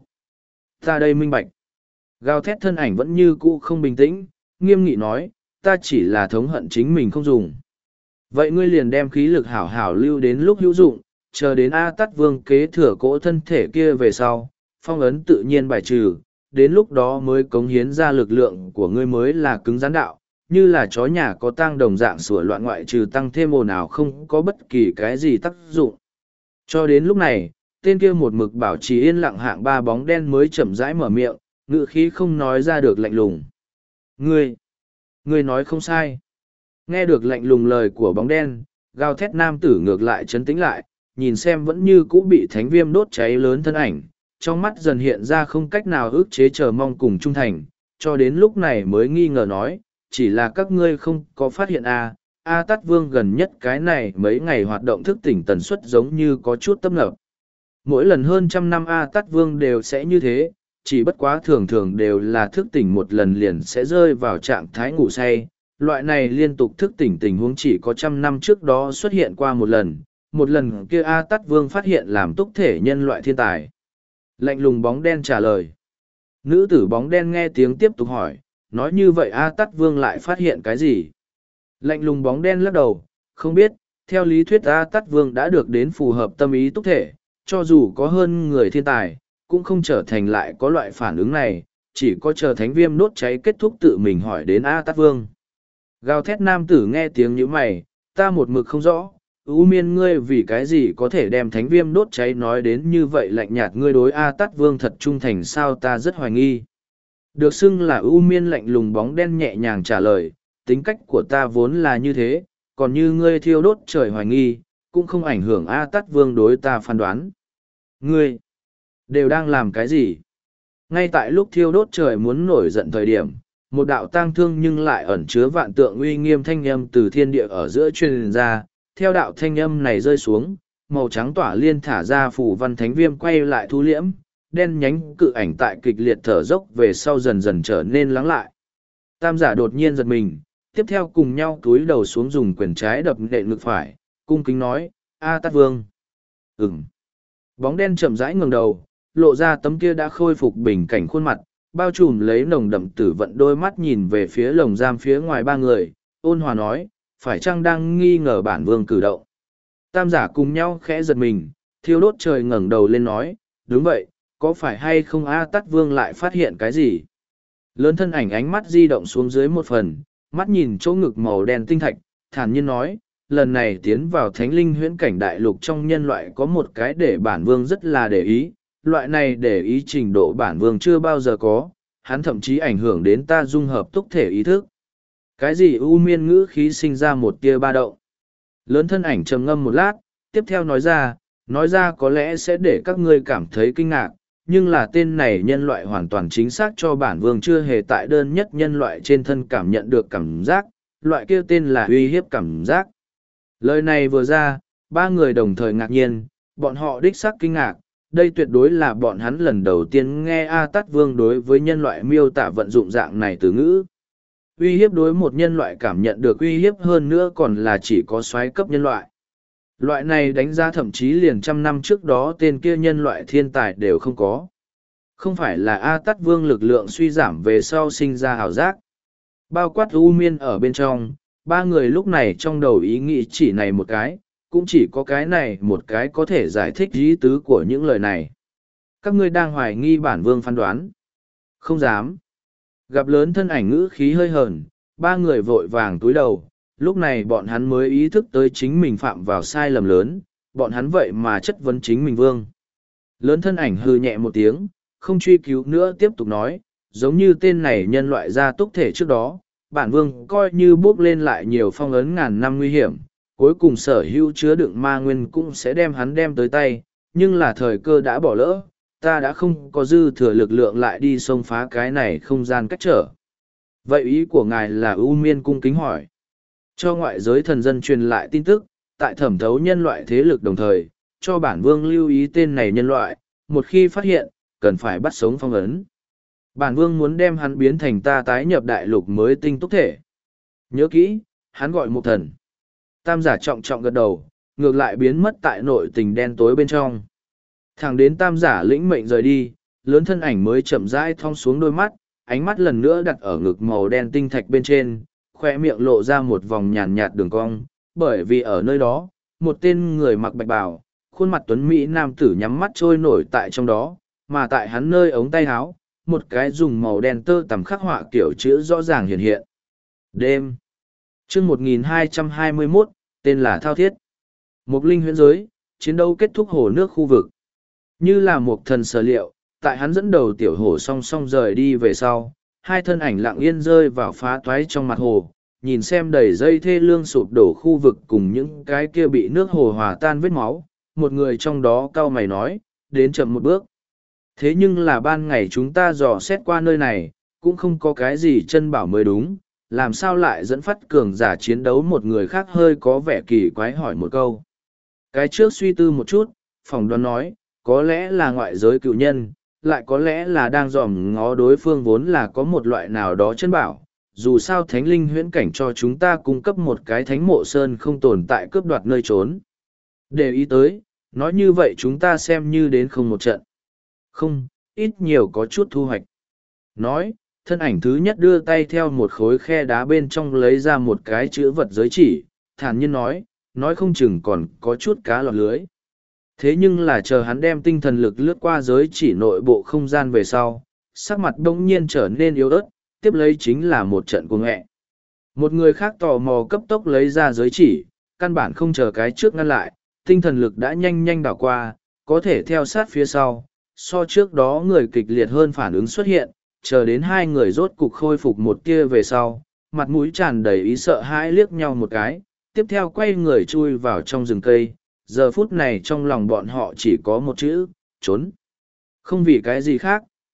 Ta đây minh bạch. Gào thét thân ảnh vẫn như cũ không bình tĩnh, nghiêm nghị nói, ta chỉ là thống hận chính mình không dùng. Vậy ngươi liền đem khí lực hảo hảo lưu đến lúc hữu dụng, chờ đến A Tát Vương kế thừa cỗ thân thể kia về sau, phong ấn tự nhiên bài trừ, đến lúc đó mới cống hiến ra lực lượng của ngươi mới là cứng rắn đạo, như là chó nhà có tang đồng dạng sủa loạn ngoại trừ tăng thêm ồn ào không có bất kỳ cái gì tác dụng. Cho đến lúc này, tên kia một mực bảo trì yên lặng hạng ba bóng đen mới chậm rãi mở miệng, ngự khí không nói ra được lạnh lùng. Ngươi, ngươi nói không sai. Nghe được lạnh lùng lời của bóng đen, gào thét nam tử ngược lại chấn tĩnh lại, nhìn xem vẫn như cũ bị thánh viêm đốt cháy lớn thân ảnh, trong mắt dần hiện ra không cách nào ức chế chờ mong cùng trung thành, cho đến lúc này mới nghi ngờ nói, chỉ là các ngươi không có phát hiện à, A Tát Vương gần nhất cái này mấy ngày hoạt động thức tỉnh tần suất giống như có chút tấp nập. Mỗi lần hơn trăm năm A Tát Vương đều sẽ như thế, chỉ bất quá thường thường đều là thức tỉnh một lần liền sẽ rơi vào trạng thái ngủ say. Loại này liên tục thức tỉnh tình huống chỉ có trăm năm trước đó xuất hiện qua một lần, một lần kia A Tát Vương phát hiện làm túc thể nhân loại thiên tài. Lạnh lùng bóng đen trả lời. Nữ tử bóng đen nghe tiếng tiếp tục hỏi, nói như vậy A Tát Vương lại phát hiện cái gì? Lạnh lùng bóng đen lắc đầu, không biết, theo lý thuyết A Tát Vương đã được đến phù hợp tâm ý túc thể, cho dù có hơn người thiên tài, cũng không trở thành lại có loại phản ứng này, chỉ có chờ thánh viêm đốt cháy kết thúc tự mình hỏi đến A Tát Vương. Gào thét nam tử nghe tiếng như mày, ta một mực không rõ, ưu miên ngươi vì cái gì có thể đem thánh viêm đốt cháy nói đến như vậy lạnh nhạt ngươi đối A Tát Vương thật trung thành sao ta rất hoài nghi. Được xưng là ưu miên lạnh lùng bóng đen nhẹ nhàng trả lời, tính cách của ta vốn là như thế, còn như ngươi thiêu đốt trời hoài nghi, cũng không ảnh hưởng A Tát Vương đối ta phán đoán. Ngươi, đều đang làm cái gì? Ngay tại lúc thiêu đốt trời muốn nổi giận thời điểm, một đạo tang thương nhưng lại ẩn chứa vạn tượng uy nghiêm thanh âm từ thiên địa ở giữa truyền ra, theo đạo thanh âm này rơi xuống, màu trắng tỏa liên thả ra phủ văn thánh viêm quay lại thu liễm, đen nhánh cự ảnh tại kịch liệt thở dốc về sau dần dần trở nên lắng lại. Tam giả đột nhiên giật mình, tiếp theo cùng nhau cúi đầu xuống dùng quyền trái đập nện ngực phải, cung kính nói, A Tát Vương. Ừm. Bóng đen chậm rãi ngẩng đầu, lộ ra tấm kia đã khôi phục bình cảnh khuôn mặt, bao trùm lấy nồng đậm tử vận đôi mắt nhìn về phía lồng giam phía ngoài ba người, ôn hòa nói, phải chăng đang nghi ngờ bản vương cử động. Tam giả cùng nhau khẽ giật mình, thiêu đốt trời ngẩng đầu lên nói, đúng vậy, có phải hay không A Tát Vương lại phát hiện cái gì? Lớn thân ảnh ánh mắt di động xuống dưới một phần, mắt nhìn chỗ ngực màu đen tinh thạch, thản nhiên nói, lần này tiến vào thánh linh huyễn cảnh đại lục trong nhân loại có một cái để bản vương rất là để ý, loại này để ý trình độ bản vương chưa bao giờ có, hắn thậm chí ảnh hưởng đến ta dung hợp túc thể ý thức. Cái gì u miên ngữ khí sinh ra một tia ba động. Lớn thân ảnh trầm ngâm một lát, tiếp theo nói ra, nói ra có lẽ sẽ để các ngươi cảm thấy kinh ngạc, nhưng là tên này nhân loại hoàn toàn chính xác cho bản vương chưa hề tại đơn nhất nhân loại trên thân cảm nhận được cảm giác, loại kia tên là uy hiếp cảm giác. Lời này vừa ra, ba người đồng thời ngạc nhiên, bọn họ đích xác kinh ngạc, đây tuyệt đối là bọn hắn lần đầu tiên nghe A Tát Vương đối với nhân loại miêu tả vận dụng dạng này từ ngữ. Uy hiếp đối một nhân loại cảm nhận được uy hiếp hơn nữa còn là chỉ có soái cấp nhân loại. Loại này đánh giá thậm chí liền trăm năm trước đó tên kia nhân loại thiên tài đều không có. Không phải là A Tát Vương lực lượng suy giảm về sau sinh ra ảo giác. Bao quát U Miên ở bên trong, ba người lúc này trong đầu ý nghĩ chỉ này một cái, cũng chỉ có cái này một cái có thể giải thích ý tứ của những lời này. Các ngươi đang hoài nghi bản vương phán đoán. Không dám. Gặp lớn thân ảnh ngữ khí hơi hờn, ba người vội vàng túi đầu, lúc này bọn hắn mới ý thức tới chính mình phạm vào sai lầm lớn, bọn hắn vậy mà chất vấn chính mình vương. Lớn thân ảnh hư nhẹ một tiếng, không truy cứu nữa tiếp tục nói, giống như tên này nhân loại ra túc thể trước đó, bản vương coi như bước lên lại nhiều phong ấn ngàn năm nguy hiểm, cuối cùng sở hữu chứa đựng ma nguyên cũng sẽ đem hắn đem tới tay, nhưng là thời cơ đã bỏ lỡ, ta đã không có dư thừa lực lượng lại đi xông phá cái này không gian cách trở. Vậy ý của ngài là U Miên cung kính hỏi. Cho ngoại giới thần dân truyền lại tin tức, tại thẩm thấu nhân loại thế lực đồng thời, cho bản vương lưu ý tên này nhân loại, một khi phát hiện, cần phải bắt sống phong ấn. Bản vương muốn đem hắn biến thành ta tái nhập đại lục mới tinh túc thể. Nhớ kỹ, hắn gọi một thần. Tam giả trọng trọng gật đầu, ngược lại biến mất tại nội tình đen tối bên trong. Thẳng đến tam giả lĩnh mệnh rời đi, lớn thân ảnh mới chậm rãi thong xuống đôi mắt, ánh mắt lần nữa đặt ở ngực màu đen tinh thạch bên trên, khoe miệng lộ ra một vòng nhàn nhạt đường cong, bởi vì ở nơi đó, một tên người mặc bạch bào, khuôn mặt tuấn mỹ nam tử nhắm mắt trôi nổi tại trong đó, mà tại hắn nơi ống tay áo, một cái dùng màu đen tơ tằm khắc họa kiểu chữ rõ ràng hiện hiện. Đêm chương một nghìn hai trăm hai mươi mốt, tên là Thao Thiết. Một linh huyễn giới, chiến đấu kết thúc hồ nước khu vực. Như là một thần sở liệu, tại hắn dẫn đầu tiểu hồ song song rời đi về sau, hai thân ảnh lặng yên rơi vào phá toái trong mặt hồ, nhìn xem đầy dây thê lương sụp đổ khu vực cùng những cái kia bị nước hồ hòa tan vết máu, một người trong đó cau mày nói, đến chậm một bước. Thế nhưng là ban ngày chúng ta dò xét qua nơi này, cũng không có cái gì chân bảo mới đúng, làm sao lại dẫn phát cường giả chiến đấu một người khác hơi có vẻ kỳ quái hỏi một câu. Cái trước suy tư một chút, phỏng đoán nói, có lẽ là ngoại giới cựu nhân, lại có lẽ là đang dòm ngó đối phương vốn là có một loại nào đó chân bảo. Dù sao thánh linh huyễn cảnh cho chúng ta cung cấp một cái thánh mộ sơn không tồn tại cướp đoạt nơi trốn. Để ý tới, nói như vậy chúng ta xem như đến không một trận. Không, ít nhiều có chút thu hoạch. Nói, thân ảnh thứ nhất đưa tay theo một khối khe đá bên trong lấy ra một cái chữ vật giới chỉ, thản nhiên nói, nói không chừng còn có chút cá lọt lưới. Thế nhưng là chờ hắn đem tinh thần lực lướt qua giới chỉ nội bộ không gian về sau, sắc mặt đông nhiên trở nên yếu ớt, tiếp lấy chính là một trận cuồng hẹ. Một người khác tò mò cấp tốc lấy ra giới chỉ, căn bản không chờ cái trước ngăn lại, tinh thần lực đã nhanh nhanh đảo qua, có thể theo sát phía sau, so trước đó người kịch liệt hơn phản ứng xuất hiện, chờ đến hai người rốt cục khôi phục một tia về sau, mặt mũi tràn đầy ý sợ hãi liếc nhau một cái, tiếp theo quay người chui vào trong rừng cây, giờ phút này trong lòng bọn họ chỉ có một chữ, trốn. Không vì cái gì khác,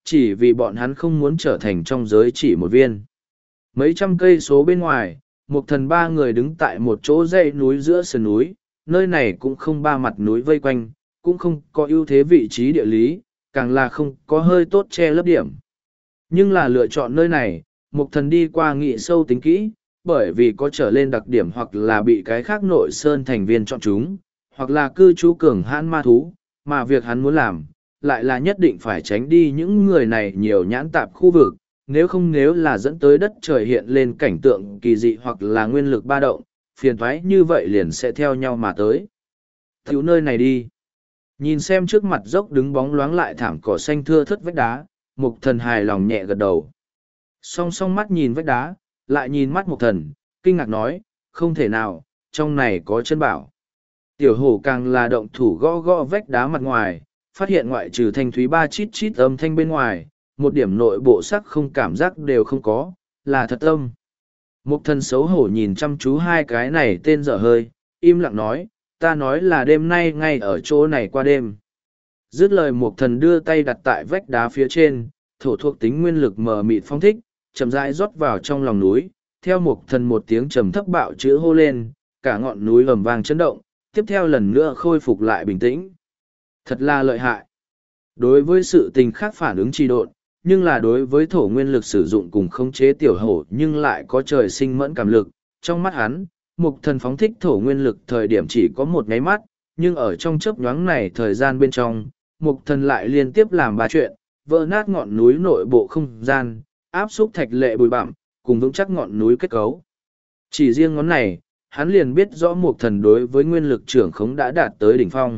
chỉ vì bọn hắn không muốn trở thành trong giới chỉ một viên. Mấy trăm cây số bên ngoài, Mục Thần ba người đứng tại một chỗ dãy núi giữa sườn núi, nơi này cũng không ba mặt núi vây quanh, cũng không có ưu thế vị trí địa lý, càng là không có hơi tốt che lấp điểm. Nhưng là lựa chọn nơi này, Mục Thần đi qua nghị sâu tính kỹ, bởi vì có trở lên đặc điểm hoặc là bị cái khác nội sơn thành viên chọn chúng, hoặc là cư trú cường hãn ma thú, mà việc hắn muốn làm, lại là nhất định phải tránh đi những người này nhiều nhãn tạp khu vực, nếu không nếu là dẫn tới đất trời hiện lên cảnh tượng kỳ dị hoặc là nguyên lực ba động, phiền thoái như vậy liền sẽ theo nhau mà tới. Thiếu nơi này đi. Nhìn xem trước mặt dốc đứng bóng loáng lại thảm cỏ xanh thưa thớt vách đá, Mục Thần hài lòng nhẹ gật đầu. Song song mắt nhìn vách đá, lại nhìn mắt Mục Thần, kinh ngạc nói, không thể nào, trong này có chân bảo. Tiểu hổ càng là động thủ gõ gõ vách đá mặt ngoài, phát hiện ngoại trừ thanh thúy ba chít chít âm thanh bên ngoài, một điểm nội bộ sắc không cảm giác đều không có, là thật âm. Mục Thần xấu hổ nhìn chăm chú hai cái này tên dở hơi, im lặng nói, ta nói là đêm nay ngay ở chỗ này qua đêm. Dứt lời Mục Thần đưa tay đặt tại vách đá phía trên, thổ thuộc tính nguyên lực mờ mịt phong thích, chậm rãi rót vào trong lòng núi, theo Mục Thần một tiếng trầm thấp bạo chữ hô lên, cả ngọn núi ầm vang chấn động, tiếp theo lần nữa khôi phục lại bình tĩnh. Thật là lợi hại. Đối với sự tình khác phản ứng trì độn, nhưng là đối với thổ nguyên lực sử dụng cùng khống chế tiểu hổ nhưng lại có trời sinh mẫn cảm lực. Trong mắt hắn, Mục Thần phóng thích thổ nguyên lực thời điểm chỉ có một nháy mắt, nhưng ở trong chớp nhoáng này thời gian bên trong, Mục Thần lại liên tiếp làm ba chuyện, vỡ nát ngọn núi nội bộ không gian, áp xúc thạch lệ bụi bặm, cùng vững chắc ngọn núi kết cấu. Chỉ riêng ngón này, hắn liền biết rõ Mục Thần đối với nguyên lực trưởng khống đã đạt tới đỉnh phong.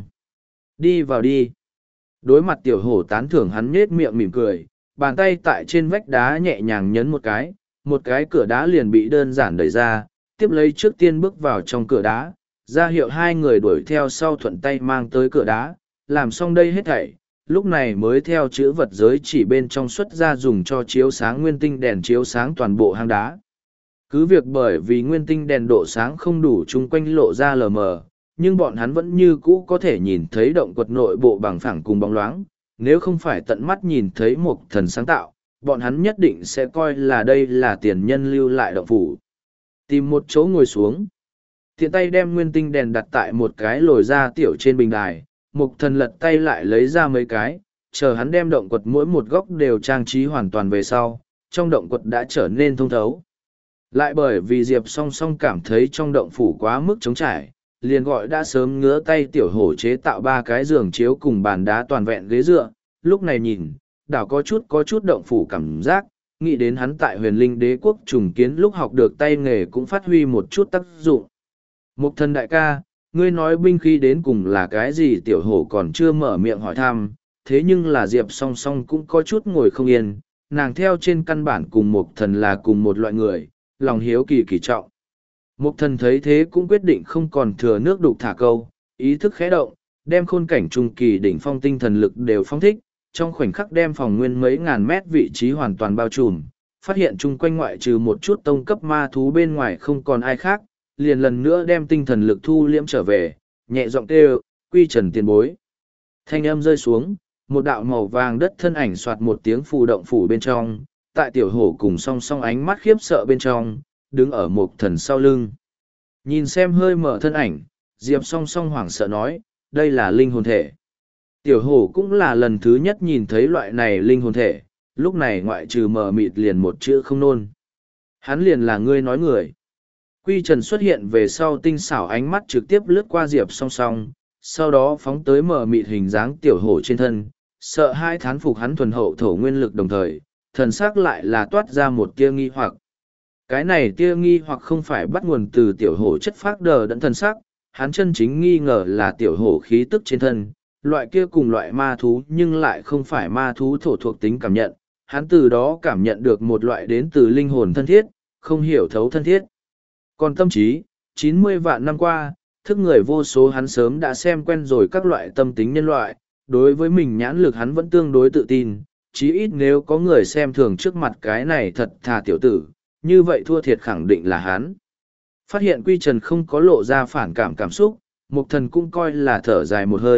Đi vào đi. Đối mặt tiểu hổ tán thưởng hắn nhết miệng mỉm cười, bàn tay tại trên vách đá nhẹ nhàng nhấn một cái, một cái cửa đá liền bị đơn giản đẩy ra, tiếp lấy trước tiên bước vào trong cửa đá, ra hiệu hai người đuổi theo sau thuận tay mang tới cửa đá, làm xong đây hết thảy, lúc này mới theo chữ vật giới chỉ bên trong xuất ra dùng cho chiếu sáng nguyên tinh đèn chiếu sáng toàn bộ hang đá. Cứ việc bởi vì nguyên tinh đèn độ sáng không đủ chung quanh lộ ra lờ mờ, nhưng bọn hắn vẫn như cũ có thể nhìn thấy động quật nội bộ bằng phẳng cùng bóng loáng. Nếu không phải tận mắt nhìn thấy một thần sáng tạo, bọn hắn nhất định sẽ coi là đây là tiền nhân lưu lại động phủ. Tìm một chỗ ngồi xuống. Tiện tay đem nguyên tinh đèn đặt tại một cái lồi ra tiểu trên bình đài, Mục Thần lật tay lại lấy ra mấy cái, chờ hắn đem động quật mỗi một góc đều trang trí hoàn toàn về sau, trong động quật đã trở nên thông thấu. Lại bởi vì Diệp Song Song cảm thấy trong động phủ quá mức trống trải, liền gọi đã sớm ngứa tay tiểu hổ chế tạo ba cái giường chiếu cùng bàn đá toàn vẹn ghế dựa, lúc này nhìn, đảo có chút có chút động phủ cảm giác, nghĩ đến hắn tại huyền linh đế quốc trùng kiến lúc học được tay nghề cũng phát huy một chút tác dụng. Mục Thần đại ca, ngươi nói binh khí đến cùng là cái gì tiểu hổ còn chưa mở miệng hỏi thăm, thế nhưng là Diệp Song Song cũng có chút ngồi không yên, nàng theo trên căn bản cùng Mục Thần là cùng một loại người, lòng hiếu kỳ kỳ trọng. Mục Thần thấy thế cũng quyết định không còn thừa nước đục thả câu, ý thức khẽ động, đem khôn cảnh trung kỳ đỉnh phong tinh thần lực đều phong thích, trong khoảnh khắc đem phòng nguyên mấy ngàn mét vị trí hoàn toàn bao trùm, phát hiện chung quanh ngoại trừ một chút tông cấp ma thú bên ngoài không còn ai khác, liền lần nữa đem tinh thần lực thu liễm trở về, nhẹ giọng kêu, Quy Trần tiền bối. Thanh âm rơi xuống, một đạo màu vàng đất thân ảnh soạt một tiếng phù động phủ bên trong, tại tiểu hổ cùng song song ánh mắt khiếp sợ bên trong, đứng ở Mục Thần sau lưng. Nhìn xem hơi mở thân ảnh, Diệp Song Song hoảng sợ nói, đây là linh hồn thể. Tiểu hổ cũng là lần thứ nhất nhìn thấy loại này linh hồn thể, lúc này ngoại trừ mờ mịt liền một chữ không nôn. Hắn liền là ngươi nói người. Quy Trần xuất hiện về sau tinh xảo ánh mắt trực tiếp lướt qua Diệp Song Song, sau đó phóng tới mờ mịt hình dáng tiểu hổ trên thân, sợ hai thán phục hắn thuần hậu thổ nguyên lực đồng thời, thần sắc lại là toát ra một tia nghi hoặc. Cái này tia nghi hoặc không phải bắt nguồn từ tiểu hổ chất phác đờ đẫn thần sắc, hắn chân chính nghi ngờ là tiểu hổ khí tức trên thân, loại kia cùng loại ma thú nhưng lại không phải ma thú thổ thuộc tính cảm nhận, hắn từ đó cảm nhận được một loại đến từ linh hồn thân thiết, không hiểu thấu thân thiết. Còn tâm trí, chín mươi vạn năm qua, thức người vô số hắn sớm đã xem quen rồi các loại tâm tính nhân loại, đối với mình nhãn lực hắn vẫn tương đối tự tin, chí ít nếu có người xem thường trước mặt cái này thật thà tiểu tử, như vậy thua thiệt khẳng định là hắn. Phát hiện Quy Trần không có lộ ra phản cảm cảm xúc, Mục Thần cũng coi là thở dài một hơi,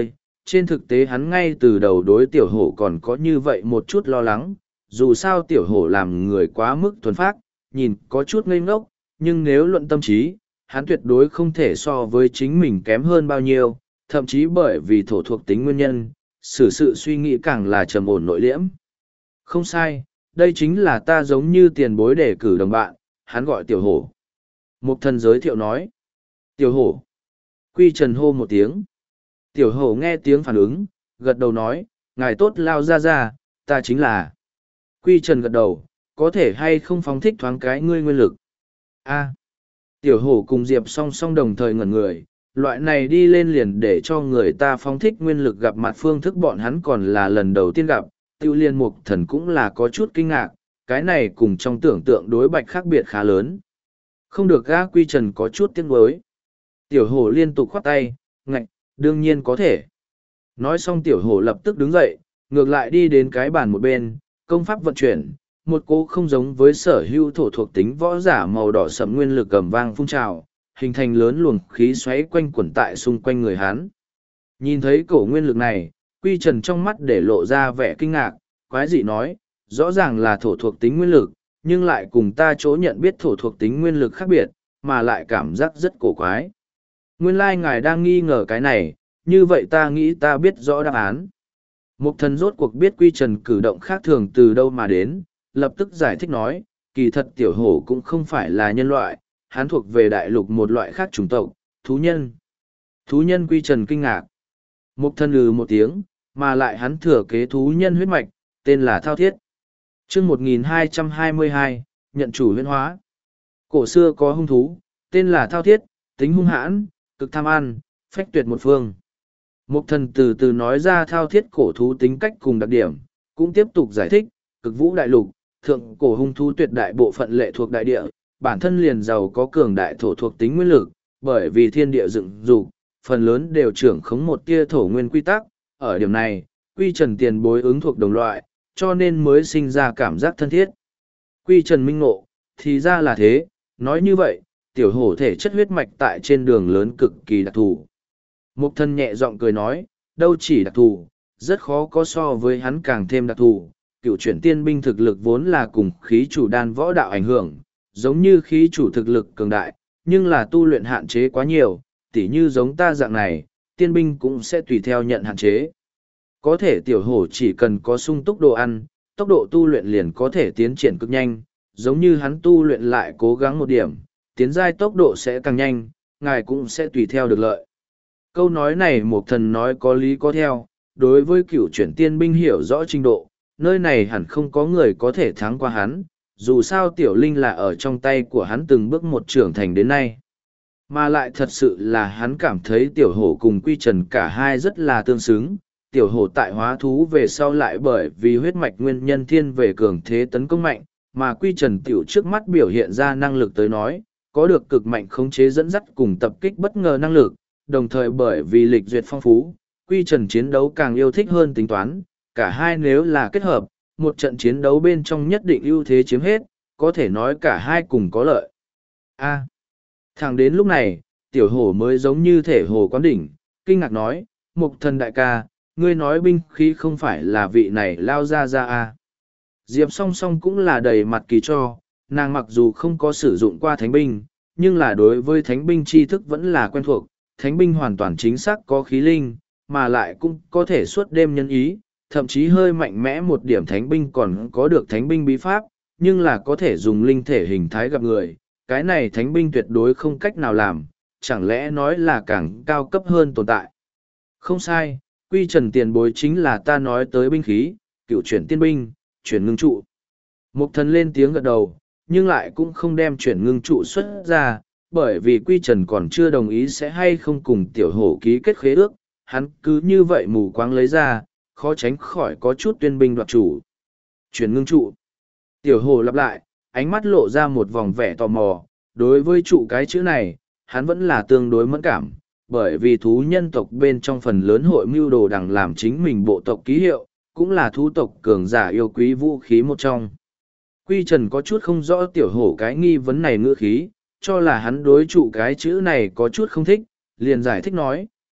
trên thực tế hắn ngay từ đầu đối tiểu hổ còn có như vậy một chút lo lắng, dù sao tiểu hổ làm người quá mức thuần phác, nhìn có chút ngây ngốc, nhưng nếu luận tâm trí, hắn tuyệt đối không thể so với chính mình kém hơn bao nhiêu, thậm chí bởi vì thổ thuộc tính nguyên nhân, xử sự suy nghĩ càng là trầm ổn nội liễm. Không sai, đây chính là ta giống như tiền bối để cử đồng bạn, hắn gọi tiểu hổ. Mục thần giới thiệu nói. Tiểu hổ. Quy Trần hô một tiếng. Tiểu hổ nghe tiếng phản ứng, gật đầu nói, ngài tốt lao ra ra, ta chính là. Quy Trần gật đầu, có thể hay không phóng thích thoáng cái ngươi nguyên lực. A. Tiểu hổ cùng Diệp song song đồng thời ngẩn người, loại này đi lên liền để cho người ta phóng thích nguyên lực gặp mặt phương thức bọn hắn còn là lần đầu tiên gặp, tiêu liên mục thần cũng là có chút kinh ngạc, cái này cùng trong tưởng tượng đối bạch khác biệt khá lớn. Không được gã Quy Trần có chút tiếc nuối. Tiểu hổ liên tục khoát tay, ngạch, đương nhiên có thể. Nói xong tiểu hổ lập tức đứng dậy, ngược lại đi đến cái bàn một bên, công pháp vận chuyển, một cỗ không giống với sở hữu thổ thuộc tính võ giả màu đỏ sẫm nguyên lực cầm vang phun trào, hình thành lớn luồng khí xoáy quanh quẩn tại xung quanh người hắn. Nhìn thấy cổ nguyên lực này, Quy Trần trong mắt để lộ ra vẻ kinh ngạc, quái dị nói, rõ ràng là thổ thuộc tính nguyên lực, nhưng lại cùng ta chỗ nhận biết thổ thuộc tính nguyên lực khác biệt, mà lại cảm giác rất cổ quái. Nguyên lai ngài đang nghi ngờ cái này, như vậy ta nghĩ ta biết rõ đáp án. Mục thần rốt cuộc biết Quy Trần cử động khác thường từ đâu mà đến, lập tức giải thích nói, kỳ thật tiểu hổ cũng không phải là nhân loại, hắn thuộc về đại lục một loại khác chủng tộc, thú nhân. Thú nhân Quy Trần kinh ngạc. Mục thần lừ một tiếng, mà lại hắn thừa kế thú nhân huyết mạch, tên là Thao Thiết. chương một nghìn hai trăm hai mươi hai, nhận chủ huyễn hóa. Cổ xưa có hung thú, tên là Thao Thiết, tính hung hãn, cực tham ăn, phách tuyệt một phương. Mục thần từ từ nói ra Thao Thiết cổ thú tính cách cùng đặc điểm, cũng tiếp tục giải thích, cực vũ đại lục, thượng cổ hung thú tuyệt đại bộ phận lệ thuộc đại địa, bản thân liền giàu có cường đại thổ thuộc tính nguyên lực, bởi vì thiên địa dựng dục, phần lớn đều trưởng khống một tia thổ nguyên quy tắc, ở điểm này, Quy Trần tiền bối ứng thuộc đồng loại, cho nên mới sinh ra cảm giác thân thiết. Quy Trần minh ngộ, thì ra là thế, nói như vậy, tiểu hổ thể chất huyết mạch tại trên đường lớn cực kỳ đặc thù. Mục thân nhẹ giọng cười nói, đâu chỉ đặc thù, rất khó có so với hắn càng thêm đặc thù. Cựu chuyển tiên binh thực lực vốn là cùng khí chủ đan võ đạo ảnh hưởng, giống như khí chủ thực lực cường đại, nhưng là tu luyện hạn chế quá nhiều, tỉ như giống ta dạng này, tiên binh cũng sẽ tùy theo nhận hạn chế. Có thể tiểu hổ chỉ cần có sung túc đồ ăn, tốc độ tu luyện liền có thể tiến triển cực nhanh, giống như hắn tu luyện lại cố gắng một điểm, tiến giai tốc độ sẽ càng nhanh, ngài cũng sẽ tùy theo được lợi. Câu nói này một thần nói có lý có theo, đối với cựu chuyển tiên binh hiểu rõ trình độ, nơi này hẳn không có người có thể thắng qua hắn, dù sao tiểu linh là ở trong tay của hắn từng bước một trưởng thành đến nay. Mà lại thật sự là hắn cảm thấy tiểu hổ cùng Quy Trần cả hai rất là tương xứng, tiểu hổ tại hóa thú về sau lại bởi vì huyết mạch nguyên nhân thiên về cường thế tấn công mạnh, mà Quy Trần tiểu trước mắt biểu hiện ra năng lực tới nói, có được cực mạnh khống chế dẫn dắt cùng tập kích bất ngờ năng lực, đồng thời bởi vì lịch duyệt phong phú, Quy Trần chiến đấu càng yêu thích hơn tính toán, cả hai nếu là kết hợp, một trận chiến đấu bên trong nhất định ưu thế chiếm hết, có thể nói cả hai cùng có lợi. A. Thẳng đến lúc này, tiểu hổ mới giống như thể hồ quán đỉnh, kinh ngạc nói, Mục thần đại ca, ngươi nói binh khí không phải là vị này lao ra ra a. Diệp song song cũng là đầy mặt kỳ cho, nàng mặc dù không có sử dụng qua thánh binh, nhưng là đối với thánh binh tri thức vẫn là quen thuộc, thánh binh hoàn toàn chính xác có khí linh, mà lại cũng có thể suốt đêm nhân ý, thậm chí hơi mạnh mẽ một điểm thánh binh còn có được thánh binh bí pháp, nhưng là có thể dùng linh thể hình thái gặp người, cái này thánh binh tuyệt đối không cách nào làm, chẳng lẽ nói là càng cao cấp hơn tồn tại. Không sai, Quy Trần tiền bối chính là ta nói tới binh khí, cựu chuyển tiên binh, chuyển ngưng trụ. Mục thần lên tiếng gật đầu, nhưng lại cũng không đem chuyển ngưng trụ xuất ra, bởi vì Quy Trần còn chưa đồng ý sẽ hay không cùng tiểu hổ ký kết khế ước, hắn cứ như vậy mù quáng lấy ra, khó tránh khỏi có chút tuyên binh đoạt chủ. Chuyển ngưng trụ. Tiểu hổ lặp lại, ánh mắt lộ ra một vòng vẻ tò mò, đối với trụ cái chữ này, hắn vẫn là tương đối mẫn cảm, bởi vì thú nhân tộc bên trong phần lớn hội mưu đồ đằng làm chính mình bộ tộc ký hiệu, cũng là thú tộc cường giả yêu quý vũ khí một trong. Quy Trần có chút không rõ tiểu hổ cái nghi vấn này ngữ khí, cho là hắn đối trụ cái chữ này có chút không thích, liền giải thích nói,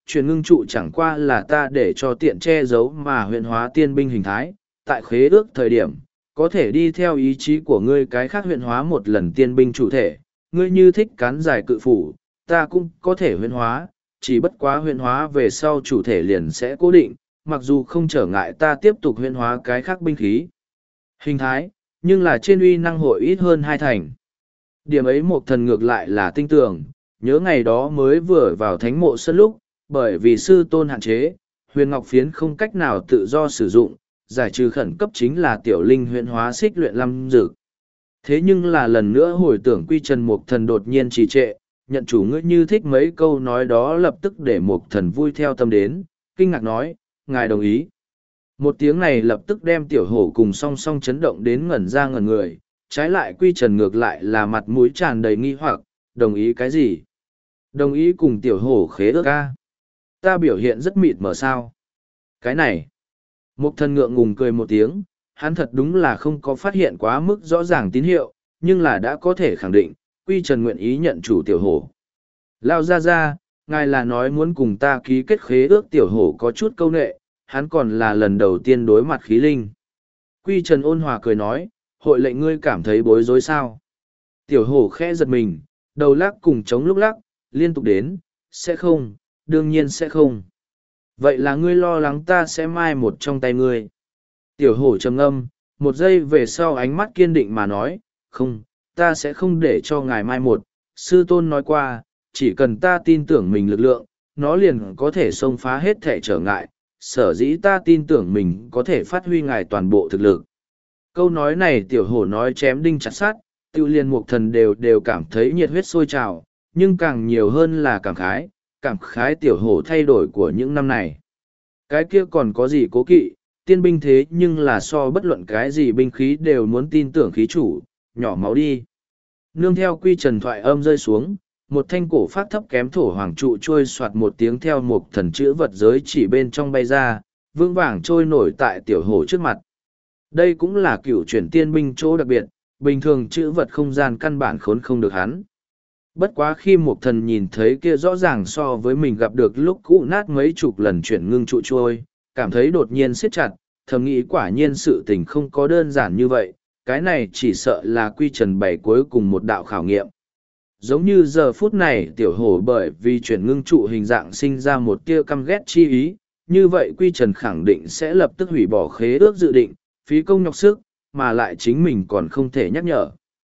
chuyển ngưng trụ chẳng qua là ta để cho tiện che giấu mà huyện hóa tiên binh hình thái, tại khế ước thời điểm, có thể đi theo ý chí của ngươi cái khác huyện hóa một lần tiên binh chủ thể, ngươi như thích cán giải cự phủ, ta cũng có thể huyện hóa, chỉ bất quá huyện hóa về sau chủ thể liền sẽ cố định, mặc dù không trở ngại ta tiếp tục huyện hóa cái khác binh khí. Hình thái, nhưng là trên uy năng hội ít hơn hai thành. Điểm ấy một thần ngược lại là tinh tường, nhớ ngày đó mới vừa vào thánh mộ sân lúc, bởi vì sư tôn hạn chế, huyền ngọc phiến không cách nào tự do sử dụng, giải trừ khẩn cấp chính là tiểu linh huyện hóa xích luyện lâm dược. Thế nhưng là lần nữa hồi tưởng quy trần mục thần đột nhiên trì trệ, nhận chủ ngươi như thích mấy câu nói đó lập tức để mục thần vui theo tâm đến, kinh ngạc nói, ngài đồng ý. Một tiếng này lập tức đem tiểu hổ cùng song song chấn động đến ngẩn ra ngẩn người, trái lại quy trần ngược lại là mặt mũi tràn đầy nghi hoặc, đồng ý cái gì? Đồng ý cùng tiểu hổ khế ước ca. Ta biểu hiện rất mịt mờ sao. Cái này. Mục thần ngượng ngùng cười một tiếng, hắn thật đúng là không có phát hiện quá mức rõ ràng tín hiệu, nhưng là đã có thể khẳng định, quy trần nguyện ý nhận chủ tiểu hổ. Lao ra ra, ngài là nói muốn cùng ta ký kết khế ước tiểu hổ có chút câu nệ, hắn còn là lần đầu tiên đối mặt khí linh. Quy trần ôn hòa cười nói, hội lệnh ngươi cảm thấy bối rối sao. Tiểu hổ khẽ giật mình, đầu lắc cùng chống lúc lắc, liên tục đến, sẽ không, đương nhiên sẽ không. Vậy là ngươi lo lắng ta sẽ mai một trong tay ngươi. Tiểu hổ trầm ngâm, một giây về sau ánh mắt kiên định mà nói, không, ta sẽ không để cho ngài mai một. Sư tôn nói qua, chỉ cần ta tin tưởng mình lực lượng, nó liền có thể xông phá hết thể trở ngại, sở dĩ ta tin tưởng mình có thể phát huy ngài toàn bộ thực lực. Câu nói này tiểu hổ nói chém đinh chặt sát, tiêu liên mục thần đều đều cảm thấy nhiệt huyết sôi trào, nhưng càng nhiều hơn là cảm khái, cảm khái tiểu hổ thay đổi của những năm này. Cái kia còn có gì cố kỵ, tiên binh thế nhưng là so bất luận cái gì binh khí đều muốn tin tưởng khí chủ, nhỏ máu đi. Nương theo quy trần thoại âm rơi xuống, một thanh cổ phát thấp kém thổ hoàng trụ trôi soạt một tiếng theo một thần chữ vật giới chỉ bên trong bay ra, vương vàng trôi nổi tại tiểu hổ trước mặt. Đây cũng là cựu chuyển tiên binh chỗ đặc biệt, bình thường chữ vật không gian căn bản khốn không được hắn. Bất quá khi một thần nhìn thấy kia rõ ràng so với mình gặp được lúc cũ nát mấy chục lần chuyển ngưng trụ trôi, cảm thấy đột nhiên siết chặt, thầm nghĩ quả nhiên sự tình không có đơn giản như vậy, cái này chỉ sợ là quy trần bảy cuối cùng một đạo khảo nghiệm. Giống như giờ phút này tiểu hổ bởi vì chuyển ngưng trụ hình dạng sinh ra một tia căm ghét chi ý, như vậy quy trần khẳng định sẽ lập tức hủy bỏ khế ước dự định, phí công nhọc sức, mà lại chính mình còn không thể nhắc nhở.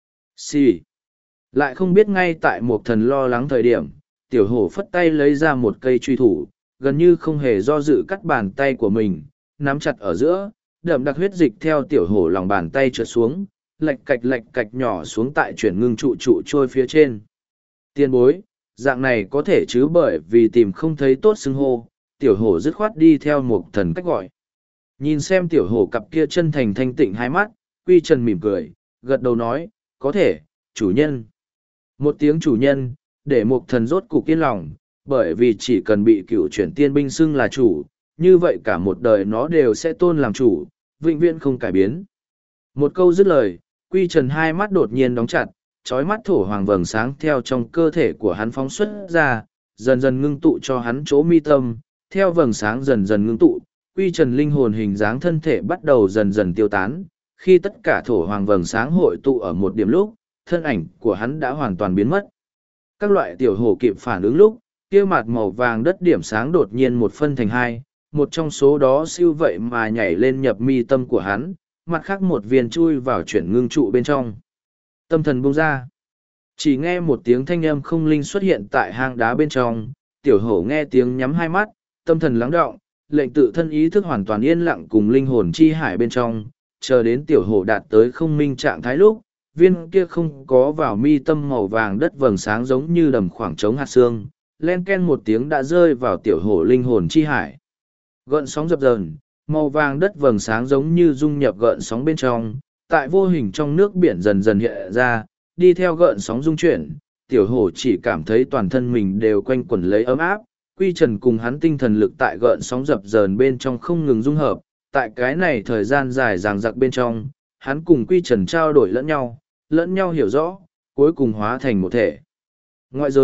Xì. Lại không biết ngay tại một thần lo lắng thời điểm, tiểu hổ phất tay lấy ra một cây truy thủ, gần như không hề do dự cắt bàn tay của mình, nắm chặt ở giữa, đậm đặc huyết dịch theo tiểu hổ lòng bàn tay trượt xuống, lạch cạch lạch cạch nhỏ xuống tại chuyển ngưng trụ trụ trôi phía trên. Tiên bối, dạng này có thể chứ bởi vì tìm không thấy tốt xưng hô, tiểu hổ dứt khoát đi theo một thần cách gọi. Nhìn xem tiểu hổ cặp kia chân thành thanh tịnh hai mắt, quy trần mỉm cười, gật đầu nói, có thể, chủ nhân. Một tiếng chủ nhân, để một thần rốt cục yên lòng, bởi vì chỉ cần bị cựu chuyển tiên binh xưng là chủ, như vậy cả một đời nó đều sẽ tôn làm chủ, vĩnh viễn không cải biến. Một câu dứt lời, quy trần hai mắt đột nhiên đóng chặt, trói mắt thổ hoàng vầng sáng theo trong cơ thể của hắn phóng xuất ra, dần dần ngưng tụ cho hắn chỗ mi tâm, theo vầng sáng dần dần ngưng tụ, quy trần linh hồn hình dáng thân thể bắt đầu dần dần tiêu tán, khi tất cả thổ hoàng vầng sáng hội tụ ở một điểm lúc, thân ảnh của hắn đã hoàn toàn biến mất. Các loại tiểu hổ kịp phản ứng lúc, kia mặt màu vàng đất điểm sáng đột nhiên một phân thành hai, một trong số đó siêu vậy mà nhảy lên nhập mi tâm của hắn, mặt khác một viên chui vào chuyển ngưng trụ bên trong. Tâm thần buông ra. Chỉ nghe một tiếng thanh âm không linh xuất hiện tại hang đá bên trong, tiểu hổ nghe tiếng nhắm hai mắt, tâm thần lắng đọng, lệnh tự thân ý thức hoàn toàn yên lặng cùng linh hồn chi hải bên trong, chờ đến tiểu hổ đạt tới không minh trạng thái lúc, viên kia không có vào mi tâm màu vàng đất vầng sáng giống như đầm khoảng trống hạt xương, len ken một tiếng đã rơi vào tiểu hổ linh hồn chi hải. Gợn sóng dập dờn, màu vàng đất vầng sáng giống như dung nhập gợn sóng bên trong, tại vô hình trong nước biển dần dần hiện ra, đi theo gợn sóng dung chuyển, tiểu hổ chỉ cảm thấy toàn thân mình đều quanh quẩn lấy ấm áp, quy trần cùng hắn tinh thần lực tại gợn sóng dập dờn bên trong không ngừng dung hợp, tại cái này thời gian dài ràng giặc bên trong, hắn cùng quy trần trao đổi lẫn nhau, lẫn nhau hiểu rõ, cuối cùng hóa thành một thể. Ngoại giới,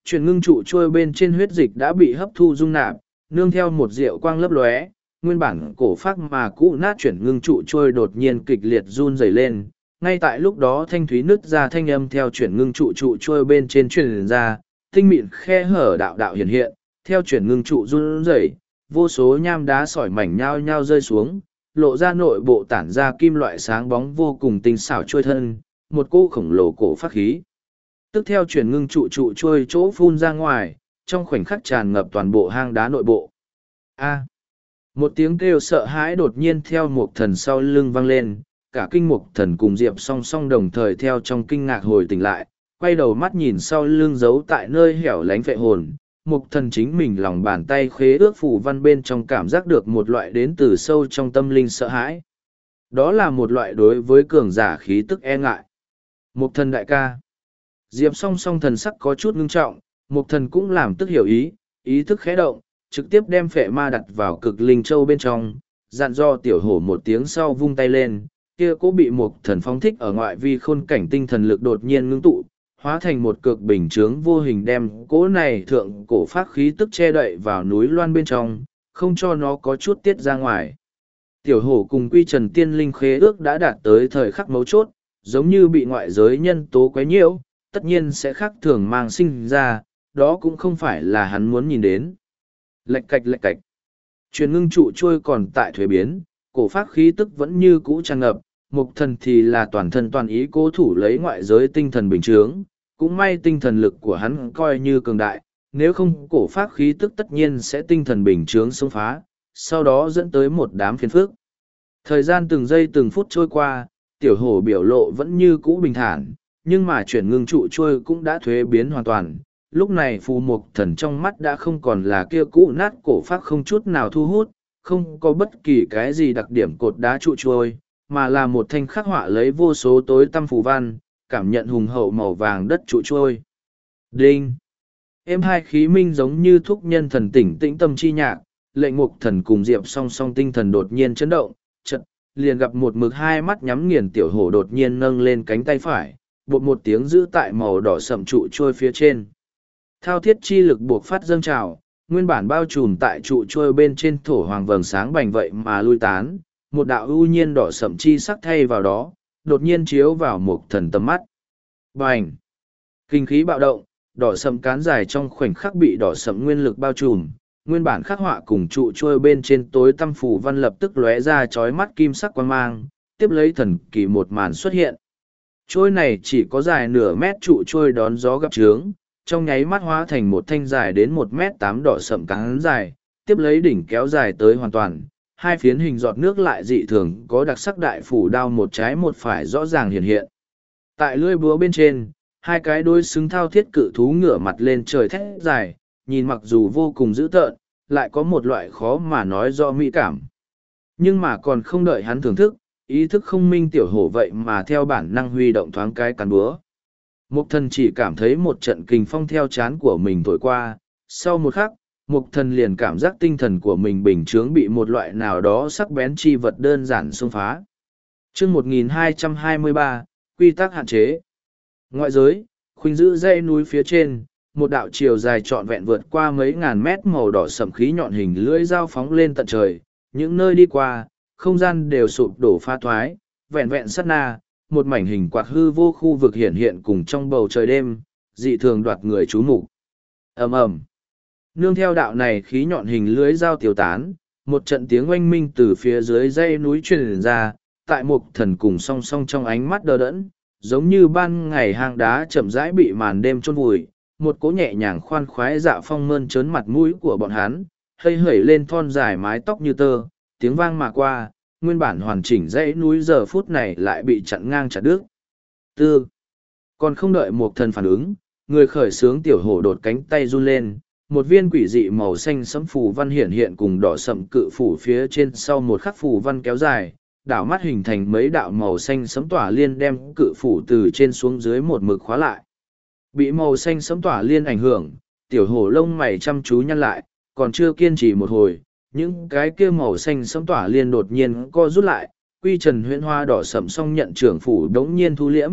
chuyển ngưng trụ trôi bên trên huyết dịch đã bị hấp thu dung nạp, nương theo một diệu quang lấp lóe, nguyên bản cổ phác mà cũ nát chuyển ngưng trụ trôi đột nhiên kịch liệt run rẩy lên. Ngay tại lúc đó thanh thúy nứt ra thanh âm theo chuyển ngưng trụ trụ trôi bên trên truyền ra, tinh mịn khe hở đạo đạo hiện hiện, theo chuyển ngưng trụ run rẩy, vô số nham đá sỏi mảnh nhao nhao rơi xuống, lộ ra nội bộ tản ra kim loại sáng bóng vô cùng tinh xảo trôi thân, một cỗ khổng lồ cổ phát khí. Tức theo chuyển ngưng trụ trụ trôi chỗ phun ra ngoài, trong khoảnh khắc tràn ngập toàn bộ hang đá nội bộ. A. Một tiếng kêu sợ hãi đột nhiên theo một thần sau lưng vang lên, cả kinh mục thần cùng Diệp song song đồng thời theo trong kinh ngạc hồi tỉnh lại, quay đầu mắt nhìn sau lưng giấu tại nơi hẻo lánh vệ hồn. Mục thần chính mình lòng bàn tay khế ước phù văn bên trong cảm giác được một loại đến từ sâu trong tâm linh sợ hãi. Đó là một loại đối với cường giả khí tức e ngại. Mục thần đại ca. Diệp song song thần sắc có chút ngưng trọng, mục thần cũng làm tức hiểu ý, ý thức khẽ động, trực tiếp đem phệ ma đặt vào cực linh châu bên trong, dặn do tiểu hổ một tiếng sau vung tay lên, kia cố bị mục thần phóng thích ở ngoại vi khôn cảnh tinh thần lực đột nhiên ngưng tụ, hóa thành một cực bình chướng vô hình đem cỗ này thượng cổ phát khí tức che đậy vào núi loan bên trong, không cho nó có chút tiết ra ngoài. Tiểu hổ cùng quy trần tiên linh khế ước đã đạt tới thời khắc mấu chốt, giống như bị ngoại giới nhân tố quấy nhiễu, tất nhiên sẽ khác thường mang sinh ra, đó cũng không phải là hắn muốn nhìn đến. Lệch cạch lệch cạch. Truyền ngưng trụ trôi còn tại thuế biến, cổ phát khí tức vẫn như cũ tràn ngập, mục thần thì là toàn thân toàn ý cố thủ lấy ngoại giới tinh thần bình chướng, cũng may tinh thần lực của hắn coi như cường đại, nếu không cổ phát khí tức tất nhiên sẽ tinh thần bình chướng xông phá, sau đó dẫn tới một đám phiền phức. Thời gian từng giây từng phút trôi qua, tiểu hổ biểu lộ vẫn như cũ bình thản, nhưng mà chuyển ngưng trụ trôi cũng đã thuế biến hoàn toàn. Lúc này phù mục thần trong mắt đã không còn là kia cũ nát cổ phát không chút nào thu hút, không có bất kỳ cái gì đặc điểm cột đá trụ trôi, mà là một thanh khắc họa lấy vô số tối tăm phù văn, cảm nhận hùng hậu màu vàng đất trụ trôi. Đinh! Êm hai khí minh giống như thúc nhân thần tỉnh tĩnh tâm chi nhạc, lệnh mục thần cùng Diệp song song tinh thần đột nhiên chấn động, chật, liền gặp một mực hai mắt nhắm nghiền tiểu hổ đột nhiên nâng lên cánh tay phải, bột một tiếng giữ tại màu đỏ sậm trụ trôi phía trên. Thao thiết chi lực buộc phát dâng trào, nguyên bản bao trùm tại trụ trôi bên trên thổ hoàng vầng sáng bành vậy mà lui tán, một đạo ưu nhiên đỏ sậm chi sắc thay vào đó, đột nhiên chiếu vào một thần tầm mắt. Bành! Kinh khí bạo động, đỏ sậm cán dài trong khoảnh khắc bị đỏ sậm nguyên lực bao trùm, nguyên bản khắc họa cùng trụ trôi bên trên tối tăm phủ văn lập tức lóe ra chói mắt kim sắc quang mang, tiếp lấy thần kỳ một màn xuất hiện. Trôi này chỉ có dài nửa mét trụ trôi đón gió gặp trướng, trong nháy mắt hóa thành một thanh dài đến một mét tám đỏ sậm cán dài, tiếp lấy đỉnh kéo dài tới hoàn toàn, hai phiến hình giọt nước lại dị thường có đặc sắc đại phủ đao một trái một phải rõ ràng hiện hiện. Tại lưỡi búa bên trên, hai cái đôi xứng thao thiết cự thú ngửa mặt lên trời thét dài, nhìn mặc dù vô cùng dữ tợn, lại có một loại khó mà nói do mỹ cảm. Nhưng mà còn không đợi hắn thưởng thức, ý thức không minh tiểu hổ vậy mà theo bản năng huy động thoáng cái cán búa. Mục thần chỉ cảm thấy một trận kình phong theo chán của mình thổi qua, sau một khắc, mục thần liền cảm giác tinh thần của mình bình chướng bị một loại nào đó sắc bén chi vật đơn giản xông phá. Chương một nghìn hai trăm hai mươi ba, quy tắc hạn chế. Ngoại giới, khuynh giữ dãy núi phía trên, một đạo chiều dài trọn vẹn vượt qua mấy ngàn mét màu đỏ sẫm khí nhọn hình lưỡi dao phóng lên tận trời, những nơi đi qua, không gian đều sụp đổ pha thoái, vẹn vẹn sát na, một mảnh hình quạt hư vô khu vực hiện hiện cùng trong bầu trời đêm, dị thường đoạt người chú mục. Ầm ầm. Nương theo đạo này khí nhọn hình lưới dao tiêu tán, một trận tiếng oanh minh từ phía dưới dãy núi truyền ra, tại một thần cùng song song trong ánh mắt đờ đẫn, giống như ban ngày hang đá chậm rãi bị màn đêm chôn vùi, một cỗ nhẹ nhàng khoan khoái dạ phong mơn trớn mặt mũi của bọn hắn, hơi hẩy lên thon dài mái tóc như tơ, tiếng vang mà qua, nguyên bản hoàn chỉnh dãy núi giờ phút này lại bị chặn ngang chặt đứt. Tư. Còn không đợi một thần phản ứng, người khởi sướng tiểu hổ đột cánh tay run lên, một viên quỷ dị màu xanh sẫm phù văn hiện hiện cùng đỏ sậm cự phủ phía trên sau một khắc phù văn kéo dài, đảo mắt hình thành mấy đạo màu xanh sẫm tỏa liên đem cự phủ từ trên xuống dưới một mực khóa lại. Bị màu xanh sẫm tỏa liên ảnh hưởng, tiểu hổ lông mày chăm chú nhăn lại, còn chưa kiên trì một hồi, những cái kia màu xanh sẫm tỏa liên đột nhiên co rút lại, quy trần huyễn hoa đỏ sẫm song nhận trưởng phủ đống nhiên thu liễm,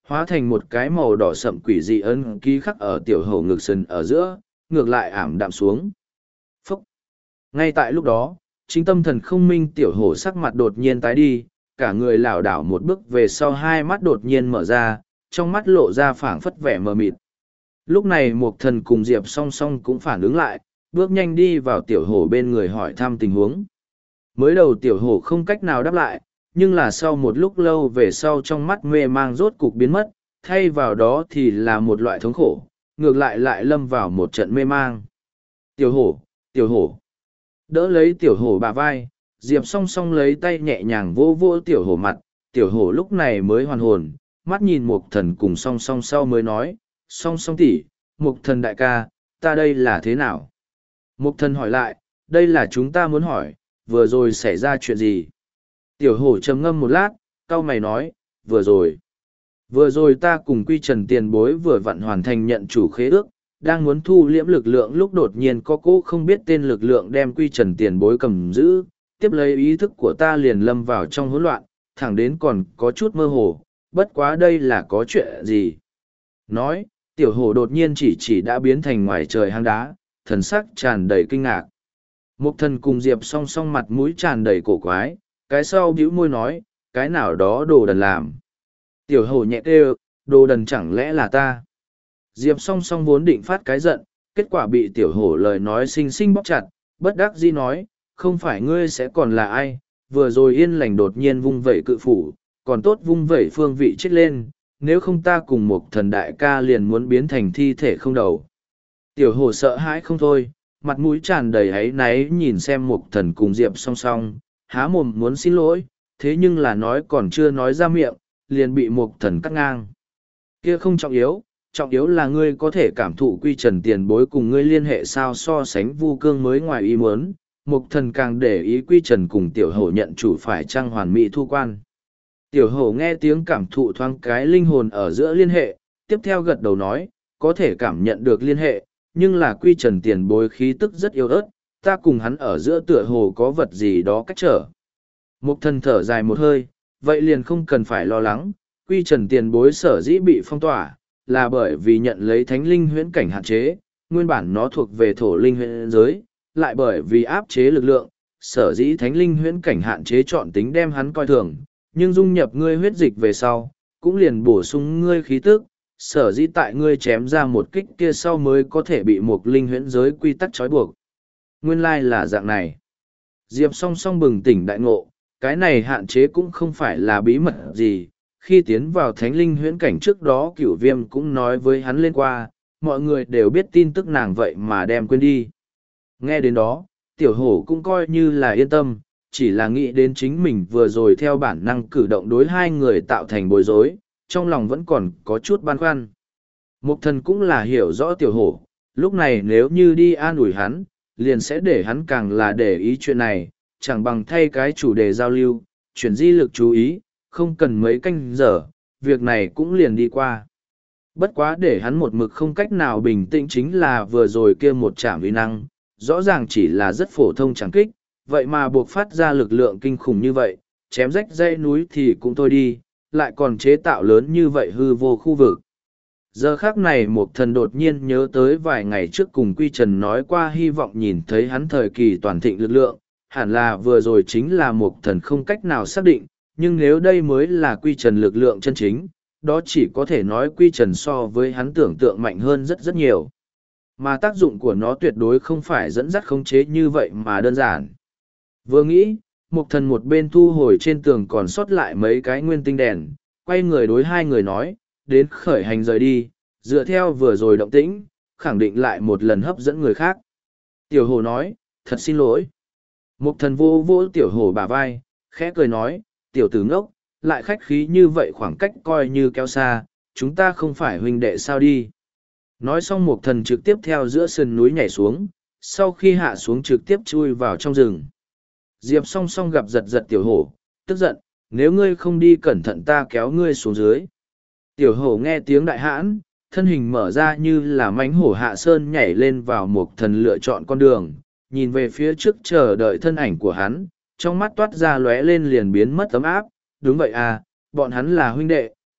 hóa thành một cái màu đỏ sậm quỷ dị ấn ký khắc ở tiểu hổ ngực sần ở giữa, ngược lại ảm đạm xuống. Phúc! Ngay tại lúc đó, chính tâm thần không minh tiểu hổ sắc mặt đột nhiên tái đi, cả người lảo đảo một bước về sau, hai mắt đột nhiên mở ra, trong mắt lộ ra phảng phất vẻ mờ mịt. Lúc này Mục Thần cùng Diệp Song Song cũng phản ứng lại, bước nhanh đi vào tiểu hổ bên người hỏi thăm tình huống. Mới đầu tiểu hổ không cách nào đáp lại, nhưng là sau một lúc lâu về sau trong mắt mê mang rốt cục biến mất, thay vào đó thì là một loại thống khổ, ngược lại lại lâm vào một trận mê mang. Tiểu hổ, tiểu hổ. Đỡ lấy tiểu hổ bả vai, Diệp Song Song lấy tay nhẹ nhàng vô vô tiểu hổ mặt, tiểu hổ lúc này mới hoàn hồn, mắt nhìn Mục Thần cùng Song Song sau mới nói, Song Song tỷ, Mục Thần đại ca, ta đây là thế nào? Mục Thần hỏi lại, đây là chúng ta muốn hỏi, vừa rồi xảy ra chuyện gì? Tiểu hổ trầm ngâm một lát, cau mày nói, vừa rồi. Vừa rồi ta cùng Quy Trần tiền bối vừa vặn hoàn thành nhận chủ khế ước, đang muốn thu liễm lực lượng lúc đột nhiên có cỗ không biết tên lực lượng đem Quy Trần tiền bối cầm giữ, tiếp lấy ý thức của ta liền lâm vào trong hỗn loạn, thẳng đến còn có chút mơ hồ, bất quá đây là có chuyện gì. Nói, tiểu hổ đột nhiên chỉ chỉ đã biến thành ngoài trời hang đá, thần sắc tràn đầy kinh ngạc. Mục Thần cùng Diệp Song Song mặt mũi tràn đầy cổ quái, cái sau bĩu môi nói, cái nào đó đồ đần làm. Tiểu hổ nhẹ kêu, đồ đần chẳng lẽ là ta. Diệp Song Song vốn định phát cái giận, kết quả bị tiểu hổ lời nói xinh xinh bóp chặt, bất đắc dĩ nói, không phải ngươi sẽ còn là ai, vừa rồi yên lành đột nhiên vung vẩy cự phủ, còn tốt vung vẩy phương vị chết lên, nếu không ta cùng một thần đại ca liền muốn biến thành thi thể không đầu. Tiểu hổ sợ hãi không thôi, mặt mũi tràn đầy áy náy nhìn xem một thần cùng Diệp Song Song, há mồm muốn xin lỗi, thế nhưng là nói còn chưa nói ra miệng, liền bị một thần cắt ngang. Kia không trọng yếu, trọng yếu là ngươi có thể cảm thụ Quy Trần tiền bối cùng ngươi liên hệ sao so sánh Vu Cương mới ngoài ý muốn, Mục Thần càng để ý Quy Trần cùng tiểu hổ nhận chủ phải trăng hoàn mỹ thu quan. Tiểu hổ nghe tiếng cảm thụ thoáng cái linh hồn ở giữa liên hệ, tiếp theo gật đầu nói, có thể cảm nhận được liên hệ, nhưng là Quy Trần tiền bối khí tức rất yếu ớt, ta cùng hắn ở giữa tựa hồ có vật gì đó cách trở. Mục Thần thở dài một hơi, vậy liền không cần phải lo lắng, Quy Trần tiền bối sở dĩ bị phong tỏa, là bởi vì nhận lấy thánh linh huyễn cảnh hạn chế, nguyên bản nó thuộc về thổ linh huyễn giới, lại bởi vì áp chế lực lượng, sở dĩ thánh linh huyễn cảnh hạn chế chọn tính đem hắn coi thường, nhưng dung nhập ngươi huyết dịch về sau, cũng liền bổ sung ngươi khí tức, sở dĩ tại ngươi chém ra một kích kia sau mới có thể bị một linh huyễn giới quy tắc trói buộc. Nguyên lai là dạng này. Diệp Song Song bừng tỉnh đại ngộ, cái này hạn chế cũng không phải là bí mật gì. Khi tiến vào thánh linh huyễn cảnh trước đó Cửu Viêm cũng nói với hắn lên qua, mọi người đều biết tin tức nàng vậy mà đem quên đi. Nghe đến đó, tiểu hổ cũng coi như là yên tâm, chỉ là nghĩ đến chính mình vừa rồi theo bản năng cử động đối hai người tạo thành bối rối, trong lòng vẫn còn có chút băn khoăn. Mục Thần cũng là hiểu rõ tiểu hổ, lúc này nếu như đi an ủi hắn, liền sẽ để hắn càng là để ý chuyện này, chẳng bằng thay cái chủ đề giao lưu, chuyển di lực chú ý, không cần mấy canh giờ, việc này cũng liền đi qua. Bất quá để hắn một mực không cách nào bình tĩnh chính là vừa rồi kia một trảm uy năng, rõ ràng chỉ là rất phổ thông chẳng kích, vậy mà buộc phát ra lực lượng kinh khủng như vậy, chém rách dãy núi thì cũng thôi đi, lại còn chế tạo lớn như vậy hư vô khu vực. Giờ khác này một thần đột nhiên nhớ tới vài ngày trước cùng Quy Trần nói qua hy vọng nhìn thấy hắn thời kỳ toàn thịnh lực lượng, hẳn là vừa rồi chính là một thần không cách nào xác định, nhưng nếu đây mới là Quy Trần lực lượng chân chính, đó chỉ có thể nói Quy Trần so với hắn tưởng tượng mạnh hơn rất rất nhiều. Mà tác dụng của nó tuyệt đối không phải dẫn dắt khống chế như vậy mà đơn giản. Vừa nghĩ, Mục Thần một bên thu hồi trên tường còn sót lại mấy cái nguyên tinh đèn, quay người đối hai người nói, đến khởi hành rời đi, dựa theo vừa rồi động tĩnh, khẳng định lại một lần hấp dẫn người khác. Tiểu Hổ nói, thật xin lỗi. Mục Thần vô vô Tiểu Hổ bả vai, khẽ cười nói, tiểu tử ngốc, lại khách khí như vậy khoảng cách coi như kéo xa, chúng ta không phải huynh đệ sao đi. Nói xong Mục Thần trực tiếp theo giữa sườn núi nhảy xuống, sau khi hạ xuống trực tiếp chui vào trong rừng. Diệp Song Song gặp giật giật Tiểu Hổ, tức giận, nếu ngươi không đi cẩn thận ta kéo ngươi xuống dưới. Tiểu Hổ nghe tiếng đại hãn, thân hình mở ra như là mánh hổ hạ sơn nhảy lên vào Mục Thần lựa chọn con đường, nhìn về phía trước chờ đợi thân ảnh của hắn, trong mắt toát ra lóe lên liền biến mất ấm áp, đúng vậy à, bọn hắn là huynh đệ,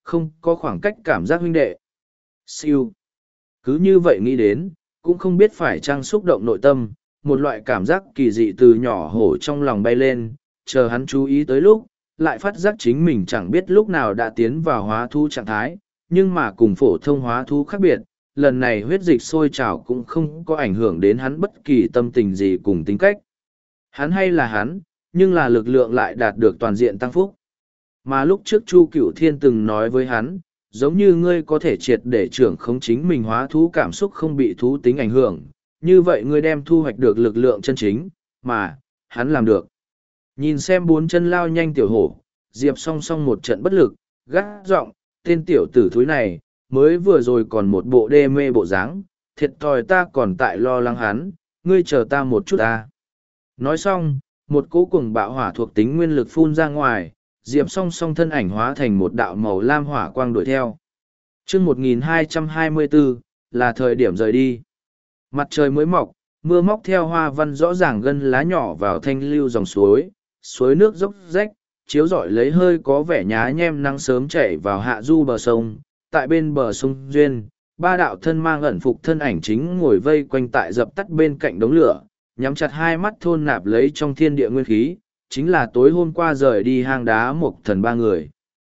không có khoảng cách cảm giác huynh đệ. Siêu. Cứ như vậy nghĩ đến, cũng không biết phải chăng xúc động nội tâm, một loại cảm giác kỳ dị từ nhỏ hổ trong lòng bay lên, chờ hắn chú ý tới lúc, lại phát giác chính mình chẳng biết lúc nào đã tiến vào hóa thú trạng thái, nhưng mà cùng phổ thông hóa thú khác biệt, lần này huyết dịch sôi trào cũng không có ảnh hưởng đến hắn bất kỳ tâm tình gì cùng tính cách. Hắn hay là hắn, nhưng là lực lượng lại đạt được toàn diện tăng phúc. Mà lúc trước Chu Cửu Thiên từng nói với hắn, giống như ngươi có thể triệt để trưởng khống chính mình hóa thú cảm xúc không bị thú tính ảnh hưởng, như vậy ngươi đem thu hoạch được lực lượng chân chính, mà, hắn làm được. Nhìn xem bốn chân lao nhanh tiểu hổ, Diệp song song một trận bất lực, gắt giọng, tên tiểu tử thúi này, mới vừa rồi còn một bộ đê mê bộ dáng, thiệt thòi ta còn tại lo lắng hắn, ngươi chờ ta một chút ta. Nói xong, một cỗ cùng bạo hỏa thuộc tính nguyên lực phun ra ngoài, Diệp song song thân ảnh hóa thành một đạo màu lam hỏa quang đuổi theo. Chương một nghìn hai trăm hai mươi bốn là thời điểm rời đi. Mặt trời mới mọc, mưa móc theo hoa văn rõ ràng gân lá nhỏ vào thanh lưu dòng suối, suối nước dốc rách, chiếu rọi lấy hơi có vẻ nhá nhem nắng sớm chảy vào hạ du bờ sông. Tại bên bờ sông Duyên, ba đạo thân mang ẩn phục thân ảnh chính ngồi vây quanh tại dập tắt bên cạnh đống lửa, nhắm chặt hai mắt thôn nạp lấy trong thiên địa nguyên khí, chính là tối hôm qua rời đi hang đá Mộc Thần ba người.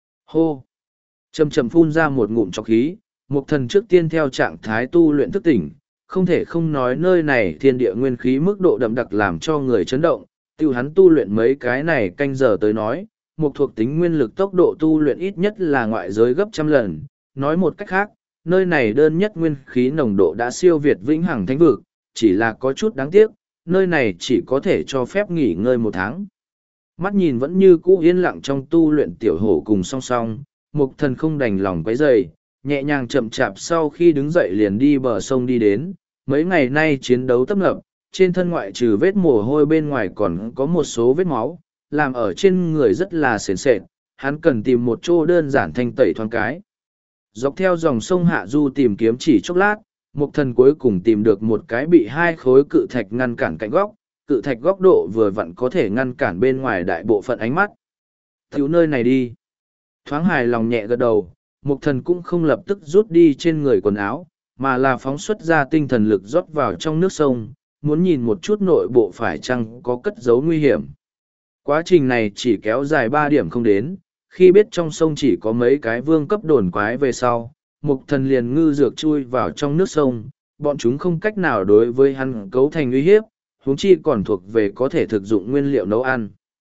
Hô! Chầm chầm phun ra một ngụm trọc khí, Mộc Thần trước tiên theo trạng thái tu luyện thức tỉnh, không thể không nói nơi này thiên địa nguyên khí mức độ đậm đặc làm cho người chấn động, tiêu hắn tu luyện mấy cái này canh giờ tới nói, một thuộc tính nguyên lực tốc độ tu luyện ít nhất là ngoại giới gấp trăm lần. Nói một cách khác, nơi này đơn nhất nguyên khí nồng độ đã siêu việt vĩnh hằng thánh vực, chỉ là có chút đáng tiếc, nơi này chỉ có thể cho phép nghỉ ngơi một tháng. Mắt nhìn vẫn như cũ yên lặng trong tu luyện tiểu hổ cùng song song, Mục Thần không đành lòng quấy rầy, nhẹ nhàng chậm chạp sau khi đứng dậy liền đi bờ sông đi đến. Mấy ngày nay chiến đấu tấp nập, trên thân ngoại trừ vết mồ hôi bên ngoài còn có một số vết máu, làm ở trên người rất là sền sệt, hắn cần tìm một chỗ đơn giản thanh tẩy thoáng cái. Dọc theo dòng sông Hạ Du tìm kiếm chỉ chốc lát, Mục Thần cuối cùng tìm được một cái bị hai khối cự thạch ngăn cản cạnh góc, cự thạch góc độ vừa vặn có thể ngăn cản bên ngoài đại bộ phận ánh mắt. Thiếu nơi này đi. Thoáng hài lòng nhẹ gật đầu, Mục Thần cũng không lập tức rút đi trên người quần áo, mà là phóng xuất ra tinh thần lực rót vào trong nước sông, muốn nhìn một chút nội bộ phải chăng có cất giấu nguy hiểm. Quá trình này chỉ kéo dài ba điểm không đến, khi biết trong sông chỉ có mấy cái vương cấp đồn quái về sau, Mục Thần liền ngư dược chui vào trong nước sông, bọn chúng không cách nào đối với hắn cấu thành uy hiếp, huống chi còn thuộc về có thể thực dụng nguyên liệu nấu ăn.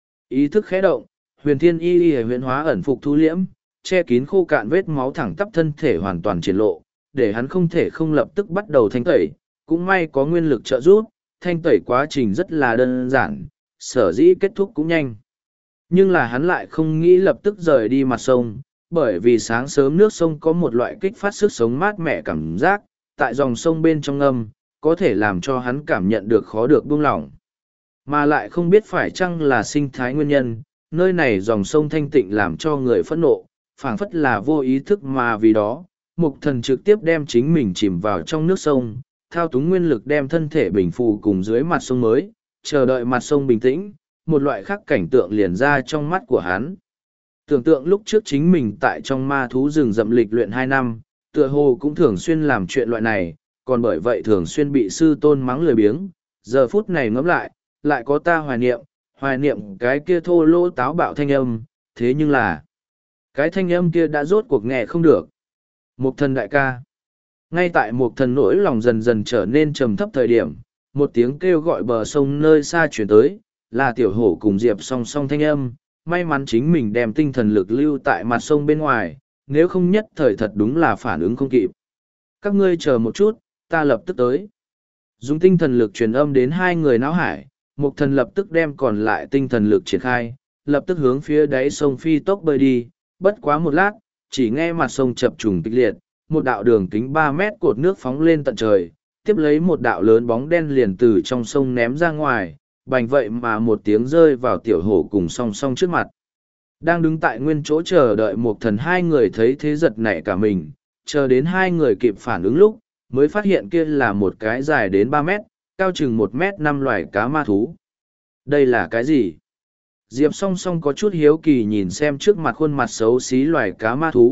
Ý thức khẽ động, huyền thiên y y huyền hóa ẩn phục thu liễm, che kín khô cạn vết máu thẳng tắp thân thể hoàn toàn triển lộ, để hắn không thể không lập tức bắt đầu thanh tẩy, cũng may có nguyên lực trợ giúp, thanh tẩy quá trình rất là đơn giản, sở dĩ kết thúc cũng nhanh. Nhưng là hắn lại không nghĩ lập tức rời đi mặt sông, bởi vì sáng sớm nước sông có một loại kích phát sức sống mát mẻ cảm giác, tại dòng sông bên trong âm, có thể làm cho hắn cảm nhận được khó được buông lỏng. Mà lại không biết phải chăng là sinh thái nguyên nhân, nơi này dòng sông thanh tịnh làm cho người phẫn nộ, phảng phất là vô ý thức mà vì đó, Mục Thần trực tiếp đem chính mình chìm vào trong nước sông, thao túng nguyên lực đem thân thể bình phù cùng dưới mặt sông mới, chờ đợi mặt sông bình tĩnh, một loại khác cảnh tượng liền ra trong mắt của hắn. Tưởng tượng lúc trước chính mình tại trong ma thú rừng rậm lịch luyện hai năm, tựa hồ cũng thường xuyên làm chuyện loại này, còn bởi vậy thường xuyên bị sư tôn mắng lười biếng, giờ phút này ngẫm lại, lại có ta hoài niệm, hoài niệm cái kia thô lỗ táo bạo thanh âm, thế nhưng là, cái thanh âm kia đã rốt cuộc nghe không được. Mục Thần đại ca. Ngay tại Mục Thần nỗi lòng dần dần trở nên trầm thấp thời điểm, một tiếng kêu gọi bờ sông nơi xa chuyển tới, là tiểu hổ cùng Diệp song song thanh âm, may mắn chính mình đem tinh thần lực lưu tại mặt sông bên ngoài, nếu không nhất thời thật đúng là phản ứng không kịp. Các ngươi chờ một chút, ta lập tức tới. Dùng tinh thần lực truyền âm đến hai người não hải, Mục Thần lập tức đem còn lại tinh thần lực triển khai, lập tức hướng phía đáy sông phi tốc bơi đi, bất quá một lát, chỉ nghe mặt sông chập trùng kịch liệt, một đạo đường kính ba mét cột nước phóng lên tận trời, tiếp lấy một đạo lớn bóng đen liền từ trong sông ném ra ngoài, bành vậy mà một tiếng rơi vào tiểu hổ cùng song song trước mặt. Đang đứng tại nguyên chỗ chờ đợi Mục Thần hai người thấy thế giật nảy cả mình, chờ đến hai người kịp phản ứng lúc, mới phát hiện kia là một cái dài đến ba mét, cao chừng một mét năm loài cá ma thú. Đây là cái gì? Diệp song song có chút hiếu kỳ nhìn xem trước mặt khuôn mặt xấu xí loài cá ma thú,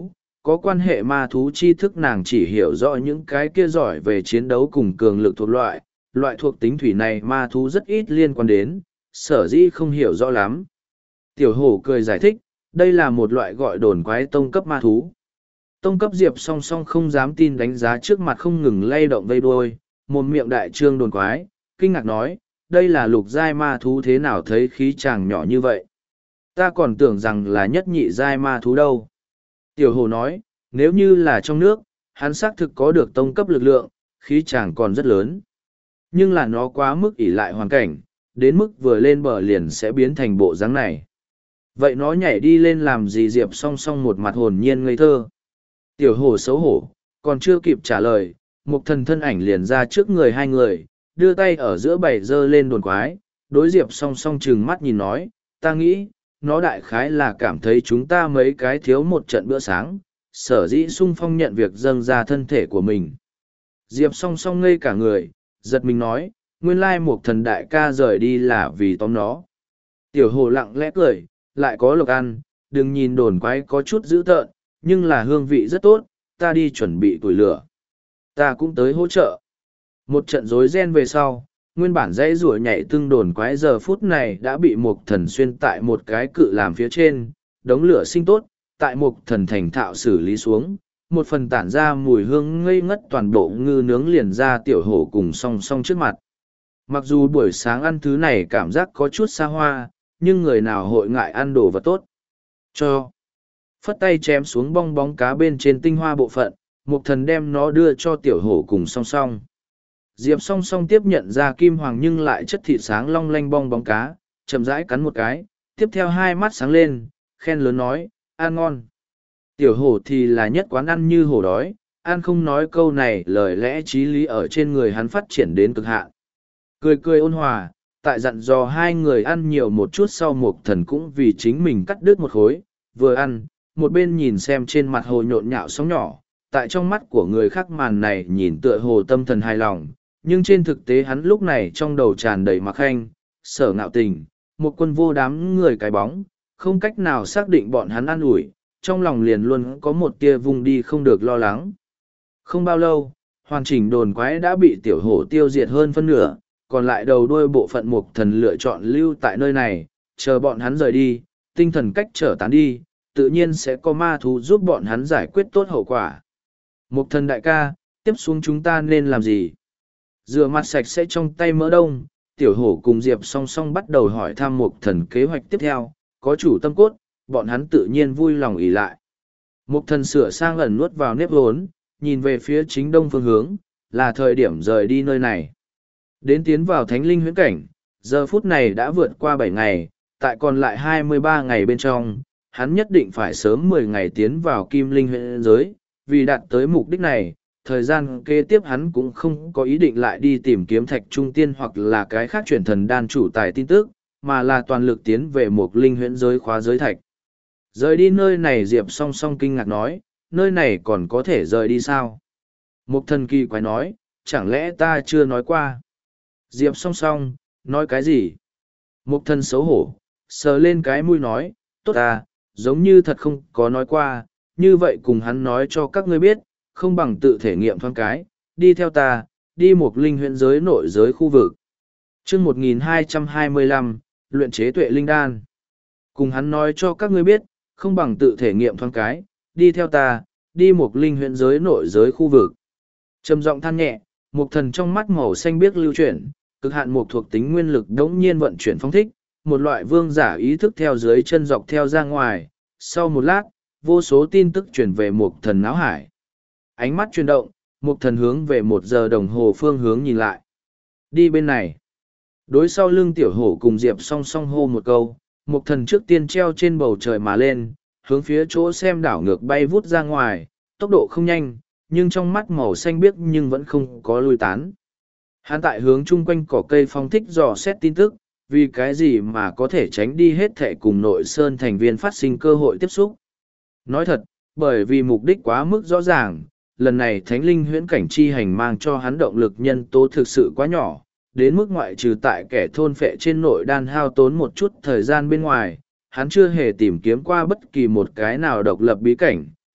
có quan hệ ma thú tri thức nàng chỉ hiểu rõ những cái kia giỏi về chiến đấu cùng cường lực thuộc loại, loại thuộc tính thủy này ma thú rất ít liên quan đến, sở dĩ không hiểu rõ lắm. Tiểu hổ cười giải thích, đây là một loại gọi đồn quái tông cấp ma thú. Tông cấp Diệp song song không dám tin đánh giá trước mặt không ngừng lay động vây đuôi, một miệng đại trương đồn quái, kinh ngạc nói, đây là lục giai ma thú thế nào thấy khí chàng nhỏ như vậy. Ta còn tưởng rằng là nhất nhị giai ma thú đâu. Tiểu hồ nói, nếu như là trong nước, hắn xác thực có được tông cấp lực lượng, khí chàng còn rất lớn. Nhưng là nó quá mức ỷ lại hoàn cảnh, đến mức vừa lên bờ liền sẽ biến thành bộ dáng này. Vậy nó nhảy đi lên làm gì? Diệp song song một mặt hồn nhiên ngây thơ. Tiểu hồ xấu hổ, còn chưa kịp trả lời, một thần thân ảnh liền ra trước người hai người, đưa tay ở giữa bảy dơ lên đồn quái, đối Diệp song song trừng mắt nhìn nói, ta nghĩ, nó đại khái là cảm thấy chúng ta mấy cái thiếu một trận bữa sáng, sở dĩ sung phong nhận việc dâng ra thân thể của mình. Diệp song song ngây cả người, giật mình nói, nguyên lai một thần đại ca rời đi là vì tóm nó. Tiểu hồ lặng lẽ cười, lại có lộc ăn, đừng nhìn đồn quái có chút dữ tợn, nhưng là hương vị rất tốt, ta đi chuẩn bị củi lửa. Ta cũng tới hỗ trợ. Một trận rối ren về sau, nguyên bản dãy rủa nhảy tưng đồn quái giờ phút này đã bị một thần xuyên tại một cái cự làm phía trên, đống lửa sinh tốt, tại một thần thành thạo xử lý xuống, một phần tản ra mùi hương ngây ngất toàn bộ ngư nướng liền ra tiểu hổ cùng song song trước mặt. Mặc dù buổi sáng ăn thứ này cảm giác có chút xa hoa, nhưng người nào hội ngại ăn đồ vật tốt. Cho. Phất tay chém xuống bong bóng cá bên trên tinh hoa bộ phận, một thần đem nó đưa cho tiểu hổ cùng song song. Diệp song song tiếp nhận ra kim hoàng nhưng lại chất thịt sáng long lanh bong bóng cá, chậm rãi cắn một cái, tiếp theo hai mắt sáng lên, khen lớn nói, ăn ngon. Tiểu hổ thì là nhất quán ăn như hổ đói, ăn không nói câu này lời lẽ trí lý ở trên người hắn phát triển đến cực hạn. Cười cười ôn hòa, tại dặn dò hai người ăn nhiều một chút sau một thần cũng vì chính mình cắt đứt một khối, vừa ăn, một bên nhìn xem trên mặt hồ nhộn nhạo sóng nhỏ, tại trong mắt của người khác màn này nhìn tựa hồ tâm thần hài lòng, nhưng trên thực tế hắn lúc này trong đầu tràn đầy mặc khanh, sở ngạo tình, một quân vô đám người cái bóng, không cách nào xác định bọn hắn an ủi, trong lòng liền luôn có một tia vùng đi không được lo lắng. Không bao lâu, hoàn chỉnh đồn quái đã bị tiểu hổ tiêu diệt hơn phân nửa, còn lại đầu đuôi bộ phận mục thần lựa chọn lưu tại nơi này, chờ bọn hắn rời đi, tinh thần cách trở tán đi, tự nhiên sẽ có ma thú giúp bọn hắn giải quyết tốt hậu quả. Mục thần đại ca, tiếp xuống chúng ta nên làm gì? Rửa mặt sạch sẽ trong tay mỡ đông, tiểu hổ cùng Diệp song song bắt đầu hỏi thăm mục thần kế hoạch tiếp theo, có chủ tâm cốt, bọn hắn tự nhiên vui lòng ỉ lại. Mục thần sửa sang ẩn nuốt vào nếp hốn, nhìn về phía chính đông phương hướng, là thời điểm rời đi nơi này. Đến tiến vào thánh linh huyễn cảnh, giờ phút này đã vượt qua bảy ngày, tại còn lại hai mươi ba ngày bên trong, hắn nhất định phải sớm mười ngày tiến vào kim linh huyễn giới, vì đạt tới mục đích này, thời gian kế tiếp hắn cũng không có ý định lại đi tìm kiếm thạch trung tiên hoặc là cái khác chuyển thần đan chủ tài tin tức, mà là toàn lực tiến về một linh huyễn giới khóa giới thạch. Rời đi nơi này Diệp song song kinh ngạc nói, nơi này còn có thể rời đi sao? Một thần kỳ quái nói, chẳng lẽ ta chưa nói qua? Diệp song song, nói cái gì? Một thần xấu hổ, sờ lên cái mũi nói, tốt à, giống như thật không có nói qua, như vậy cùng hắn nói cho các ngươi biết, không bằng tự thể nghiệm thoáng cái, đi theo ta, đi một linh huyện giới nội giới khu vực. chương một nghìn hai trăm hai mươi lăm, luyện chế tuệ linh đan. Cùng hắn nói cho các ngươi biết, không bằng tự thể nghiệm thoáng cái, đi theo ta, đi một linh huyện giới nội giới khu vực. Trầm giọng than nhẹ, một thần trong mắt màu xanh biếc lưu chuyển, cực hạn một thuộc tính nguyên lực đống nhiên vận chuyển phong thích, một loại vương giả ý thức theo dưới chân dọc theo ra ngoài. Sau một lát, vô số tin tức chuyển về một thần náo hải. Ánh mắt chuyển động, một thần hướng về một giờ đồng hồ phương hướng nhìn lại. Đi bên này. Đối sau lưng tiểu hổ cùng Diệp song song hô một câu, một thần trước tiên treo trên bầu trời mà lên, hướng phía chỗ xem đảo ngược bay vút ra ngoài, tốc độ không nhanh, nhưng trong mắt màu xanh biếc nhưng vẫn không có lui tán. Hắn tại hướng chung quanh cỏ cây phong thích dò xét tin tức, vì cái gì mà có thể tránh đi hết thệ cùng nội sơn thành viên phát sinh cơ hội tiếp xúc. Nói thật, bởi vì mục đích quá mức rõ ràng, lần này thánh linh huyễn cảnh chi hành mang cho hắn động lực nhân tố thực sự quá nhỏ, đến mức ngoại trừ tại kẻ thôn phệ trên nội đan hao tốn một chút thời gian bên ngoài, hắn chưa hề tìm kiếm qua bất kỳ một cái nào độc lập bí cảnh,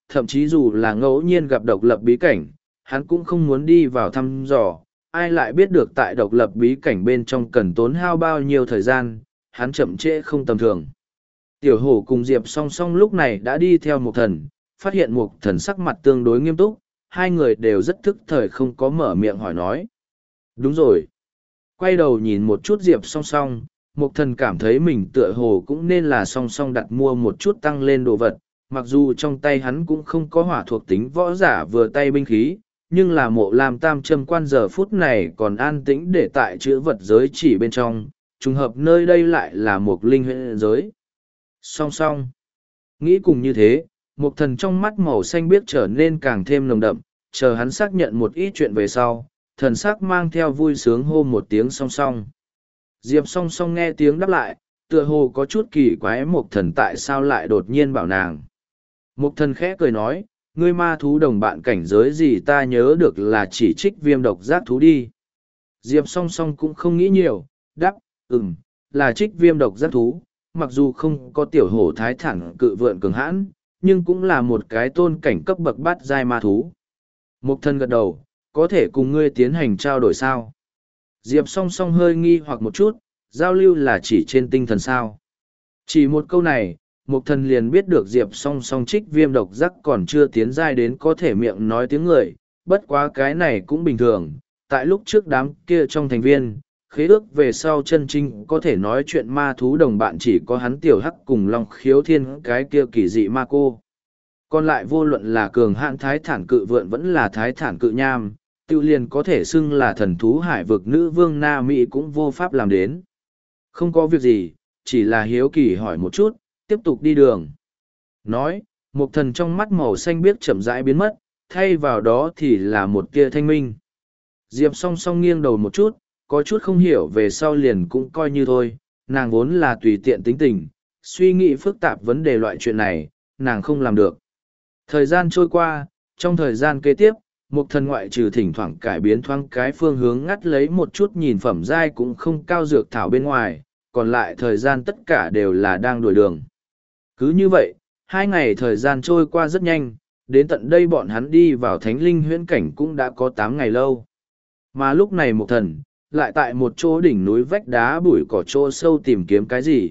thậm chí dù là ngẫu nhiên gặp độc lập bí cảnh, hắn cũng không muốn đi vào thăm dò, ai lại biết được tại độc lập bí cảnh bên trong cần tốn hao bao nhiêu thời gian, hắn chậm trễ không tầm thường. Tiểu hổ cùng Diệp song song lúc này đã đi theo Mục Thần, phát hiện Mục Thần sắc mặt tương đối nghiêm túc, hai người đều rất thức thời không có mở miệng hỏi nói. Đúng rồi. Quay đầu nhìn một chút Diệp song song, Mục Thần cảm thấy mình tựa hồ cũng nên là song song đặt mua một chút tăng lên đồ vật, mặc dù trong tay hắn cũng không có hỏa thuộc tính võ giả vừa tay binh khí, nhưng là Mộ Lam tam châm quan giờ phút này còn an tĩnh để tại chữ vật giới chỉ bên trong, trùng hợp nơi đây lại là một linh huyện giới. Song song. Nghĩ cùng như thế, Mục Thần trong mắt màu xanh biếc trở nên càng thêm nồng đậm, chờ hắn xác nhận một ít chuyện về sau, thần sắc mang theo vui sướng hô một tiếng song song. Diệp song song nghe tiếng đáp lại, tựa hồ có chút kỳ quái Mục Thần tại sao lại đột nhiên bảo nàng. Mục Thần khẽ cười nói, ngươi ma thú đồng bạn cảnh giới gì ta nhớ được là chỉ trích viêm độc giác thú đi. Diệp song song cũng không nghĩ nhiều, đáp, ừm, là trích viêm độc giác thú, mặc dù không có tiểu hổ thái thẳng cự vượn cường hãn, nhưng cũng là một cái tôn cảnh cấp bậc bát giai ma thú. Mục Thần gật đầu, có thể cùng ngươi tiến hành trao đổi sao? Diệp song song hơi nghi hoặc một chút, giao lưu là chỉ trên tinh thần sao? Chỉ một câu này, Mục Thần liền biết được Diệp song song trích viêm độc giác còn chưa tiến giai đến có thể miệng nói tiếng người, bất quá cái này cũng bình thường, tại lúc trước đám kia trong thành viên, khế ước về sau chân chính có thể nói chuyện ma thú đồng bạn chỉ có hắn tiểu hắc cùng long khiếu thiên cái kia kỳ dị ma cô. Còn lại vô luận là cường hãn thái thản cự vượn vẫn là thái thản cự nham, tiêu liền có thể xưng là thần thú hải vực nữ vương Na Mỹ cũng vô pháp làm đến. Không có việc gì, chỉ là hiếu kỳ hỏi một chút, tiếp tục đi đường. Nói, Mục Thần trong mắt màu xanh biếc chậm rãi biến mất, thay vào đó thì là một kia thanh minh. Diệp song song nghiêng đầu một chút, có chút không hiểu về sau liền cũng coi như thôi, nàng vốn là tùy tiện tính tình, suy nghĩ phức tạp vấn đề loại chuyện này, nàng không làm được. Thời gian trôi qua, trong thời gian kế tiếp, Mục Thần ngoại trừ thỉnh thoảng cải biến thoáng cái phương hướng ngắt lấy một chút nhìn phẩm giai cũng không cao dược thảo bên ngoài, còn lại thời gian tất cả đều là đang đuổi đường. Cứ như vậy, hai ngày thời gian trôi qua rất nhanh, đến tận đây bọn hắn đi vào thánh linh huyễn cảnh cũng đã có tám ngày lâu. Mà lúc này Mục Thần, lại tại một chỗ đỉnh núi vách đá bụi cỏ chỗ sâu tìm kiếm cái gì.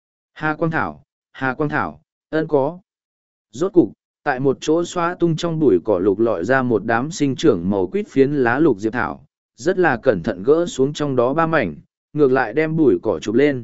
Hà Quang Thảo, Hà Quang Thảo, ơn có. Rốt cục, tại một chỗ xóa tung trong bụi cỏ lục lọi ra một đám sinh trưởng màu quýt phiến lá lục diệp thảo, rất là cẩn thận gỡ xuống trong đó ba mảnh, ngược lại đem bụi cỏ chụp lên.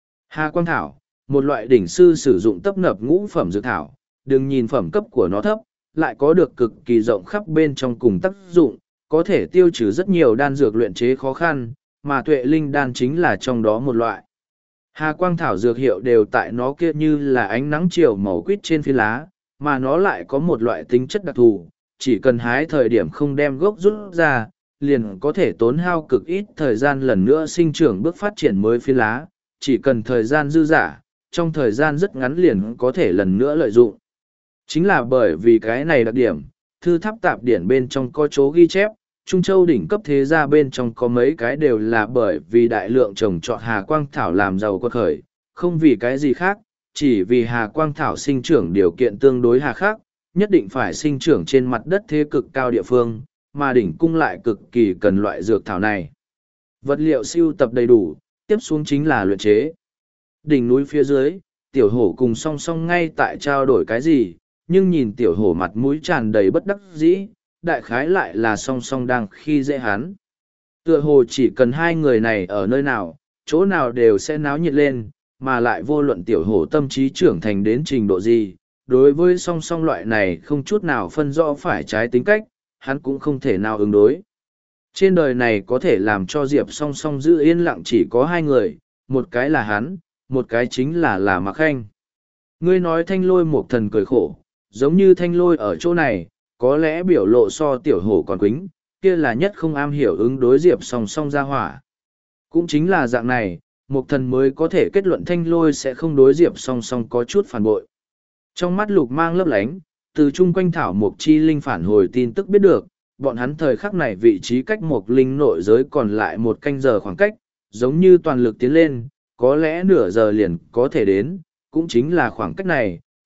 Hà Quang Thảo, một loại đỉnh sư sử dụng tấp nập ngũ phẩm dược thảo, đừng nhìn phẩm cấp của nó thấp, lại có được cực kỳ rộng khắp bên trong cùng tác dụng, có thể tiêu trừ rất nhiều đan dược luyện chế khó khăn, mà tuệ linh đan chính là trong đó một loại. Hà Quang Thảo dược hiệu đều tại nó kia như là ánh nắng chiều màu quýt trên phi lá, mà nó lại có một loại tính chất đặc thù, chỉ cần hái thời điểm không đem gốc rút ra, liền có thể tốn hao cực ít thời gian lần nữa sinh trưởng bước phát triển mới phi lá, chỉ cần thời gian dư dả, trong thời gian rất ngắn liền có thể lần nữa lợi dụng. Chính là bởi vì cái này đặc điểm, thư tháp tạp điển bên trong có chỗ ghi chép, Trung Châu đỉnh cấp thế gia bên trong có mấy cái đều là bởi vì đại lượng trồng trọt Hà Quang Thảo làm giàu quật khởi, không vì cái gì khác, chỉ vì Hà Quang Thảo sinh trưởng điều kiện tương đối hà khắc, nhất định phải sinh trưởng trên mặt đất thế cực cao địa phương, mà đỉnh cung lại cực kỳ cần loại dược thảo này. Vật liệu siêu tập đầy đủ, tiếp xuống chính là luyện chế. Đỉnh núi phía dưới, tiểu hổ cùng song song ngay tại trao đổi cái gì, nhưng nhìn tiểu hổ mặt mũi tràn đầy bất đắc dĩ, đại khái lại là song song đang khi dễ hắn. Tựa hồ chỉ cần hai người này ở nơi nào, chỗ nào đều sẽ náo nhiệt lên, mà lại vô luận tiểu hổ tâm trí trưởng thành đến trình độ gì, đối với song song loại này không chút nào phân rõ phải trái tính cách, hắn cũng không thể nào ứng đối. Trên đời này có thể làm cho Diệp song song giữ yên lặng chỉ có hai người, một cái là hắn, một cái chính là là Mạc Khanh. Ngươi nói Thanh Lôi Mộc Thần cười khổ, giống như Thanh Lôi ở chỗ này, có lẽ biểu lộ so tiểu hổ còn quýnh, kia là nhất không am hiểu ứng đối Diệp song song ra hỏa. Cũng chính là dạng này, Mộc Thần mới có thể kết luận Thanh Lôi sẽ không đối Diệp song song có chút phản bội. Trong mắt lục mang lấp lánh, từ chung quanh thảo Mộc Chi Linh phản hồi tin tức biết được, bọn hắn thời khắc này vị trí cách Mộc Linh nội giới còn lại một canh giờ khoảng cách, giống như toàn lực tiến lên, có lẽ nửa giờ liền có thể đến, cũng chính là khoảng cách này,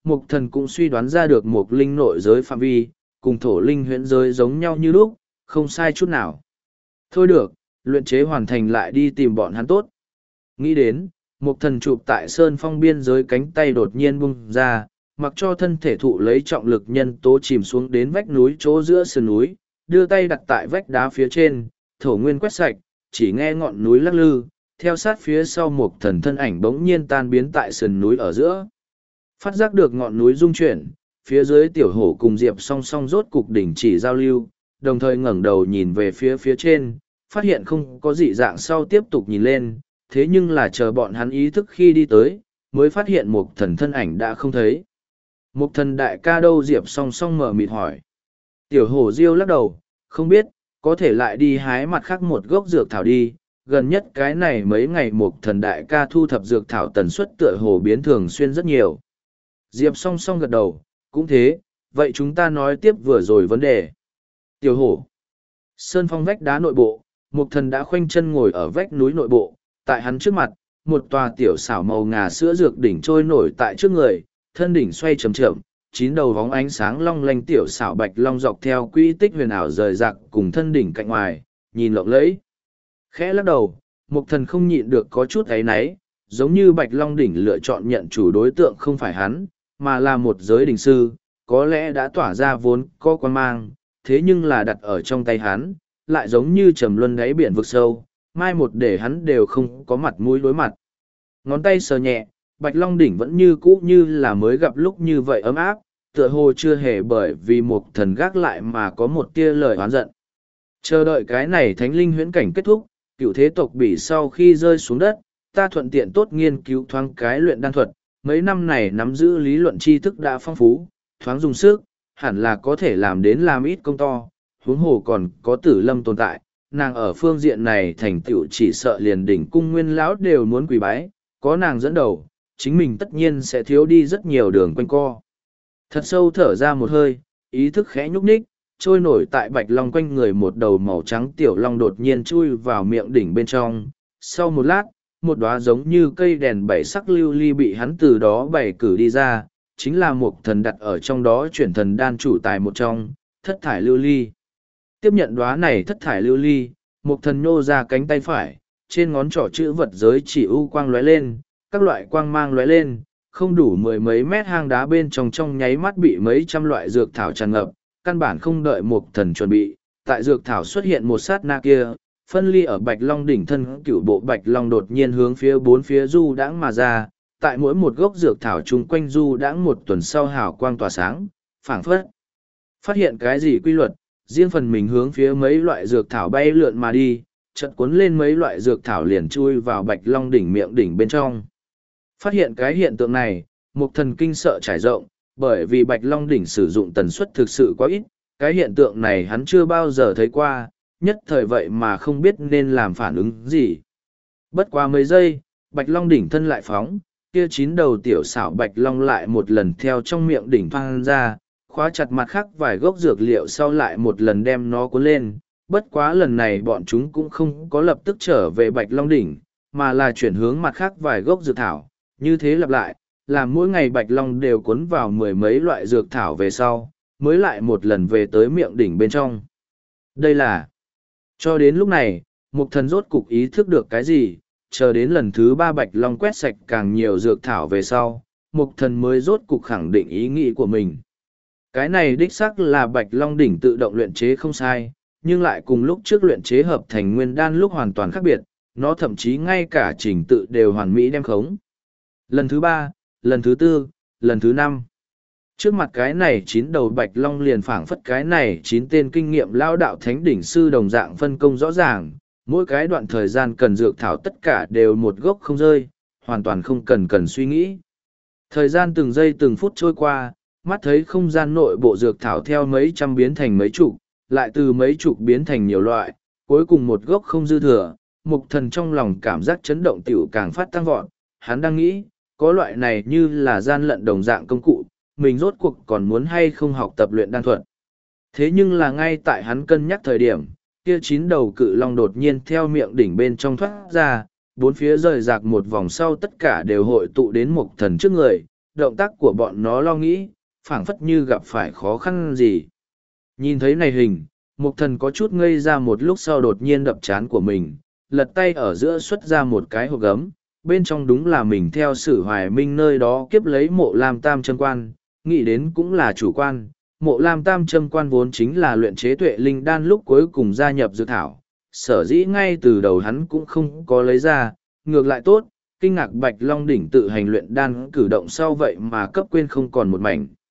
Mục thần cũng suy đoán ra được mục linh nội giới phạm vi, cùng thổ linh huyễn giới giống nhau như lúc, không sai chút nào. Thôi được, luyện chế hoàn thành lại đi tìm bọn hắn tốt. Nghĩ đến, mục thần chụp tại sơn phong biên giới cánh tay đột nhiên bung ra, mặc cho thân thể thụ lấy trọng lực nhân tố chìm xuống đến vách núi chỗ giữa sườn núi, đưa tay đặt tại vách đá phía trên, thổ nguyên quét sạch, chỉ nghe ngọn núi lắc lư, theo sát phía sau mục thần thân ảnh bỗng nhiên tan biến tại sườn núi ở giữa. Phát giác được ngọn núi rung chuyển, phía dưới tiểu hổ cùng Diệp song song rốt cục đỉnh chỉ giao lưu, đồng thời ngẩng đầu nhìn về phía phía trên, phát hiện không có dị dạng sau tiếp tục nhìn lên, thế nhưng là chờ bọn hắn ý thức khi đi tới, mới phát hiện mục thần thân ảnh đã không thấy. Mục thần đại ca đâu? Diệp song song mở mịt hỏi. Tiểu hổ riêu lắc đầu, không biết, có thể lại đi hái mặt khác một gốc dược thảo đi. Gần nhất cái này mấy ngày mục thần đại ca thu thập dược thảo tần suất tựa hồ biến thường xuyên rất nhiều. Diệp song song gật đầu, cũng thế, vậy chúng ta nói tiếp vừa rồi vấn đề. Tiểu hổ. Sơn phong vách đá nội bộ, mục thần đã khoanh chân ngồi ở vách núi nội bộ, tại hắn trước mặt, một tòa tiểu xảo màu ngà sữa dược đỉnh trôi nổi tại trước người, thân đỉnh xoay chậm chậm, chín đầu vóng ánh sáng long lanh tiểu xảo bạch long dọc theo quỹ tích huyền ảo rời rạc cùng thân đỉnh cạnh ngoài, nhìn lộng lẫy. Khẽ lắc đầu, mục thần không nhịn được có chút áy náy, giống như bạch long đỉnh lựa chọn nhận chủ đối tượng không phải hắn, mà là một giới đỉnh sư, có lẽ đã tỏa ra vốn có quan mang, thế nhưng là đặt ở trong tay hắn, lại giống như trầm luân đáy biển vực sâu, mai một để hắn đều không có mặt mũi đối mặt. Ngón tay sờ nhẹ, bạch long đỉnh vẫn như cũ như là mới gặp lúc như vậy ấm áp, tựa hồ chưa hề bởi vì một thần gác lại mà có một tia lời oán giận. Chờ đợi cái này thánh linh huyễn cảnh kết thúc, cựu thế tộc bỉ sau khi rơi xuống đất, ta thuận tiện tốt nghiên cứu thoáng cái luyện đan thuật, mấy năm này nắm giữ lý luận tri thức đã phong phú, thoáng dùng sức, hẳn là có thể làm đến làm ít công to, huống hồ còn có tử lâm tồn tại, nàng ở phương diện này thành tựu chỉ sợ liền đỉnh cung nguyên lão đều muốn quỳ bái, có nàng dẫn đầu, chính mình tất nhiên sẽ thiếu đi rất nhiều đường quanh co. Thật sâu thở ra một hơi, ý thức khẽ nhúc nhích, trôi nổi tại bạch long quanh người một đầu màu trắng tiểu long đột nhiên chui vào miệng đỉnh bên trong. Sau một lát, một đóa giống như cây đèn bảy sắc lưu ly bị hắn từ đó bày cử đi ra, chính là một thần đặt ở trong đó chuyển thần đan chủ tài một trong, thất thải lưu ly. Tiếp nhận đóa này thất thải lưu ly, một thần nhô ra cánh tay phải, trên ngón trỏ chữ vật giới chỉ u quang lóe lên, các loại quang mang lóe lên, không đủ mười mấy mét hang đá bên trong trong nháy mắt bị mấy trăm loại dược thảo tràn ngập, căn bản không đợi một thần chuẩn bị, tại dược thảo xuất hiện một sát na kia, phân ly ở bạch long đỉnh thân cửu bộ bạch long đột nhiên hướng phía bốn phía du đãng mà ra, tại mỗi một gốc dược thảo chung quanh du đãng một tuần sau hào quang tỏa sáng, phảng phất. Phát hiện cái gì quy luật, riêng phần mình hướng phía mấy loại dược thảo bay lượn mà đi, chợt cuốn lên mấy loại dược thảo liền chui vào bạch long đỉnh miệng đỉnh bên trong. Phát hiện cái hiện tượng này, một thần kinh sợ trải rộng, bởi vì bạch long đỉnh sử dụng tần suất thực sự quá ít, cái hiện tượng này hắn chưa bao giờ thấy qua, nhất thời vậy mà không biết nên làm phản ứng gì. Bất quá mấy giây, bạch long đỉnh thân lại phóng, kia chín đầu tiểu xảo bạch long lại một lần theo trong miệng đỉnh thoang ra, khóa chặt mặt khác vài gốc dược liệu sau lại một lần đem nó cuốn lên. Bất quá lần này bọn chúng cũng không có lập tức trở về bạch long đỉnh, mà là chuyển hướng mặt khác vài gốc dược thảo, như thế lặp lại, làm mỗi ngày bạch long đều cuốn vào mười mấy loại dược thảo về sau, mới lại một lần về tới miệng đỉnh bên trong. Đây là... Cho đến lúc này, mục thần rốt cục ý thức được cái gì, chờ đến lần thứ ba bạch long quét sạch càng nhiều dược thảo về sau, mục thần mới rốt cục khẳng định ý nghĩ của mình. Cái này đích xác là bạch long đỉnh tự động luyện chế không sai, nhưng lại cùng lúc trước luyện chế hợp thành nguyên đan lúc hoàn toàn khác biệt, nó thậm chí ngay cả trình tự đều hoàn mỹ đem khống. Lần thứ ba, lần thứ tư, lần thứ năm. Trước mặt cái này chín đầu bạch long liền phảng phất cái này chín tên kinh nghiệm lao đạo thánh đỉnh sư đồng dạng phân công rõ ràng, mỗi cái đoạn thời gian cần dược thảo tất cả đều một gốc không rơi, hoàn toàn không cần cần suy nghĩ. Thời gian từng giây từng phút trôi qua, mắt thấy không gian nội bộ dược thảo theo mấy trăm biến thành mấy chục, lại từ mấy chục biến thành nhiều loại, cuối cùng một gốc không dư thừa, mục thần trong lòng cảm giác chấn động tiểu càng phát tăng vọt, hắn đang nghĩ, có loại này như là gian lận đồng dạng công cụ, mình rốt cuộc còn muốn hay không học tập luyện đan thuật. Thế nhưng là ngay tại hắn cân nhắc thời điểm, kia chín đầu cự long đột nhiên theo miệng đỉnh bên trong thoát ra, bốn phía rời rạc một vòng sau tất cả đều hội tụ đến mục thần trước người, động tác của bọn nó lo nghĩ, phảng phất như gặp phải khó khăn gì. Nhìn thấy này hình, Mục Thần có chút ngây ra một lúc sau đột nhiên đập chán của mình, lật tay ở giữa xuất ra một cái hộp gấm, bên trong đúng là mình theo Sử Hoài Minh nơi đó kiếp lấy Mộ Lam Tam Châm Quan, nghĩ đến cũng là chủ quan. Mộ Lam Tam Châm Quan vốn chính là luyện chế tuệ linh đan lúc cuối cùng gia nhập dược thảo, sở dĩ ngay từ đầu hắn cũng không có lấy ra, ngược lại tốt, kinh ngạc Bạch Long đỉnh tự hành luyện đan cử động sau vậy mà cấp quên không còn một mảnh.